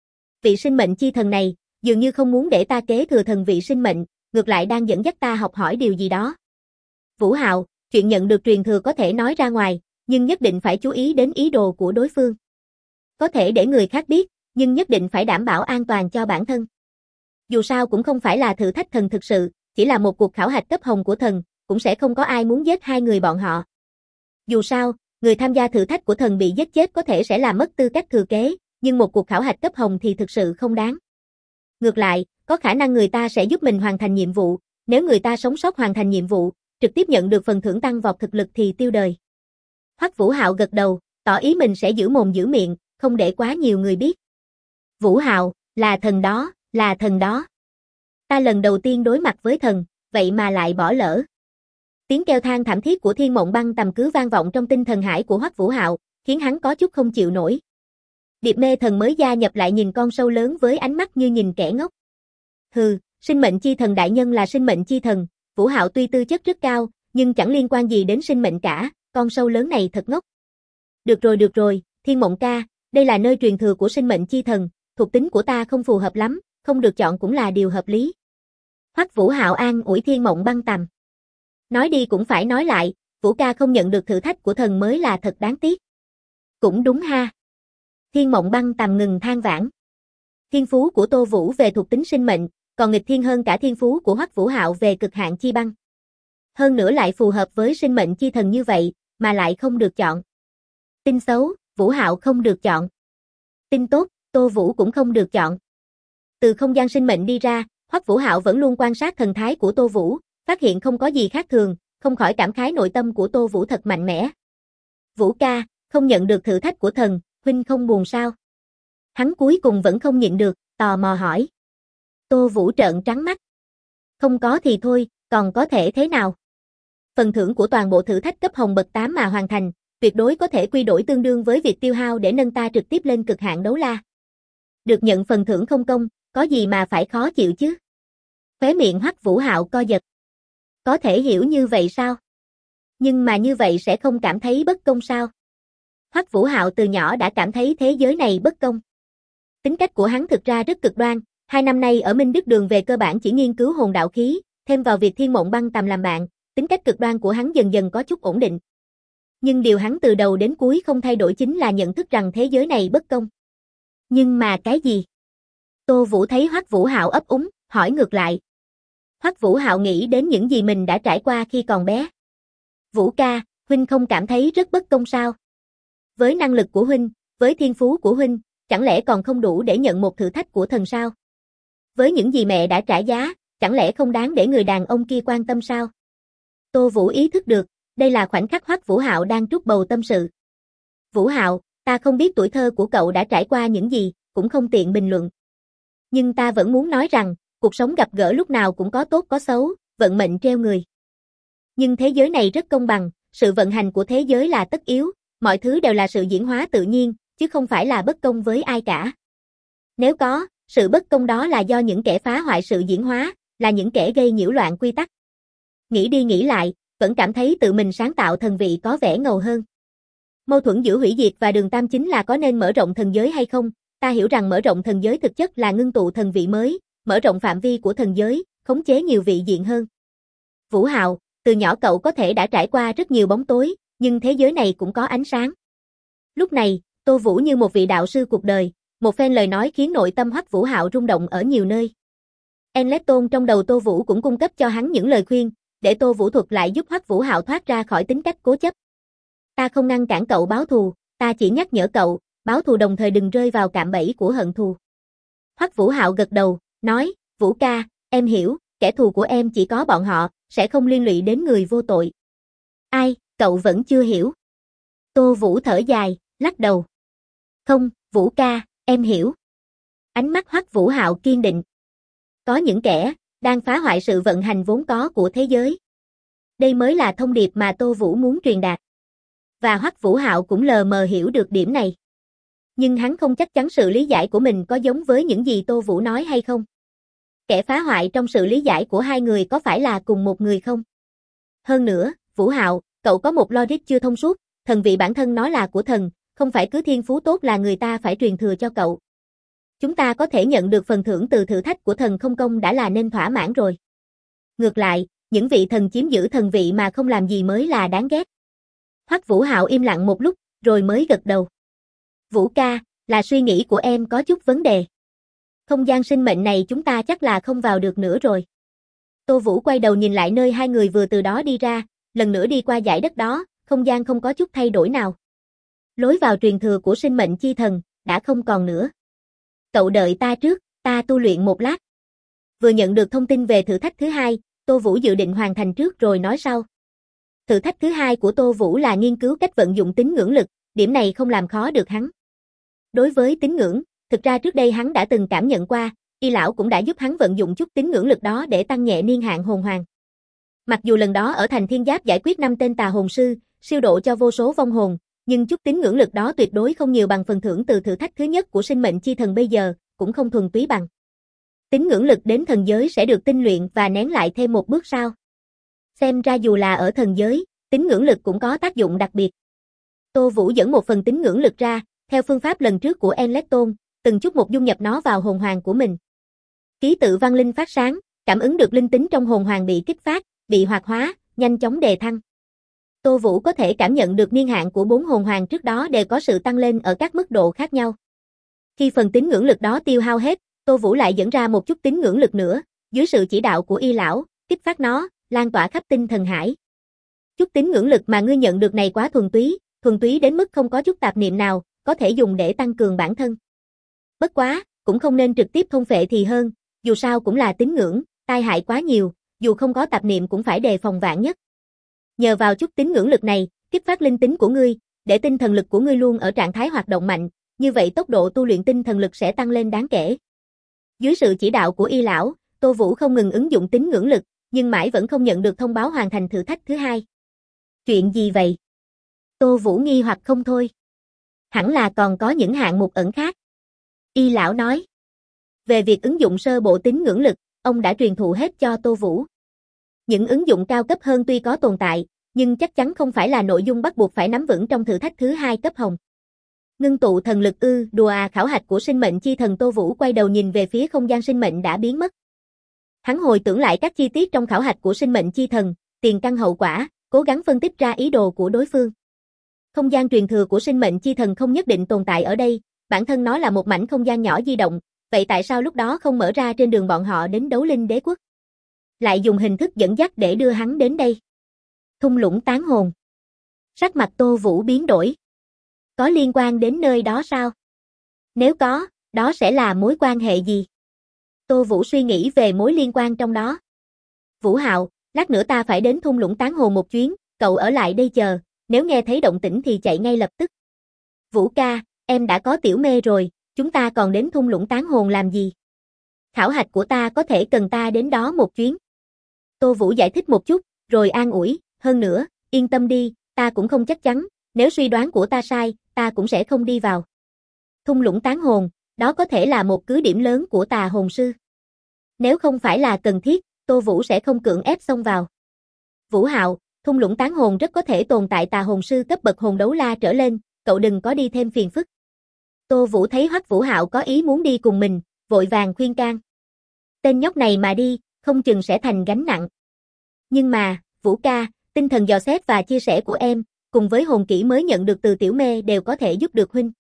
Vị sinh mệnh chi thần này, dường như không muốn để ta kế thừa thần vị sinh mệnh, ngược lại đang dẫn dắt ta học hỏi điều gì đó. Vũ Hạo, chuyện nhận được truyền thừa có thể nói ra ngoài, nhưng nhất định phải chú ý đến ý đồ của đối phương. Có thể để người khác biết, nhưng nhất định phải đảm bảo an toàn cho bản thân. Dù sao cũng không phải là thử thách thần thực sự, chỉ là một cuộc khảo hạch cấp hồng của thần, cũng sẽ không có ai muốn giết hai người bọn họ. Dù sao, người tham gia thử thách của thần bị giết chết có thể sẽ làm mất tư cách thừa kế, nhưng một cuộc khảo hạch cấp hồng thì thực sự không đáng. Ngược lại, có khả năng người ta sẽ giúp mình hoàn thành nhiệm vụ, nếu người ta sống sót hoàn thành nhiệm vụ, trực tiếp nhận được phần thưởng tăng vọt thực lực thì tiêu đời. Hoắc Vũ Hạo gật đầu, tỏ ý mình sẽ giữ mồm giữ miệng, không để quá nhiều người biết. Vũ Hạo, là thần đó, là thần đó. Ta lần đầu tiên đối mặt với thần, vậy mà lại bỏ lỡ. Tiếng kêu than thảm thiết của Thiên Mộng Băng Tầm cứ vang vọng trong tinh thần hải của Hoắc Vũ Hạo, khiến hắn có chút không chịu nổi. Điệp Mê Thần mới gia nhập lại nhìn con sâu lớn với ánh mắt như nhìn kẻ ngốc. Hừ, sinh mệnh chi thần đại nhân là sinh mệnh chi thần, Vũ Hạo tuy tư chất rất cao, nhưng chẳng liên quan gì đến sinh mệnh cả, con sâu lớn này thật ngốc. Được rồi, Thiên Mộng ca, đây là nơi truyền thừa của sinh mệnh chi thần, thuộc tính của ta không phù hợp lắm, không được chọn cũng là điều hợp lý. Hoắc Vũ Hạo an ủi Thiên Mộng Băng Tầm. Nói đi cũng phải nói lại, Vũ ca không nhận được thử thách của thần mới là thật đáng tiếc. Cũng đúng ha. Thiên Mộng Băng Tầm ngừng than vãn. Thiên phú của Tô Vũ về thuộc tính sinh mệnh, còn nghịch thiên hơn cả thiên phú của Hoắc Vũ Hạo về cực hạn chi băng. Hơn nữa lại phù hợp với sinh mệnh chi thần như vậy, mà lại không được chọn. Tin xấu, Vũ Hạo không được chọn. Tin tốt, Tô Vũ cũng không được chọn. Từ không gian sinh mệnh đi ra, Hoắc Vũ Hạo vẫn luôn quan sát thần thái của Tô Vũ, phát hiện không có gì khác thường, không khỏi cảm khái nội tâm của Tô Vũ thật mạnh mẽ. Vũ ca, không nhận được thử thách của thần, huynh không buồn sao? Hắn cuối cùng vẫn không nhịn được, tò mò hỏi. Tô Vũ trợn trắng mắt. Không có thì thôi, còn có thể thế nào? Phần thưởng của toàn bộ thử thách cấp hồng bậc 8 mà hoàn thành, tuyệt đối có thể quy đổi tương đương với việc tiêu hao để nâng ta trực tiếp lên cực hạn đấu la. Được nhận phần thưởng không công, có gì mà phải khó chịu chứ? Khóe miệng Hoắc Vũ Hạo co giật. Có thể hiểu như vậy sao? Nhưng mà như vậy sẽ không cảm thấy bất công sao? Hoắc Vũ Hạo từ nhỏ đã cảm thấy thế giới này bất công. Tính cách của hắn thực ra rất cực đoan, 2 năm nay ở Minh Đức Đường về cơ bản chỉ nghiên cứu hồn đạo khí, thêm vào việc Thiên Mộng Băng Tầm làm bạn, tính cách cực đoan của hắn dần dần có chút ổn định. Nhưng điều hắn từ đầu đến cuối không thay đổi chính là nhận thức rằng thế giới này bất công. Nhưng mà cái gì? Tô Vũ thấy Hoắc Vũ Hạo ấp úng, hỏi ngược lại. Hoắc Vũ Hạo nghĩ đến những gì mình đã trải qua khi còn bé. Vũ ca, huynh không cảm thấy rất bất công sao? Với năng lực của huynh, với thiên phú của huynh, chẳng lẽ còn không đủ để nhận một thử thách của thần sao? Với những gì mẹ đã trả giá, chẳng lẽ không đáng để người đàn ông kia quan tâm sao? Tô Vũ ý thức được, đây là khoảnh khắc Hoắc Vũ Hạo đang trút bầu tâm sự. Vũ Hạo, ta không biết tuổi thơ của cậu đã trải qua những gì, cũng không tiện bình luận. Nhưng ta vẫn muốn nói rằng, cuộc sống gặp gỡ lúc nào cũng có tốt có xấu, vận mệnh treo người. Nhưng thế giới này rất công bằng, sự vận hành của thế giới là tất yếu, mọi thứ đều là sự diễn hóa tự nhiên, chứ không phải là bất công với ai cả. Nếu có, sự bất công đó là do những kẻ phá hoại sự diễn hóa, là những kẻ gây nhiễu loạn quy tắc. Nghĩ đi nghĩ lại, vẫn cảm thấy tự mình sáng tạo thần vị có vẻ ngầu hơn. Mâu thuẫn giữa hủy diệt và đường tam chính là có nên mở rộng thần giới hay không, ta hiểu rằng mở rộng thần giới thực chất là ngưng tụ thần vị mới, mở rộng phạm vi của thần giới, khống chế nhiều vị diện hơn. Vũ Hạo, từ nhỏ cậu có thể đã trải qua rất nhiều bóng tối, nhưng thế giới này cũng có ánh sáng. Lúc này, Tô Vũ như một vị đạo sư cuộc đời, một phen lời nói khiến nội tâm Hoắc Vũ Hạo rung động ở nhiều nơi. Enleton trong đầu Tô Vũ cũng cung cấp cho hắn những lời khuyên, để Tô Vũ thuật lại giúp Hoắc Vũ Hạo thoát ra khỏi tính cách cố chấp. Ta không ngăn cản cậu báo thù, ta chỉ nhắc nhở cậu, báo thù đồng thời đừng rơi vào cạm bẫy của hận thù. Hoắc Vũ Hạo gật đầu, nói, Vũ ca, em hiểu, kẻ thù của em chỉ có bọn họ, sẽ không liên lụy đến người vô tội. Ai, cậu vẫn chưa hiểu. Tô Vũ thở dài, lắc đầu. Không, Vũ ca, em hiểu. Ánh mắt Hoắc Vũ Hạo kiên định. Có những kẻ đang phá hoại sự vận hành vốn có của thế giới. Đây mới là thông điệp mà Tô Vũ muốn truyền đạt. Và Hoắc Vũ Hạo cũng lờ mờ hiểu được điểm này. Nhưng hắn không chắc chắn sự lý giải của mình có giống với những gì Tô Vũ nói hay không. Kẻ phá hoại trong sự lý giải của hai người có phải là cùng một người không? Hơn nữa, Vũ Hạo, cậu có một logic chưa thông suốt, thần vị bản thân nó là của thần, không phải cứ thiên phú tốt là người ta phải truyền thừa cho cậu. Chúng ta có thể nhận được phần thưởng từ thử thách của thần không công đã là nên thỏa mãn rồi. Ngược lại, những vị thần chiếm giữ thần vị mà không làm gì mới là đáng ghét. Hoắc Vũ Hạo im lặng một lúc, rồi mới gật đầu. Vũ ca, là suy nghĩ của em có chút vấn đề. Không gian sinh mệnh này chúng ta chắc là không vào được nữa rồi. Tô Vũ quay đầu nhìn lại nơi hai người vừa từ đó đi ra, lần nữa đi qua dải đất đó, không gian không có chút thay đổi nào. Lối vào truyền thừa của sinh mệnh chi thần, đã không còn nữa. Cậu đợi ta trước, ta tu luyện một lát. Vừa nhận được thông tin về thử thách thứ hai, Tô Vũ dự định hoàn thành trước rồi nói sau. Thử thách thứ hai của Tô Vũ là nghiên cứu cách vận dụng tín ngưỡng lực, điểm này không làm khó được hắn. Đối với tín ngưỡng, thực ra trước đây hắn đã từng cảm nhận qua, Y lão cũng đã giúp hắn vận dụng chút tín ngưỡng lực đó để tăng nhẹ niên hạn hồn hoàng. Mặc dù lần đó ở thành Thiên Giáp giải quyết 5 tên tà hồn sư, siêu độ cho vô số vong hồn, nhưng chút tín ngưỡng lực đó tuyệt đối không nhiều bằng phần thưởng từ thử thách thứ nhất của sinh mệnh chi thần bây giờ, cũng không thuần túy bằng. Tín ngưỡng lực đến thần giới sẽ được tinh luyện và nén lại thêm một bước sao? Xem ra dù là ở thần giới, tín ngưỡng lực cũng có tác dụng đặc biệt. Tô Vũ dẫn một phần tín ngưỡng lực ra, theo phương pháp lần trước của Enlecton, từng chút một dung nhập nó vào hồn hoàng của mình. Ký tự văn linh phát sáng, cảm ứng được linh tính trong hồn hoàng bị kích phát, bị hoạt hóa, nhanh chóng đề thăng. Tô Vũ có thể cảm nhận được niên hạn của 4 hồn hoàng trước đó đều có sự tăng lên ở các mức độ khác nhau. Khi phần tín ngưỡng lực đó tiêu hao hết, Tô Vũ lại dẫn ra một chút tín ngưỡng lực nữa, dưới sự chỉ đạo của Y lão, kích phát nó, lan tỏa khắp tinh thần hải. Chút tín ngưỡng lực mà ngươi nhận được này quá thuần túy đến mức không có chút tạp niệm nào, có thể dùng để tăng cường bản thân. Bất quá, cũng không nên trực tiếp thôn phệ thì hơn, dù sao cũng là tín ngưỡng, tai hại quá nhiều, dù không có tạp niệm cũng phải đề phòng vạn nhất. Nhờ vào chút tín ngưỡng lực này, kích phát linh tính của ngươi, để tinh thần lực của ngươi luôn ở trạng thái hoạt động mạnh, như vậy tốc độ tu luyện tinh thần lực sẽ tăng lên đáng kể. Dưới sự chỉ đạo của Y lão, Tô Vũ không ngừng ứng dụng tín ngưỡng lực, nhưng mãi vẫn không nhận được thông báo hoàn thành thử thách thứ hai. Chuyện gì vậy? Tô Vũ nghi hoặc không thôi. Hẳn là còn có những hạng mục ẩn khác. Y lão nói. Về việc ứng dụng sơ bộ tín ngưỡng lực, ông đã truyền thụ hết cho Tô Vũ. Những ứng dụng cao cấp hơn tuy có tồn tại, nhưng chắc chắn không phải là nội dung bắt buộc phải nắm vững trong thử thách thứ hai cấp hồng. Ngưng tụ thần lực đùa à, khảo hạch của sinh mệnh chi thần. Tô Vũ quay đầu nhìn về phía không gian sinh mệnh đã biến mất. Hắn hồi tưởng lại các chi tiết trong khảo hạch của sinh mệnh chi thần, tiền căn hậu quả, cố gắng phân tích ra ý đồ của đối phương. Không gian truyền thừa của sinh mệnh chi thần không nhất định tồn tại ở đây, bản thân nó là một mảnh không gian nhỏ di động, vậy tại sao lúc đó không mở ra trên đường bọn họ đến Đấu Linh Đế Quốc? Lại dùng hình thức dẫn dắt để đưa hắn đến đây. Thung lũng tán hồn. Sắc mặt Tô Vũ biến đổi. Có liên quan đến nơi đó sao? Nếu có, đó sẽ là mối quan hệ gì? Tô Vũ suy nghĩ về mối liên quan trong đó. Vũ Hạo, lát nữa ta phải đến thung lũng tán hồn một chuyến, cậu ở lại đây chờ, nếu nghe thấy động tĩnh thì chạy ngay lập tức. Vũ ca, em đã có tiểu mê rồi, chúng ta còn đến thung lũng tán hồn làm gì? Khảo hạch của ta có thể cần ta đến đó một chuyến. Tô Vũ giải thích một chút, rồi an ủi, hơn nữa, yên tâm đi, ta cũng không chắc chắn, nếu suy đoán của ta sai, ta cũng sẽ không đi vào. Thung lũng tán hồn, đó có thể là một cứ điểm lớn của tà hồn sư. Nếu không phải là cần thiết, Tô Vũ sẽ không cưỡng ép xông vào. Vũ Hạo, thung lũng tán hồn rất có thể tồn tại tà hồn sư cấp bậc hồn đấu la trở lên, cậu đừng có đi thêm phiền phức. Tô Vũ thấy Hoắc Vũ Hạo có ý muốn đi cùng mình, vội vàng khuyên can. Tên nhóc này mà đi, không chừng sẽ thành gánh nặng. Nhưng mà, Vũ ca, tinh thần dò xét và chia sẻ của em, cùng với hồn kỹ mới nhận được từ tiểu mê đều có thể giúp được huynh.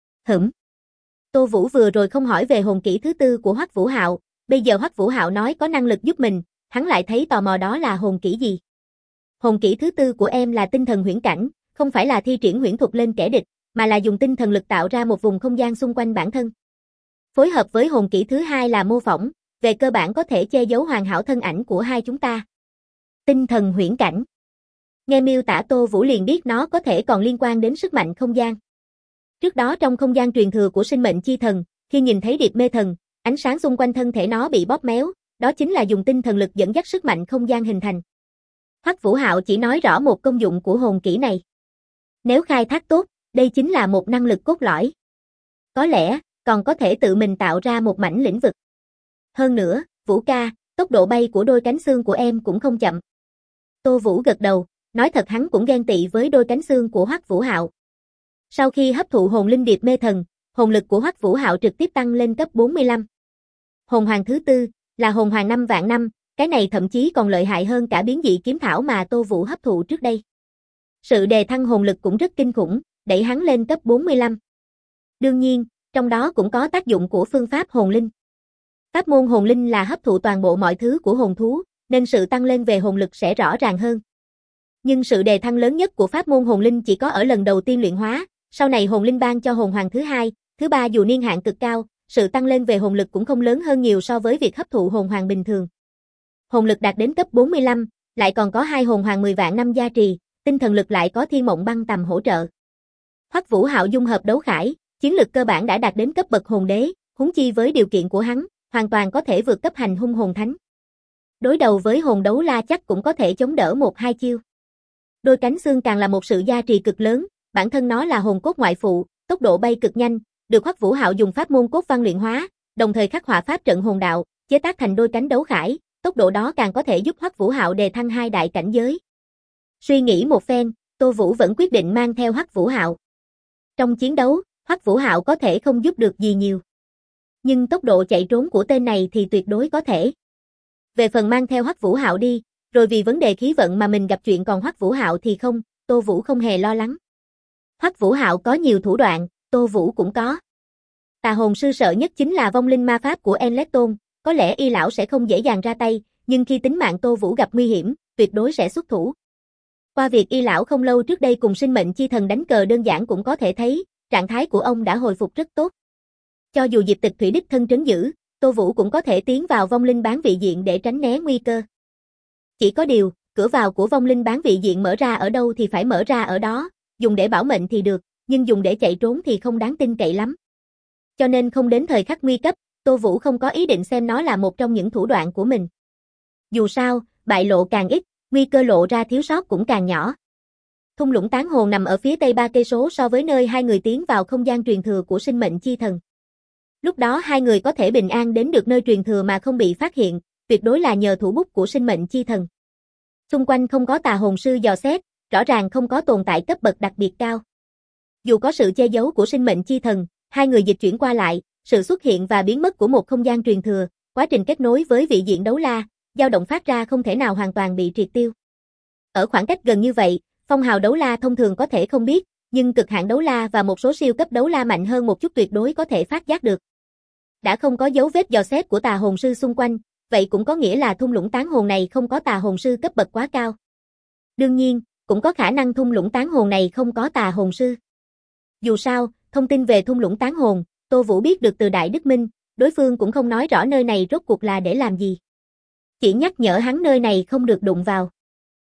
Tô Vũ vừa rồi không hỏi về hồn kỹ thứ tư của Hoắc Vũ Hạo, bây giờ Hoắc Vũ Hạo nói có năng lực giúp mình, hắn lại thấy tò mò đó là hồn kỹ gì. Hồn kỹ thứ tư của em là tinh thần huyễn cảnh, không phải là thi triển huyễn thuật lên kẻ địch, mà là dùng tinh thần lực tạo ra một vùng không gian xung quanh bản thân. Phối hợp với hồn kỹ thứ hai là mô phỏng, về cơ bản có thể che giấu hoàn hảo thân ảnh của hai chúng ta. Tinh thần huyễn cảnh. Nghe miêu tả Tô Vũ liền biết nó có thể còn liên quan đến sức mạnh không gian. Trước đó trong không gian truyền thừa của sinh mệnh chi thần, khi nhìn thấy điệp mê thần, ánh sáng xung quanh thân thể nó bị bóp méo, đó chính là dùng tinh thần lực dẫn dắt sức mạnh không gian hình thành. Hoắc Vũ Hạo chỉ nói rõ một công dụng của hồn kỹ này. Nếu khai thác tốt, đây chính là một năng lực cốt lõi. Có lẽ, còn có thể tự mình tạo ra một mảnh lĩnh vực. Hơn nữa, Vũ ca, tốc độ bay của đôi cánh xương của em cũng không chậm. Tô Vũ gật đầu, nói thật hắn cũng ghen tị với đôi cánh xương của Hoắc Vũ Hạo. Sau khi hấp thụ hồn linh điệp mê thần, hồn lực của Hoắc Vũ Hạo trực tiếp tăng lên cấp 45. Hồn hoàng thứ tư, là hồn hoàng 5 vạn năm, cái này thậm chí còn lợi hại hơn cả biến dị kiếm thảo mà Tô Vũ hấp thụ trước đây. Sự đề thăng hồn lực cũng rất kinh khủng, đẩy hắn lên cấp 45. Đương nhiên, trong đó cũng có tác dụng của phương pháp hồn linh. Pháp môn hồn linh là hấp thụ toàn bộ mọi thứ của hồn thú, nên sự tăng lên về hồn lực sẽ rõ ràng hơn. Nhưng sự đề thăng lớn nhất của pháp môn hồn linh chỉ có ở lần đầu tiên luyện hóa, sau này hồn linh ban cho hồn hoàng thứ hai, thứ ba dù niên hạn cực cao, sự tăng lên về hồn lực cũng không lớn hơn nhiều so với việc hấp thụ hồn hoàng bình thường. Hồn lực đạt đến cấp 45, lại còn có 2 hồn hoàng 10 vạn năm gia trì, tinh thần lực lại có Thiên Mộng Băng Tầm hỗ trợ. Hoắc Vũ Hạo dung hợp đấu khải, chiến lực cơ bản đã đạt đến cấp bậc hồn đế, huống chi với điều kiện của hắn, hoàn toàn có thể vượt cấp hành hung hồn thánh. Đối đầu với hồn đấu la chắc cũng có thể chống đỡ 1-2 chiêu. Đôi cánh xương càng là một sự gia trì cực lớn, bản thân nó là hồn cốt ngoại phụ, tốc độ bay cực nhanh, được Hoắc Vũ Hạo dùng pháp môn cốt văn luyện hóa, đồng thời khắc họa pháp trận hồn đạo, chế tác thành đôi cánh đấu khải, tốc độ đó càng có thể giúp Hoắc Vũ Hạo đề thăng 2 đại cảnh giới. Suy nghĩ một phen, Tô Vũ vẫn quyết định mang theo Hoắc Vũ Hạo. Trong chiến đấu, Hoắc Vũ Hạo có thể không giúp được gì nhiều. Nhưng tốc độ chạy trốn của tên này thì tuyệt đối có thể. Về phần mang theo Hoắc Vũ Hạo đi, rồi vì vấn đề khí vận mà mình gặp chuyện còn Hoắc Vũ Hạo thì không, Tô Vũ không hề lo lắng. Hoắc Vũ Hạo có nhiều thủ đoạn, Tô Vũ cũng có. Tà hồn sư sợ nhất chính là vong linh ma pháp của Enletton, có lẽ y lão sẽ không dễ dàng ra tay, nhưng khi tính mạng Tô Vũ gặp nguy hiểm, tuyệt đối sẽ xuất thủ. Qua việc y lão không lâu trước đây cùng sinh mệnh chi thần đánh cờ đơn giản cũng có thể thấy, trạng thái của ông đã hồi phục rất tốt. Cho dù Diệp Tịch Thủy đích thân trấn giữ, Tô Vũ cũng có thể tiến vào vong linh bán vị diện để tránh né nguy cơ. Chỉ có điều, cửa vào của vong linh bán vị diện mở ra ở đâu thì phải mở ra ở đó, dùng để bảo mệnh thì được, nhưng dùng để chạy trốn thì không đáng tin cậy lắm. Cho nên không đến thời khắc nguy cấp, Tô Vũ không có ý định xem nó là một trong những thủ đoạn của mình. Dù sao, bại lộ càng ít, nguy cơ lộ ra thiếu sót cũng càng nhỏ. Thung lũng tán hồn nằm ở phía tây 3 cây số so với nơi hai người tiến vào không gian truyền thừa của sinh mệnh chi thần. Lúc đó hai người có thể bình an đến được nơi truyền thừa mà không bị phát hiện, tuyệt đối là nhờ thủ bút của sinh mệnh chi thần. Xung quanh không có tà hồn sư dò xét, rõ ràng không có tồn tại cấp bậc đặc biệt cao. Dù có sự che giấu của sinh mệnh chi thần, hai người dịch chuyển qua lại, sự xuất hiện và biến mất của một không gian truyền thừa, quá trình kết nối với vị diện đấu la, dao động phát ra không thể nào hoàn toàn bị triệt tiêu. Ở khoảng cách gần như vậy, phong hào đấu la thông thường có thể không biết, nhưng cực hạn đấu la và một số siêu cấp đấu la mạnh hơn một chút tuyệt đối có thể phát giác được. Đã không có dấu vết dò xét của tà hồn sư xung quanh, vậy cũng có nghĩa là thung lũng tán hồn này không có tà hồn sư cấp bậc quá cao. Đương nhiên, cũng có khả năng thung lũng tán hồn này không có tà hồn sư. Dù sao, thông tin về thung lũng tán hồn, Tô Vũ biết được từ Đại Đức Minh, đối phương cũng không nói rõ nơi này rốt cuộc là để làm gì. Chỉ nhắc nhở hắn nơi này không được đụng vào.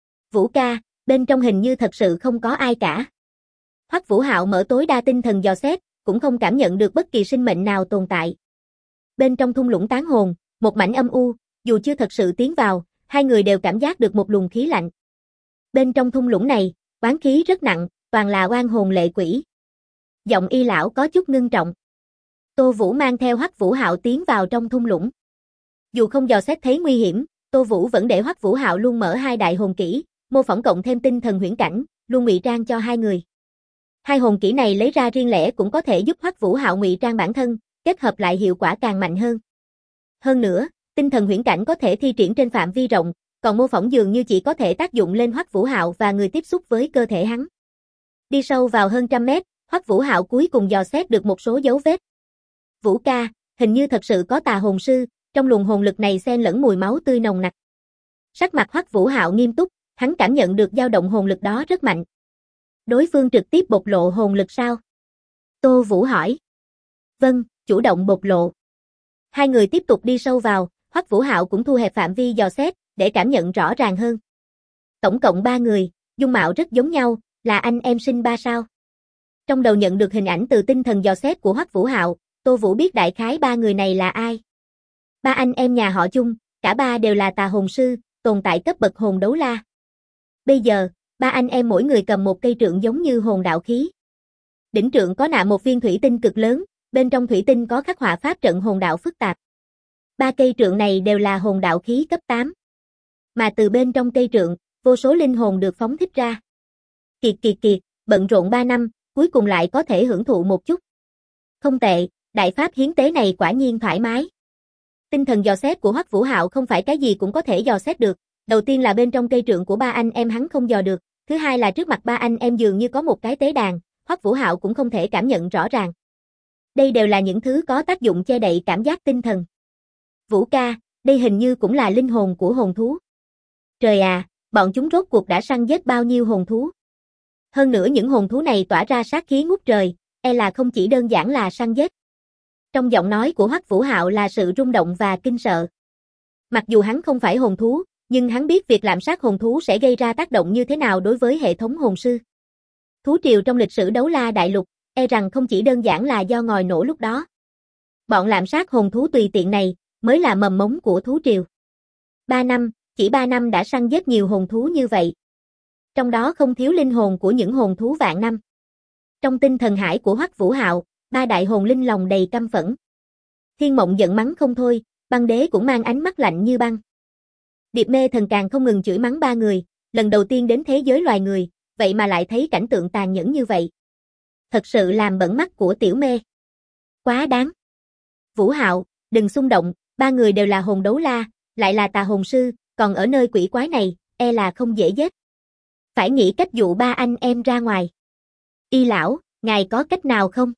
Vũ ca, bên trong hình như thật sự không có ai cả. Hoắc Vũ Hạo mở tối đa tinh thần dò xét, cũng không cảm nhận được bất kỳ sinh mệnh nào tồn tại. Bên trong thung lũng tán hồn, một mảnh âm u, dù chưa thật sự tiến vào, hai người đều cảm giác được một luồng khí lạnh. Bên trong thung lũng này, oán khí rất nặng, toàn là oan hồn lệ quỷ. Giọng y lão có chút ngưng trọng. Tô Vũ mang theo Hoắc Vũ Hạo tiến vào trong thung lũng. Dù không dò xét thấy nguy hiểm, Tô Vũ vẫn để Hoắc Vũ Hạo luôn mở 2 đại hồn kỹ, mô phỏng cộng thêm tinh thần huyễn cảnh, luôn ngụy trang cho hai người. 2 hồn kỹ này lấy ra riêng lẻ cũng có thể giúp Hoắc Vũ Hạo ngụy trang bản thân, kết hợp lại hiệu quả càng mạnh hơn. Hơn nữa, tinh thần huyễn cảnh có thể thi triển trên phạm vi rộng, còn mô phỏng dường như chỉ có thể tác dụng lên Hoắc Vũ Hạo và người tiếp xúc với cơ thể hắn. Đi sâu vào hơn 100 mét, Hoắc Vũ Hạo cuối cùng dò xét được một số dấu vết. Vũ ca, hình như thật sự có tà hồn sư, trong luồng hồn lực này xen lẫn mùi máu tươi nồng nặc. Sắc mặt Hoắc Vũ Hạo nghiêm túc, hắn cảm nhận được dao động hồn lực đó rất mạnh. Đối phương trực tiếp bộc lộ hồn lực sao? Tô Vũ hỏi. Vâng, chủ động bộc lộ. Hai người tiếp tục đi sâu vào, Hoắc Vũ Hạo cũng thu hẹp phạm vi dò xét, để cảm nhận rõ ràng hơn. Tổng cộng 3 người, dung mạo rất giống nhau, là anh em sinh 3 sao. Trong đầu nhận được hình ảnh từ tinh thần dò xét của Hoắc Vũ Hạo, Tô Vũ biết đại khái 3 người này là ai. 3 anh em nhà họ Chung, cả 3 đều là tà hồn sư, tồn tại cấp bậc hồn đấu la. Bây giờ, 3 anh em mỗi người cầm một cây trượng giống như hồn đạo khí. Đỉnh trượng có nạm một viên thủy tinh cực lớn, bên trong thủy tinh có khắc họa pháp trận hồn đạo phức tạp. 3 cây trượng này đều là hồn đạo khí cấp 8. Mà từ bên trong cây trượng, vô số linh hồn được phóng thích ra. Kiệt kiệt kiệt, bận rộn 3 năm, cuối cùng lại có thể hưởng thụ một chút. Không tệ, đại pháp hiến tế này quả nhiên thoải mái. Tinh thần dò xét của Hoắc Vũ Hạo không phải cái gì cũng có thể dò xét được. Đầu tiên là bên trong cây trượng của 3 anh em hắn không dò được. Thứ hai là trước mặt 3 anh em dường như có một cái tế đàn, Hoắc Vũ Hạo cũng không thể cảm nhận rõ ràng. Đây đều là những thứ có tác dụng che đậy cảm giác tinh thần. Vũ ca, đây hình như cũng là linh hồn của hồn thú. Trời à, bọn chúng rốt cuộc đã săn giết bao nhiêu hồn thú. Hơn nữa những hồn thú này tỏa ra sát khí ngút trời, e là không chỉ đơn giản là săn giết. Trong giọng nói của Hoắc Vũ Hạo là sự rung động và kinh sợ. Mặc dù hắn không phải hồn thú, nhưng hắn biết việc lạm sát hồn thú sẽ gây ra tác động như thế nào đối với hệ thống hồn sư. Thú triều trong lịch sử Đấu La Đại Lục, e rằng không chỉ đơn giản là do ngòi nổ lúc đó. Bọn lạm sát hồn thú tùy tiện này, mới là mầm mống của thú triều. 3 năm, chỉ 3 năm đã săn giết nhiều hồn thú như vậy. Trong đó không thiếu linh hồn của những hồn thú vạn năm. Trong tinh thần hải của Hoắc Vũ Hạo, 3 đại hồn linh lòng đầy căm phẫn. Thiên Mộng giận mắng không thôi, Băng Đế cũng mang ánh mắt lạnh như băng. Điệp Mê Thần càng không ngừng chửi mắng 3 người, lần đầu tiên đến thế giới loài người, vậy mà lại thấy cảnh tượng tàn nhẫn như vậy. Thật sự làm bẩn mắt của Tiểu Mê. Quá đáng. Vũ Hạo, đừng xung động, 3 người đều là hồn đấu la, lại là tà hồn sư, còn ở nơi quỷ quái này, e là không dễ giết. Phải nghĩ cách dụ 3 anh em ra ngoài. Y lão, ngài có cách nào không?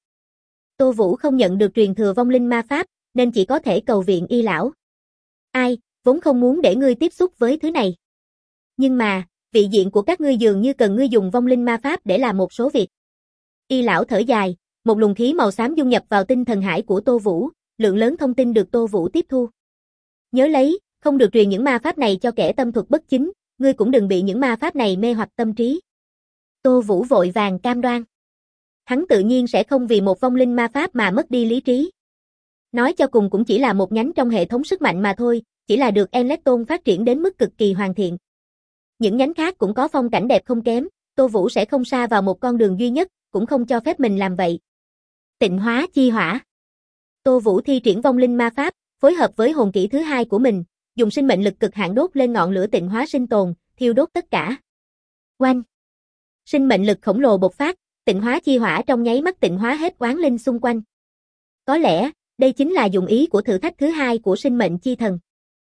Tô Vũ không nhận được truyền thừa vong linh ma pháp, nên chỉ có thể cầu viện Y lão. Ai, vốn không muốn để ngươi tiếp xúc với thứ này. Nhưng mà, vị diện của các ngươi dường như cần ngươi dùng vong linh ma pháp để làm một số việc. Y lão thở dài, một luồng khí màu xám dung nhập vào tinh thần hải của Tô Vũ, lượng lớn thông tin được Tô Vũ tiếp thu. Nhớ lấy, không được truyền những ma pháp này cho kẻ tâm thuật bất chính, ngươi cũng đừng bị những ma pháp này mê hoặc tâm trí. Tô Vũ vội vàng cam đoan. Hắn tự nhiên sẽ không vì một vong linh ma pháp mà mất đi lý trí. Nói cho cùng cũng chỉ là một nhánh trong hệ thống sức mạnh mà thôi, chỉ là được Enlecton phát triển đến mức cực kỳ hoàn thiện. Những nhánh khác cũng có phong cảnh đẹp không kém, Tô Vũ sẽ không sa vào một con đường duy nhất, cũng không cho phép mình làm vậy. Tịnh hóa chi hỏa. Tô Vũ thi triển vong linh ma pháp, phối hợp với hồn kỹ thứ 2 của mình, dùng sinh mệnh lực cực hạn đốt lên ngọn lửa tịnh hóa sinh tồn, thiêu đốt tất cả. Oanh! Sinh mệnh lực khổng lồ bộc phát, tịnh hóa chi hỏa trong nháy mắt tịnh hóa hết oán linh xung quanh. Có lẽ, đây chính là dụng ý của thử thách thứ 2 của sinh mệnh chi thần.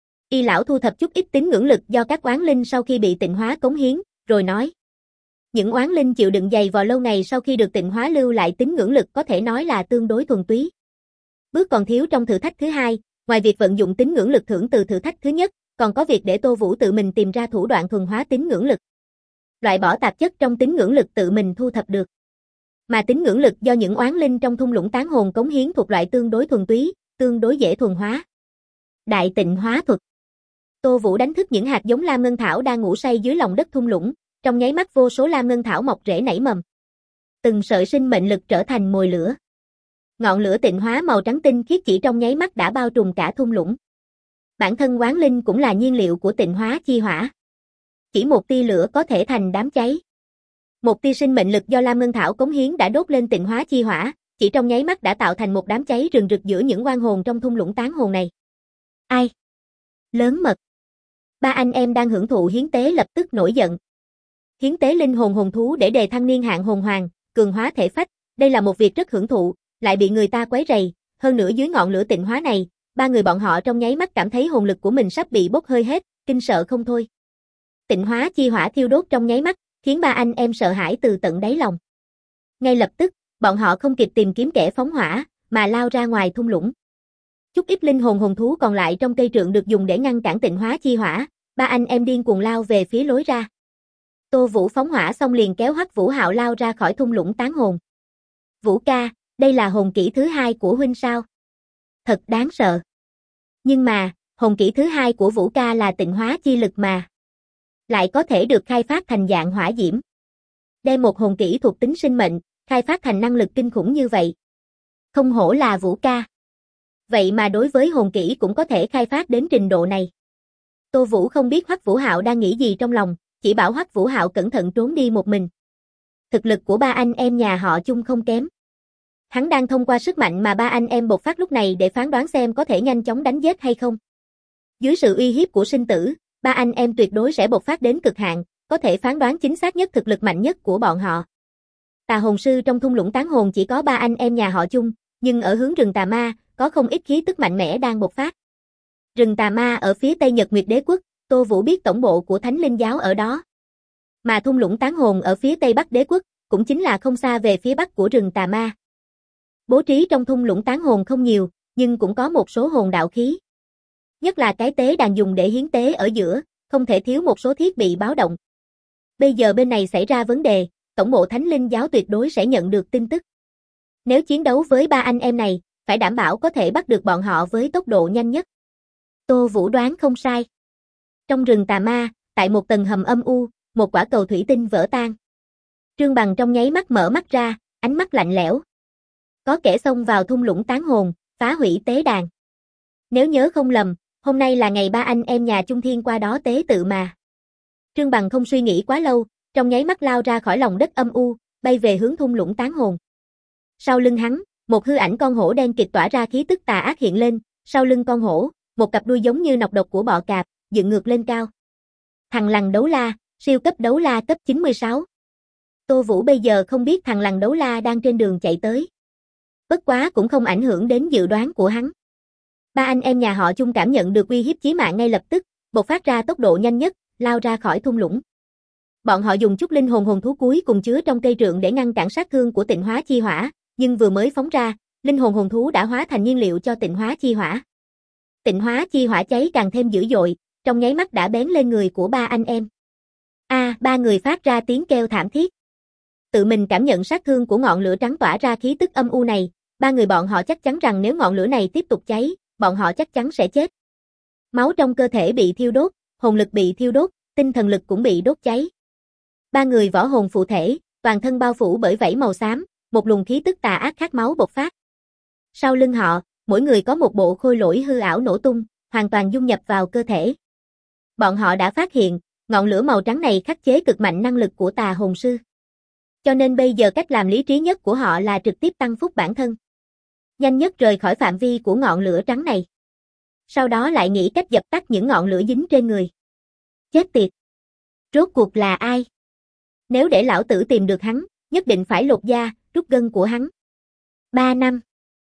Y lão thu thập chút ít tín ngưỡng lực do các oán linh sau khi bị tịnh hóa cống hiến, rồi nói. Những oán linh chịu đựng dày vò lâu ngày sau khi được tịnh hóa lưu lại tín ngưỡng lực có thể nói là tương đối thuần túy. Bước còn thiếu trong thử thách thứ 2, ngoài việc vận dụng tín ngưỡng lực thưởng từ thử thách thứ nhất, còn có việc để Tô Vũ tự mình tìm ra thủ đoạn thuần hóa tín ngưỡng lực. Loại bỏ tạp chất trong tín ngưỡng lực tự mình thu thập được. Mà tín ngưỡng lực do những oán linh trong thung lũng tán hồn cống hiến thuộc loại tương đối thuần túy, tương đối dễ thuần hóa. Đại tịnh hóa thuật. Tô Vũ đánh thức những hạt giống lam ngân thảo đang ngủ say dưới lòng đất thung lũng, trong nháy mắt vô số lam ngân thảo mọc rễ nảy mầm. Từng sợi sinh mệnh lực trở thành mồi lửa. Ngọn lửa tịnh hóa màu trắng tinh khiết chỉ trong nháy mắt đã bao trùm cả thung lũng. Bản thân oán linh cũng là nhiên liệu của tịnh hóa chi hỏa. Chỉ một tia lửa có thể thành đám cháy. Một tia sinh mệnh lực do lam ngân thảo cống hiến đã đốt lên tịnh hóa chi hỏa, chỉ trong nháy mắt đã tạo thành một đám cháy rừng rực giữa những oan hồn trong thung lũng tán hồn này. Ai? Lớn mật. 3 anh em đang hưởng thụ hiến tế lập tức nổi giận. Hiến tế linh hồn hồn thú để đề thăng niên hạn hồn hoàng, cường hóa thể phách, đây là một việc rất hưởng thụ, lại bị người ta quấy rầy, hơn nữa dưới ngọn lửa tịnh hóa này, 3 người bọn họ trong nháy mắt cảm thấy hồn lực của mình sắp bị bốc hơi hết, kinh sợ không thôi. Tịnh hóa chi hỏa thiêu đốt trong nháy mắt, khiến 3 anh em sợ hãi từ tận đáy lòng. Ngay lập tức, bọn họ không kịp tìm kiếm kẻ phóng hỏa, mà lao ra ngoài thung lũng. Chút ít linh hồn hồn thú còn lại trong cây trượng được dùng để ngăn cản tịnh hóa chi hỏa, 3 anh em điên cuồng lao về phía lối ra. Tô Vũ phóng hỏa xong liền kéo Hoắc Vũ Hạo lao ra khỏi thung lũng tán hồn. Vũ ca, đây là hồn kỹ thứ 2 của huynh sao? Thật đáng sợ. Nhưng mà, hồn kỹ thứ 2 của Vũ ca là tịnh hóa chi lực mà. Lại có thể được khai phát thành dạng hỏa diễm. Đem một hồn kỹ thuộc tính sinh mệnh, khai phát thành năng lực kinh khủng như vậy. Không hổ là Vũ ca. Vậy mà đối với hồn kỹ cũng có thể khai phát đến trình độ này. Tô Vũ không biết Hoắc Vũ Hạo đang nghĩ gì trong lòng, chỉ bảo Hoắc Vũ Hạo cẩn thận trốn đi một mình. Thực lực của 3 anh em nhà họ Chung không kém. Hắn đang thông qua sức mạnh mà 3 anh em bộc phát lúc này để phán đoán xem có thể nhanh chóng đánh giết hay không. Dưới sự uy hiếp của sinh tử, 3 anh em tuyệt đối sẽ bộc phát đến cực hạn, có thể phán đoán chính xác nhất thực lực mạnh nhất của bọn họ. Tà hồn sư trong thung lũng tán hồn chỉ có 3 anh em nhà họ Chung, nhưng ở hướng rừng tà ma, có không ít khí tức mạnh mẽ đang bộc phát. Rừng tà ma ở phía Tây Nhật Nguyệt Đế Quốc, Tô Vũ biết tổng bộ của Thánh Linh Giáo ở đó. Mà thung lũng tán hồn ở phía Tây Bắc Đế Quốc, cũng chính là không xa về phía bắc của rừng tà ma. Bố trí trong thung lũng tán hồn không nhiều, nhưng cũng có một số hồn đạo khí. Nhất là cái tế đàn dùng để hiến tế ở giữa, không thể thiếu một số thiết bị báo động. Bây giờ bên này xảy ra vấn đề, tổng bộ Thánh Linh giáo tuyệt đối sẽ nhận được tin tức. Nếu chiến đấu với ba anh em này, phải đảm bảo có thể bắt được bọn họ với tốc độ nhanh nhất. Tô Vũ đoán không sai. Trong rừng tà ma, tại một tầng hầm âm u, một quả cầu thủy tinh vỡ tan. Trương Bằng trong nháy mắt mở mắt ra, ánh mắt lạnh lẽo. Có kẻ xông vào thung lũng tán hồn, phá hủy tế đàn. Nếu nhớ không lầm, hôm nay là ngày ba anh em nhà Trung Thiên qua đó tế tự mà. Trương Bằng không suy nghĩ quá lâu, trong nháy mắt lao ra khỏi lòng đất âm u, bay về hướng thung lũng tán hồn. Sau lưng hắn, một hư ảnh con hổ đen kịt tỏa ra khí tức tà ác hiện lên, sau lưng con hổ, một cặp đuôi giống như nọc độc của bọ cạp, dựng ngược lên cao. Thằng lằn đấu la, siêu cấp đấu la cấp 96. Tô Vũ bây giờ không biết thằng lằn đấu la đang trên đường chạy tới. Bất quá cũng không ảnh hưởng đến dự đoán của hắn. Ba anh em nhà họ Chung cảm nhận được uy hiếp chí mạng ngay lập tức, bộc phát ra tốc độ nhanh nhất, lao ra khỏi thung lũng. Bọn họ dùng chút linh hồn hồn thú cuối cùng chứa trong cây trượng để ngăn cản sát thương của tịnh hóa chi hỏa, nhưng vừa mới phóng ra, linh hồn hồn thú đã hóa thành nhiên liệu cho tịnh hóa chi hỏa. Tịnh hóa chi hỏa cháy càng thêm dữ dội, trong nháy mắt đã bén lên người của ba anh em. Ba người phát ra tiếng kêu thảm thiết. Tự mình cảm nhận sát thương của ngọn lửa trắng tỏa ra khí tức âm u này, ba người bọn họ chắc chắn rằng nếu ngọn lửa này tiếp tục cháy, bọn họ chắc chắn sẽ chết. Máu trong cơ thể bị thiêu đốt, hồn lực bị thiêu đốt, tinh thần lực cũng bị đốt cháy. Ba người võ hồn phụ thể, toàn thân bao phủ bởi vảy màu xám, một luồng khí tức tà ác khát máu bộc phát. Sau lưng họ, mỗi người có một bộ khôi lỗi hư ảo nổ tung, hoàn toàn dung nhập vào cơ thể. Bọn họ đã phát hiện, ngọn lửa màu trắng này khắc chế cực mạnh năng lực của tà hồn sư. Cho nên bây giờ cách làm lý trí nhất của họ là trực tiếp tăng phúc bản thân. Nhanh nhất rời khỏi phạm vi của ngọn lửa trắng này. Sau đó lại nghĩ cách dập tắt những ngọn lửa dính trên người. Chết tiệt! Rốt cuộc là ai? Nếu để lão tử tìm được hắn, nhất định phải lột da, rút gân của hắn. 3 năm.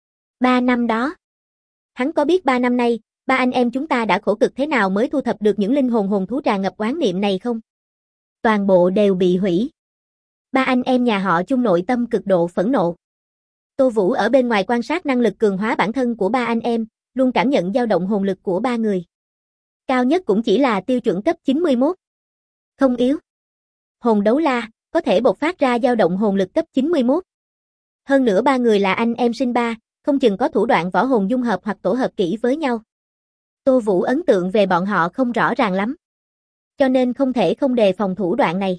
3 năm đó. Hắn có biết 3 năm nay, ba anh em chúng ta đã khổ cực thế nào mới thu thập được những linh hồn hồn thú tràn ngập oán niệm này không? Toàn bộ đều bị hủy. Ba anh em nhà họ Chung nội tâm cực độ phẫn nộ. Tô Vũ ở bên ngoài quan sát năng lực cường hóa bản thân của ba anh em, luôn cảm nhận dao động hồn lực của ba người. Cao nhất cũng chỉ là tiêu chuẩn cấp 91. Không yếu. Hồn đấu la, có thể bộc phát ra dao động hồn lực cấp 91. Hơn nữa ba người là anh em sinh ba, không chừng có thủ đoạn võ hồn dung hợp hoặc tổ hợp kỹ với nhau. Tô Vũ ấn tượng về bọn họ không rõ ràng lắm. Cho nên không thể không đề phòng thủ đoạn này.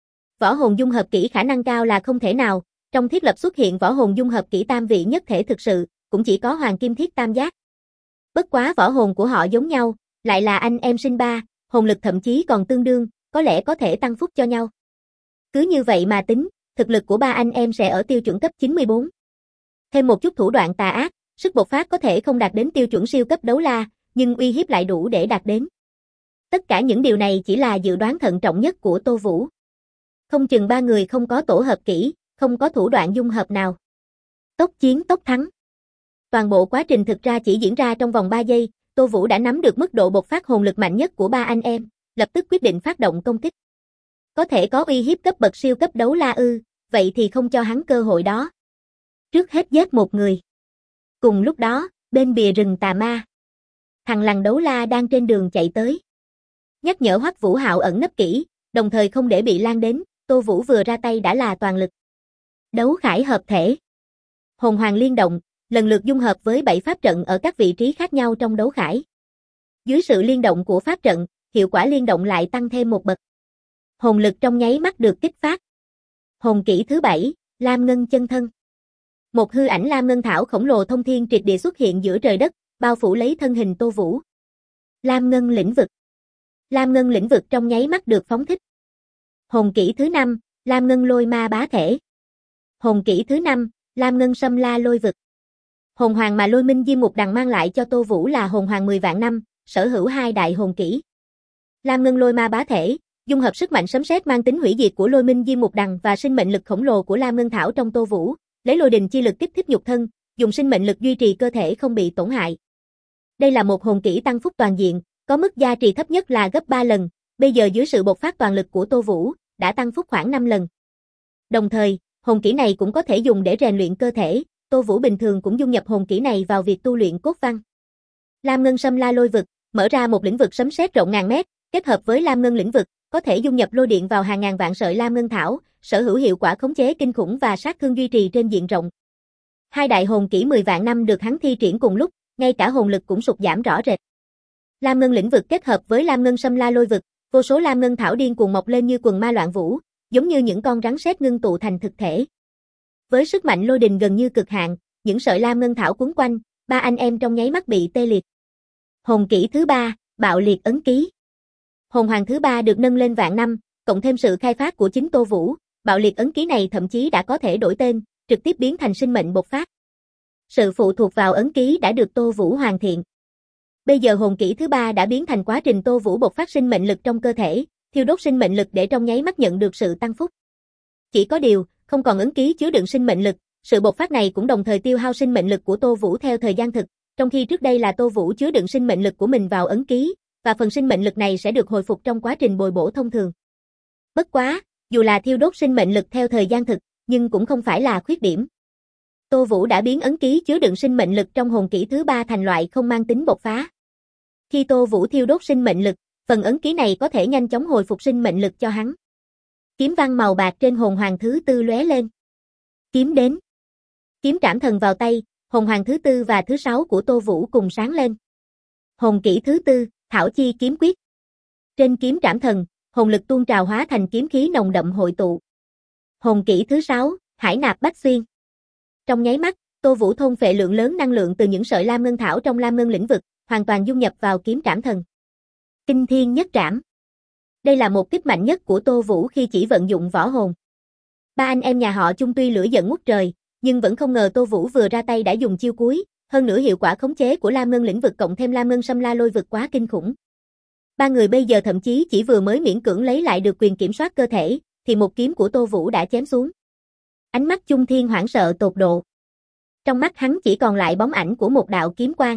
Võ hồn dung hợp kỹ khả năng cao là không thể nào, trong thiết lập xuất hiện võ hồn dung hợp kỹ tam vị nhất thể thực sự, cũng chỉ có Hoàng Kim Thiết Tam Giác. Bất quá võ hồn của họ giống nhau, lại là anh em sinh ba, hồn lực thậm chí còn tương đương, có lẽ có thể tăng phúc cho nhau. Cứ như vậy mà tính, thực lực của ba anh em sẽ ở tiêu chuẩn cấp 94. Thêm một chút thủ đoạn tà ác, sức bộc phát có thể không đạt đến tiêu chuẩn siêu cấp đấu la, nhưng uy hiếp lại đủ để đạt đến. Tất cả những điều này chỉ là dự đoán thận trọng nhất của Tô Vũ. Không chừng ba người không có tổ hợp kỹ, không có thủ đoạn dung hợp nào. Tốc chiến tốc thắng. Toàn bộ quá trình thực ra chỉ diễn ra trong vòng 3 giây, Tô Vũ đã nắm được mức độ bộc phát hồn lực mạnh nhất của ba anh em, lập tức quyết định phát động công kích. Có thể có uy hiếp cấp bậc siêu cấp đấu la ư, vậy thì không cho hắn cơ hội đó. Trước hết giết một người. Cùng lúc đó, bên bìa rừng tà ma, thằng lằn đấu la đang trên đường chạy tới. Nhắc nhở Hoắc Vũ Hạo ẩn nấp kỹ, đồng thời không để bị lan đến, Tô Vũ vừa ra tay đã là toàn lực. Đấu khải hợp thể. Hồn hoàng liên động, lần lượt dung hợp với 7 pháp trận ở các vị trí khác nhau trong đấu khải. Dưới sự liên động của pháp trận, hiệu quả liên động lại tăng thêm một bậc. Hồn lực trong nháy mắt được kích phát. Hồn kỹ thứ 7, Lam Ngân chân thân. Một hư ảnh Lam Ngân thảo khổng lồ thông thiên triệt địa xuất hiện giữa trời đất, bao phủ lấy thân hình Tô Vũ. Lam Ngân lĩnh vực. Lam Ngân lĩnh vực trong nháy mắt được phóng thích. Hồn kỹ thứ 5, Lam Ngân lôi ma bá thể. Hồn kỹ thứ 5, Lam Ngân xâm la lôi vực. Hồn hoàng mà Lôi Minh Diêm Mục Đằng mang lại cho Tô Vũ là hồn hoàng 10 vạn năm, sở hữu 2 đại hồn kỹ. Lam Ngân lôi ma bá thể, dung hợp sức mạnh sấm sét mang tính hủy diệt của Lôi Minh Diêm Mục Đằng và sinh mệnh lực khổng lồ của Lam Ngân thảo trong Tô Vũ, lấy lôi đình chi lực kích thích nhục thân, dùng sinh mệnh lực duy trì cơ thể không bị tổn hại. Đây là một hồn kỹ tăng phúc toàn diện, có mức gia trì thấp nhất là gấp 3 lần, bây giờ dưới sự bộc phát toàn lực của Tô Vũ, đã tăng phúc khoảng 5 lần. Đồng thời, hồn kỹ này cũng có thể dùng để rèn luyện cơ thể, Tô Vũ bình thường cũng dung nhập hồn kỹ này vào việc tu luyện cốt văn. Lam Ngân xâm la lôi vực, mở ra một lĩnh vực sấm sét rộng ngàn mét, Kết hợp với lam ngân lĩnh vực, có thể dung nhập lôi điện vào hàng ngàn vạn sợi lam ngân thảo, sở hữu hiệu quả khống chế kinh khủng và sát thương duy trì trên diện rộng. Hai đại hồn kỹ 10 vạn năm được hắn thi triển cùng lúc, ngay cả hồn lực cũng sụt giảm rõ rệt. Lam ngân lĩnh vực kết hợp với lam ngân xâm la lôi vực, vô số lam ngân thảo điên cuồng mọc lên như quần ma loạn vũ, giống như những con rắn sét ngưng tụ thành thực thể. Với sức mạnh lôi đình gần như cực hạn, những sợi lam ngân thảo quấn quanh, ba anh em trong nháy mắt bị tê liệt. Hồn kỹ thứ 3, bạo liệt ấn ký. Hồn hoàng thứ 3 được nâng lên vạn năm, cộng thêm sự khai phát của chính Tô Vũ, bạo liệt ấn ký này thậm chí đã có thể đổi tên, trực tiếp biến thành sinh mệnh bộc phát. Sự phụ thuộc vào ấn ký đã được Tô Vũ hoàn thiện. Bây giờ hồn kỹ thứ 3 đã biến thành quá trình Tô Vũ bộc phát sinh mệnh lực trong cơ thể, thiêu đốt sinh mệnh lực để trong nháy mắt nhận được sự tăng phúc. Chỉ có điều, không còn ấn ký chứa đựng sinh mệnh lực, sự bộc phát này cũng đồng thời tiêu hao sinh mệnh lực của Tô Vũ theo thời gian thực, trong khi trước đây là Tô Vũ chứa đựng sinh mệnh lực của mình vào ấn ký, và phần sinh mệnh lực này sẽ được hồi phục trong quá trình bồi bổ thông thường. Bất quá, dù là thiêu đốt sinh mệnh lực theo thời gian thực, nhưng cũng không phải là khuyết điểm. Tô Vũ đã biến ấn ký chứa đựng sinh mệnh lực trong hồn kỹ thứ 3 thành loại không mang tính bộc phá. Khi Tô Vũ thiêu đốt sinh mệnh lực, phần ấn ký này có thể nhanh chóng hồi phục sinh mệnh lực cho hắn. Kiếm văn màu bạc trên hồn hoàng thứ 4 lóe lên. Kiếm đến. Kiếm trảm thần vào tay, hồn hoàng thứ 4 và thứ 6 của Tô Vũ cùng sáng lên. Hồn kỹ thứ 4, Thảo Chi kiếm quyết. Trên kiếm trảm thần, hồn lực tuôn trào hóa thành kiếm khí nồng đậm hội tụ. Hồn kỹ thứ 6, Hải nạp bách xuyên. Trong nháy mắt, Tô Vũ thôn phệ lượng lớn năng lượng từ những sợi lam ngân thảo trong lam ngân lĩnh vực, hoàn toàn dung nhập vào kiếm trảm thần. Kinh thiên nhất trảm. Đây là một kích mạnh nhất của Tô Vũ khi chỉ vận dụng võ hồn. Ba anh em nhà họ Chung tuy lửa giận ngút trời, nhưng vẫn không ngờ Tô Vũ vừa ra tay đã dùng chiêu cuối, hơn nữa hiệu quả khống chế của lam ngân lĩnh vực cộng thêm lam ngân xâm la lôi vực quá kinh khủng. Ba người bây giờ thậm chí chỉ vừa mới miễn cưỡng lấy lại được quyền kiểm soát cơ thể, thì một kiếm của Tô Vũ đã chém xuống. Ánh mắt Chung Thiên hoảng sợ tột độ. Trong mắt hắn chỉ còn lại bóng ảnh của một đạo kiếm quang.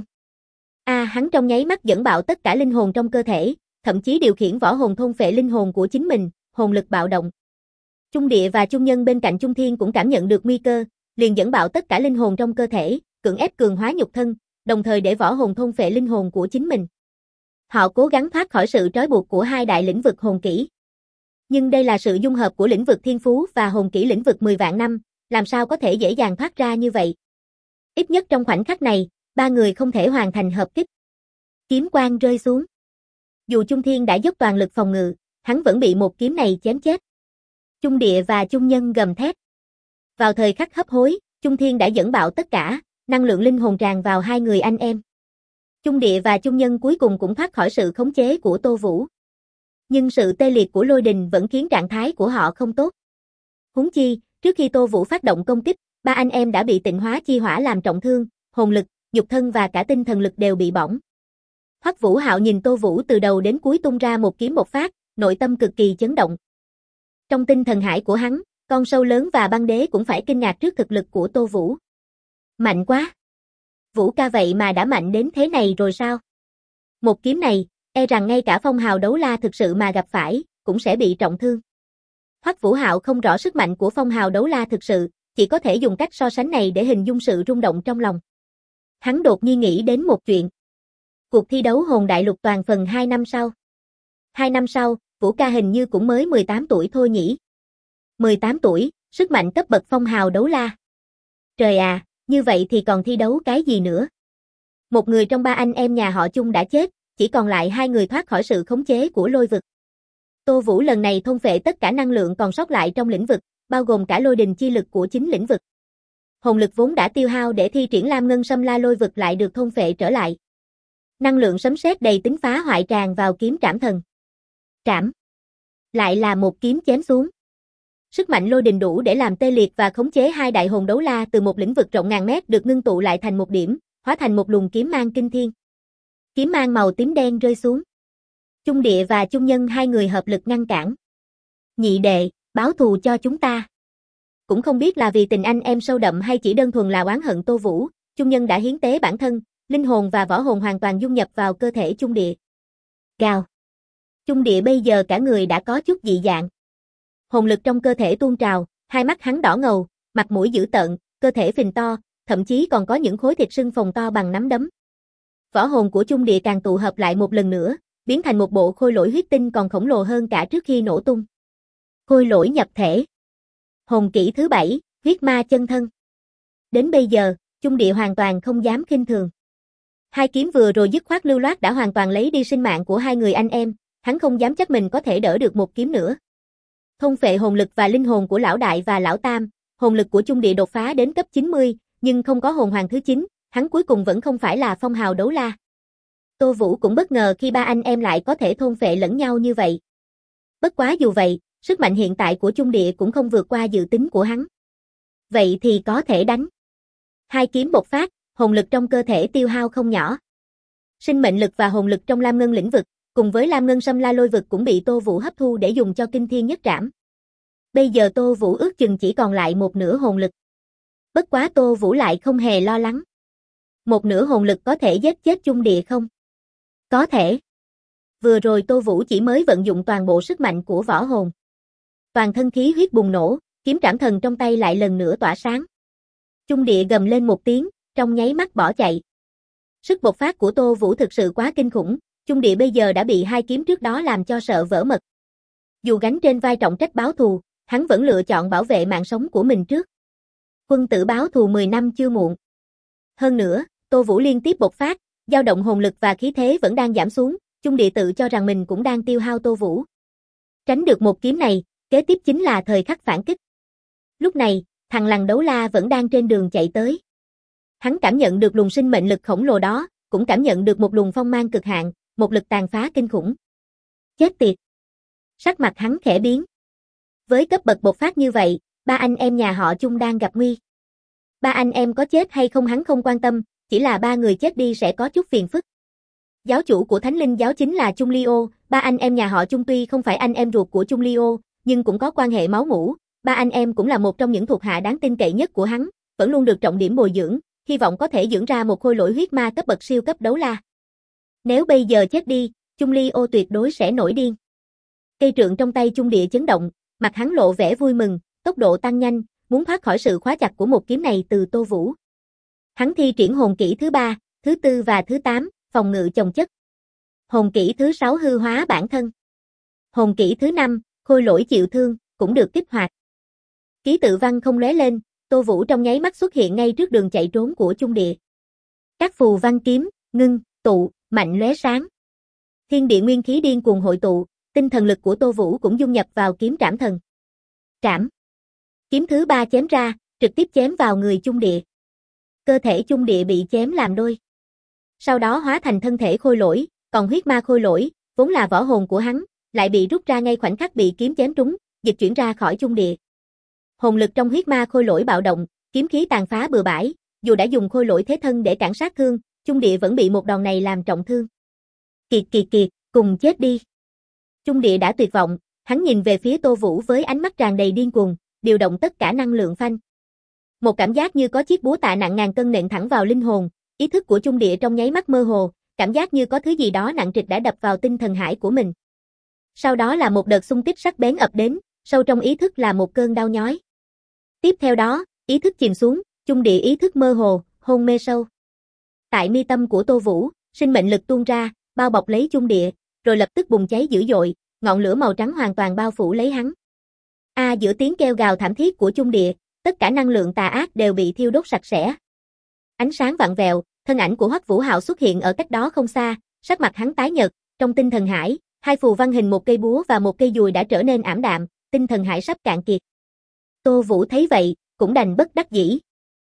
Hắn trong nháy mắt dẫn bạo tất cả linh hồn trong cơ thể, thậm chí điều khiển võ hồn thôn phệ linh hồn của chính mình, hồn lực bạo động. Chung Địa và Chung Nhân bên cạnh Chung Thiên cũng cảm nhận được nguy cơ, liền dẫn bạo tất cả linh hồn trong cơ thể, cưỡng ép cường hóa nhục thân, đồng thời để võ hồn thôn phệ linh hồn của chính mình. Họ cố gắng thoát khỏi sự trói buộc của hai đại lĩnh vực hồn kỹ. Nhưng đây là sự dung hợp của lĩnh vực thiên phú và hồn kỹ lĩnh vực 10 vạn năm, làm sao có thể dễ dàng thoát ra như vậy. Ít nhất trong khoảnh khắc này, ba người không thể hoàn thành hợp kích. Kiếm quang rơi xuống. Dù Chung Thiên đã dốc toàn lực phòng ngự, hắn vẫn bị một kiếm này chém chết. Chung Địa và Chung Nhân gầm thét. Vào thời khắc hấp hối, Chung Thiên đã dẫn bạo tất cả, năng lượng linh hồn tràn vào hai người anh em. Chung Địa và Chung Nhân cuối cùng cũng thoát khỏi sự khống chế của Tô Vũ. Nhưng sự tê liệt của lôi đình vẫn khiến trạng thái của họ không tốt. Huống chi, trước khi Tô Vũ phát động công kích, ba anh em đã bị tịnh hóa chi hỏa làm trọng thương, hồn lực, nhục thân và cả tinh thần lực đều bị bỏng. Hoắc Vũ Hạo nhìn Tô Vũ từ đầu đến cuối tung ra một kiếm một phát, nội tâm cực kỳ chấn động. Trong tinh thần hải của hắn, con sâu lớn và băng đế cũng phải kinh ngạc trước thực lực của Tô Vũ. Mạnh quá! Vũ ca vậy mà đã mạnh đến thế này rồi sao? Một kiếm này, e rằng ngay cả phong hào đấu la thực sự mà gặp phải, cũng sẽ bị trọng thương. Hoắc Vũ Hạo không rõ sức mạnh của phong hào đấu la thực sự, chỉ có thể dùng cách so sánh này để hình dung sự rung động trong lòng. Hắn đột nhiên nghĩ đến một chuyện. Cuộc thi đấu hồn đại lục toàn phần 2 năm sau. 2 năm sau, Vũ ca hình như cũng mới 18 tuổi thôi nhỉ? 18 tuổi, sức mạnh cấp bậc phong hào đấu la. Trời à, như vậy thì còn thi đấu cái gì nữa? Một người trong ba anh em nhà họ Chung đã chết, chỉ còn lại hai người thoát khỏi sự khống chế của lôi vực. Tô Vũ lần này thôn phệ tất cả năng lượng còn sót lại trong lĩnh vực, bao gồm cả lôi đình chi lực của chính lĩnh vực. Hồn lực vốn đã tiêu hao để thi triển lam ngân xâm la lôi vực lại được thôn phệ trở lại. Năng lượng sấm sét đầy tính phá hoại tràn vào kiếm trảm thần. Trảm. Lại là một kiếm chém xuống. Sức mạnh lôi đình đủ để làm tê liệt và khống chế hai đại hồn đấu la từ một lĩnh vực rộng ngàn mét được ngưng tụ lại thành một điểm, hóa thành một luồng kiếm mang kinh thiên. Kiếm mang màu tím đen rơi xuống. Chung Địa và Chung Nhân hai người hợp lực ngăn cản. Nhị đệ, báo thù cho chúng ta. Cũng không biết là vì tình anh em sâu đậm hay chỉ đơn thuần là oán hận Tô Vũ, Chung Nhân đã hiến tế bản thân, linh hồn và võ hồn hoàn toàn dung nhập vào cơ thể Chung Địa. Gào. Chung Địa bây giờ cả người đã có chút dị dạng. Hồn lực trong cơ thể tuôn trào, hai mắt hắn đỏ ngầu, mặt mũi dữ tợn, cơ thể phình to, thậm chí còn có những khối thịt sưng phồng to bằng nắm đấm. Võ hồn của Chung Địa càng tụ hợp lại một lần nữa, biến thành một bộ khôi lỗi huyết tinh còn khổng lồ hơn cả trước khi nổ tung. Khôi lỗi nhập thể. Hồn kỹ thứ 7, huyết ma chân thân. Đến bây giờ, Chung Địa hoàn toàn không dám khinh thường. Hai kiếm vừa rồi dứt khoát lưu loát đã hoàn toàn lấy đi sinh mạng của hai người anh em, hắn không dám chắc mình có thể đỡ được một kiếm nữa. Thôn phệ hồn lực và linh hồn của lão đại và lão tam, hồn lực của Chung Địa đột phá đến cấp 90, nhưng không có hồn hoàng thứ 9, hắn cuối cùng vẫn không phải là phong hào đấu la. Tô Vũ cũng bất ngờ khi ba anh em lại có thể thôn phệ lẫn nhau như vậy. Bất quá dù vậy, sức mạnh hiện tại của Chung Địa cũng không vượt qua dự tính của hắn. Vậy thì có thể đánh. Hai kiếm bộc phát, hồn lực trong cơ thể tiêu hao không nhỏ. Sinh mệnh lực và hồn lực trong Lam Ngân lĩnh vực, cùng với Lam Ngân Sâm La Lôi vực cũng bị Tô Vũ hấp thu để dùng cho Kinh Thiên Nhất Trảm. Bây giờ Tô Vũ ước chừng chỉ còn lại một nửa hồn lực. Bất quá Tô Vũ lại không hề lo lắng. Một nửa hồn lực có thể giết chết Chung Địa không? Có thể. Vừa rồi Tô Vũ chỉ mới vận dụng toàn bộ sức mạnh của võ hồn. Toàn thân khí huyết bùng nổ, kiếm trảm thần trong tay lại lần nữa tỏa sáng. Chung Địa gầm lên một tiếng, trong nháy mắt bỏ chạy. Sức bộc phát của Tô Vũ thực sự quá kinh khủng, Chung Địa bây giờ đã bị hai kiếm trước đó làm cho sợ vỡ mật. Dù gánh trên vai trọng trách báo thù, hắn vẫn lựa chọn bảo vệ mạng sống của mình trước. Quân tử báo thù 10 năm chưa muộn. Hơn nữa, Tô Vũ liên tiếp bộc phát, dao động hồn lực và khí thế vẫn đang giảm xuống, Chung Địa tự cho rằng mình cũng đang tiêu hao Tô Vũ. Tránh được một kiếm này, kế tiếp chính là thời khắc phản kích. Lúc này, thằng lằn đấu la vẫn đang trên đường chạy tới. Hắn cảm nhận được luồng sinh mệnh lực khổng lồ đó, cũng cảm nhận được một luồng phong mang cực hạn, một lực tàn phá kinh khủng. Chết tiệt! Sắc mặt hắn khẽ biến. Với cấp bậc bộc phát như vậy, ba anh em nhà họ Chung đang gặp nguy. Ba anh em có chết hay không hắn không quan tâm, chỉ là ba người chết đi sẽ có chút phiền phức. Giáo chủ của Thánh Linh giáo chính là Chung Liêu, ba anh em nhà họ Chung tuy không phải anh em ruột của Chung Liêu, nhưng cũng có quan hệ máu mủ, ba anh em cũng là một trong những thuộc hạ đáng tin cậy nhất của hắn, vẫn luôn được trọng điểm bồi dưỡng, hy vọng có thể dưỡng ra một khôi lỗi huyết ma cấp bậc siêu cấp đấu la. Nếu bây giờ chết đi, Chung Liêu tuyệt đối sẽ nổi điên. Cây trượng trong tay Chung Địa chấn động, mặt hắn lộ vẻ vui mừng, tốc độ tăng nhanh, muốn thoát khỏi sự khóa chặt của một kiếm này từ Tô Vũ. Hắn thi triển hồn kỹ thứ 3, thứ 4 và thứ 8, phòng ngự chồng chất. Hồn kỹ thứ 6 hư hóa bản thân. Hồn kỹ thứ 5, khôi lỗi chịu thương, cũng được kích hoạt. Ký tự văn không lóe lên, Tô Vũ trong nháy mắt xuất hiện ngay trước đường chạy trốn của Chung Địa. Các phù văn kiếm, ngưng, tụ, mạnh lóe sáng. Thiên địa nguyên khí điên cuồng hội tụ, tinh thần lực của Tô Vũ cũng dung nhập vào kiếm trảm thần. Trảm. Kiếm thứ 3 chém ra, trực tiếp chém vào người Chung Địa. Cơ thể Chung Địa bị chém làm đôi. Sau đó hóa thành thân thể khôi lỗi, còn huyết ma khôi lỗi, vốn là võ hồn của hắn, lại bị rút ra ngay khoảnh khắc bị kiếm chém trúng, dịch chuyển ra khỏi Chung Địa. Hồn lực trong huyết ma khôi lỗi bạo động, kiếm khí tàn phá bừa bãi, dù đã dùng khôi lỗi thế thân để cản sát thương, Chung Địa vẫn bị một đòn này làm trọng thương. Kiệt kiệt kiệt, cùng chết đi. Chung Địa đã tuyệt vọng, hắn nhìn về phía Tô Vũ với ánh mắt tràn đầy điên cuồng, điều động tất cả năng lượng phanh. Một cảm giác như có chiếc búa tạ nặng ngàn cân nện thẳng vào linh hồn, ý thức của Chung Địa trong nháy mắt mơ hồ, cảm giác như có thứ gì đó nặng trịch đã đập vào tinh thần hải của mình. Sau đó là một đợt xung kích sắc bén ập đến, sâu trong ý thức là một cơn đau nhói. Tiếp theo đó, ý thức chìm xuống, Chung Địa ý thức mơ hồ, hôn mê sâu. Tại mi tâm của Tô Vũ, sinh mệnh lực tuôn ra, bao bọc lấy Chung Địa, rồi lập tức bùng cháy dữ dội, ngọn lửa màu trắng hoàn toàn bao phủ lấy hắn. Giữa tiếng kêu gào thảm thiết của Chung Địa, tất cả năng lượng tà ác đều bị thiêu đốt sạch sẽ. Ánh sáng vặn vẹo, thân ảnh của Hoắc Vũ Hạo xuất hiện ở cách đó không xa, sắc mặt hắn tái nhợt, trong tinh thần hải, hai phù văn hình một cây búa và một cây dùi đã trở nên ảm đạm, tinh thần hải sắp cạn kiệt. Tô Vũ thấy vậy, cũng đành bất đắc dĩ.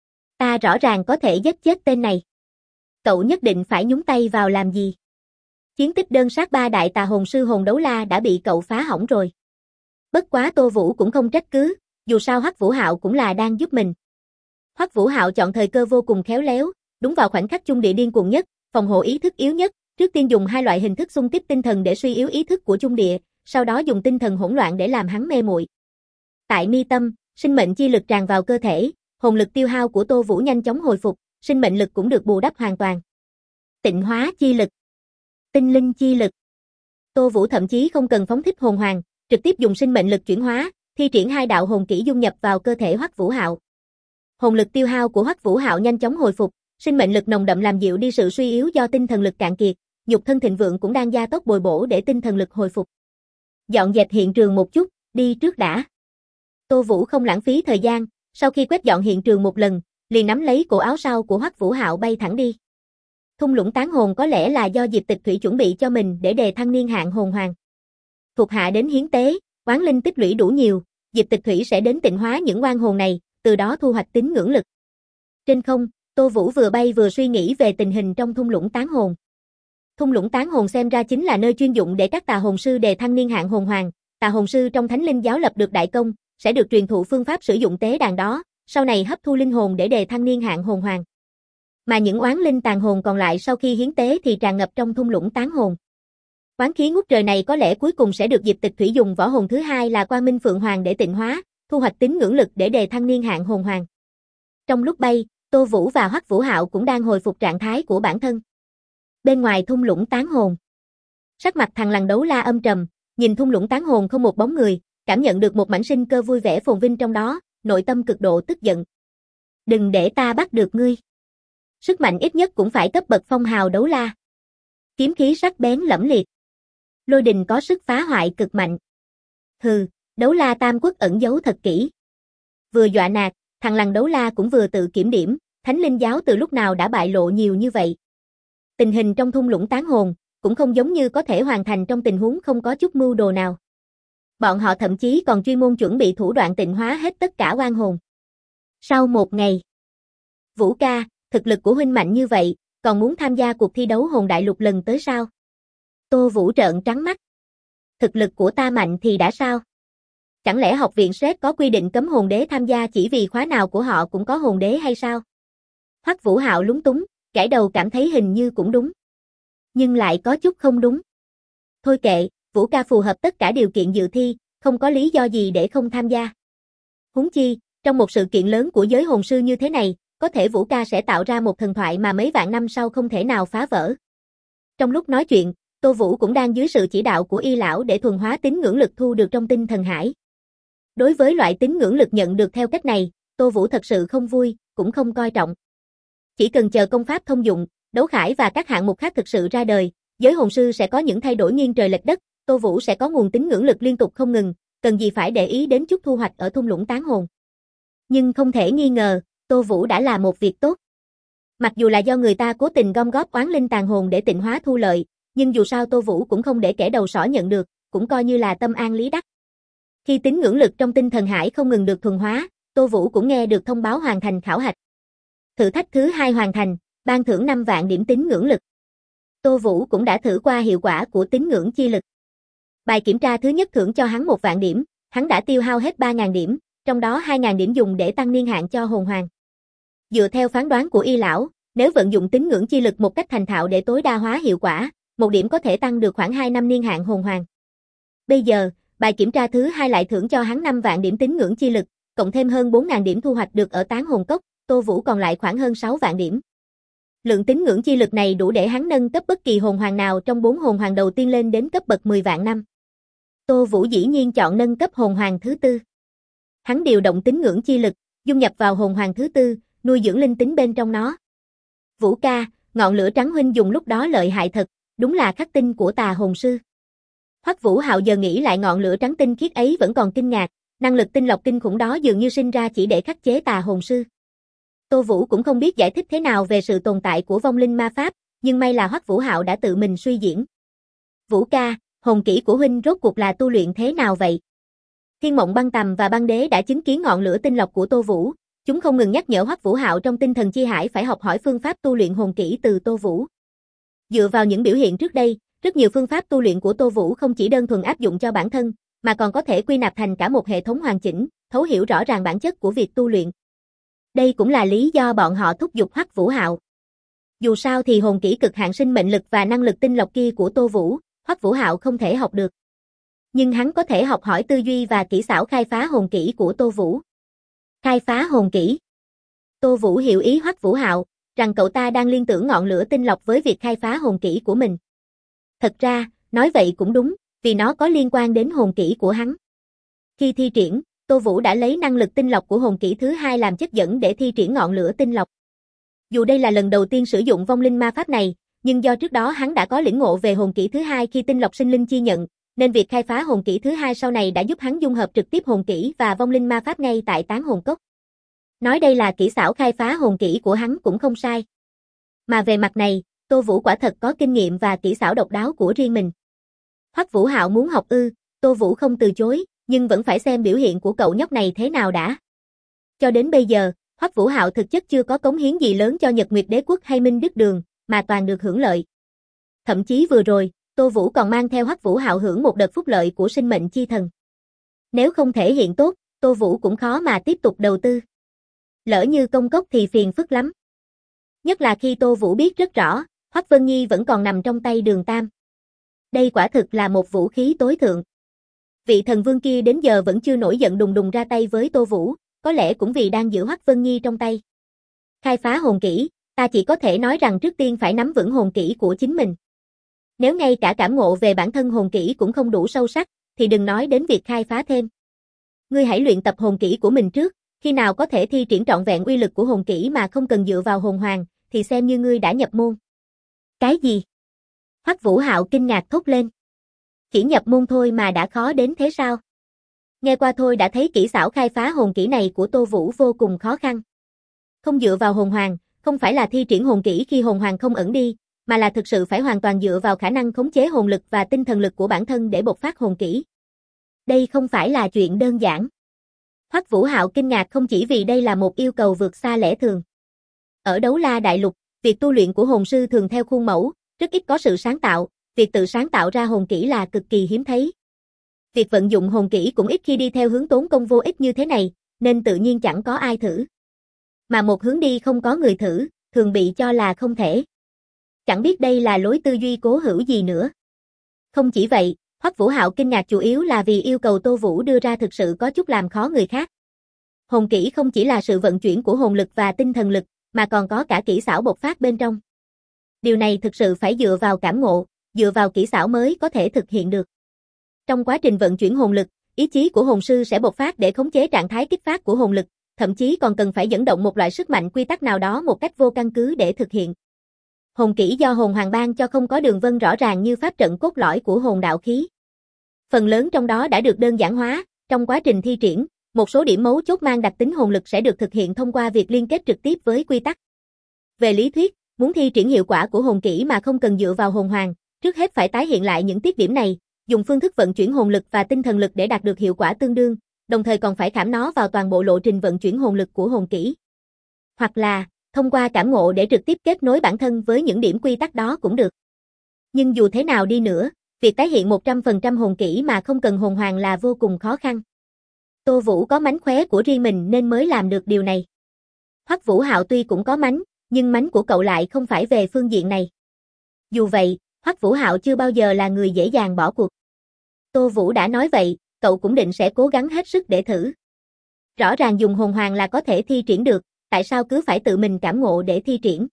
Ta rõ ràng có thể giết chết tên này. Cậu nhất định phải nhúng tay vào làm gì? Chiến tích đơn sát 3 đại tà hồn sư hồn đấu la đã bị cậu phá hỏng rồi. Bất quá Tô Vũ cũng không trách cứ, dù sao Hoắc Vũ Hạo cũng là đang giúp mình. Hoắc Vũ Hạo chọn thời cơ vô cùng khéo léo, đúng vào khoảnh khắc Chung Địa điên cuồng nhất, phòng hộ ý thức yếu nhất, trước tiên dùng hai loại hình thức xung kích tinh thần để suy yếu ý thức của Chung Địa, sau đó dùng tinh thần hỗn loạn để làm hắn mê muội. Tại mi tâm, sinh mệnh chi lực tràn vào cơ thể, hồn lực tiêu hao của Tô Vũ nhanh chóng hồi phục, sinh mệnh lực cũng được bù đắp hoàn toàn. Tịnh hóa chi lực, tinh linh chi lực. Tô Vũ thậm chí không cần phóng thích hồn hoàng, trực tiếp dùng sinh mệnh lực chuyển hóa, thi triển hai đạo hồn kỹ dung nhập vào cơ thể Hoắc Vũ Hạo. Hồn lực tiêu hao của Hoắc Vũ Hạo nhanh chóng hồi phục, sinh mệnh lực nồng đậm làm dịu đi sự suy yếu do tinh thần lực cạn kiệt, nhục thân thịnh vượng cũng đang gia tốc bồi bổ để tinh thần lực hồi phục. Dọn dẹp hiện trường một chút, đi trước đã. Tô Vũ không lãng phí thời gian, sau khi quét dọn hiện trường một lần, liền nắm lấy cổ áo sau của Hoắc Vũ Hạo bay thẳng đi. Thung lũng tán hồn có lẽ là do Diệp Tịch Thủy chuẩn bị cho mình để đề thăng niên hạn hồn hoàng. Thuộc hạ đến hiến tế, oán linh tích lũy đủ nhiều, Diệp Tịch Thủy sẽ đến tịnh hóa những oan hồn này, từ đó thu hoạch tín ngưỡng lực. Trên không, Tô Vũ vừa bay vừa suy nghĩ về tình hình trong thung lũng tán hồn. Thung lũng tán hồn xem ra chính là nơi chuyên dụng để các tà hồn sư đề thăng niên hạn hồn hoàng. Tà hồn sư trong Thánh Linh giáo lập được đại công, sẽ được truyền thụ phương pháp sử dụng tế đàn đó, sau này hấp thu linh hồn để đề thăng niên hạn hồn hoàng. Mà những oán linh tàn hồn còn lại sau khi hiến tế thì tràn ngập trong thung lũng tán hồn. Oán khí ngút trời này có lẽ cuối cùng sẽ được Diệp Tịch Thủy dùng võ hồn thứ hai là Quang Minh Phượng Hoàng để tịnh hóa, thu hoạch tín ngưỡng lực để đề thăng niên hạn hồn hoàng. Trong lúc bay, Tô Vũ và Hoắc Vũ Hạo cũng đang hồi phục trạng thái của bản thân. Bên ngoài thung lũng tán hồn, sắc mặt thằng Lằn Đấu La âm trầm, nhìn thung lũng tán hồn không một bóng người, cảm nhận được một mảnh sinh cơ vui vẻ phồn vinh trong đó, nội tâm cực độ tức giận. Đừng để ta bắt được ngươi. Sức mạnh ít nhất cũng phải cấp bậc phong hào đấu la. Kiếm khí sắc bén lẫm liệt. Lôi đình có sức phá hoại cực mạnh. Hừ, Đấu La Tam Quốc ẩn giấu thật kỹ. Vừa dọa nạt, thằng Lằn Đấu La cũng vừa tự kiểm điểm, Thánh Linh giáo từ lúc nào đã bại lộ nhiều như vậy. Tình hình trong thung lũng tán hồn cũng không giống như có thể hoàn thành trong tình huống không có chút mưu đồ nào. Bọn họ thậm chí còn chuyên môn chuẩn bị thủ đoạn tịnh hóa hết tất cả oan hồn. Sau một ngày, Vũ ca, thực lực của huynh mạnh như vậy, còn muốn tham gia cuộc thi đấu hồn đại lục lần tới sao? Tô Vũ trợn trắng mắt. Thực lực của ta mạnh thì đã sao? Chẳng lẽ học viện Sret có quy định cấm hồn đế tham gia chỉ vì khóa nào của họ cũng có hồn đế hay sao? Hoắc Vũ Hạo lúng túng, gãi đầu cảm thấy hình như cũng đúng. Nhưng lại có chút không đúng. Thôi kệ, Vũ ca phù hợp tất cả điều kiện dự thi, không có lý do gì để không tham gia. Huống chi, trong một sự kiện lớn của giới hồn sư như thế này, có thể Vũ ca sẽ tạo ra một thần thoại mà mấy vạn năm sau không thể nào phá vỡ. Trong lúc nói chuyện, Tô Vũ cũng đang dưới sự chỉ đạo của Y lão để thuần hóa tín ngưỡng lực thu được trong tinh thần hải. Đối với loại tín ngưỡng lực nhận được theo cách này, Tô Vũ thật sự không vui, cũng không coi trọng. Chỉ cần chờ công pháp thông dụng, đấu khải và các hạng mục khác thực sự ra đời, giới hồn sư sẽ có những thay đổi nghiêng trời lệch đất, Tô Vũ sẽ có nguồn tín ngưỡng lực liên tục không ngừng, cần gì phải để ý đến chút thu hoạch ở thung lũng tán hồn. Nhưng không thể nghi ngờ, Tô Vũ đã là một việc tốt. Mặc dù là do người ta cố tình gom góp oán linh tàn hồn để tịnh hóa thu lợi, nhưng dù sao Tô Vũ cũng không để kẻ đầu sỏ nhận được, cũng coi như là tâm an lý đắc. Khi tín ngưỡng lực trong tinh thần hải không ngừng được thuần hóa, Tô Vũ cũng nghe được thông báo hoàn thành khảo hạch. Thử thách thứ 2 hoàn thành, ban thưởng 5 vạn điểm tín ngưỡng lực. Tô Vũ cũng đã thử qua hiệu quả của tín ngưỡng chi lực. Bài kiểm tra thứ nhất thưởng cho hắn 1 vạn điểm, hắn đã tiêu hao hết 3.000 điểm, trong đó 2.000 điểm dùng để tăng niên hạn cho hồn hoàng. Dựa theo phán đoán của Y lão, nếu vận dụng tín ngưỡng chi lực một cách thành thạo để tối đa hóa hiệu quả, 1 điểm có thể tăng được khoảng 2 năm niên hạn hồn hoàng. Bây giờ, bài kiểm tra thứ 2 lại thưởng cho hắn 5 vạn điểm tín ngưỡng chi lực, cộng thêm hơn 4.000 điểm thu hoạch được ở tán hồn cốc, Tô Vũ còn lại khoảng hơn 6 vạn điểm. Lượng tín ngưỡng chi lực này đủ để hắn nâng cấp bất kỳ hồn hoàng nào trong 4 hồn hoàng đầu tiên lên đến cấp bậc 10 vạn năm. Tô Vũ dĩ nhiên chọn nâng cấp hồn hoàng thứ 4. Hắn điều động tín ngưỡng chi lực, dung nhập vào hồn hoàng thứ 4, nuôi dưỡng linh tính bên trong nó. Vũ ca, ngọn lửa trắng huynh dùng lúc đó lợi hại thật, đúng là khắc tinh của tà hồn sư. Hoắc Vũ Hạo giờ nghĩ lại ngọn lửa trắng tinh khiết ấy vẫn còn kinh ngạc, năng lực tinh lọc kinh khủng đó dường như sinh ra chỉ để khắc chế tà hồn sư. Tô Vũ cũng không biết giải thích thế nào về sự tồn tại của vong linh ma pháp, nhưng may là Hoắc Vũ Hạo đã tự mình suy diễn. Vũ ca, hồn kỹ của huynh rốt cuộc là tu luyện thế nào vậy? Thiên Mộng Băng Tầm và Băng Đế đã chứng kiến ngọn lửa tinh lọc của Tô Vũ, chúng không ngừng nhắc nhở Hoắc Vũ Hạo trong tinh thần chi hải phải học hỏi phương pháp tu luyện hồn kỹ từ Tô Vũ. Dựa vào những biểu hiện trước đây, rất nhiều phương pháp tu luyện của Tô Vũ không chỉ đơn thuần áp dụng cho bản thân, mà còn có thể quy nạp thành cả một hệ thống hoàn chỉnh, thấu hiểu rõ ràng bản chất của việc tu luyện. Đây cũng là lý do bọn họ thúc giục Hoắc Vũ Hạo. Dù sao thì hồn kỹ cực hạn sinh mệnh lực và năng lực tinh lọc kia của Tô Vũ, Hoắc Vũ Hạo không thể học được. Nhưng hắn có thể học hỏi tư duy và kỹ xảo khai phá hồn kỹ của Tô Vũ. Khai phá hồn kỹ. Tô Vũ hiểu ý Hoắc Vũ Hạo, rằng cậu ta đang liên tưởng ngọn lửa tinh lọc với việc khai phá hồn kỹ của mình. Thật ra, nói vậy cũng đúng, vì nó có liên quan đến hồn kỹ của hắn. Khi thi triển, Tô Vũ đã lấy năng lực tinh lọc của hồn kỹ thứ 2 làm chất dẫn để thi triển ngọn lửa tinh lọc. Dù đây là lần đầu tiên sử dụng vong linh ma pháp này, nhưng do trước đó hắn đã có lĩnh ngộ về hồn kỹ thứ hai khi tinh lọc sinh linh chi nhận, nên việc khai phá hồn kỹ thứ hai sau này đã giúp hắn dung hợp trực tiếp hồn kỹ và vong linh ma pháp ngay tại Tán Hồn Cốc. Nói đây là kỹ xảo khai phá hồn kỹ của hắn cũng không sai. Mà về mặt này, Tô Vũ quả thật có kinh nghiệm và kỹ xảo độc đáo của riêng mình. Hoắc Vũ Hạo muốn học ư, Tô Vũ không từ chối, nhưng vẫn phải xem biểu hiện của cậu nhóc này thế nào đã. Cho đến bây giờ, Hoắc Vũ Hạo thực chất chưa có cống hiến gì lớn cho Nhật Nguyệt Đế Quốc hay Minh Đức Đường, mà toàn được hưởng lợi. Thậm chí vừa rồi, Tô Vũ còn mang theo Hoắc Vũ Hạo hưởng một đợt phúc lợi của sinh mệnh chi thần. Nếu không thể hiện tốt, Tô Vũ cũng khó mà tiếp tục đầu tư. Lỡ như công cốc thì phiền phức lắm. Nhất là khi Tô Vũ biết rất rõ, Hoắc Vân Nhi vẫn còn nằm trong tay Đường Tam. Đây quả thực là một vũ khí tối thượng. Vị thần vương kia đến giờ vẫn chưa nổi giận đùng đùng ra tay với Tô Vũ, có lẽ cũng vì đang giữ Hoắc Vân Nhi trong tay. Khai phá hồn kỹ, ta chỉ có thể nói rằng trước tiên phải nắm vững hồn kỹ của chính mình. Nếu ngay cả cảm ngộ về bản thân hồn kỹ cũng không đủ sâu sắc, thì đừng nói đến việc khai phá thêm. Ngươi hãy luyện tập hồn kỹ của mình trước, khi nào có thể thi triển trọn vẹn uy lực của hồn kỹ mà không cần dựa vào hồn hoàng, thì xem như ngươi đã nhập môn. Cái gì? Hoắc Vũ Hạo kinh ngạc thốt lên. Chỉ nhập môn thôi mà đã khó đến thế sao? Nghe qua thôi đã thấy kỹ xảo khai phá hồn kỹ này của Tô Vũ vô cùng khó khăn. Không dựa vào hồn hoàng, không phải là thi triển hồn kỹ khi hồn hoàng không ẩn đi, mà là thực sự phải hoàn toàn dựa vào khả năng khống chế hồn lực và tinh thần lực của bản thân để bộc phát hồn kỹ. Đây không phải là chuyện đơn giản. Hoắc Vũ Hạo kinh ngạc không chỉ vì đây là một yêu cầu vượt xa lẽ thường. Ở Đấu La Đại Lục, việc tu luyện của hồn sư thường theo khuôn mẫu, rất ít có sự sáng tạo, việc tự sáng tạo ra hồn kỹ là cực kỳ hiếm thấy. Việc vận dụng hồn kỹ cũng ít khi đi theo hướng tốn công vô ích như thế này, nên tự nhiên chẳng có ai thử. Mà một hướng đi không có người thử, thường bị cho là không thể. Chẳng biết đây là lối tư duy cố hữu gì nữa. Không chỉ vậy, Hoắc Vũ Hạo kinh ngạc chủ yếu là vì yêu cầu Tô Vũ đưa ra thực sự có chút làm khó người khác. Hồn kỹ không chỉ là sự vận chuyển của hồn lực và tinh thần lực, mà còn có cả kỹ xảo bộc phát bên trong. Điều này thực sự phải dựa vào cảm ngộ, dựa vào kỹ xảo mới có thể thực hiện được. Trong quá trình vận chuyển hồn lực, ý chí của hồn sư sẽ bộc phát để khống chế trạng thái kích phát của hồn lực, thậm chí còn cần phải dẫn động một loại sức mạnh quy tắc nào đó một cách vô căn cứ để thực hiện. Hồn kỹ do hồn hoàng ban cho không có đường vân rõ ràng như pháp trận cốt lõi của hồn đạo khí. Phần lớn trong đó đã được đơn giản hóa, trong quá trình thi triển, một số điểm mấu chốt mang đặc tính hồn lực sẽ được thực hiện thông qua việc liên kết trực tiếp với quy tắc. Về lý thuyết, muốn thi triển hiệu quả của hồn kỹ mà không cần dựa vào hồn hoàng, trước hết phải tái hiện lại những tiết điểm này, dùng phương thức vận chuyển hồn lực và tinh thần lực để đạt được hiệu quả tương đương, đồng thời còn phải khảm nó vào toàn bộ lộ trình vận chuyển hồn lực của hồn kỹ. Hoặc là, thông qua cảm ngộ để trực tiếp kết nối bản thân với những điểm quy tắc đó cũng được. Nhưng dù thế nào đi nữa, việc tái hiện 100% hồn kỹ mà không cần hồn hoàng là vô cùng khó khăn. Tô Vũ có mánh khóe của riêng mình nên mới làm được điều này. Hoắc Vũ Hạo tuy cũng có mánh, nhưng mánh của cậu lại không phải về phương diện này. Dù vậy, Hoắc Vũ Hạo chưa bao giờ là người dễ dàng bỏ cuộc. Tô Vũ đã nói vậy, cậu cũng định sẽ cố gắng hết sức để thử. Rõ ràng dùng hồn hoàng là có thể thi triển được, tại sao cứ phải tự mình cảm ngộ để thi triển?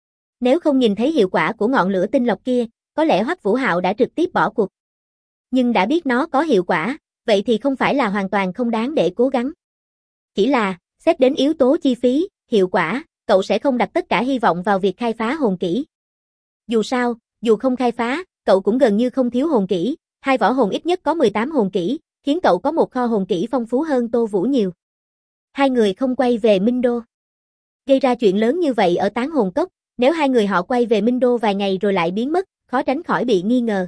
Nếu không nhìn thấy hiệu quả của ngọn lửa tinh lọc kia, có lẽ Hoắc Vũ Hạo đã trực tiếp bỏ cuộc. Nhưng đã biết nó có hiệu quả, vậy thì không phải là hoàn toàn không đáng để cố gắng. Chỉ là, xét đến yếu tố chi phí, hiệu quả, cậu sẽ không đặt tất cả hy vọng vào việc khai phá hồn kỹ. Dù sao, dù không khai phá, cậu cũng gần như không thiếu hồn kỹ, hai võ hồn ít nhất có 18 hồn kỹ, khiến cậu có một kho hồn kỹ phong phú hơn Tô Vũ nhiều. Hai người không quay về Minh Đô. Gây ra chuyện lớn như vậy ở Tán Hồn Cốc, nếu hai người họ quay về Minh Đô vài ngày rồi lại biến mất, khó tránh khỏi bị nghi ngờ.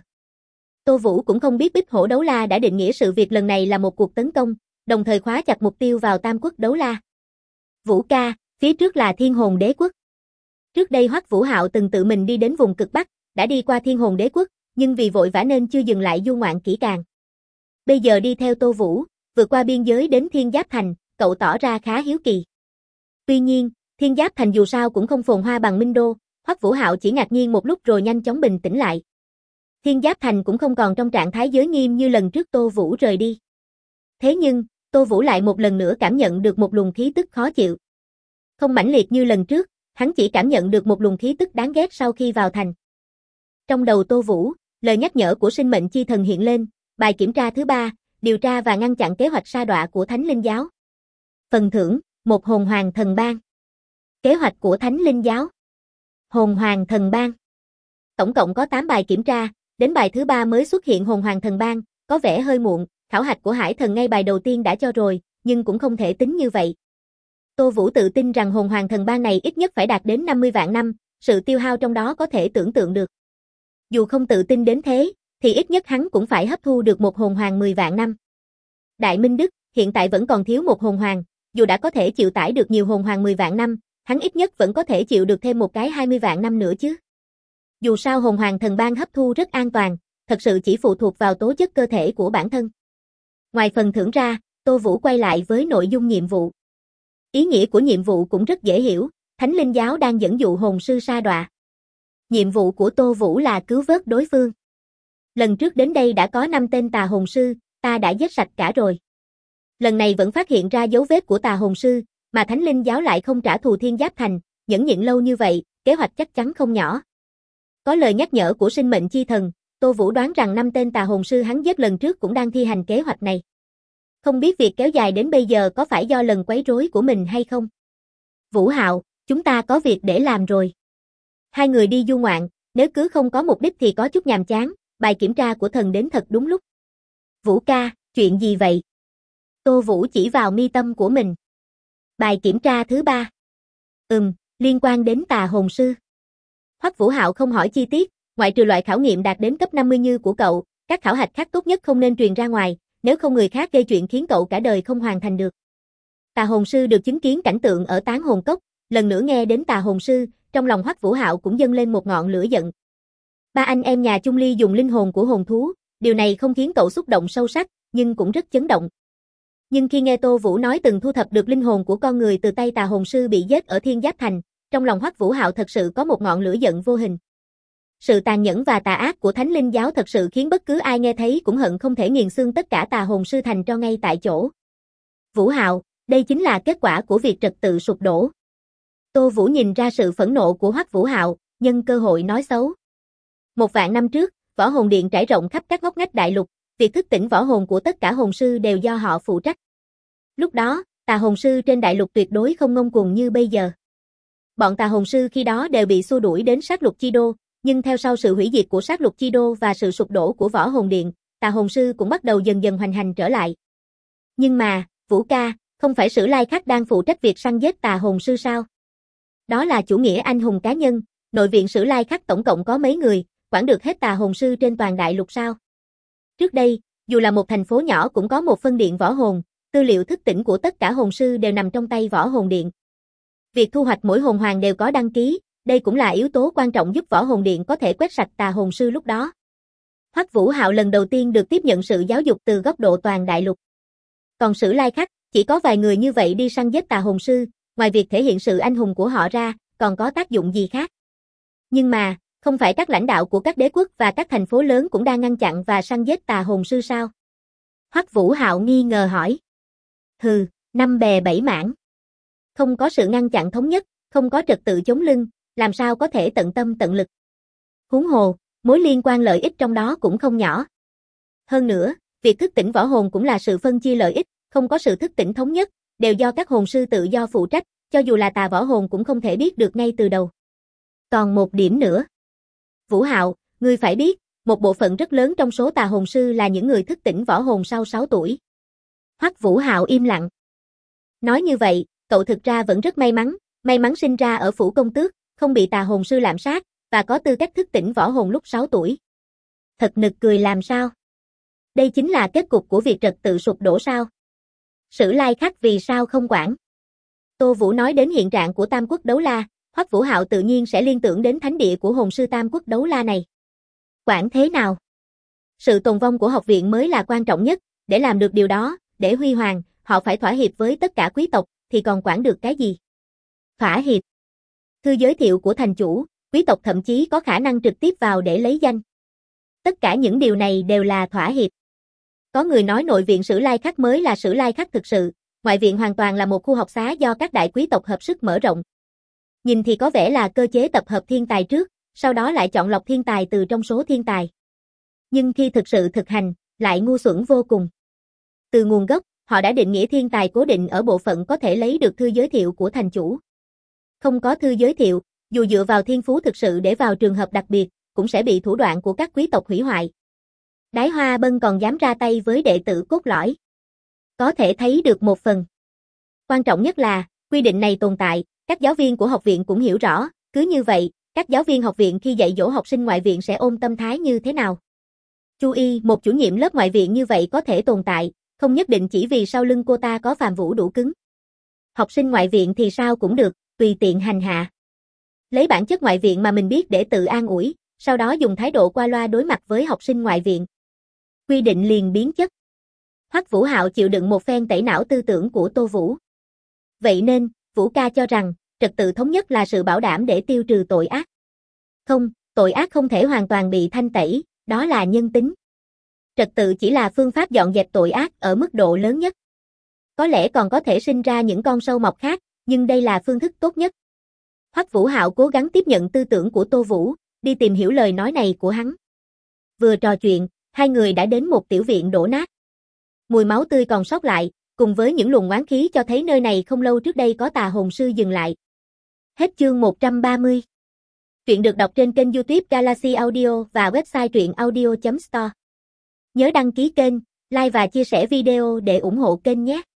Tô Vũ cũng không biết Bích Hổ Đấu La đã định nghĩa sự việc lần này là một cuộc tấn công, đồng thời khóa chặt mục tiêu vào Tam Quốc Đấu La. Vũ ca, phía trước là Thiên Hồn Đế Quốc. Trước đây Hoắc Vũ Hạo từng tự mình đi đến vùng cực Bắc, đã đi qua Thiên Hồn Đế Quốc, nhưng vì vội vã nên chưa dừng lại du ngoạn kỹ càng. Bây giờ đi theo Tô Vũ, vượt qua biên giới đến Thiên Giáp Thành, cậu tỏ ra khá hiếu kỳ. Tuy nhiên, Thiên Giáp Thành dù sao cũng không phồn hoa bằng Minh Đô, Hoắc Vũ Hạo chỉ ngạc nhiên một lúc rồi nhanh chóng bình tĩnh lại. Thiên Giáp Thành cũng không còn trong trạng thái giới nghiêm như lần trước Tô Vũ rời đi. Thế nhưng, Tô Vũ lại một lần nữa cảm nhận được một luồng khí tức khó chịu. Không mãnh liệt như lần trước, hắn chỉ cảm nhận được một luồng khí tức đáng ghét sau khi vào thành. Trong đầu Tô Vũ, lời nhắc nhở của sinh mệnh chi thần hiện lên, bài kiểm tra thứ 3, điều tra và ngăn chặn kế hoạch sa đọa của Thánh Linh Giáo. Phần thưởng, một hồn hoàng thần ban. Kế hoạch của Thánh Linh Giáo. Hồn hoàng thần ban. tổng cộng có 8 bài kiểm tra, đến bài thứ 3 mới xuất hiện hồn hoàng thần bang, có vẻ hơi muộn, khảo hạch của Hải Thần ngay bài đầu tiên đã cho rồi, nhưng cũng không thể tính như vậy. Tô Vũ tự tin rằng hồn hoàng thần bang này ít nhất phải đạt đến 50 vạn năm, sự tiêu hao trong đó có thể tưởng tượng được. Dù không tự tin đến thế, thì ít nhất hắn cũng phải hấp thu được một hồn hoàng 10 vạn năm. Đại Minh Đức, hiện tại vẫn còn thiếu một hồn hoàng, dù đã có thể chịu tải được nhiều hồn hoàng 10 vạn năm, hắn ít nhất vẫn có thể chịu được thêm một cái 20 vạn năm nữa chứ. Dù sao hồn hoàng thần bang hấp thu rất an toàn, thật sự chỉ phụ thuộc vào tố chất cơ thể của bản thân. Ngoài phần thưởng ra, Tô Vũ quay lại với nội dung nhiệm vụ. Ý nghĩa của nhiệm vụ cũng rất dễ hiểu, Thánh Linh Giáo đang dẫn dụ hồn sư sa đọa. Nhiệm vụ của Tô Vũ là cứu vớt đối phương. Lần trước đến đây đã có 5 tên tà hồn sư, ta đã giết sạch cả rồi. Lần này vẫn phát hiện ra dấu vết của tà hồn sư, mà Thánh Linh Giáo lại không trả thù Thiên Giáp Thành, nhẫn nhịn lâu như vậy, kế hoạch chắc chắn không nhỏ. Có lời nhắc nhở của sinh mệnh chi thần, Tô Vũ đoán rằng 5 tên tà hồn sư hắn giết lần trước cũng đang thi hành kế hoạch này. Không biết việc kéo dài đến bây giờ có phải do lần quấy rối của mình hay không? Vũ Hạo, chúng ta có việc để làm rồi. Hai người đi du ngoạn, nếu cứ không có mục đích thì có chút nhàm chán, bài kiểm tra của thần đến thật đúng lúc. Vũ ca, chuyện gì vậy? Tô Vũ chỉ vào mi tâm của mình. Bài kiểm tra thứ 3. Liên quan đến tà hồn sư. Hoắc Vũ Hạo không hỏi chi tiết, ngoại trừ loại khảo nghiệm đạt đến cấp 50 như của cậu, các khảo hạch khác tốt nhất không nên truyền ra ngoài, nếu không người khác gây chuyện khiến cậu cả đời không hoàn thành được. Tà hồn sư được chứng kiến cảnh tượng ở Tán Hồn Cốc, lần nữa nghe đến tà hồn sư, trong lòng Hoắc Vũ Hạo cũng dâng lên một ngọn lửa giận. Ba anh em nhà Chung Ly dùng linh hồn của hồn thú, điều này không khiến cậu xúc động sâu sắc, nhưng cũng rất chấn động. Nhưng khi nghe Tô Vũ nói từng thu thập được linh hồn của con người từ tay tà hồn sư bị giết ở Thiên Giáp Thành, trong lòng Hoắc Vũ Hạo thật sự có một ngọn lửa giận vô hình. Sự tàn nhẫn và tà ác của Thánh Linh Giáo thật sự khiến bất cứ ai nghe thấy cũng hận không thể nghiền xương tất cả tà hồn sư thành tro ngay tại chỗ. Vũ Hạo, đây chính là kết quả của việc trật tự sụp đổ. Tô Vũ nhìn ra sự phẫn nộ của Hoắc Vũ Hạo, nhân cơ hội nói xấu. 1.000 năm trước, võ hồn điện trải rộng khắp các ngóc ngách đại lục, việc thức tỉnh võ hồn của tất cả hồn sư đều do họ phụ trách. Lúc đó, tà hồn sư trên đại lục tuyệt đối không ngông cuồng như bây giờ. Bọn tà hồn sư khi đó đều bị xua đuổi đến sát lục chi đô, nhưng theo sau sự hủy diệt của sát lục chi đô và sự sụp đổ của võ hồn điện, tà hồn sư cũng bắt đầu dần dần hoành hành trở lại. Nhưng mà, Vũ ca, không phải Sử Lai Khắc đang phụ trách việc săn giết tà hồn sư sao? Đó là chủ nghĩa anh hùng cá nhân, nội viện Sử Lai Khắc tổng cộng có mấy người, quản được hết tà hồn sư trên toàn đại lục sao? Trước đây, dù là một thành phố nhỏ cũng có một phân điện võ hồn, tư liệu thức tỉnh của tất cả hồn sư đều nằm trong tay võ hồn điện. Việc thu hoạch mỗi hồn hoàng đều có đăng ký, đây cũng là yếu tố quan trọng giúp võ hồn điện có thể quét sạch tà hồn sư lúc đó. Hoắc Vũ Hạo lần đầu tiên được tiếp nhận sự giáo dục từ góc độ toàn đại lục. Còn Sử Lai Khắc, chỉ có vài người như vậy đi săn giết tà hồn sư, ngoài việc thể hiện sự anh hùng của họ ra, còn có tác dụng gì khác? Nhưng mà, không phải các lãnh đạo của các đế quốc và các thành phố lớn cũng đang ngăn chặn và săn giết tà hồn sư sao? Hoắc Vũ Hạo nghi ngờ hỏi. Hừ, năm bè bảy mảng. Không có sự ngăn chặn thống nhất, không có trật tự chống lưng, làm sao có thể tận tâm tận lực. Huống hồ, mối liên quan lợi ích trong đó cũng không nhỏ. Hơn nữa, việc thức tỉnh võ hồn cũng là sự phân chia lợi ích, không có sự thức tỉnh thống nhất, đều do các hồn sư tự do phụ trách, cho dù là tà võ hồn cũng không thể biết được ngay từ đầu. Còn một điểm nữa. Vũ Hạo, ngươi phải biết, một bộ phận rất lớn trong số tà hồn sư là những người thức tỉnh võ hồn sau 6 tuổi. Hoắc Vũ Hạo im lặng. Nói như vậy, cậu thực ra vẫn rất may mắn sinh ra ở phủ công tước, không bị tà hồn sư lạm sát, và có tư cách thức tỉnh võ hồn lúc 6 tuổi. Thật nực cười làm sao? Đây chính là kết cục của việc trật tự sụp đổ sao? Sử Lai Khắc vì sao không quản? Tô Vũ nói đến hiện trạng của Tam Quốc Đấu La, Hoắc Vũ Hạo tự nhiên sẽ liên tưởng đến thánh địa của hồn sư Tam Quốc Đấu La này. Quản thế nào? Sự tồn vong của học viện mới là quan trọng nhất, để làm được điều đó, để huy hoàng, họ phải thỏa hiệp với tất cả quý tộc, thì còn quản được cái gì? Thỏa hiệp. Thư giới thiệu của thành chủ, quý tộc thậm chí có khả năng trực tiếp vào để lấy danh. Tất cả những điều này đều là thỏa hiệp. Có người nói nội viện Sử Lai Khắc mới là Sử Lai Khắc thực sự, ngoại viện hoàn toàn là một khu học xá do các đại quý tộc hợp sức mở rộng. Nhìn thì có vẻ là cơ chế tập hợp thiên tài trước, sau đó lại chọn lọc thiên tài từ trong số thiên tài. Nhưng khi thực sự thực hành, lại ngu xuẩn vô cùng. Từ nguồn gốc, họ đã định nghĩa thiên tài cố định ở bộ phận có thể lấy được thư giới thiệu của thành chủ. Không có thư giới thiệu, dù dựa vào thiên phú thực sự để vào trường hợp đặc biệt, cũng sẽ bị thủ đoạn của các quý tộc hủy hoại. Đái Hoa Bân còn dám ra tay với đệ tử cốt lõi. Có thể thấy được một phần. Quan trọng nhất là, quy định này tồn tại, các giáo viên của học viện cũng hiểu rõ, cứ như vậy, các giáo viên học viện khi dạy dỗ học sinh ngoại viện sẽ ôm tâm thái như thế nào. Chú ý, một chủ nhiệm lớp ngoại viện như vậy có thể tồn tại, không nhất định chỉ vì sau lưng cô ta có Phạm Vũ đủ cứng. Học sinh ngoại viện thì sao cũng được, tùy tiện hành hạ. Lấy bản chất ngoại viện mà mình biết để tự an ủi, sau đó dùng thái độ qua loa đối mặt với học sinh ngoại viện. Quy định liền biến chất. Hoắc Vũ Hạo chịu đựng một phen tẩy não tư tưởng của Tô Vũ. Vậy nên, Vũ ca cho rằng, trật tự thống nhất là sự bảo đảm để tiêu trừ tội ác. Không, tội ác không thể hoàn toàn bị thanh tẩy, đó là nhân tính. Trật tự chỉ là phương pháp dọn dẹp tội ác ở mức độ lớn nhất. Có lẽ còn có thể sinh ra những con sâu mọt khác, nhưng đây là phương thức tốt nhất. Hoắc Vũ Hạo cố gắng tiếp nhận tư tưởng của Tô Vũ, đi tìm hiểu lời nói này của hắn. Vừa trò chuyện, hai người đã đến một tiểu viện đổ nát. Mùi máu tươi còn sót lại, cùng với những luồng oán khí cho thấy nơi này không lâu trước đây có tà hồn sư dừng lại. Hết chương 130. Truyện được đọc trên kênh YouTube Galaxy Audio và website truyệnaudio.store. Nhớ đăng ký kênh, like và chia sẻ video để ủng hộ kênh nhé.